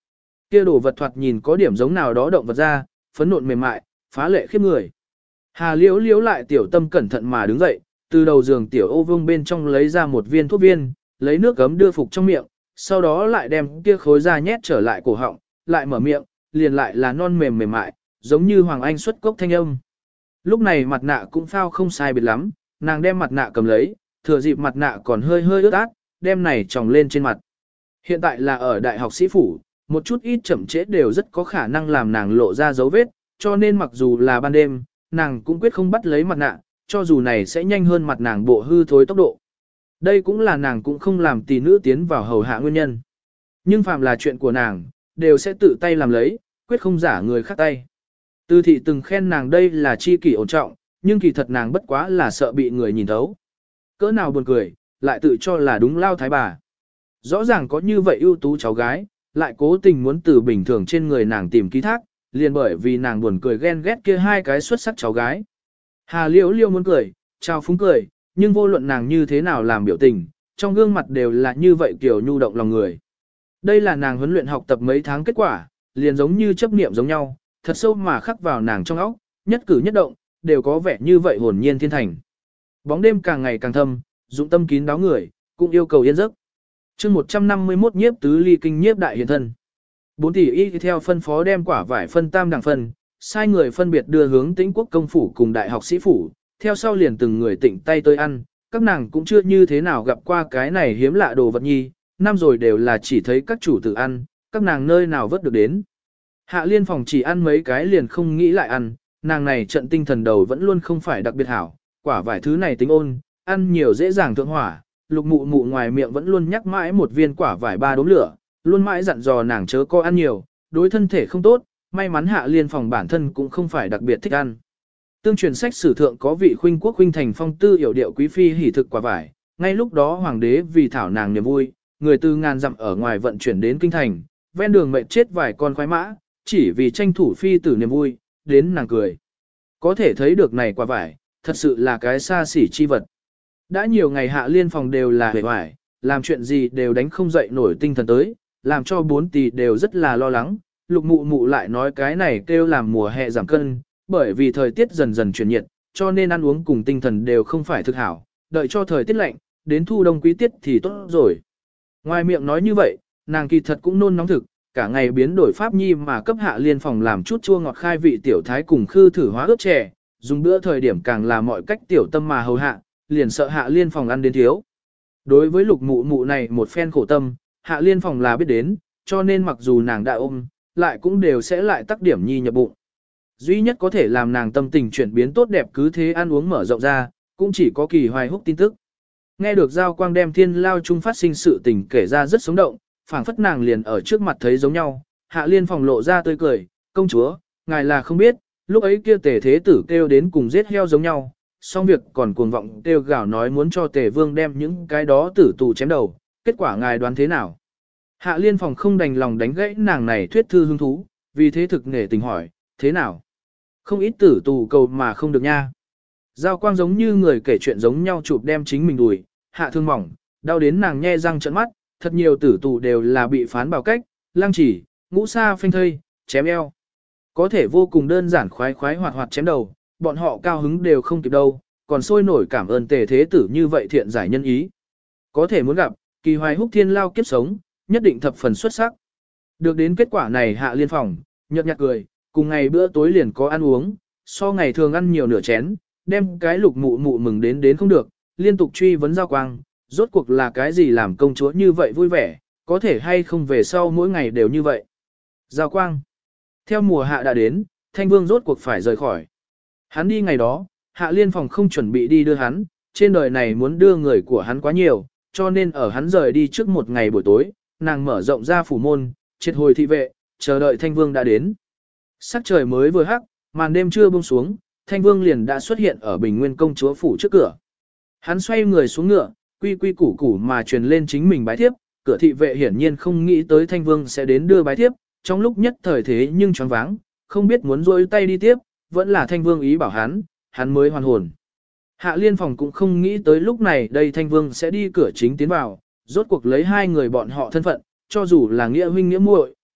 Kia đồ vật thoạt nhìn có điểm giống nào đó động vật ra, phấn nộn mềm mại, phá lệ khiếp người. Hà Liễu Liễu lại tiểu tâm cẩn thận mà đứng dậy, từ đầu giường tiểu ô vương bên trong lấy ra một viên thuốc viên, lấy nước gấm đưa phục trong miệng, sau đó lại đem kia khối da nhét trở lại cổ họng, lại mở miệng, liền lại là non mềm mềm mại, giống như Hoàng Anh xuất cốc thanh âm. Lúc này mặt nạ cũng phao không sai biệt lắm, nàng đem mặt nạ cầm lấy, thừa dịp mặt nạ còn hơi hơi ướt át, đem này tròng lên trên mặt. Hiện tại là ở đại học sĩ phủ, một chút ít chậm trễ đều rất có khả năng làm nàng lộ ra dấu vết, cho nên mặc dù là ban đêm, nàng cũng quyết không bắt lấy mặt nạ, cho dù này sẽ nhanh hơn mặt nàng bộ hư thối tốc độ. Đây cũng là nàng cũng không làm tỷ nữ tiến vào hầu hạ nguyên nhân. Nhưng phàm là chuyện của nàng, đều sẽ tự tay làm lấy, quyết không giả người khác tay. Tư thị từng khen nàng đây là chi kỷ ổn trọng, nhưng kỳ thật nàng bất quá là sợ bị người nhìn thấu. Cỡ nào buồn cười, lại tự cho là đúng lao thái bà. Rõ ràng có như vậy ưu tú cháu gái, lại cố tình muốn từ bình thường trên người nàng tìm ký thác, liền bởi vì nàng buồn cười ghen ghét kia hai cái xuất sắc cháu gái. Hà Liễu Liễu muốn cười, chào phúng cười, nhưng vô luận nàng như thế nào làm biểu tình, trong gương mặt đều là như vậy kiểu nhu động lòng người. Đây là nàng huấn luyện học tập mấy tháng kết quả, liền giống như chấp niệm giống nhau, thật sâu mà khắc vào nàng trong óc, nhất cử nhất động, đều có vẻ như vậy hồn nhiên thiên thành. Bóng đêm càng ngày càng thâm, dụng tâm kín đáo người, cũng yêu cầu yên giấc. Chương 151 nhiếp tứ ly kinh nhiếp đại hiện thân. 4 tỷ y theo phân phó đem quả vải phân tam đẳng phân, sai người phân biệt đưa hướng Tĩnh Quốc công phủ cùng đại học sĩ phủ, theo sau liền từng người tịnh tay tới ăn, các nàng cũng chưa như thế nào gặp qua cái này hiếm lạ đồ vật nhi, năm rồi đều là chỉ thấy các chủ tử ăn, các nàng nơi nào vớt được đến. Hạ Liên phòng chỉ ăn mấy cái liền không nghĩ lại ăn, nàng này trận tinh thần đầu vẫn luôn không phải đặc biệt hảo, quả vải thứ này tính ôn, ăn nhiều dễ dàng thượng hỏa, lục mụ mụ ngoài miệng vẫn luôn nhắc mãi một viên quả vải 3 đốm lửa, luôn mãi dặn dò nàng chớ có ăn nhiều, đối thân thể không tốt, may mắn Hạ Liên phòng bản thân cũng không phải đặc biệt thích ăn. Tương truyền sách sử thượng có vị khuynh quốc khuynh thành phong tư hiểu điệu quý phi hỉ thực quả vải, ngay lúc đó hoàng đế vì thảo nàng niềm vui, người từ ngàn dặm ở ngoài vận chuyển đến kinh thành, ven đường mệt chết vài con khoái mã, chỉ vì tranh thủ phi tử niềm vui, đến nàng cười. Có thể thấy được này quả vải, thật sự là cái xa xỉ chi vật. Đã nhiều ngày Hạ Liên phòng đều là hề hoài, làm chuyện gì đều đánh không dậy nổi tinh thần tới, làm cho 4 tỷ đều rất là lo lắng. Lục mụ mụ lại nói cái này kêu làm mùa hè giảm cân, bởi vì thời tiết dần dần chuyển nhiệt, cho nên ăn uống cùng tinh thần đều không phải thực hảo, đợi cho thời tiết lạnh, đến thu đông quý tiết thì tốt rồi. Ngoài miệng nói như vậy, nàng kỳ thật cũng nôn nóng thực, cả ngày biến đổi pháp nhi mà cấp Hạ Liên phòng làm chút chua ngọt khai vị tiểu thái cùng khư thử hóa ướp chè, dùng bữa thời điểm càng là mọi cách tiểu tâm mà hầu hạ, liền sợ Hạ Liên phòng ăn đến thiếu. Đối với lục mụ mụ này một phen khổ tâm, Hạ Liên phòng là biết đến, cho nên mặc dù nàng đã ôm, lại cũng đều sẽ lại tắc điểm nhi nhập bụng. Duy nhất có thể làm nàng tâm tình chuyển biến tốt đẹp cứ thế ăn uống mở rộng ra, cũng chỉ có Kỳ Hoài Húc tin tức. Nghe được Giao Quang đem Thiên Lao chung phát sinh sự tình kể ra rất sống động, phảng phất nàng liền ở trước mặt thấy giống nhau, Hạ Liên phòng lộ ra tươi cười, công chúa, ngài là không biết, lúc ấy kia Tề Thế Tử kêu đến cùng giết heo giống nhau, xong việc còn cuồng vọng kêu gào nói muốn cho Tề Vương đem những cái đó tử tù chém đầu, kết quả ngài đoán thế nào? Hạ Liên phòng không đành lòng đánh gãy nàng này thuyết thư hứng thú, vì thế thực nghề tình hỏi, thế nào? Không ít tử tù cầu mà không được nha. Giao Quang giống như người kể chuyện giống nhau chụp đem chính mình đùi, hạ thương mỏng, đau đến nàng nhe răng trợn mắt, thật nhiều tử tù đều là bị phán bảo cách, lăng chỉ, ngũ sa phanh thây, chém eo. Có thể vô cùng đơn giản khoái khoái hoạt hoạt chém đầu, bọn họ cao hứng đều không kịp đâu, còn sôi nổi cảm ơn Tề Thế Tử như vậy thiện giải nhân ý. Có thể muốn gặp, Kỳ Hoài Húc Thiên Lao kiếp sống, nhất định thập phần xuất sắc. Được đến kết quả này Hạ Liên phòng, nhợt nhạt cười, cùng ngày bữa tối liền có ăn uống, so ngày thường ăn nhiều nửa chén, đem cái lục mụ mụ mừng đến không được, liên tục truy vấn Giao Quang, rốt cuộc là cái gì làm công chúa như vậy vui vẻ, có thể hay không về sau mỗi ngày đều như vậy. Giao Quang, theo mùa hạ đã đến, Thanh Vương rốt cuộc phải rời khỏi. Hắn đi ngày đó, Hạ Liên phòng không chuẩn bị đi đưa hắn, trên đời này muốn đưa người của hắn quá nhiều, cho nên ở hắn rời đi trước một ngày buổi tối, nàng mở rộng ra phủ môn, triệt hồi thị vệ, chờ đợi Thanh Vương đã đến. Sắc trời mới vừa hắc, màn đêm chưa buông xuống, Thanh Vương liền đã xuất hiện ở Bình Nguyên công chúa phủ trước cửa. Hắn xoay người xuống ngựa, quy quy củ củ mà truyền lên chính mình bái thiếp, cửa thị vệ hiển nhiên không nghĩ tới Thanh Vương sẽ đến đưa bái thiếp, trong lúc nhất thời thế nhưng choáng váng, không biết muốn rôi tay đi tiếp, vẫn là Thanh Vương ý bảo hắn mới hoàn hồn. Hạ Liên phòng cũng không nghĩ tới lúc này đây Thanh Vương sẽ đi cửa chính tiến vào, rốt cuộc lấy hai người bọn họ thân phận, cho dù là nghĩa huynh nghĩa muội,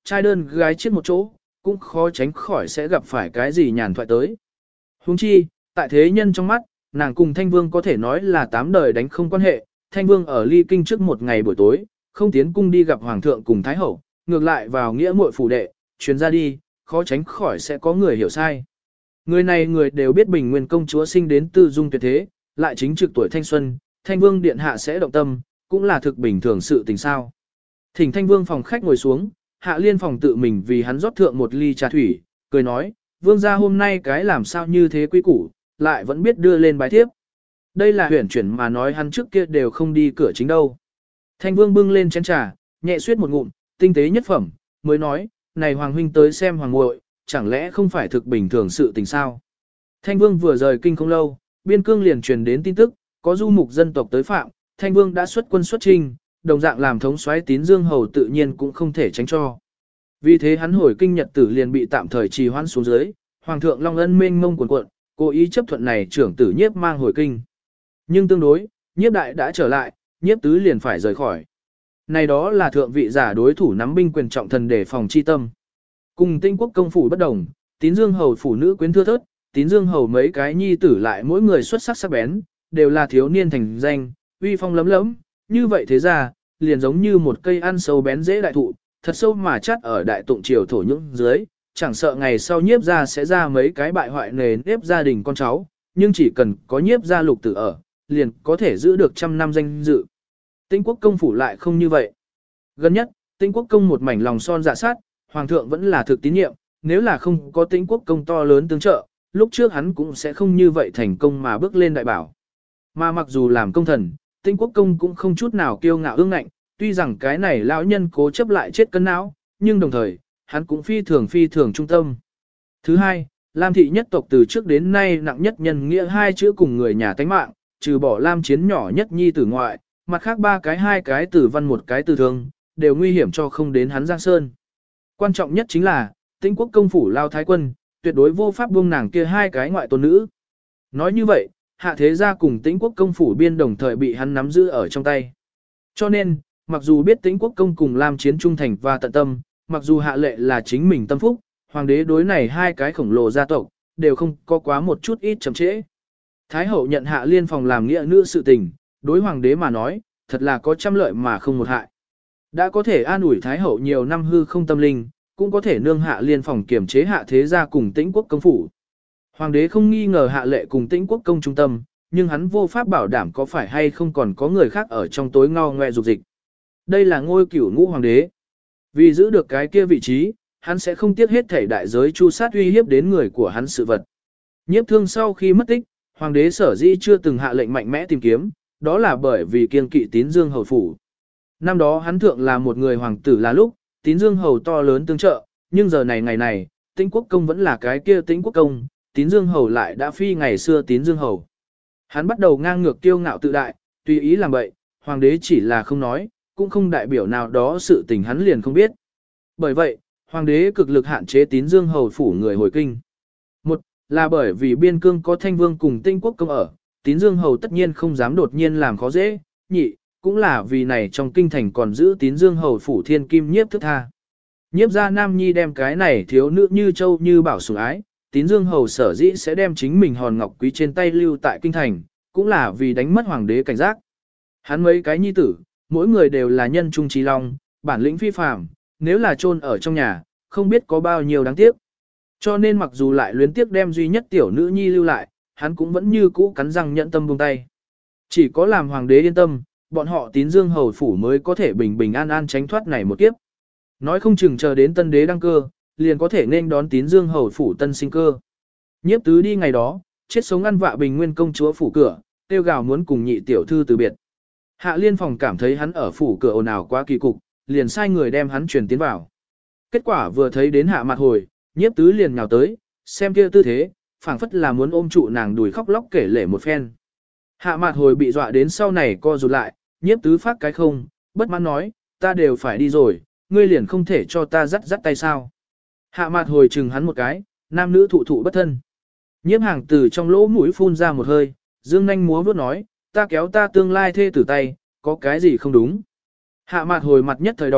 trai đơn gái chiếc một chỗ, cũng khó tránh khỏi sẽ gặp phải cái gì nhàn thoại tới. Huống chi, tại thế nhân trong mắt, nàng cùng Thanh Vương có thể nói là 8 đời đánh không quan hệ, Thanh Vương ở ly kinh trước một ngày buổi tối, không tiến cung đi gặp Hoàng thượng cùng Thái Hậu, ngược lại vào nghĩa muội phủ đệ, truyền ra đi, khó tránh khỏi sẽ có người hiểu sai. Người này người đều biết Bình Nguyên công chúa sinh đến tư dung tuyệt thế, lại chính trực tuổi thanh xuân, Thanh Vương điện hạ sẽ động tâm, cũng là thực bình thường sự tình sao. Thỉnh Thanh Vương phòng khách ngồi xuống, Hạ Liên phòng tự mình vì hắn rót thượng một ly trà thủy, cười nói, Vương gia hôm nay cái làm sao như thế quý củ, lại vẫn biết đưa lên bài thiếp. Đây là huyển chuyển mà nói hắn trước kia đều không đi cửa chính đâu. Thanh Vương bưng lên chén trà, nhẹ suyết một ngụm, tinh tế nhất phẩm, mới nói, này Hoàng huynh tới xem Hoàng muội, chẳng lẽ không phải thực bình thường sự tình sao. Thanh Vương vừa rời kinh không lâu, biên cương liền truyền đến tin tức, có du mục dân tộc tới phạm, Thanh Vương đã xuất quân xuất trinh, đồng dạng làm thống soái Tín Dương hầu tự nhiên cũng không thể tránh cho. Vì thế hắn hồi kinh nhật tử liền bị tạm thời trì hoãn xuống dưới, Hoàng thượng Long Ân mênh mông cuồn cuộn, cố ý chấp thuận này trưởng tử Nhiếp mang hồi kinh. Nhưng tương đối, Nhiếp đại đã trở lại, Nhiếp tứ liền phải rời khỏi. Này đó là thượng vị giả đối thủ nắm binh quyền trọng thần để phòng chi tâm. Cùng Tinh Quốc công phủ bất đồng, Tín Dương hầu phủ nữ quyến thưa thớt, Tín Dương hầu mấy cái nhi tử lại mỗi người xuất sắc sắc bén, đều là thiếu niên thành danh, uy phong lấm lấm, như vậy thế ra, liền giống như một cây ăn sâu bén dễ đại thụ, thật sâu mà chắt ở đại tụng triều thổ những dưới, chẳng sợ ngày sau Nhiếp ra sẽ ra mấy cái bại hoại nề nếp gia đình con cháu, nhưng chỉ cần có Nhiếp gia lục tử ở, liền có thể giữ được trăm năm danh dự. Tinh Quốc công phủ lại không như vậy. Gần nhất, Tinh Quốc công một mảnh lòng son dạ sát, Hoàng thượng vẫn là thực tín nhiệm, nếu là không có Tinh Quốc công to lớn tương trợ, lúc trước hắn cũng sẽ không như vậy thành công mà bước lên đại bảo. Mà mặc dù làm công thần, Tinh Quốc công cũng không chút nào kiêu ngạo ương ngạnh, tuy rằng cái này lão nhân cố chấp lại chết cân não, nhưng đồng thời, hắn cũng phi thường trung tâm. Thứ hai, Lam thị nhất tộc từ trước đến nay nặng nhất nhân nghĩa hai chữ cùng người nhà tánh mạng, trừ bỏ Lam Chiến nhỏ nhất nhi tử ngoại, mặt khác ba cái hai cái tử văn một cái tử thương, đều nguy hiểm cho không đến hắn Giang Sơn. Quan trọng nhất chính là, Tinh Quốc công phủ Lao Thái quân, tuyệt đối vô pháp buông nàng kia hai cái ngoại tôn nữ. Nói như vậy, hạ thế gia cùng Tinh Quốc công phủ biên đồng thời bị hắn nắm giữ ở trong tay. Cho nên, mặc dù biết Tinh Quốc công cùng Lam Chiến trung thành và tận tâm, mặc dù hạ lệ là chính mình tâm phúc, hoàng đế đối này hai cái khổng lồ gia tộc, đều không có quá một chút ít chậm trễ. Thái hậu nhận Hạ Liên phòng làm nghĩa nữ sự tình, đối hoàng đế mà nói, thật là có trăm lợi mà không một hại. Đã có thể an ủi Thái hậu nhiều năm hư không tâm linh, cũng có thể nương Hạ Liên phòng kiểm chế hạ thế gia cùng Tĩnh Quốc công phủ. Hoàng đế không nghi ngờ hạ lệ cùng Tĩnh Quốc công trung tâm, nhưng hắn vô pháp bảo đảm có phải hay không còn có người khác ở trong tối ngao ngoe dục dịch. Đây là ngôi cửu ngũ hoàng đế. Vì giữ được cái kia vị trí, hắn sẽ không tiếc hết thể đại giới chu sát uy hiếp đến người của hắn sự vật. Nhiếp Thương sau khi mất tích, hoàng đế sở dĩ chưa từng hạ lệnh mạnh mẽ tìm kiếm, đó là bởi vì kiêng kỵ Tín Dương hầu phủ. Năm đó hắn thượng là một người hoàng tử là lúc, Tín Dương hầu to lớn tương trợ, nhưng giờ này ngày này, Tĩnh Quốc công vẫn là cái kia Tĩnh Quốc công, Tín Dương hầu lại đã phi ngày xưa Tín Dương hầu. Hắn bắt đầu ngang ngược kiêu ngạo tự đại, tùy ý làm bậy, hoàng đế chỉ là không nói, cũng không đại biểu nào đó sự tình hắn liền không biết. Bởi vậy, hoàng đế cực lực hạn chế Tín Dương hầu phủ người hồi kinh. Một là bởi vì biên cương có Thanh Vương cùng Tĩnh Quốc công ở, Tín Dương hầu tất nhiên không dám đột nhiên làm khó dễ. Nhị, cũng là vì này trong kinh thành còn giữ Tín Dương hầu phủ thiên kim Nhiếp thức tha. Nhiếp gia nam nhi đem cái này thiếu nữ như châu như bảo sủng ái, Tín Dương hầu sở dĩ sẽ đem chính mình hòn ngọc quý trên tay lưu tại kinh thành, cũng là vì đánh mất hoàng đế cảnh giác. Hắn mấy cái nhi tử, mỗi người đều là nhân trung trí long, bản lĩnh phi phàm, nếu là chôn ở trong nhà, không biết có bao nhiêu đáng tiếc. Cho nên mặc dù lại luyến tiếc đem duy nhất tiểu nữ nhi lưu lại, hắn cũng vẫn như cũ cắn răng nhẫn tâm buông tay. Chỉ có làm hoàng đế yên tâm, bọn họ Tín Dương hầu phủ mới có thể bình bình an an tránh thoát này một kiếp. Nói không chừng chờ đến tân đế đăng cơ, liền có thể nên đón Tín Dương hầu phủ tân sinh cơ. Nhiếp tứ đi ngày đó, chết sống ăn vạ Bình Nguyên công chúa phủ cửa, kêu gào muốn cùng nhị tiểu thư từ biệt. Hạ Liên phòng cảm thấy hắn ở phủ cửa ồn ào quá kỳ cục, liền sai người đem hắn truyền tiến vào. Kết quả vừa thấy đến Hạ Mạt Hồi, Nhiếp tứ liền nhào tới, xem kia tư thế, phảng phất là muốn ôm trụ nàng đùi khóc lóc kể lể một phen. Hạ Mạt Hồi bị dọa đến sau này co rụt lại, Nhiếp tứ phát cái không, bất mãn nói, ta đều phải đi rồi, ngươi liền không thể cho ta dắt tay sao. Hạ Mạt Hồi chừng hắn một cái, nam nữ thụ thụ bất thân. Nhiếp Hàng từ trong lỗ mũi phun ra một hơi, dương nhanh múa vuốt nói, ta kéo ta tương lai thê tử tay, có cái gì không đúng. Hạ Mạt Hồi mặt nhất thời đỏ,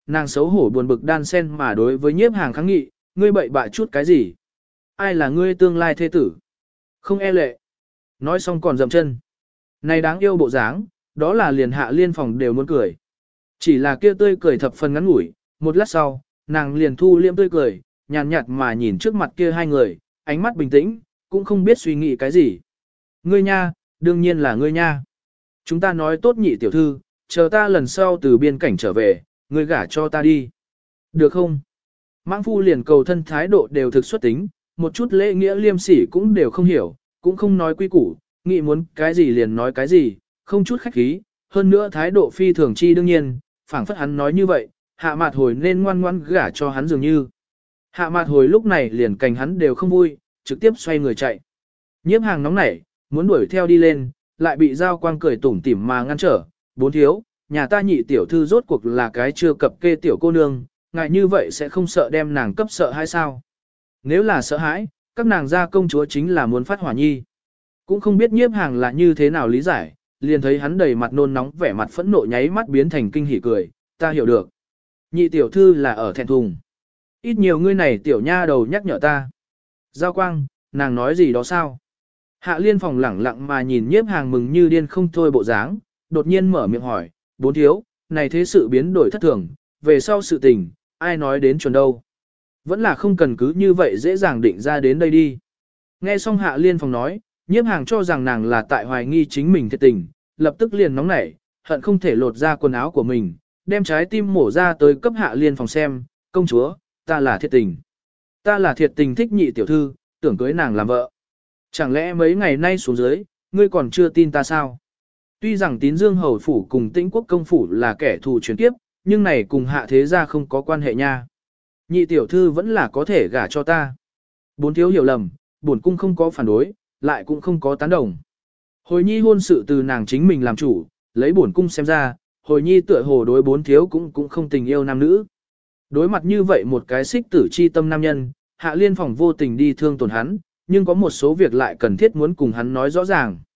nàng xấu hổ buồn bực đan sen mà đối với nhiếp hàng kháng nghị, ngươi bậy bạ chút cái gì? Ai là ngươi tương lai thế tử? Không e lệ. Nói xong còn dậm chân. Này đáng yêu bộ dáng, đó là liền Hạ Liên phòng đều muốn cười. Chỉ là kia tươi cười thập phần ngắn ngủi, một lát sau, nàng liền thu liêm tươi cười, nhàn nhạt mà nhìn trước mặt kia hai người, ánh mắt bình tĩnh, cũng không biết suy nghĩ cái gì. Ngươi nha, đương nhiên là ngươi nha. Chúng ta nói tốt nhị tiểu thư, chờ ta lần sau từ biên cảnh trở về, ngươi gả cho ta đi. Được không? Mãng phu liền cầu thân thái độ đều thực xuất tính, một chút lễ nghĩa liêm sỉ cũng đều không hiểu, cũng không nói quy củ, nghĩ muốn cái gì liền nói cái gì, không chút khách khí, hơn nữa thái độ phi thường chi đương nhiên, phảng phất hắn nói như vậy, Hạ Mạt Hồi nên ngoan ngoãn gả cho hắn dường như. Hạ Mạt Hồi lúc này liền cành hắn đều không vui, trực tiếp xoay người chạy. Nhiếp hàng nóng nảy, muốn đuổi theo đi lên, lại bị Giao Quang cười tủm tỉm mà ngăn trở. Bốn thiếu, nhà ta nhị tiểu thư rốt cuộc là cái chưa cập kê tiểu cô nương, ngại như vậy sẽ không sợ đem nàng cấp sợ hay sao? Nếu là sợ hãi, các nàng gia công chúa chính là muốn phát hỏa nhi. Cũng không biết nhiếp hàng là như thế nào lý giải, liền thấy hắn đầy mặt nôn nóng vẻ mặt phẫn nộ nháy mắt biến thành kinh hỉ cười, ta hiểu được. Nhị tiểu thư là ở thẹn thùng. Ít nhiều ngươi này tiểu nha đầu nhắc nhở ta. Giao Quang, nàng nói gì đó sao? Hạ Liên phòng lẳng lặng mà nhìn nhiếp hàng mừng như điên không thôi bộ dáng, đột nhiên mở miệng hỏi, bốn thiếu, này thế sự biến đổi thất thường, về sau sự tình, ai nói đến chuẩn đâu. Vẫn là không cần cứ như vậy dễ dàng định ra đến đây đi. Nghe xong Hạ Liên phòng nói, nhiếp hàng cho rằng nàng là tại hoài nghi chính mình thiệt tình, lập tức liền nóng nảy, hận không thể lột ra quần áo của mình, đem trái tim mổ ra tới cấp Hạ Liên phòng xem, công chúa, ta là thiệt tình. Ta là thiệt tình thích nhị tiểu thư, tưởng cưới nàng làm vợ. Chẳng lẽ mấy ngày nay xuống dưới, ngươi còn chưa tin ta sao? Tuy rằng Tín Dương Hầu Phủ cùng Tĩnh Quốc Công Phủ là kẻ thù truyền kiếp, nhưng này cùng Hạ Thế Gia không có quan hệ nha. Nhị tiểu thư vẫn là có thể gả cho ta. Bốn thiếu hiểu lầm, bổn cung không có phản đối, lại cũng không có tán đồng. Hồi nhi hôn sự từ nàng chính mình làm chủ, lấy bổn cung xem ra, hồi nhi tựa hồ đối bốn thiếu cũng không tình yêu nam nữ. Đối mặt như vậy một cái xích tử chi tâm nam nhân, Hạ Liên phòng vô tình đi thương tổn hắn, nhưng có một số việc lại cần thiết muốn cùng hắn nói rõ ràng.